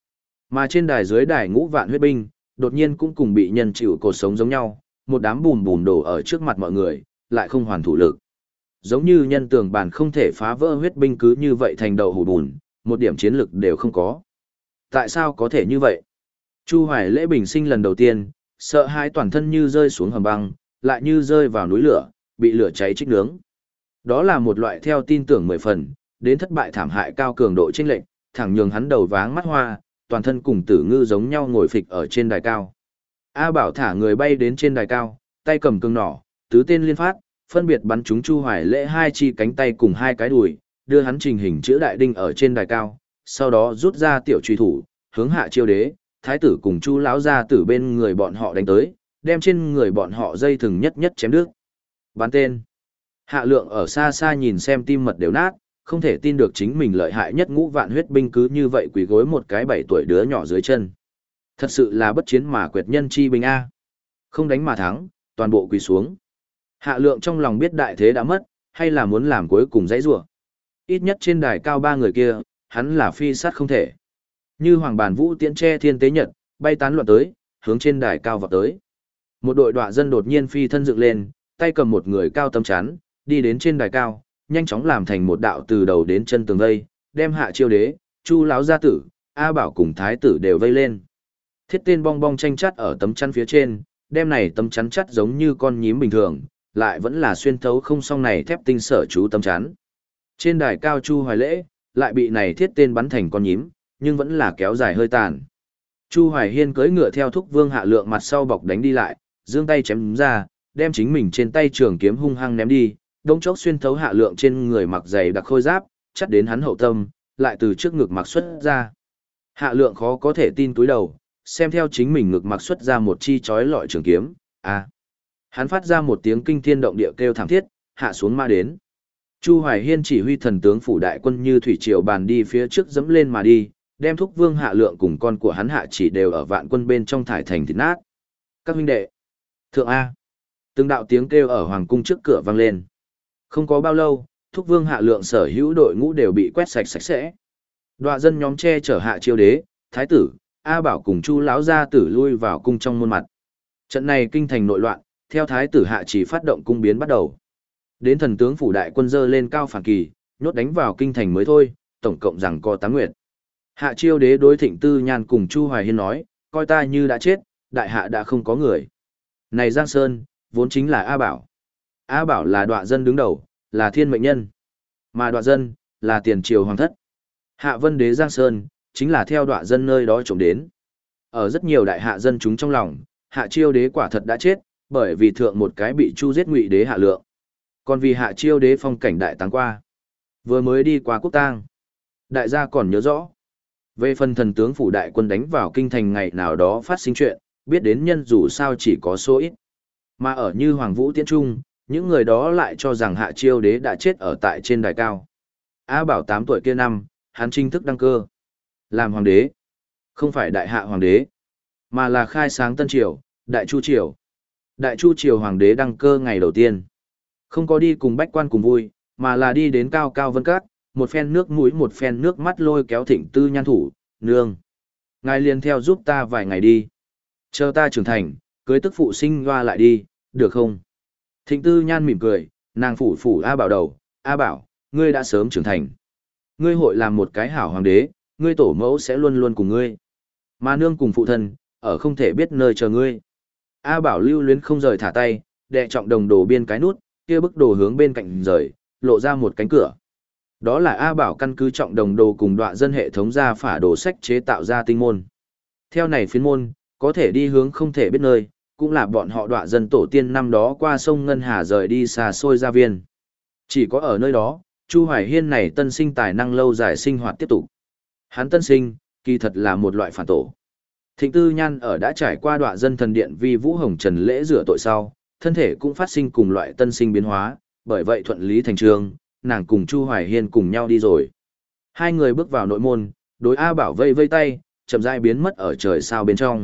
Mà trên đài dưới đài ngũ vạn huyết binh, đột nhiên cũng cùng bị nhân chịu cột sống giống nhau, một đám bùn bùn đổ ở trước mặt mọi người, lại không hoàn thủ lực. Giống như nhân tường bản không thể phá vỡ huyết binh cứ như vậy thành đầu hủ bùn, một điểm chiến lực đều không có. Tại sao có thể như vậy? Chu Hoài Lễ bình sinh lần đầu tiên, sợ hãi toàn thân như rơi xuống hầm băng, lại như rơi vào núi lửa, bị lửa cháy trích nướng. Đó là một loại theo tin tưởng mười phần, đến thất bại thảm hại cao cường độ chênh lệch, thẳng nhường hắn đầu váng mắt hoa, toàn thân cùng tử ngư giống nhau ngồi phịch ở trên đài cao. A Bảo thả người bay đến trên đài cao, tay cầm cương nỏ, tứ tên liên phát, phân biệt bắn trúng Chu Hoài Lễ hai chi cánh tay cùng hai cái đùi, đưa hắn trình hình chữ đại đinh ở trên đài cao, sau đó rút ra tiểu truy thủ, hướng Hạ Chiêu Đế, thái tử cùng Chu lão gia tử bên người bọn họ đánh tới, đem trên người bọn họ dây thừng nhất nhất chém đứt. Bắn tên. Hạ Lượng ở xa xa nhìn xem tim mật đều nát, không thể tin được chính mình lợi hại nhất ngũ vạn huyết binh cứ như vậy quỳ gối một cái bảy tuổi đứa nhỏ dưới chân. Thật sự là bất chiến mà quyệt nhân chi binh a. Không đánh mà thắng, toàn bộ quỳ xuống. Hạ Lượng trong lòng biết đại thế đã mất, hay là muốn làm cuối cùng dãy rủa. Ít nhất trên đài cao ba người kia, hắn là phi sát không thể. Như Hoàng Bàn Vũ tiễn che thiên tế nhật, bay tán loạn tới, hướng trên đài cao vọt tới. Một đội đọa dân đột nhiên phi thân dựng lên, tay cầm một người cao tấm chắn, đi đến trên đài cao, nhanh chóng làm thành một đạo từ đầu đến chân tường vây, đem Hạ Chiêu Đế, Chu lão gia tử, A Bảo cùng thái tử đều vây lên. Thiết tên bong bong tranh chắt ở tấm chắn phía trên, đem này tấm chắn chắt giống như con nhím bình thường, lại vẫn là xuyên thấu không song này thép tinh sở chú tấm chắn. Trên đài cao Chu Hoài Lễ, lại bị này thiết tên bắn thành con nhím, nhưng vẫn là kéo dài hơi tàn. Chu Hoài Hiên cưỡi ngựa theo thúc vương Hạ Lượng mặt sau bọc đánh đi lại, giương tay chém ra, đem chính mình trên tay trường kiếm hung hăng ném đi, đống chốc xuyên thấu Hạ Lượng trên người mặc dày đặc khôi giáp, chắt đến hắn hậu tâm, lại từ trước ngực mặc xuất ra. Hạ Lượng khó có thể tin túi đầu, xem theo chính mình ngực mặc xuất ra một chi chói lọi trường kiếm, à. Hắn phát ra một tiếng kinh thiên động địa kêu thảm thiết, hạ xuống ma đến. Chu Hoài Hiên chỉ huy thần tướng phủ đại quân như thủy triều bàn đi phía trước dẫm lên mà đi, đem thúc vương Hạ Lượng cùng con của hắn Hạ Chỉ đều ở vạn quân bên trong thải thành thịt nát. Các huynh đệ, thượng A. Từng đạo tiếng kêu ở hoàng cung trước cửa vang lên. Không có bao lâu, thúc vương Hạ Lượng sở hữu đội ngũ đều bị quét sạch sạch sẽ. Đoạ dân nhóm che chở Hạ Chiêu Đế, thái tử, A Bảo cùng Chu lão gia tử lui vào cung trong môn mặt. Trận này kinh thành nội loạn, theo thái tử Hạ Chỉ phát động cung biến bắt đầu. Đến thần tướng phủ đại quân dơ lên cao phản kỳ, nhốt đánh vào kinh thành mới thôi, tổng cộng rằng có tám nguyệt. Hạ Chiêu Đế đối Thịnh Tư Nhan cùng Chu Hoài Hiên nói, coi ta như đã chết, đại hạ đã không có người. Này Giang Sơn, vốn chính là A Bảo. A Bảo là đoạ dân đứng đầu, là thiên mệnh nhân. Mà đoạ dân, là tiền triều hoàng thất. Hạ Vân Đế Giang Sơn, chính là theo đoạ dân nơi đó trộm đến. Ở rất nhiều đại hạ dân chúng trong lòng, Hạ Chiêu Đế quả thật đã chết, bởi vì thượng một cái bị Chu giết Ngụy Đế Hạ Lượng. Còn vì Hạ Chiêu Đế phong cảnh đại táng qua. Vừa mới đi qua quốc tang. Đại gia còn nhớ rõ. Về phần thần tướng phủ đại quân đánh vào kinh thành ngày nào đó phát sinh chuyện, biết đến nhân dù sao chỉ có số ít. Mà ở như Hoàng Vũ Tiễn Trung, những người đó lại cho rằng Hạ Chiêu Đế đã chết ở tại trên đài cao. A Bảo tám tuổi kia năm, hắn chính thức đăng cơ. Làm hoàng đế. Không phải đại hạ hoàng đế, mà là khai sáng tân triều, đại chu triều. Đại chu triều hoàng đế đăng cơ ngày đầu tiên. Không có đi cùng bách quan cùng vui, mà là đi đến cao cao vân cát, một phen nước mũi một phen nước mắt lôi kéo Thịnh Tư Nhan thủ, nương. Ngài liền theo giúp ta vài ngày đi. Chờ ta trưởng thành, cưới tức phụ sinh hoa lại đi, được không? Thịnh Tư Nhan mỉm cười, nàng phủ phủ A Bảo đầu, A Bảo, ngươi đã sớm trưởng thành. Ngươi hội làm một cái hảo hoàng đế, ngươi tổ mẫu sẽ luôn luôn cùng ngươi. Mà nương cùng phụ thân, ở không thể biết nơi chờ ngươi. A Bảo lưu luyến không rời thả tay, đệ trọng đồng đồ biên cái nút, kia bức đồ hướng bên cạnh rời, lộ ra một cánh cửa. Đó là A Bảo căn cứ trọng đồng đồ cùng đoạ dân hệ thống ra phả đồ sách chế tạo ra tinh môn. Theo này phiến môn, có thể đi hướng không thể biết nơi, cũng là bọn họ đoạ dân tổ tiên năm đó qua sông Ngân Hà rời đi xa xôi gia viên. Chỉ có ở nơi đó, Chu Hoài Hiên này tân sinh tài năng lâu dài sinh hoạt tiếp tục. Hắn tân sinh, kỳ thật là một loại phản tổ. Thịnh Tư Nhan ở đã trải qua đoạ dân thần điện vi Vũ Hồng Trần lễ rửa tội sau, thân thể cũng phát sinh cùng loại tân sinh biến hóa, bởi vậy thuận lý thành trường, nàng cùng Chu Hoài Hiên cùng nhau đi rồi. Hai người bước vào nội môn, đối A Bảo vây vây tay, chậm rãi biến mất ở trời sao bên trong.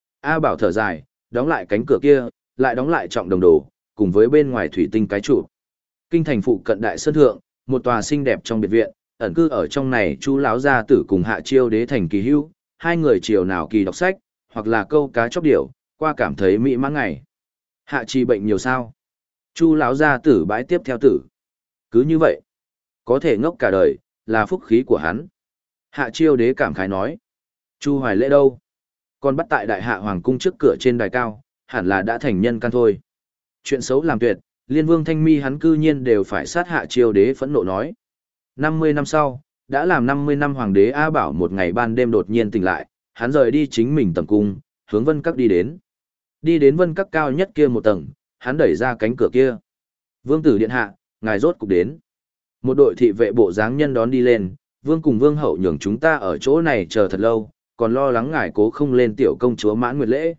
A Bảo thở dài, đóng lại cánh cửa kia, lại đóng lại trọng đồng đồ, cùng với bên ngoài thủy tinh cái trụ. Kinh thành phụ cận đại sơn thượng, một tòa xinh đẹp trong biệt viện, ẩn cư ở trong này Chu lão gia tử cùng Hạ Chiêu Đế thành kỳ hữu, hai người chiều nào kỳ đọc sách, hoặc là câu cá chóc điểu, qua cảm thấy mỹ mãn ngày. Hạ trì bệnh nhiều sao? Chu lão gia tử bãi tiếp theo tử. Cứ như vậy, có thể ngốc cả đời, là phúc khí của hắn. Hạ chiêu đế cảm khái nói. Chu Hoài Lễ đâu? Còn bắt tại đại hạ hoàng cung trước cửa trên đài cao, hẳn là đã thành nhân căn thôi. Chuyện xấu làm tuyệt, liên vương thanh mi hắn cư nhiên đều phải sát hạ chiêu đế phẫn nộ nói. năm mươi năm sau, đã làm năm mươi năm hoàng đế A Bảo một ngày ban đêm đột nhiên tỉnh lại, hắn rời đi chính mình tầm cung, hướng vân các đi đến. Đi đến vân các cao nhất kia một tầng, hắn đẩy ra cánh cửa kia. Vương tử điện hạ, ngài rốt cục đến. Một đội thị vệ bộ dáng nhân đón đi lên, vương cùng vương hậu nhường chúng ta ở chỗ này chờ thật lâu, còn lo lắng ngài cố không lên tiểu công chúa mãn nguyệt lễ.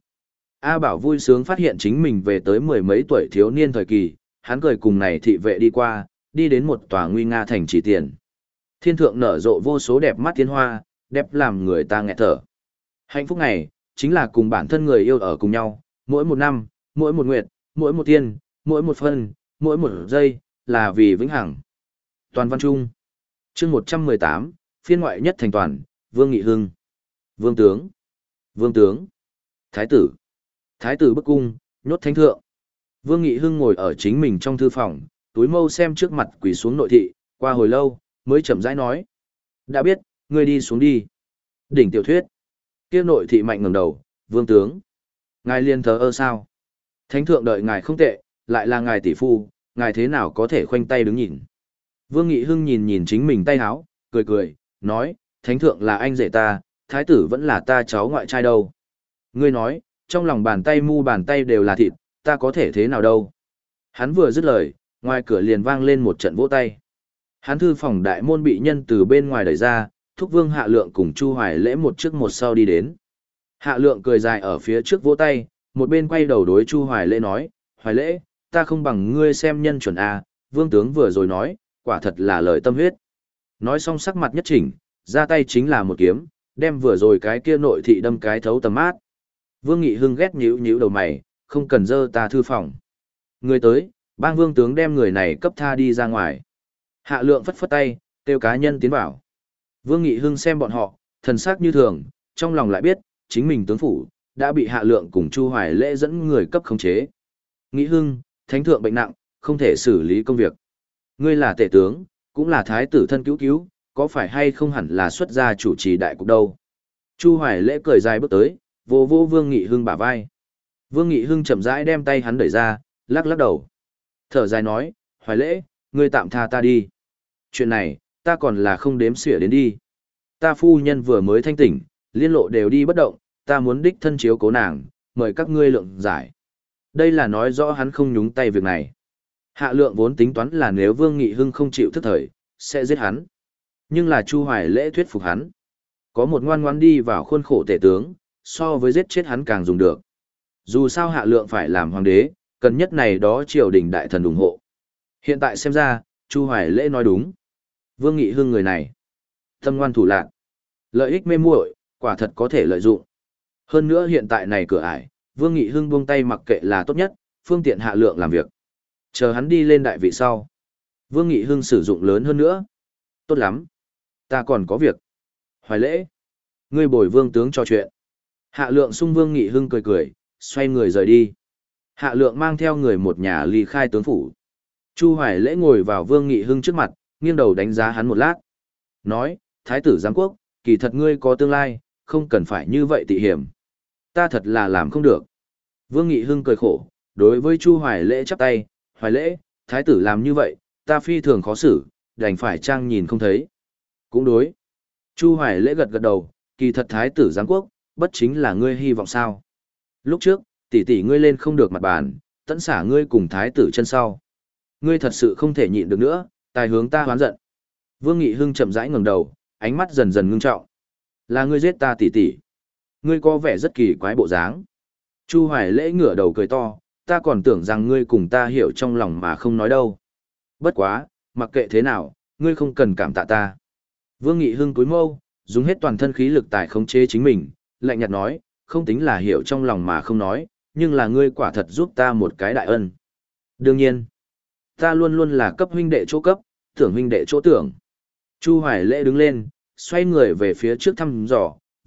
A Bảo vui sướng phát hiện chính mình về tới mười mấy tuổi thiếu niên thời kỳ, hắn cười cùng này thị vệ đi qua, đi đến một tòa nguy nga thành trì tiền. Thiên thượng nở rộ vô số đẹp mắt thiên hoa, đẹp làm người ta nghẹt thở. Hạnh phúc này, chính là cùng bản thân người yêu ở cùng nhau, mỗi một năm, mỗi một nguyệt, mỗi một tiên, mỗi một phân, mỗi một giây, là vì vĩnh hằng. Toàn văn trung. Chương một trăm mười tám, phiên ngoại nhất thành toàn, Vương Nghị Hưng. Vương tướng. Vương tướng. Thái tử. Thái tử bức cung, nhốt thánh thượng. Vương Nghị Hưng ngồi ở chính mình trong thư phòng, túi mâu xem trước mặt quỳ xuống nội thị, qua hồi lâu, mới chậm rãi nói. Đã biết, ngươi đi xuống đi. Đỉnh tiểu thuyết. Kia nội thị mạnh ngẩng đầu, vương tướng. Ngài liên thờ ơ sao? Thánh thượng đợi ngài không tệ, lại là ngài tỷ phu, ngài thế nào có thể khoanh tay đứng nhìn. Vương Nghị Hưng nhìn nhìn chính mình tay háo, cười cười, nói, thánh thượng là anh rể ta, thái tử vẫn là ta cháu ngoại trai đâu. Ngươi nói, trong lòng bàn tay mu bàn tay đều là thịt, ta có thể thế nào đâu. Hắn vừa dứt lời, ngoài cửa liền vang lên một trận vỗ tay. Hắn thư phòng đại môn bị nhân từ bên ngoài đẩy ra, thúc Vương Hạ Lượng cùng Chu Hoài Lễ một trước một sau đi đến. Hạ Lượng cười dài ở phía trước vỗ tay, một bên quay đầu đối Chu Hoài Lễ nói, Hoài Lễ, ta không bằng ngươi xem nhân chuẩn A, vương tướng vừa rồi nói, quả thật là lời tâm huyết. Nói xong sắc mặt nhất chỉnh, ra tay chính là một kiếm, đem vừa rồi cái kia nội thị đâm cái thấu tầm mát. Vương Nghị Hưng ghét nhíu nhíu đầu mày, không cần dơ ta thư phòng. Người tới, bang vương tướng đem người này cấp tha đi ra ngoài. Hạ Lượng phất phất tay, kêu cá nhân tiến vào. Vương Nghị Hưng xem bọn họ, thần sắc như thường, trong lòng lại biết, chính mình tướng phủ, đã bị Hạ Lượng cùng Chu Hoài Lễ dẫn người cấp khống chế. Nghị Hưng, thánh thượng bệnh nặng, không thể xử lý công việc. Ngươi là tể tướng, cũng là thái tử thân cứu cứu, có phải hay không hẳn là xuất gia chủ trì đại cục đâu. Chu Hoài Lễ cười dài bước tới, vô vô Vương Nghị Hưng bả vai. Vương Nghị Hưng chậm rãi đem tay hắn đẩy ra, lắc lắc đầu. Thở dài nói, Hoài Lễ, ngươi tạm tha ta đi. Chuyện này, ta còn là không đếm xỉa đến đi. Ta phu nhân vừa mới thanh tỉnh, liên lộ đều đi bất động, ta muốn đích thân chiếu cố nàng, mời các ngươi lượng giải. Đây là nói rõ hắn không nhúng tay việc này. Hạ Lượng vốn tính toán là nếu Vương Nghị Hưng không chịu thức thời, sẽ giết hắn. Nhưng là Chu Hoài Lễ thuyết phục hắn. Có một ngoan ngoãn đi vào khuôn khổ tể tướng, so với giết chết hắn càng dùng được. Dù sao Hạ Lượng phải làm hoàng đế, cần nhất này đó triều đình đại thần ủng hộ. Hiện tại xem ra, Chu Hoài Lễ nói đúng. Vương Nghị Hưng người này, tâm ngoan thủ lạn, lợi ích mê muội, quả thật có thể lợi dụng. Hơn nữa hiện tại này cửa ải, Vương Nghị Hưng buông tay mặc kệ là tốt nhất, phương tiện Hạ Lượng làm việc. Chờ hắn đi lên đại vị sau. Vương Nghị Hưng sử dụng lớn hơn nữa. Tốt lắm. Ta còn có việc. Hoài Lễ. Ngươi bồi vương tướng trò chuyện. Hạ Lượng sung Vương Nghị Hưng cười cười, xoay người rời đi. Hạ Lượng mang theo người một nhà ly khai tướng phủ. Chu Hoài Lễ ngồi vào Vương Nghị Hưng trước mặt, nghiêng đầu đánh giá hắn một lát. Nói, Thái tử giám quốc, kỳ thật ngươi có tương lai, không cần phải như vậy tị hiểm. Ta thật là làm không được. Vương Nghị Hưng cười khổ, đối với Chu Hoài Lễ chắp tay, Hoài Lễ, Thái tử làm như vậy, ta phi thường khó xử, đành phải trang nhìn không thấy. Cũng đối. Chu Hoài Lễ gật gật đầu, kỳ thật Thái tử giám quốc, bất chính là ngươi hy vọng sao. Lúc trước, tỷ tỷ ngươi lên không được mặt bàn, tẫn xả ngươi cùng Thái tử chân sau. Ngươi thật sự không thể nhịn được nữa, tài hướng ta hoán giận. Vương Nghị Hưng chậm rãi ngẩng đầu, ánh mắt dần dần ngưng trọng. Là ngươi giết ta tỷ tỷ. Ngươi có vẻ rất kỳ quái bộ dáng. Chu Hoài Lễ ngửa đầu cười to, ta còn tưởng rằng ngươi cùng ta hiểu trong lòng mà không nói đâu. Bất quá, mặc kệ thế nào, ngươi không cần cảm tạ ta. Vương Nghị Hưng cúi mâu, dùng hết toàn thân khí lực tài khống chế chính mình, lạnh nhạt nói, không tính là hiểu trong lòng mà không nói, nhưng là ngươi quả thật giúp ta một cái đại ân. Đương nhiên, ta luôn luôn là cấp huynh đệ chỗ cấp, tưởng huynh đệ chỗ tưởng. Chu Hoài Lễ đứng lên, xoay người về phía trước thăm dò,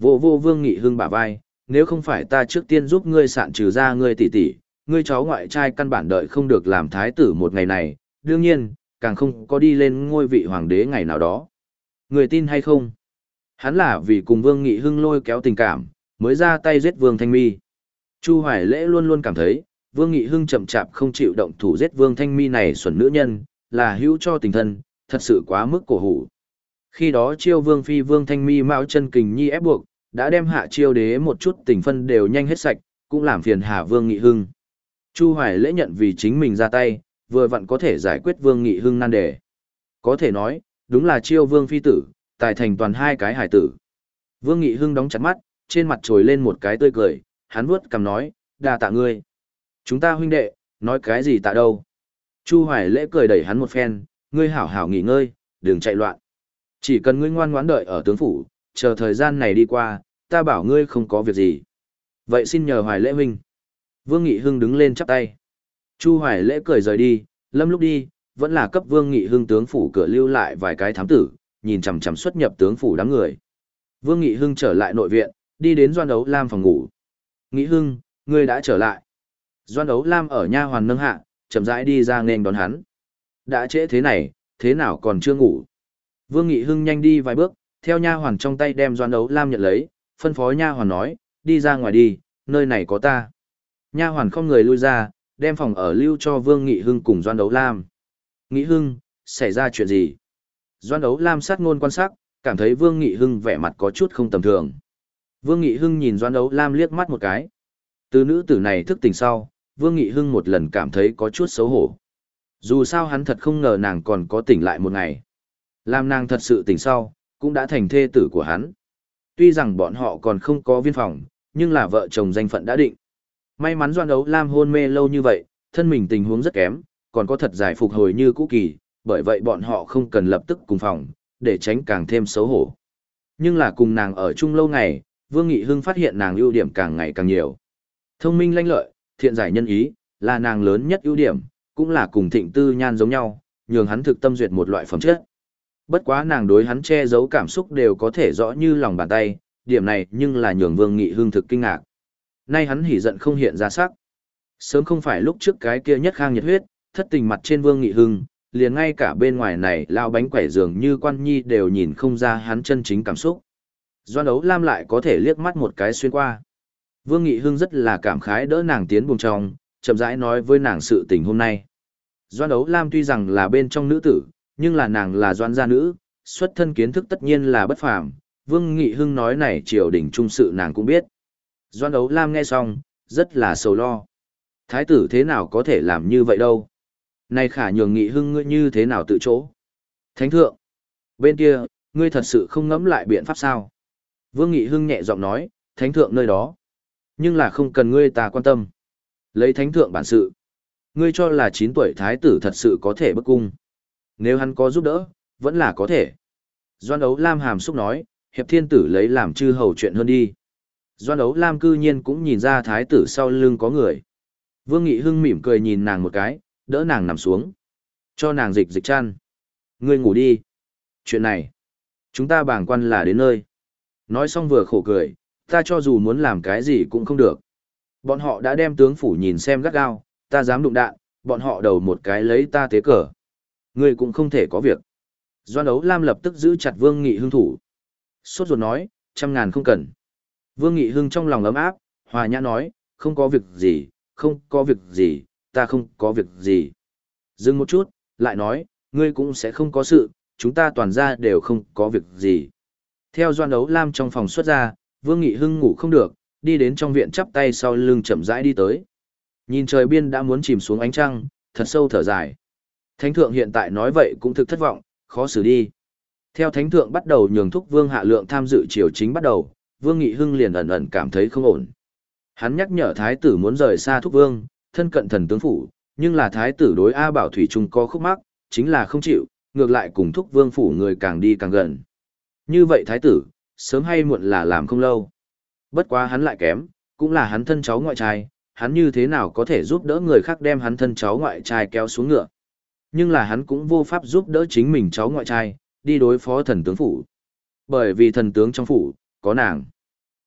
Vô vô Vương Nghị Hưng bả vai, nếu không phải ta trước tiên giúp ngươi sạn trừ ra ngươi tỷ tỷ, ngươi cháu ngoại trai căn bản đợi không được làm thái tử một ngày này, đương nhiên, càng không có đi lên ngôi vị hoàng đế ngày nào đó. Người tin hay không? Hắn là vì cùng Vương Nghị Hưng lôi kéo tình cảm, mới ra tay giết Vương Thanh Mi. Chu Hoài Lễ luôn luôn cảm thấy, Vương Nghị Hưng chậm chạp không chịu động thủ giết Vương Thanh Mi này xuẩn nữ nhân, là hữu cho tình thân, thật sự quá mức cổ hủ. Khi đó chiêu Vương Phi Vương Thanh Mi mạo chân kình nhi ép buộc, đã đem hạ chiêu đế một chút tình phân đều nhanh hết sạch, cũng làm phiền hà Vương Nghị Hưng. Chu Hoài Lễ nhận vì chính mình ra tay, vừa vặn có thể giải quyết Vương Nghị Hưng nan đề. Có thể nói, đúng là chiêu Vương Phi tử, tài thành toàn hai cái hải tử. Vương Nghị Hưng đóng chặt mắt, trên mặt trồi lên một cái tươi cười, hắn vuốt cằm nói, đa tạ ngươi. Chúng ta huynh đệ, nói cái gì tạ đâu. Chu Hoài Lễ cười đẩy hắn một phen, ngươi hảo hảo nghỉ ngơi, đừng chạy loạn. Chỉ cần ngươi ngoan ngoãn đợi ở tướng phủ, chờ thời gian này đi qua, ta bảo ngươi không có việc gì. Vậy xin nhờ Hoài Lễ huynh. Vương Nghị Hưng đứng lên chắp tay. Chu Hoài Lễ cười rời đi, lâm lúc đi, vẫn là cấp Vương Nghị Hưng tướng phủ cửa lưu lại vài cái thám tử, nhìn chằm chằm xuất nhập tướng phủ đám người. Vương Nghị Hưng trở lại nội viện, đi đến Doan Ấu Lam phòng ngủ. Nghị Hưng, ngươi đã trở lại. Doan Ấu Lam ở nha hoàn nâng hạ, chậm rãi đi ra nên đón hắn. Đã trễ thế này, thế nào còn chưa ngủ? Vương Nghị Hưng nhanh đi vài bước, theo nha hoàn trong tay đem Doan Ấu Lam nhận lấy, phân phó nha hoàn nói, đi ra ngoài đi, nơi này có ta. Nha hoàn không người lui ra, đem phòng ở lưu cho Vương Nghị Hưng cùng Doan Ấu Lam. Nghị Hưng, xảy ra chuyện gì? Doan Ấu Lam sát ngôn quan sát, cảm thấy Vương Nghị Hưng vẻ mặt có chút không tầm thường. Vương Nghị Hưng nhìn Doan Ấu Lam liếc mắt một cái. Từ nữ tử này thức tỉnh sau, Vương Nghị Hưng một lần cảm thấy có chút xấu hổ. Dù sao hắn thật không ngờ nàng còn có tỉnh lại một ngày. Làm nàng thật sự tỉnh sau, cũng đã thành thê tử của hắn. Tuy rằng bọn họ còn không có viên phòng, nhưng là vợ chồng danh phận đã định. May mắn Doan Ấu Lam hôn mê lâu như vậy, thân mình tình huống rất kém, còn có thật giải phục hồi như cũ kỳ, bởi vậy bọn họ không cần lập tức cùng phòng, để tránh càng thêm xấu hổ. Nhưng là cùng nàng ở chung lâu ngày, Vương Nghị Hưng phát hiện nàng ưu điểm càng ngày càng nhiều. Thông minh lanh lợi, thiện giải nhân ý, là nàng lớn nhất ưu điểm, cũng là cùng Thịnh Tư Nhan giống nhau, nhường hắn thực tâm duyệt một loại phẩm chất. Bất quá nàng đối hắn che giấu cảm xúc đều có thể rõ như lòng bàn tay, điểm này nhưng là nhường Vương Nghị Hưng thực kinh ngạc. Nay hắn hỉ giận không hiện ra sắc. Sớm không phải lúc trước cái kia nhất khang nhiệt huyết, thất tình mặt trên Vương Nghị Hưng, liền ngay cả bên ngoài này lao bánh quẩy dường như quan nhi đều nhìn không ra hắn chân chính cảm xúc. Doan Ấu Lam lại có thể liếc mắt một cái xuyên qua. Vương Nghị Hưng rất là cảm khái đỡ nàng tiến buồng trong, chậm rãi nói với nàng sự tình hôm nay. Doan Ấu Lam tuy rằng là bên trong nữ tử, nhưng là nàng là doan gia nữ, xuất thân kiến thức tất nhiên là bất phàm. Vương Nghị Hưng nói này triều đình trung sự nàng cũng biết. Doan Ấu Lam nghe xong, rất là sầu lo. Thái tử thế nào có thể làm như vậy đâu? Này khả nhường Nghị Hưng ngươi như thế nào tự chỗ? Thánh thượng! Bên kia, ngươi thật sự không ngẫm lại biện pháp sao? Vương Nghị Hưng nhẹ giọng nói, thánh thượng nơi đó. Nhưng là không cần ngươi ta quan tâm. Lấy thánh thượng bản sự. Ngươi cho là chín tuổi thái tử thật sự có thể bức cung. Nếu hắn có giúp đỡ, vẫn là có thể. Doan Ấu Lam hàm xúc nói, hiệp thiên tử lấy làm chư hầu chuyện hơn đi. Doan Ấu Lam cư nhiên cũng nhìn ra thái tử sau lưng có người. Vương Nghị Hưng mỉm cười nhìn nàng một cái, đỡ nàng nằm xuống. Cho nàng dịch dịch chăn. Ngươi ngủ đi. Chuyện này, chúng ta bàng quan là đến nơi. Nói xong vừa khổ cười, ta cho dù muốn làm cái gì cũng không được. Bọn họ đã đem tướng phủ nhìn xem gắt gao, ta dám đụng đạn, bọn họ đầu một cái lấy ta tế cờ. Ngươi cũng không thể có việc. Doan Ấu Lam lập tức giữ chặt Vương Nghị Hưng thủ. Sốt ruột nói, trăm ngàn không cần. Vương Nghị Hưng trong lòng ấm áp, hòa nhã nói, không có việc gì, không có việc gì, ta không có việc gì. Dừng một chút, lại nói, ngươi cũng sẽ không có sự, chúng ta toàn ra đều không có việc gì. Theo Doan Ấu Lam trong phòng xuất ra, Vương Nghị Hưng ngủ không được, đi đến trong viện chắp tay sau lưng chậm rãi đi tới. Nhìn trời biên đã muốn chìm xuống ánh trăng, thật sâu thở dài. Thánh thượng hiện tại nói vậy cũng thực thất vọng, khó xử đi. Theo thánh thượng bắt đầu nhường thúc Vương Hạ Lượng tham dự triều chính bắt đầu, Vương Nghị Hưng liền ẩn ẩn cảm thấy không ổn. Hắn nhắc nhở thái tử muốn rời xa thúc vương, thân cận thần tướng phủ, nhưng là thái tử đối A Bảo Thủy Trung có khúc mắc, chính là không chịu, ngược lại cùng thúc vương phủ người càng đi càng gần. Như vậy thái tử, sớm hay muộn là làm không lâu. Bất quá hắn lại kém, cũng là hắn thân cháu ngoại trai, hắn như thế nào có thể giúp đỡ người khác đem hắn thân cháu ngoại trai kéo xuống ngựa. Nhưng là hắn cũng vô pháp giúp đỡ chính mình cháu ngoại trai, đi đối phó thần tướng phủ. Bởi vì thần tướng trong phủ, có nàng.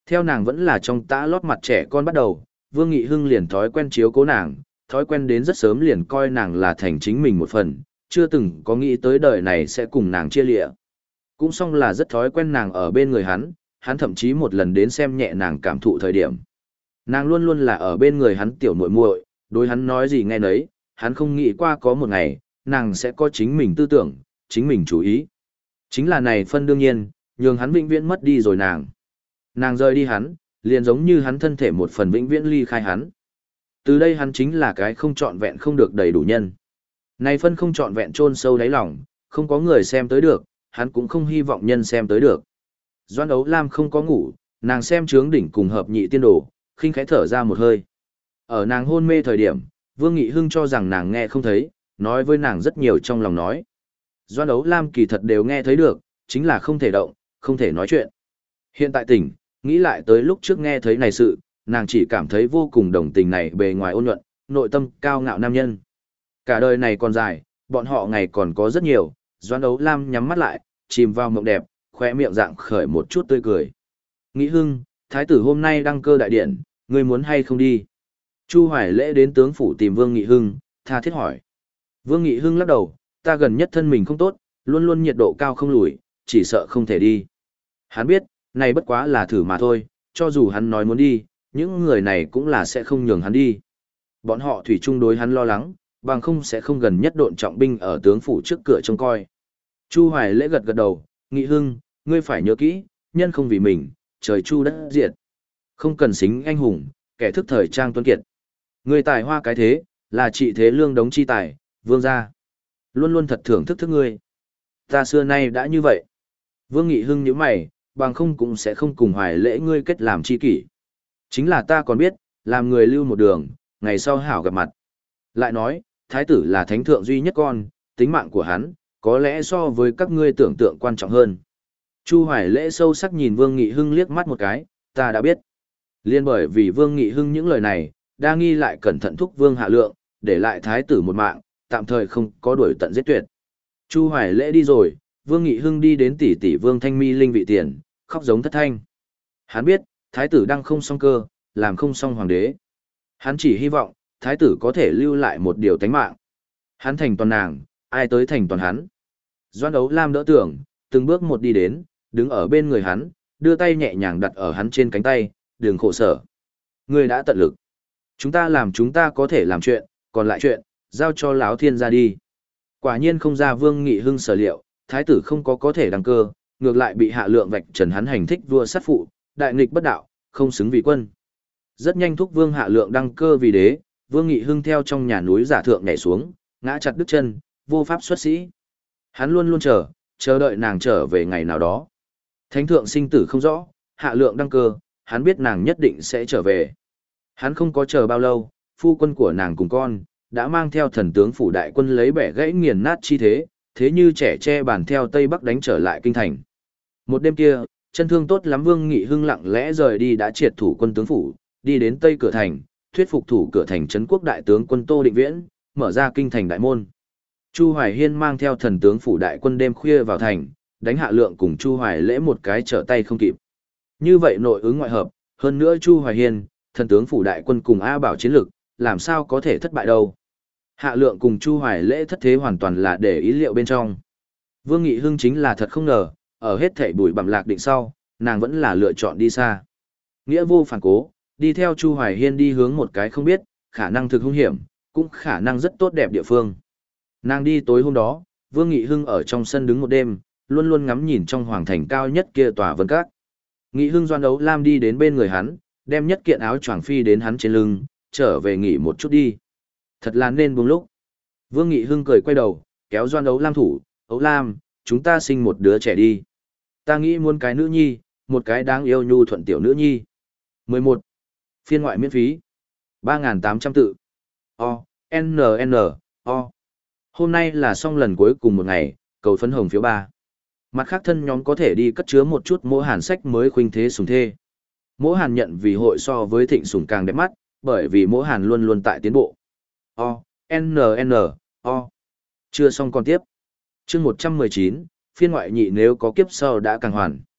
Theo nàng vẫn là trong tã lót mặt trẻ con bắt đầu, Vương Nghị Hưng liền thói quen chiếu cố nàng, thói quen đến rất sớm liền coi nàng là thành chính mình một phần, chưa từng có nghĩ tới đời này sẽ cùng nàng chia lịa. Cũng xong là rất thói quen nàng ở bên người hắn, hắn thậm chí một lần đến xem nhẹ nàng cảm thụ thời điểm. Nàng luôn luôn là ở bên người hắn tiểu muội muội, đối hắn nói gì nghe nấy, hắn không nghĩ qua có một ngày, nàng sẽ có chính mình tư tưởng, chính mình chủ ý. Chính là này phân đương nhiên, nhường hắn vĩnh viễn mất đi rồi nàng. Nàng rời đi hắn, liền giống như hắn thân thể một phần vĩnh viễn ly khai hắn. Từ đây hắn chính là cái không trọn vẹn không được đầy đủ nhân. Này phân không trọn vẹn chôn sâu đáy lòng, không có người xem tới được, hắn cũng không hy vọng nhân xem tới được. Doan Ấu Lam không có ngủ, nàng xem trướng đỉnh cùng hợp nhị tiên đồ, khinh khẽ thở ra một hơi. Ở nàng hôn mê thời điểm, Vương Nghị Hưng cho rằng nàng nghe không thấy, nói với nàng rất nhiều trong lòng nói. Doan Ấu Lam kỳ thật đều nghe thấy được, chính là không thể động, không thể nói chuyện. Hiện tại tỉnh, nghĩ lại tới lúc trước nghe thấy này sự, nàng chỉ cảm thấy vô cùng đồng tình này bề ngoài ôn nhuận, nội tâm cao ngạo nam nhân. Cả đời này còn dài, bọn họ ngày còn có rất nhiều, Doan Ấu Lam nhắm mắt lại, chìm vào mộng đẹp, khóe miệng dạng khởi một chút tươi cười. Nghị Hưng, thái tử hôm nay đăng cơ đại điện, ngươi muốn hay không đi? Chu Hoài Lễ đến tướng phủ tìm Vương Nghị Hưng, tha thiết hỏi. Vương Nghị Hưng lắc đầu, ta gần nhất thân mình không tốt, luôn luôn nhiệt độ cao không lùi, chỉ sợ không thể đi. Hắn biết, này bất quá là thử mà thôi, cho dù hắn nói muốn đi, những người này cũng là sẽ không nhường hắn đi. Bọn họ thủy chung đối hắn lo lắng, bằng không sẽ không gần nhất độn trọng binh ở tướng phủ trước cửa trông coi. Chu Hoài Lễ gật gật đầu, Nghị Hưng, ngươi phải nhớ kỹ, nhân không vì mình, trời chu đất diệt. Không cần xính anh hùng, kẻ thức thời trang tuấn kiệt. Người tài hoa cái thế, là trị thế lương đống chi tài, vương gia. Luôn luôn thật thưởng thức thức ngươi. Ta xưa nay đã như vậy. Vương Nghị Hưng nhíu mày, bằng không cũng sẽ không cùng Hoài Lễ ngươi kết làm chi kỷ. Chính là ta còn biết, làm người lưu một đường, ngày sau hảo gặp mặt. Lại nói, thái tử là thánh thượng duy nhất con, tính mạng của hắn, có lẽ so với các ngươi tưởng tượng quan trọng hơn. Chu Hoài Lễ sâu sắc nhìn Vương Nghị Hưng liếc mắt một cái, ta đã biết. Liên bởi vì Vương Nghị Hưng những lời này, đa nghi lại cẩn thận thúc Vương Hạ Lượng, để lại thái tử một mạng, tạm thời không có đuổi tận giết tuyệt. Chu Hoài Lễ đi rồi, Vương Nghị Hưng đi đến tỷ tỷ Vương Thanh Mi linh vị tiền, khóc giống thất thanh. Hắn biết, thái tử đang không xong cơ, làm không xong hoàng đế. Hắn chỉ hy vọng, thái tử có thể lưu lại một điều tánh mạng. Hắn thành toàn nàng, ai tới thành toàn hắn. Doan Ấu Lam đỡ tưởng, từng bước một đi đến, đứng ở bên người hắn, đưa tay nhẹ nhàng đặt ở hắn trên cánh tay, đừng khổ sở. Ngươi đã tận lực. Chúng ta làm chúng ta có thể làm chuyện, còn lại chuyện, giao cho lão thiên ra đi. Quả nhiên không ra Vương Nghị Hưng sở liệu, thái tử không có có thể đăng cơ, ngược lại bị Hạ Lượng vạch trần hắn hành thích vua sát phụ, đại nghịch bất đạo, không xứng vì quân. Rất nhanh thúc Vương Hạ Lượng đăng cơ vì đế, Vương Nghị Hưng theo trong nhà núi giả thượng nhảy xuống, ngã chặt đứt chân, vô pháp xuất sĩ. Hắn luôn luôn chờ, chờ đợi nàng trở về ngày nào đó. Thánh thượng sinh tử không rõ, Hạ Lượng đăng cơ, hắn biết nàng nhất định sẽ trở về. Hắn không có chờ bao lâu, phu quân của nàng cùng con, đã mang theo thần tướng phủ đại quân lấy bẻ gãy nghiền nát chi thế, thế như trẻ che bàn theo Tây Bắc đánh trở lại kinh thành. Một đêm kia, chân thương tốt lắm Vương Nghị Hưng lặng lẽ rời đi đã triệt thủ quân tướng phủ, đi đến Tây cửa thành, thuyết phục thủ cửa thành trấn quốc đại tướng quân Tô Định Viễn, mở ra kinh thành đại môn. Chu Hoài Hiên mang theo thần tướng phủ đại quân đêm khuya vào thành, đánh Hạ Lượng cùng Chu Hoài Lễ một cái trở tay không kịp. Như vậy nội ứng ngoại hợp, hơn nữa Chu Hoài Hiên, thần tướng phủ đại quân cùng A Bảo chiến lực, làm sao có thể thất bại đâu. Hạ Lượng cùng Chu Hoài Lễ thất thế hoàn toàn là để ý liệu bên trong. Vương Nghị Hưng chính là thật không ngờ, ở hết thảy bùi bặm lạc định sau, nàng vẫn là lựa chọn đi xa. Nghĩa vô phản cố, đi theo Chu Hoài Hiên đi hướng một cái không biết, khả năng thực hung hiểm, cũng khả năng rất tốt đẹp địa phương. Nàng đi tối hôm đó, Vương Nghị Hưng ở trong sân đứng một đêm, luôn luôn ngắm nhìn trong hoàng thành cao nhất kia tòa vân các. Nghị Hưng Doan Ấu Lam đi đến bên người hắn, đem nhất kiện áo choàng phi đến hắn trên lưng, trở về nghỉ một chút đi. Thật là nên buông lúc. Vương Nghị Hưng cười quay đầu, kéo Doan Ấu Lam thủ, Ấu Lam, chúng ta sinh một đứa trẻ đi. Ta nghĩ muốn cái nữ nhi, một cái đáng yêu nhu thuận tiểu nữ nhi. mười một. Phiên ngoại miễn phí. ba nghìn tám trăm tự. O, N N, O. Hôm nay là xong lần cuối cùng một ngày, cầu phấn hồng phiếu ba. Mặt khác thân nhóm có thể đi cất chứa một chút mỗi hàn sách mới khuynh thế sùng thê. Mỗi hàn nhận vì hội so với thịnh sùng càng đẹp mắt, bởi vì mỗi hàn luôn luôn tại tiến bộ. O, N N, O. Chưa xong còn tiếp. Chương một trăm mười chín, phiên ngoại nhị nếu có kiếp sau đã càng hoàn.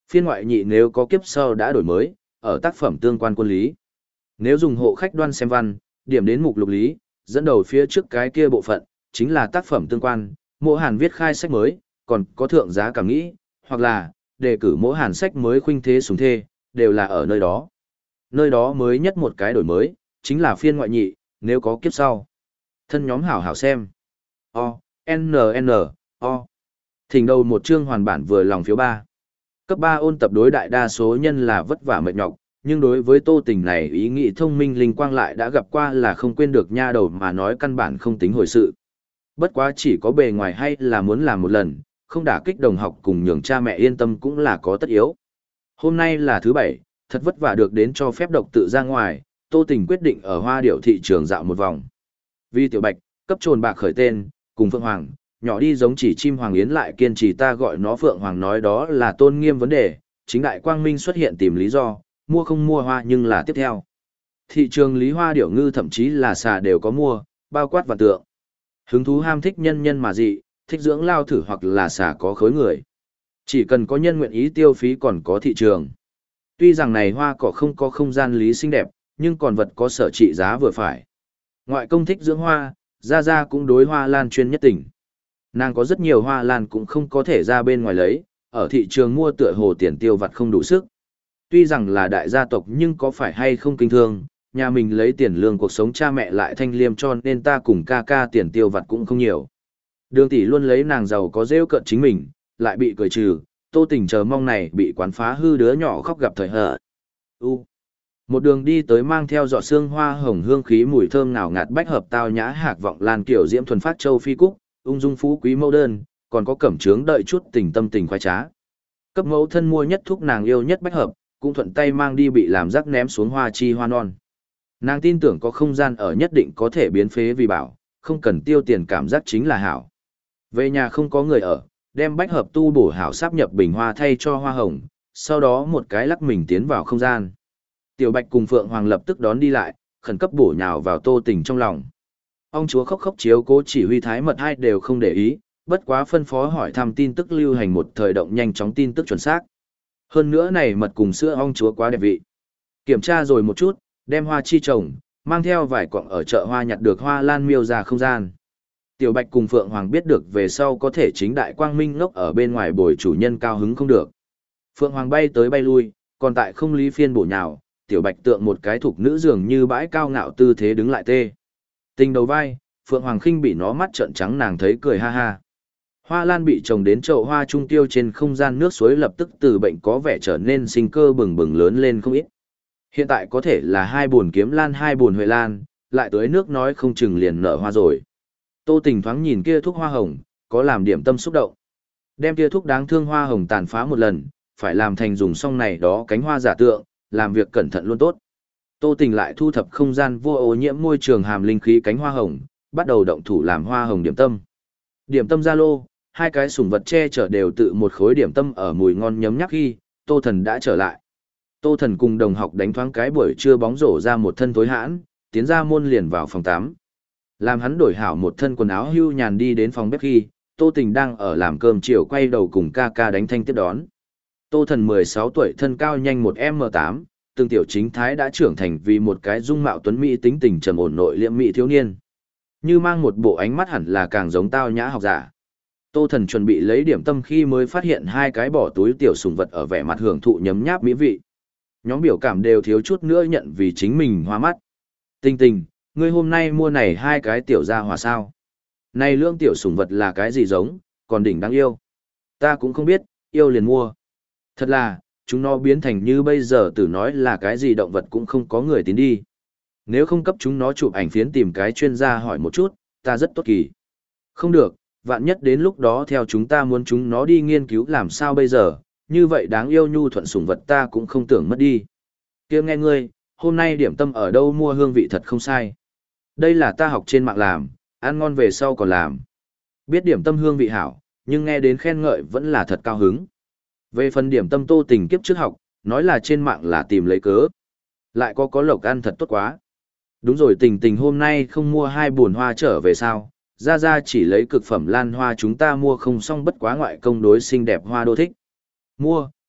Phiên ngoại nhị nếu có kiếp sau đã đổi mới, ở tác phẩm tương quan quân lý. Nếu dùng hộ khách đoan xem văn, điểm đến mục lục lý, dẫn đầu phía trước cái kia bộ phận, chính là tác phẩm tương quan, Mộ Hàn viết khai sách mới, còn có thượng giá cảm nghĩ, hoặc là, đề cử Mộ Hàn sách mới khuynh thế súng thê, đều là ở nơi đó. Nơi đó mới nhất một cái đổi mới, chính là phiên ngoại nhị, nếu có kiếp sau. Thân nhóm hảo hảo xem. O, N N, O. Thỉnh đầu một chương hoàn bản vừa lòng phiếu ba. Cấp ba ôn tập đối đại đa số nhân là vất vả mệt nhọc, nhưng đối với Tô Tình này ý nghĩ thông minh linh quang lại đã gặp qua là không quên được nha đầu mà nói căn bản không tính hồi sự. Bất quá chỉ có bề ngoài hay là muốn làm một lần, không đả kích đồng học cùng nhường cha mẹ yên tâm cũng là có tất yếu. Hôm nay là thứ bảy, thật vất vả được đến cho phép độc tự ra ngoài, Tô Tình quyết định ở Hoa Điểu thị trường dạo một vòng. Vì Tiểu Bạch, cấp trồn bạc khởi tên, cùng Phượng Hoàng, nhỏ đi giống chỉ chim Hoàng Yến lại kiên trì ta gọi nó Phượng Hoàng nói đó là tôn nghiêm vấn đề, chính đại quang minh xuất hiện tìm lý do, mua không mua hoa nhưng là tiếp theo. Thị trường lý hoa điểu ngư thậm chí là xà đều có mua, bao quát và tượng. Hứng thú ham thích nhân nhân mà dị, thích dưỡng lao thử hoặc là xà có khối người. Chỉ cần có nhân nguyện ý tiêu phí còn có thị trường. Tuy rằng này hoa cỏ không có không gian lý xinh đẹp, nhưng còn vật có sở trị giá vừa phải. Ngoại công thích dưỡng hoa, ra ra cũng đối hoa lan chuyên nhất tỉnh. Nàng có rất nhiều hoa lan cũng không có thể ra bên ngoài lấy, ở thị trường mua tựa hồ tiền tiêu vặt không đủ sức. Tuy rằng là đại gia tộc nhưng có phải hay không kinh thương, nhà mình lấy tiền lương cuộc sống cha mẹ lại thanh liêm cho nên ta cùng ca ca tiền tiêu vặt cũng không nhiều. Đường tỷ luôn lấy nàng giàu có rêu cận chính mình, lại bị cười trừ, Tô Tình chờ mong này bị quán phá hư đứa nhỏ khóc gặp thời hở. U. Một đường đi tới mang theo giọt xương hoa hồng hương khí mùi thơm ngào ngạt bách hợp tao nhã hạc vọng lan kiểu diễm thuần phát châu phi cúc, ung dung phú quý mẫu đơn, còn có cẩm trướng đợi chút tình tâm tình khoái trá. Cấp mẫu thân mua nhất thuốc nàng yêu nhất bách hợp, cũng thuận tay mang đi bị làm rắc ném xuống hoa chi hoa non. Nàng tin tưởng có không gian ở nhất định có thể biến phế vì bảo, không cần tiêu tiền cảm giác chính là hảo. Về nhà không có người ở, đem bách hợp tu bổ hảo sáp nhập bình hoa thay cho hoa hồng, sau đó một cái lắc mình tiến vào không gian. Tiểu Bạch cùng Phượng Hoàng lập tức đón đi lại, khẩn cấp bổ nhào vào Tô Tình trong lòng. Ông chúa khóc khóc chiếu cố chỉ huy thái mật hai đều không để ý, bất quá phân phó hỏi thăm tin tức lưu hành một thời động nhanh chóng tin tức chuẩn xác. Hơn nữa này mật cùng sữa ong chúa quá đẹp vị. Kiểm tra rồi một chút, đem hoa chi trồng, mang theo vài quặng ở chợ hoa nhặt được hoa lan miêu ra không gian. Tiểu Bạch cùng Phượng Hoàng biết được về sau có thể chính đại quang minh ngốc ở bên ngoài bồi chủ nhân cao hứng không được. Phượng Hoàng bay tới bay lui, còn tại không lý phiên bổ nhào, Tiểu Bạch tượng một cái thục nữ dường như bãi cao ngạo tư thế đứng lại tê. Tình đầu vai, Phượng Hoàng khinh bị nó mắt trợn trắng nàng thấy cười ha ha. Hoa lan bị trồng đến chậu hoa trung tiêu trên không gian nước suối lập tức từ bệnh có vẻ trở nên sinh cơ bừng bừng lớn lên không ít. Hiện tại có thể là hai buồn kiếm lan hai buồn huệ lan, lại tới nước nói không chừng liền nở hoa rồi. Tô Tình thoáng nhìn kia thuốc hoa hồng, có làm điểm tâm xúc động. Đem kia thuốc đáng thương hoa hồng tàn phá một lần, phải làm thành dùng xong này đó cánh hoa giả tượng, làm việc cẩn thận luôn tốt. Tô Tình lại thu thập không gian vô ô nhiễm môi trường hàm linh khí cánh hoa hồng, bắt đầu động thủ làm hoa hồng điểm tâm. Điểm tâm gia lô, hai cái sủng vật che chở đều tự một khối điểm tâm ở mùi ngon nhấm nhắc khi, Tô Thần đã trở lại. Tô Thần cùng đồng học đánh thoáng cái buổi trưa bóng rổ ra một thân thối hãn, tiến ra môn liền vào phòng tắm. Làm hắn đổi hảo một thân quần áo hưu nhàn đi đến phòng bếp khi, Tô Tình đang ở làm cơm chiều quay đầu cùng ca ca đánh thanh tiếp đón. Tô Thần mười sáu tuổi thân cao nhanh một M tám, từng tiểu chính thái đã trưởng thành vì một cái dung mạo tuấn mỹ tính tình trầm ổn nội liệm mỹ thiếu niên. Như mang một bộ ánh mắt hẳn là càng giống tao nhã học giả. Tô Thần chuẩn bị lấy điểm tâm khi mới phát hiện hai cái bỏ túi tiểu sủng vật ở vẻ mặt hưởng thụ nhấm nháp mỹ vị. Nhóm biểu cảm đều thiếu chút nữa nhận vì chính mình hoa mắt. Tình Tình, ngươi hôm nay mua này hai cái tiểu gia hỏa sao? Này lương tiểu sủng vật là cái gì giống, còn đỉnh đáng yêu. Ta cũng không biết, yêu liền mua. Thật là, chúng nó biến thành như bây giờ tử nói là cái gì động vật cũng không có người tín đi. Nếu không cấp chúng nó chụp ảnh phiến tìm cái chuyên gia hỏi một chút, ta rất tốt kỳ. Không được, vạn nhất đến lúc đó theo chúng ta muốn chúng nó đi nghiên cứu làm sao bây giờ, như vậy đáng yêu nhu thuận sủng vật ta cũng không tưởng mất đi. Kia nghe ngươi, hôm nay điểm tâm ở đâu mua hương vị thật không sai. Đây là ta học trên mạng làm, ăn ngon về sau còn làm. Biết điểm tâm hương vị hảo, nhưng nghe đến khen ngợi vẫn là thật cao hứng. Về phần điểm tâm Tô Tình kiếp trước học, nói là trên mạng là tìm lấy cớ. Lại có có lộc ăn thật tốt quá. Đúng rồi Tình Tình hôm nay không mua hai buồn hoa trở về sao, ra ra chỉ lấy cực phẩm lan hoa chúng ta mua không xong bất quá ngoại công đối xinh đẹp hoa đô thích. Mua,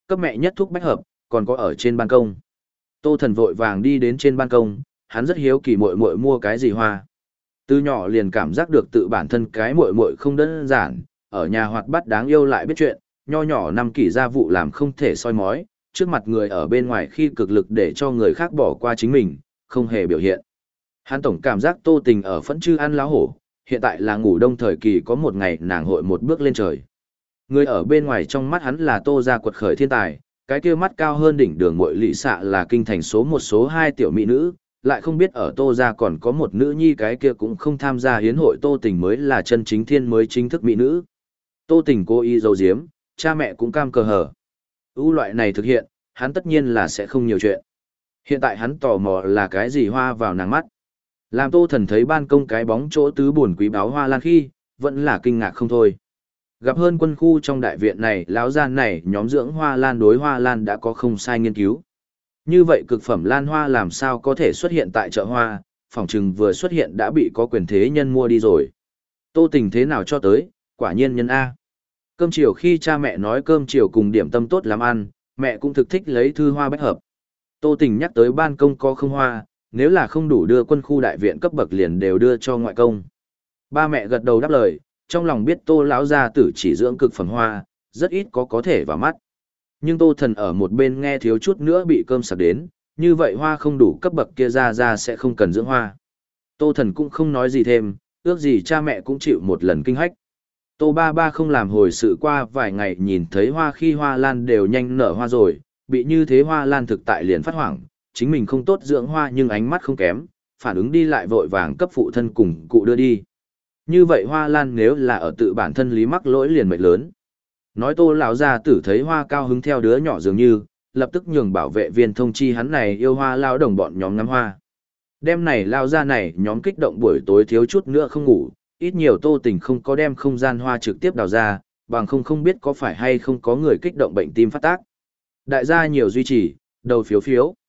cấp mẹ nhất thuốc bách hợp, còn có ở trên ban công. Tô Thần vội vàng đi đến trên ban công, hắn rất hiếu kỳ muội muội mua cái gì hoa. Từ nhỏ liền cảm giác được tự bản thân cái muội muội không đơn giản, ở nhà hoạt bát đáng yêu lại biết chuyện, nho nhỏ năm kỷ gia vụ làm không thể soi mói, trước mặt người ở bên ngoài khi cực lực để cho người khác bỏ qua chính mình, không hề biểu hiện. Hắn tổng cảm giác Tô Tình ở phẫn chư ăn lá hổ, hiện tại là ngủ đông thời kỳ có một ngày nàng hội một bước lên trời. Người ở bên ngoài trong mắt hắn là Tô gia quật khởi thiên tài, cái kia mắt cao hơn đỉnh đường muội lị xạ là kinh thành số một số hai tiểu mỹ nữ, lại không biết ở Tô gia còn có một nữ nhi cái kia cũng không tham gia hiến hội Tô Tình mới là chân chính thiên mới chính thức mỹ nữ. Tô Tình cố ý giấu giếm, cha mẹ cũng cam cờ hở. ưu loại này thực hiện, hắn tất nhiên là sẽ không nhiều chuyện. Hiện tại hắn tò mò là cái gì hoa vào nàng mắt. Làm Tô Thần thấy ban công cái bóng chỗ tứ buồn quý báo hoa lan khi, vẫn là kinh ngạc không thôi. Gặp hơn quân khu trong đại viện này, lão gian này nhóm dưỡng hoa lan đối hoa lan đã có không sai nghiên cứu. Như vậy cực phẩm lan hoa làm sao có thể xuất hiện tại chợ hoa, phỏng chừng vừa xuất hiện đã bị có quyền thế nhân mua đi rồi. Tô Tình thế nào cho tới, quả nhiên nhân A. Cơm chiều khi cha mẹ nói cơm chiều cùng điểm tâm tốt làm ăn, mẹ cũng thực thích lấy thư hoa bách hợp. Tô Tình nhắc tới ban công có không hoa, nếu là không đủ đưa quân khu đại viện cấp bậc liền đều đưa cho ngoại công. Ba mẹ gật đầu đáp lời, trong lòng biết Tô lão gia tử chỉ dưỡng cực phẩm hoa, rất ít có có thể vào mắt. Nhưng Tô Thần ở một bên nghe thiếu chút nữa bị cơm sặc đến, như vậy hoa không đủ cấp bậc kia ra ra sẽ không cần dưỡng hoa. Tô Thần cũng không nói gì thêm, ước gì cha mẹ cũng chịu một lần kinh hách. Tô ba ba không làm hồi sự qua vài ngày nhìn thấy hoa khi hoa lan đều nhanh nở hoa rồi, bị như thế hoa lan thực tại liền phát hoảng, chính mình không tốt dưỡng hoa nhưng ánh mắt không kém, phản ứng đi lại vội vàng cấp phụ thân cùng cụ đưa đi. Như vậy hoa lan nếu là ở tự bản thân lý mắc lỗi liền mệnh lớn. Nói Tô lão gia tử thấy hoa cao hứng theo đứa nhỏ dường như, lập tức nhường bảo vệ viên thông chi hắn này yêu hoa lao đồng bọn nhóm ngắm hoa. Đêm này lao ra này nhóm kích động buổi tối thiếu chút nữa không ngủ, ít nhiều Tô Tình không có đem không gian hoa trực tiếp đào ra, bằng không không biết có phải hay không có người kích động bệnh tim phát tác. Đại gia nhiều duy trì, đầu phiếu phiếu.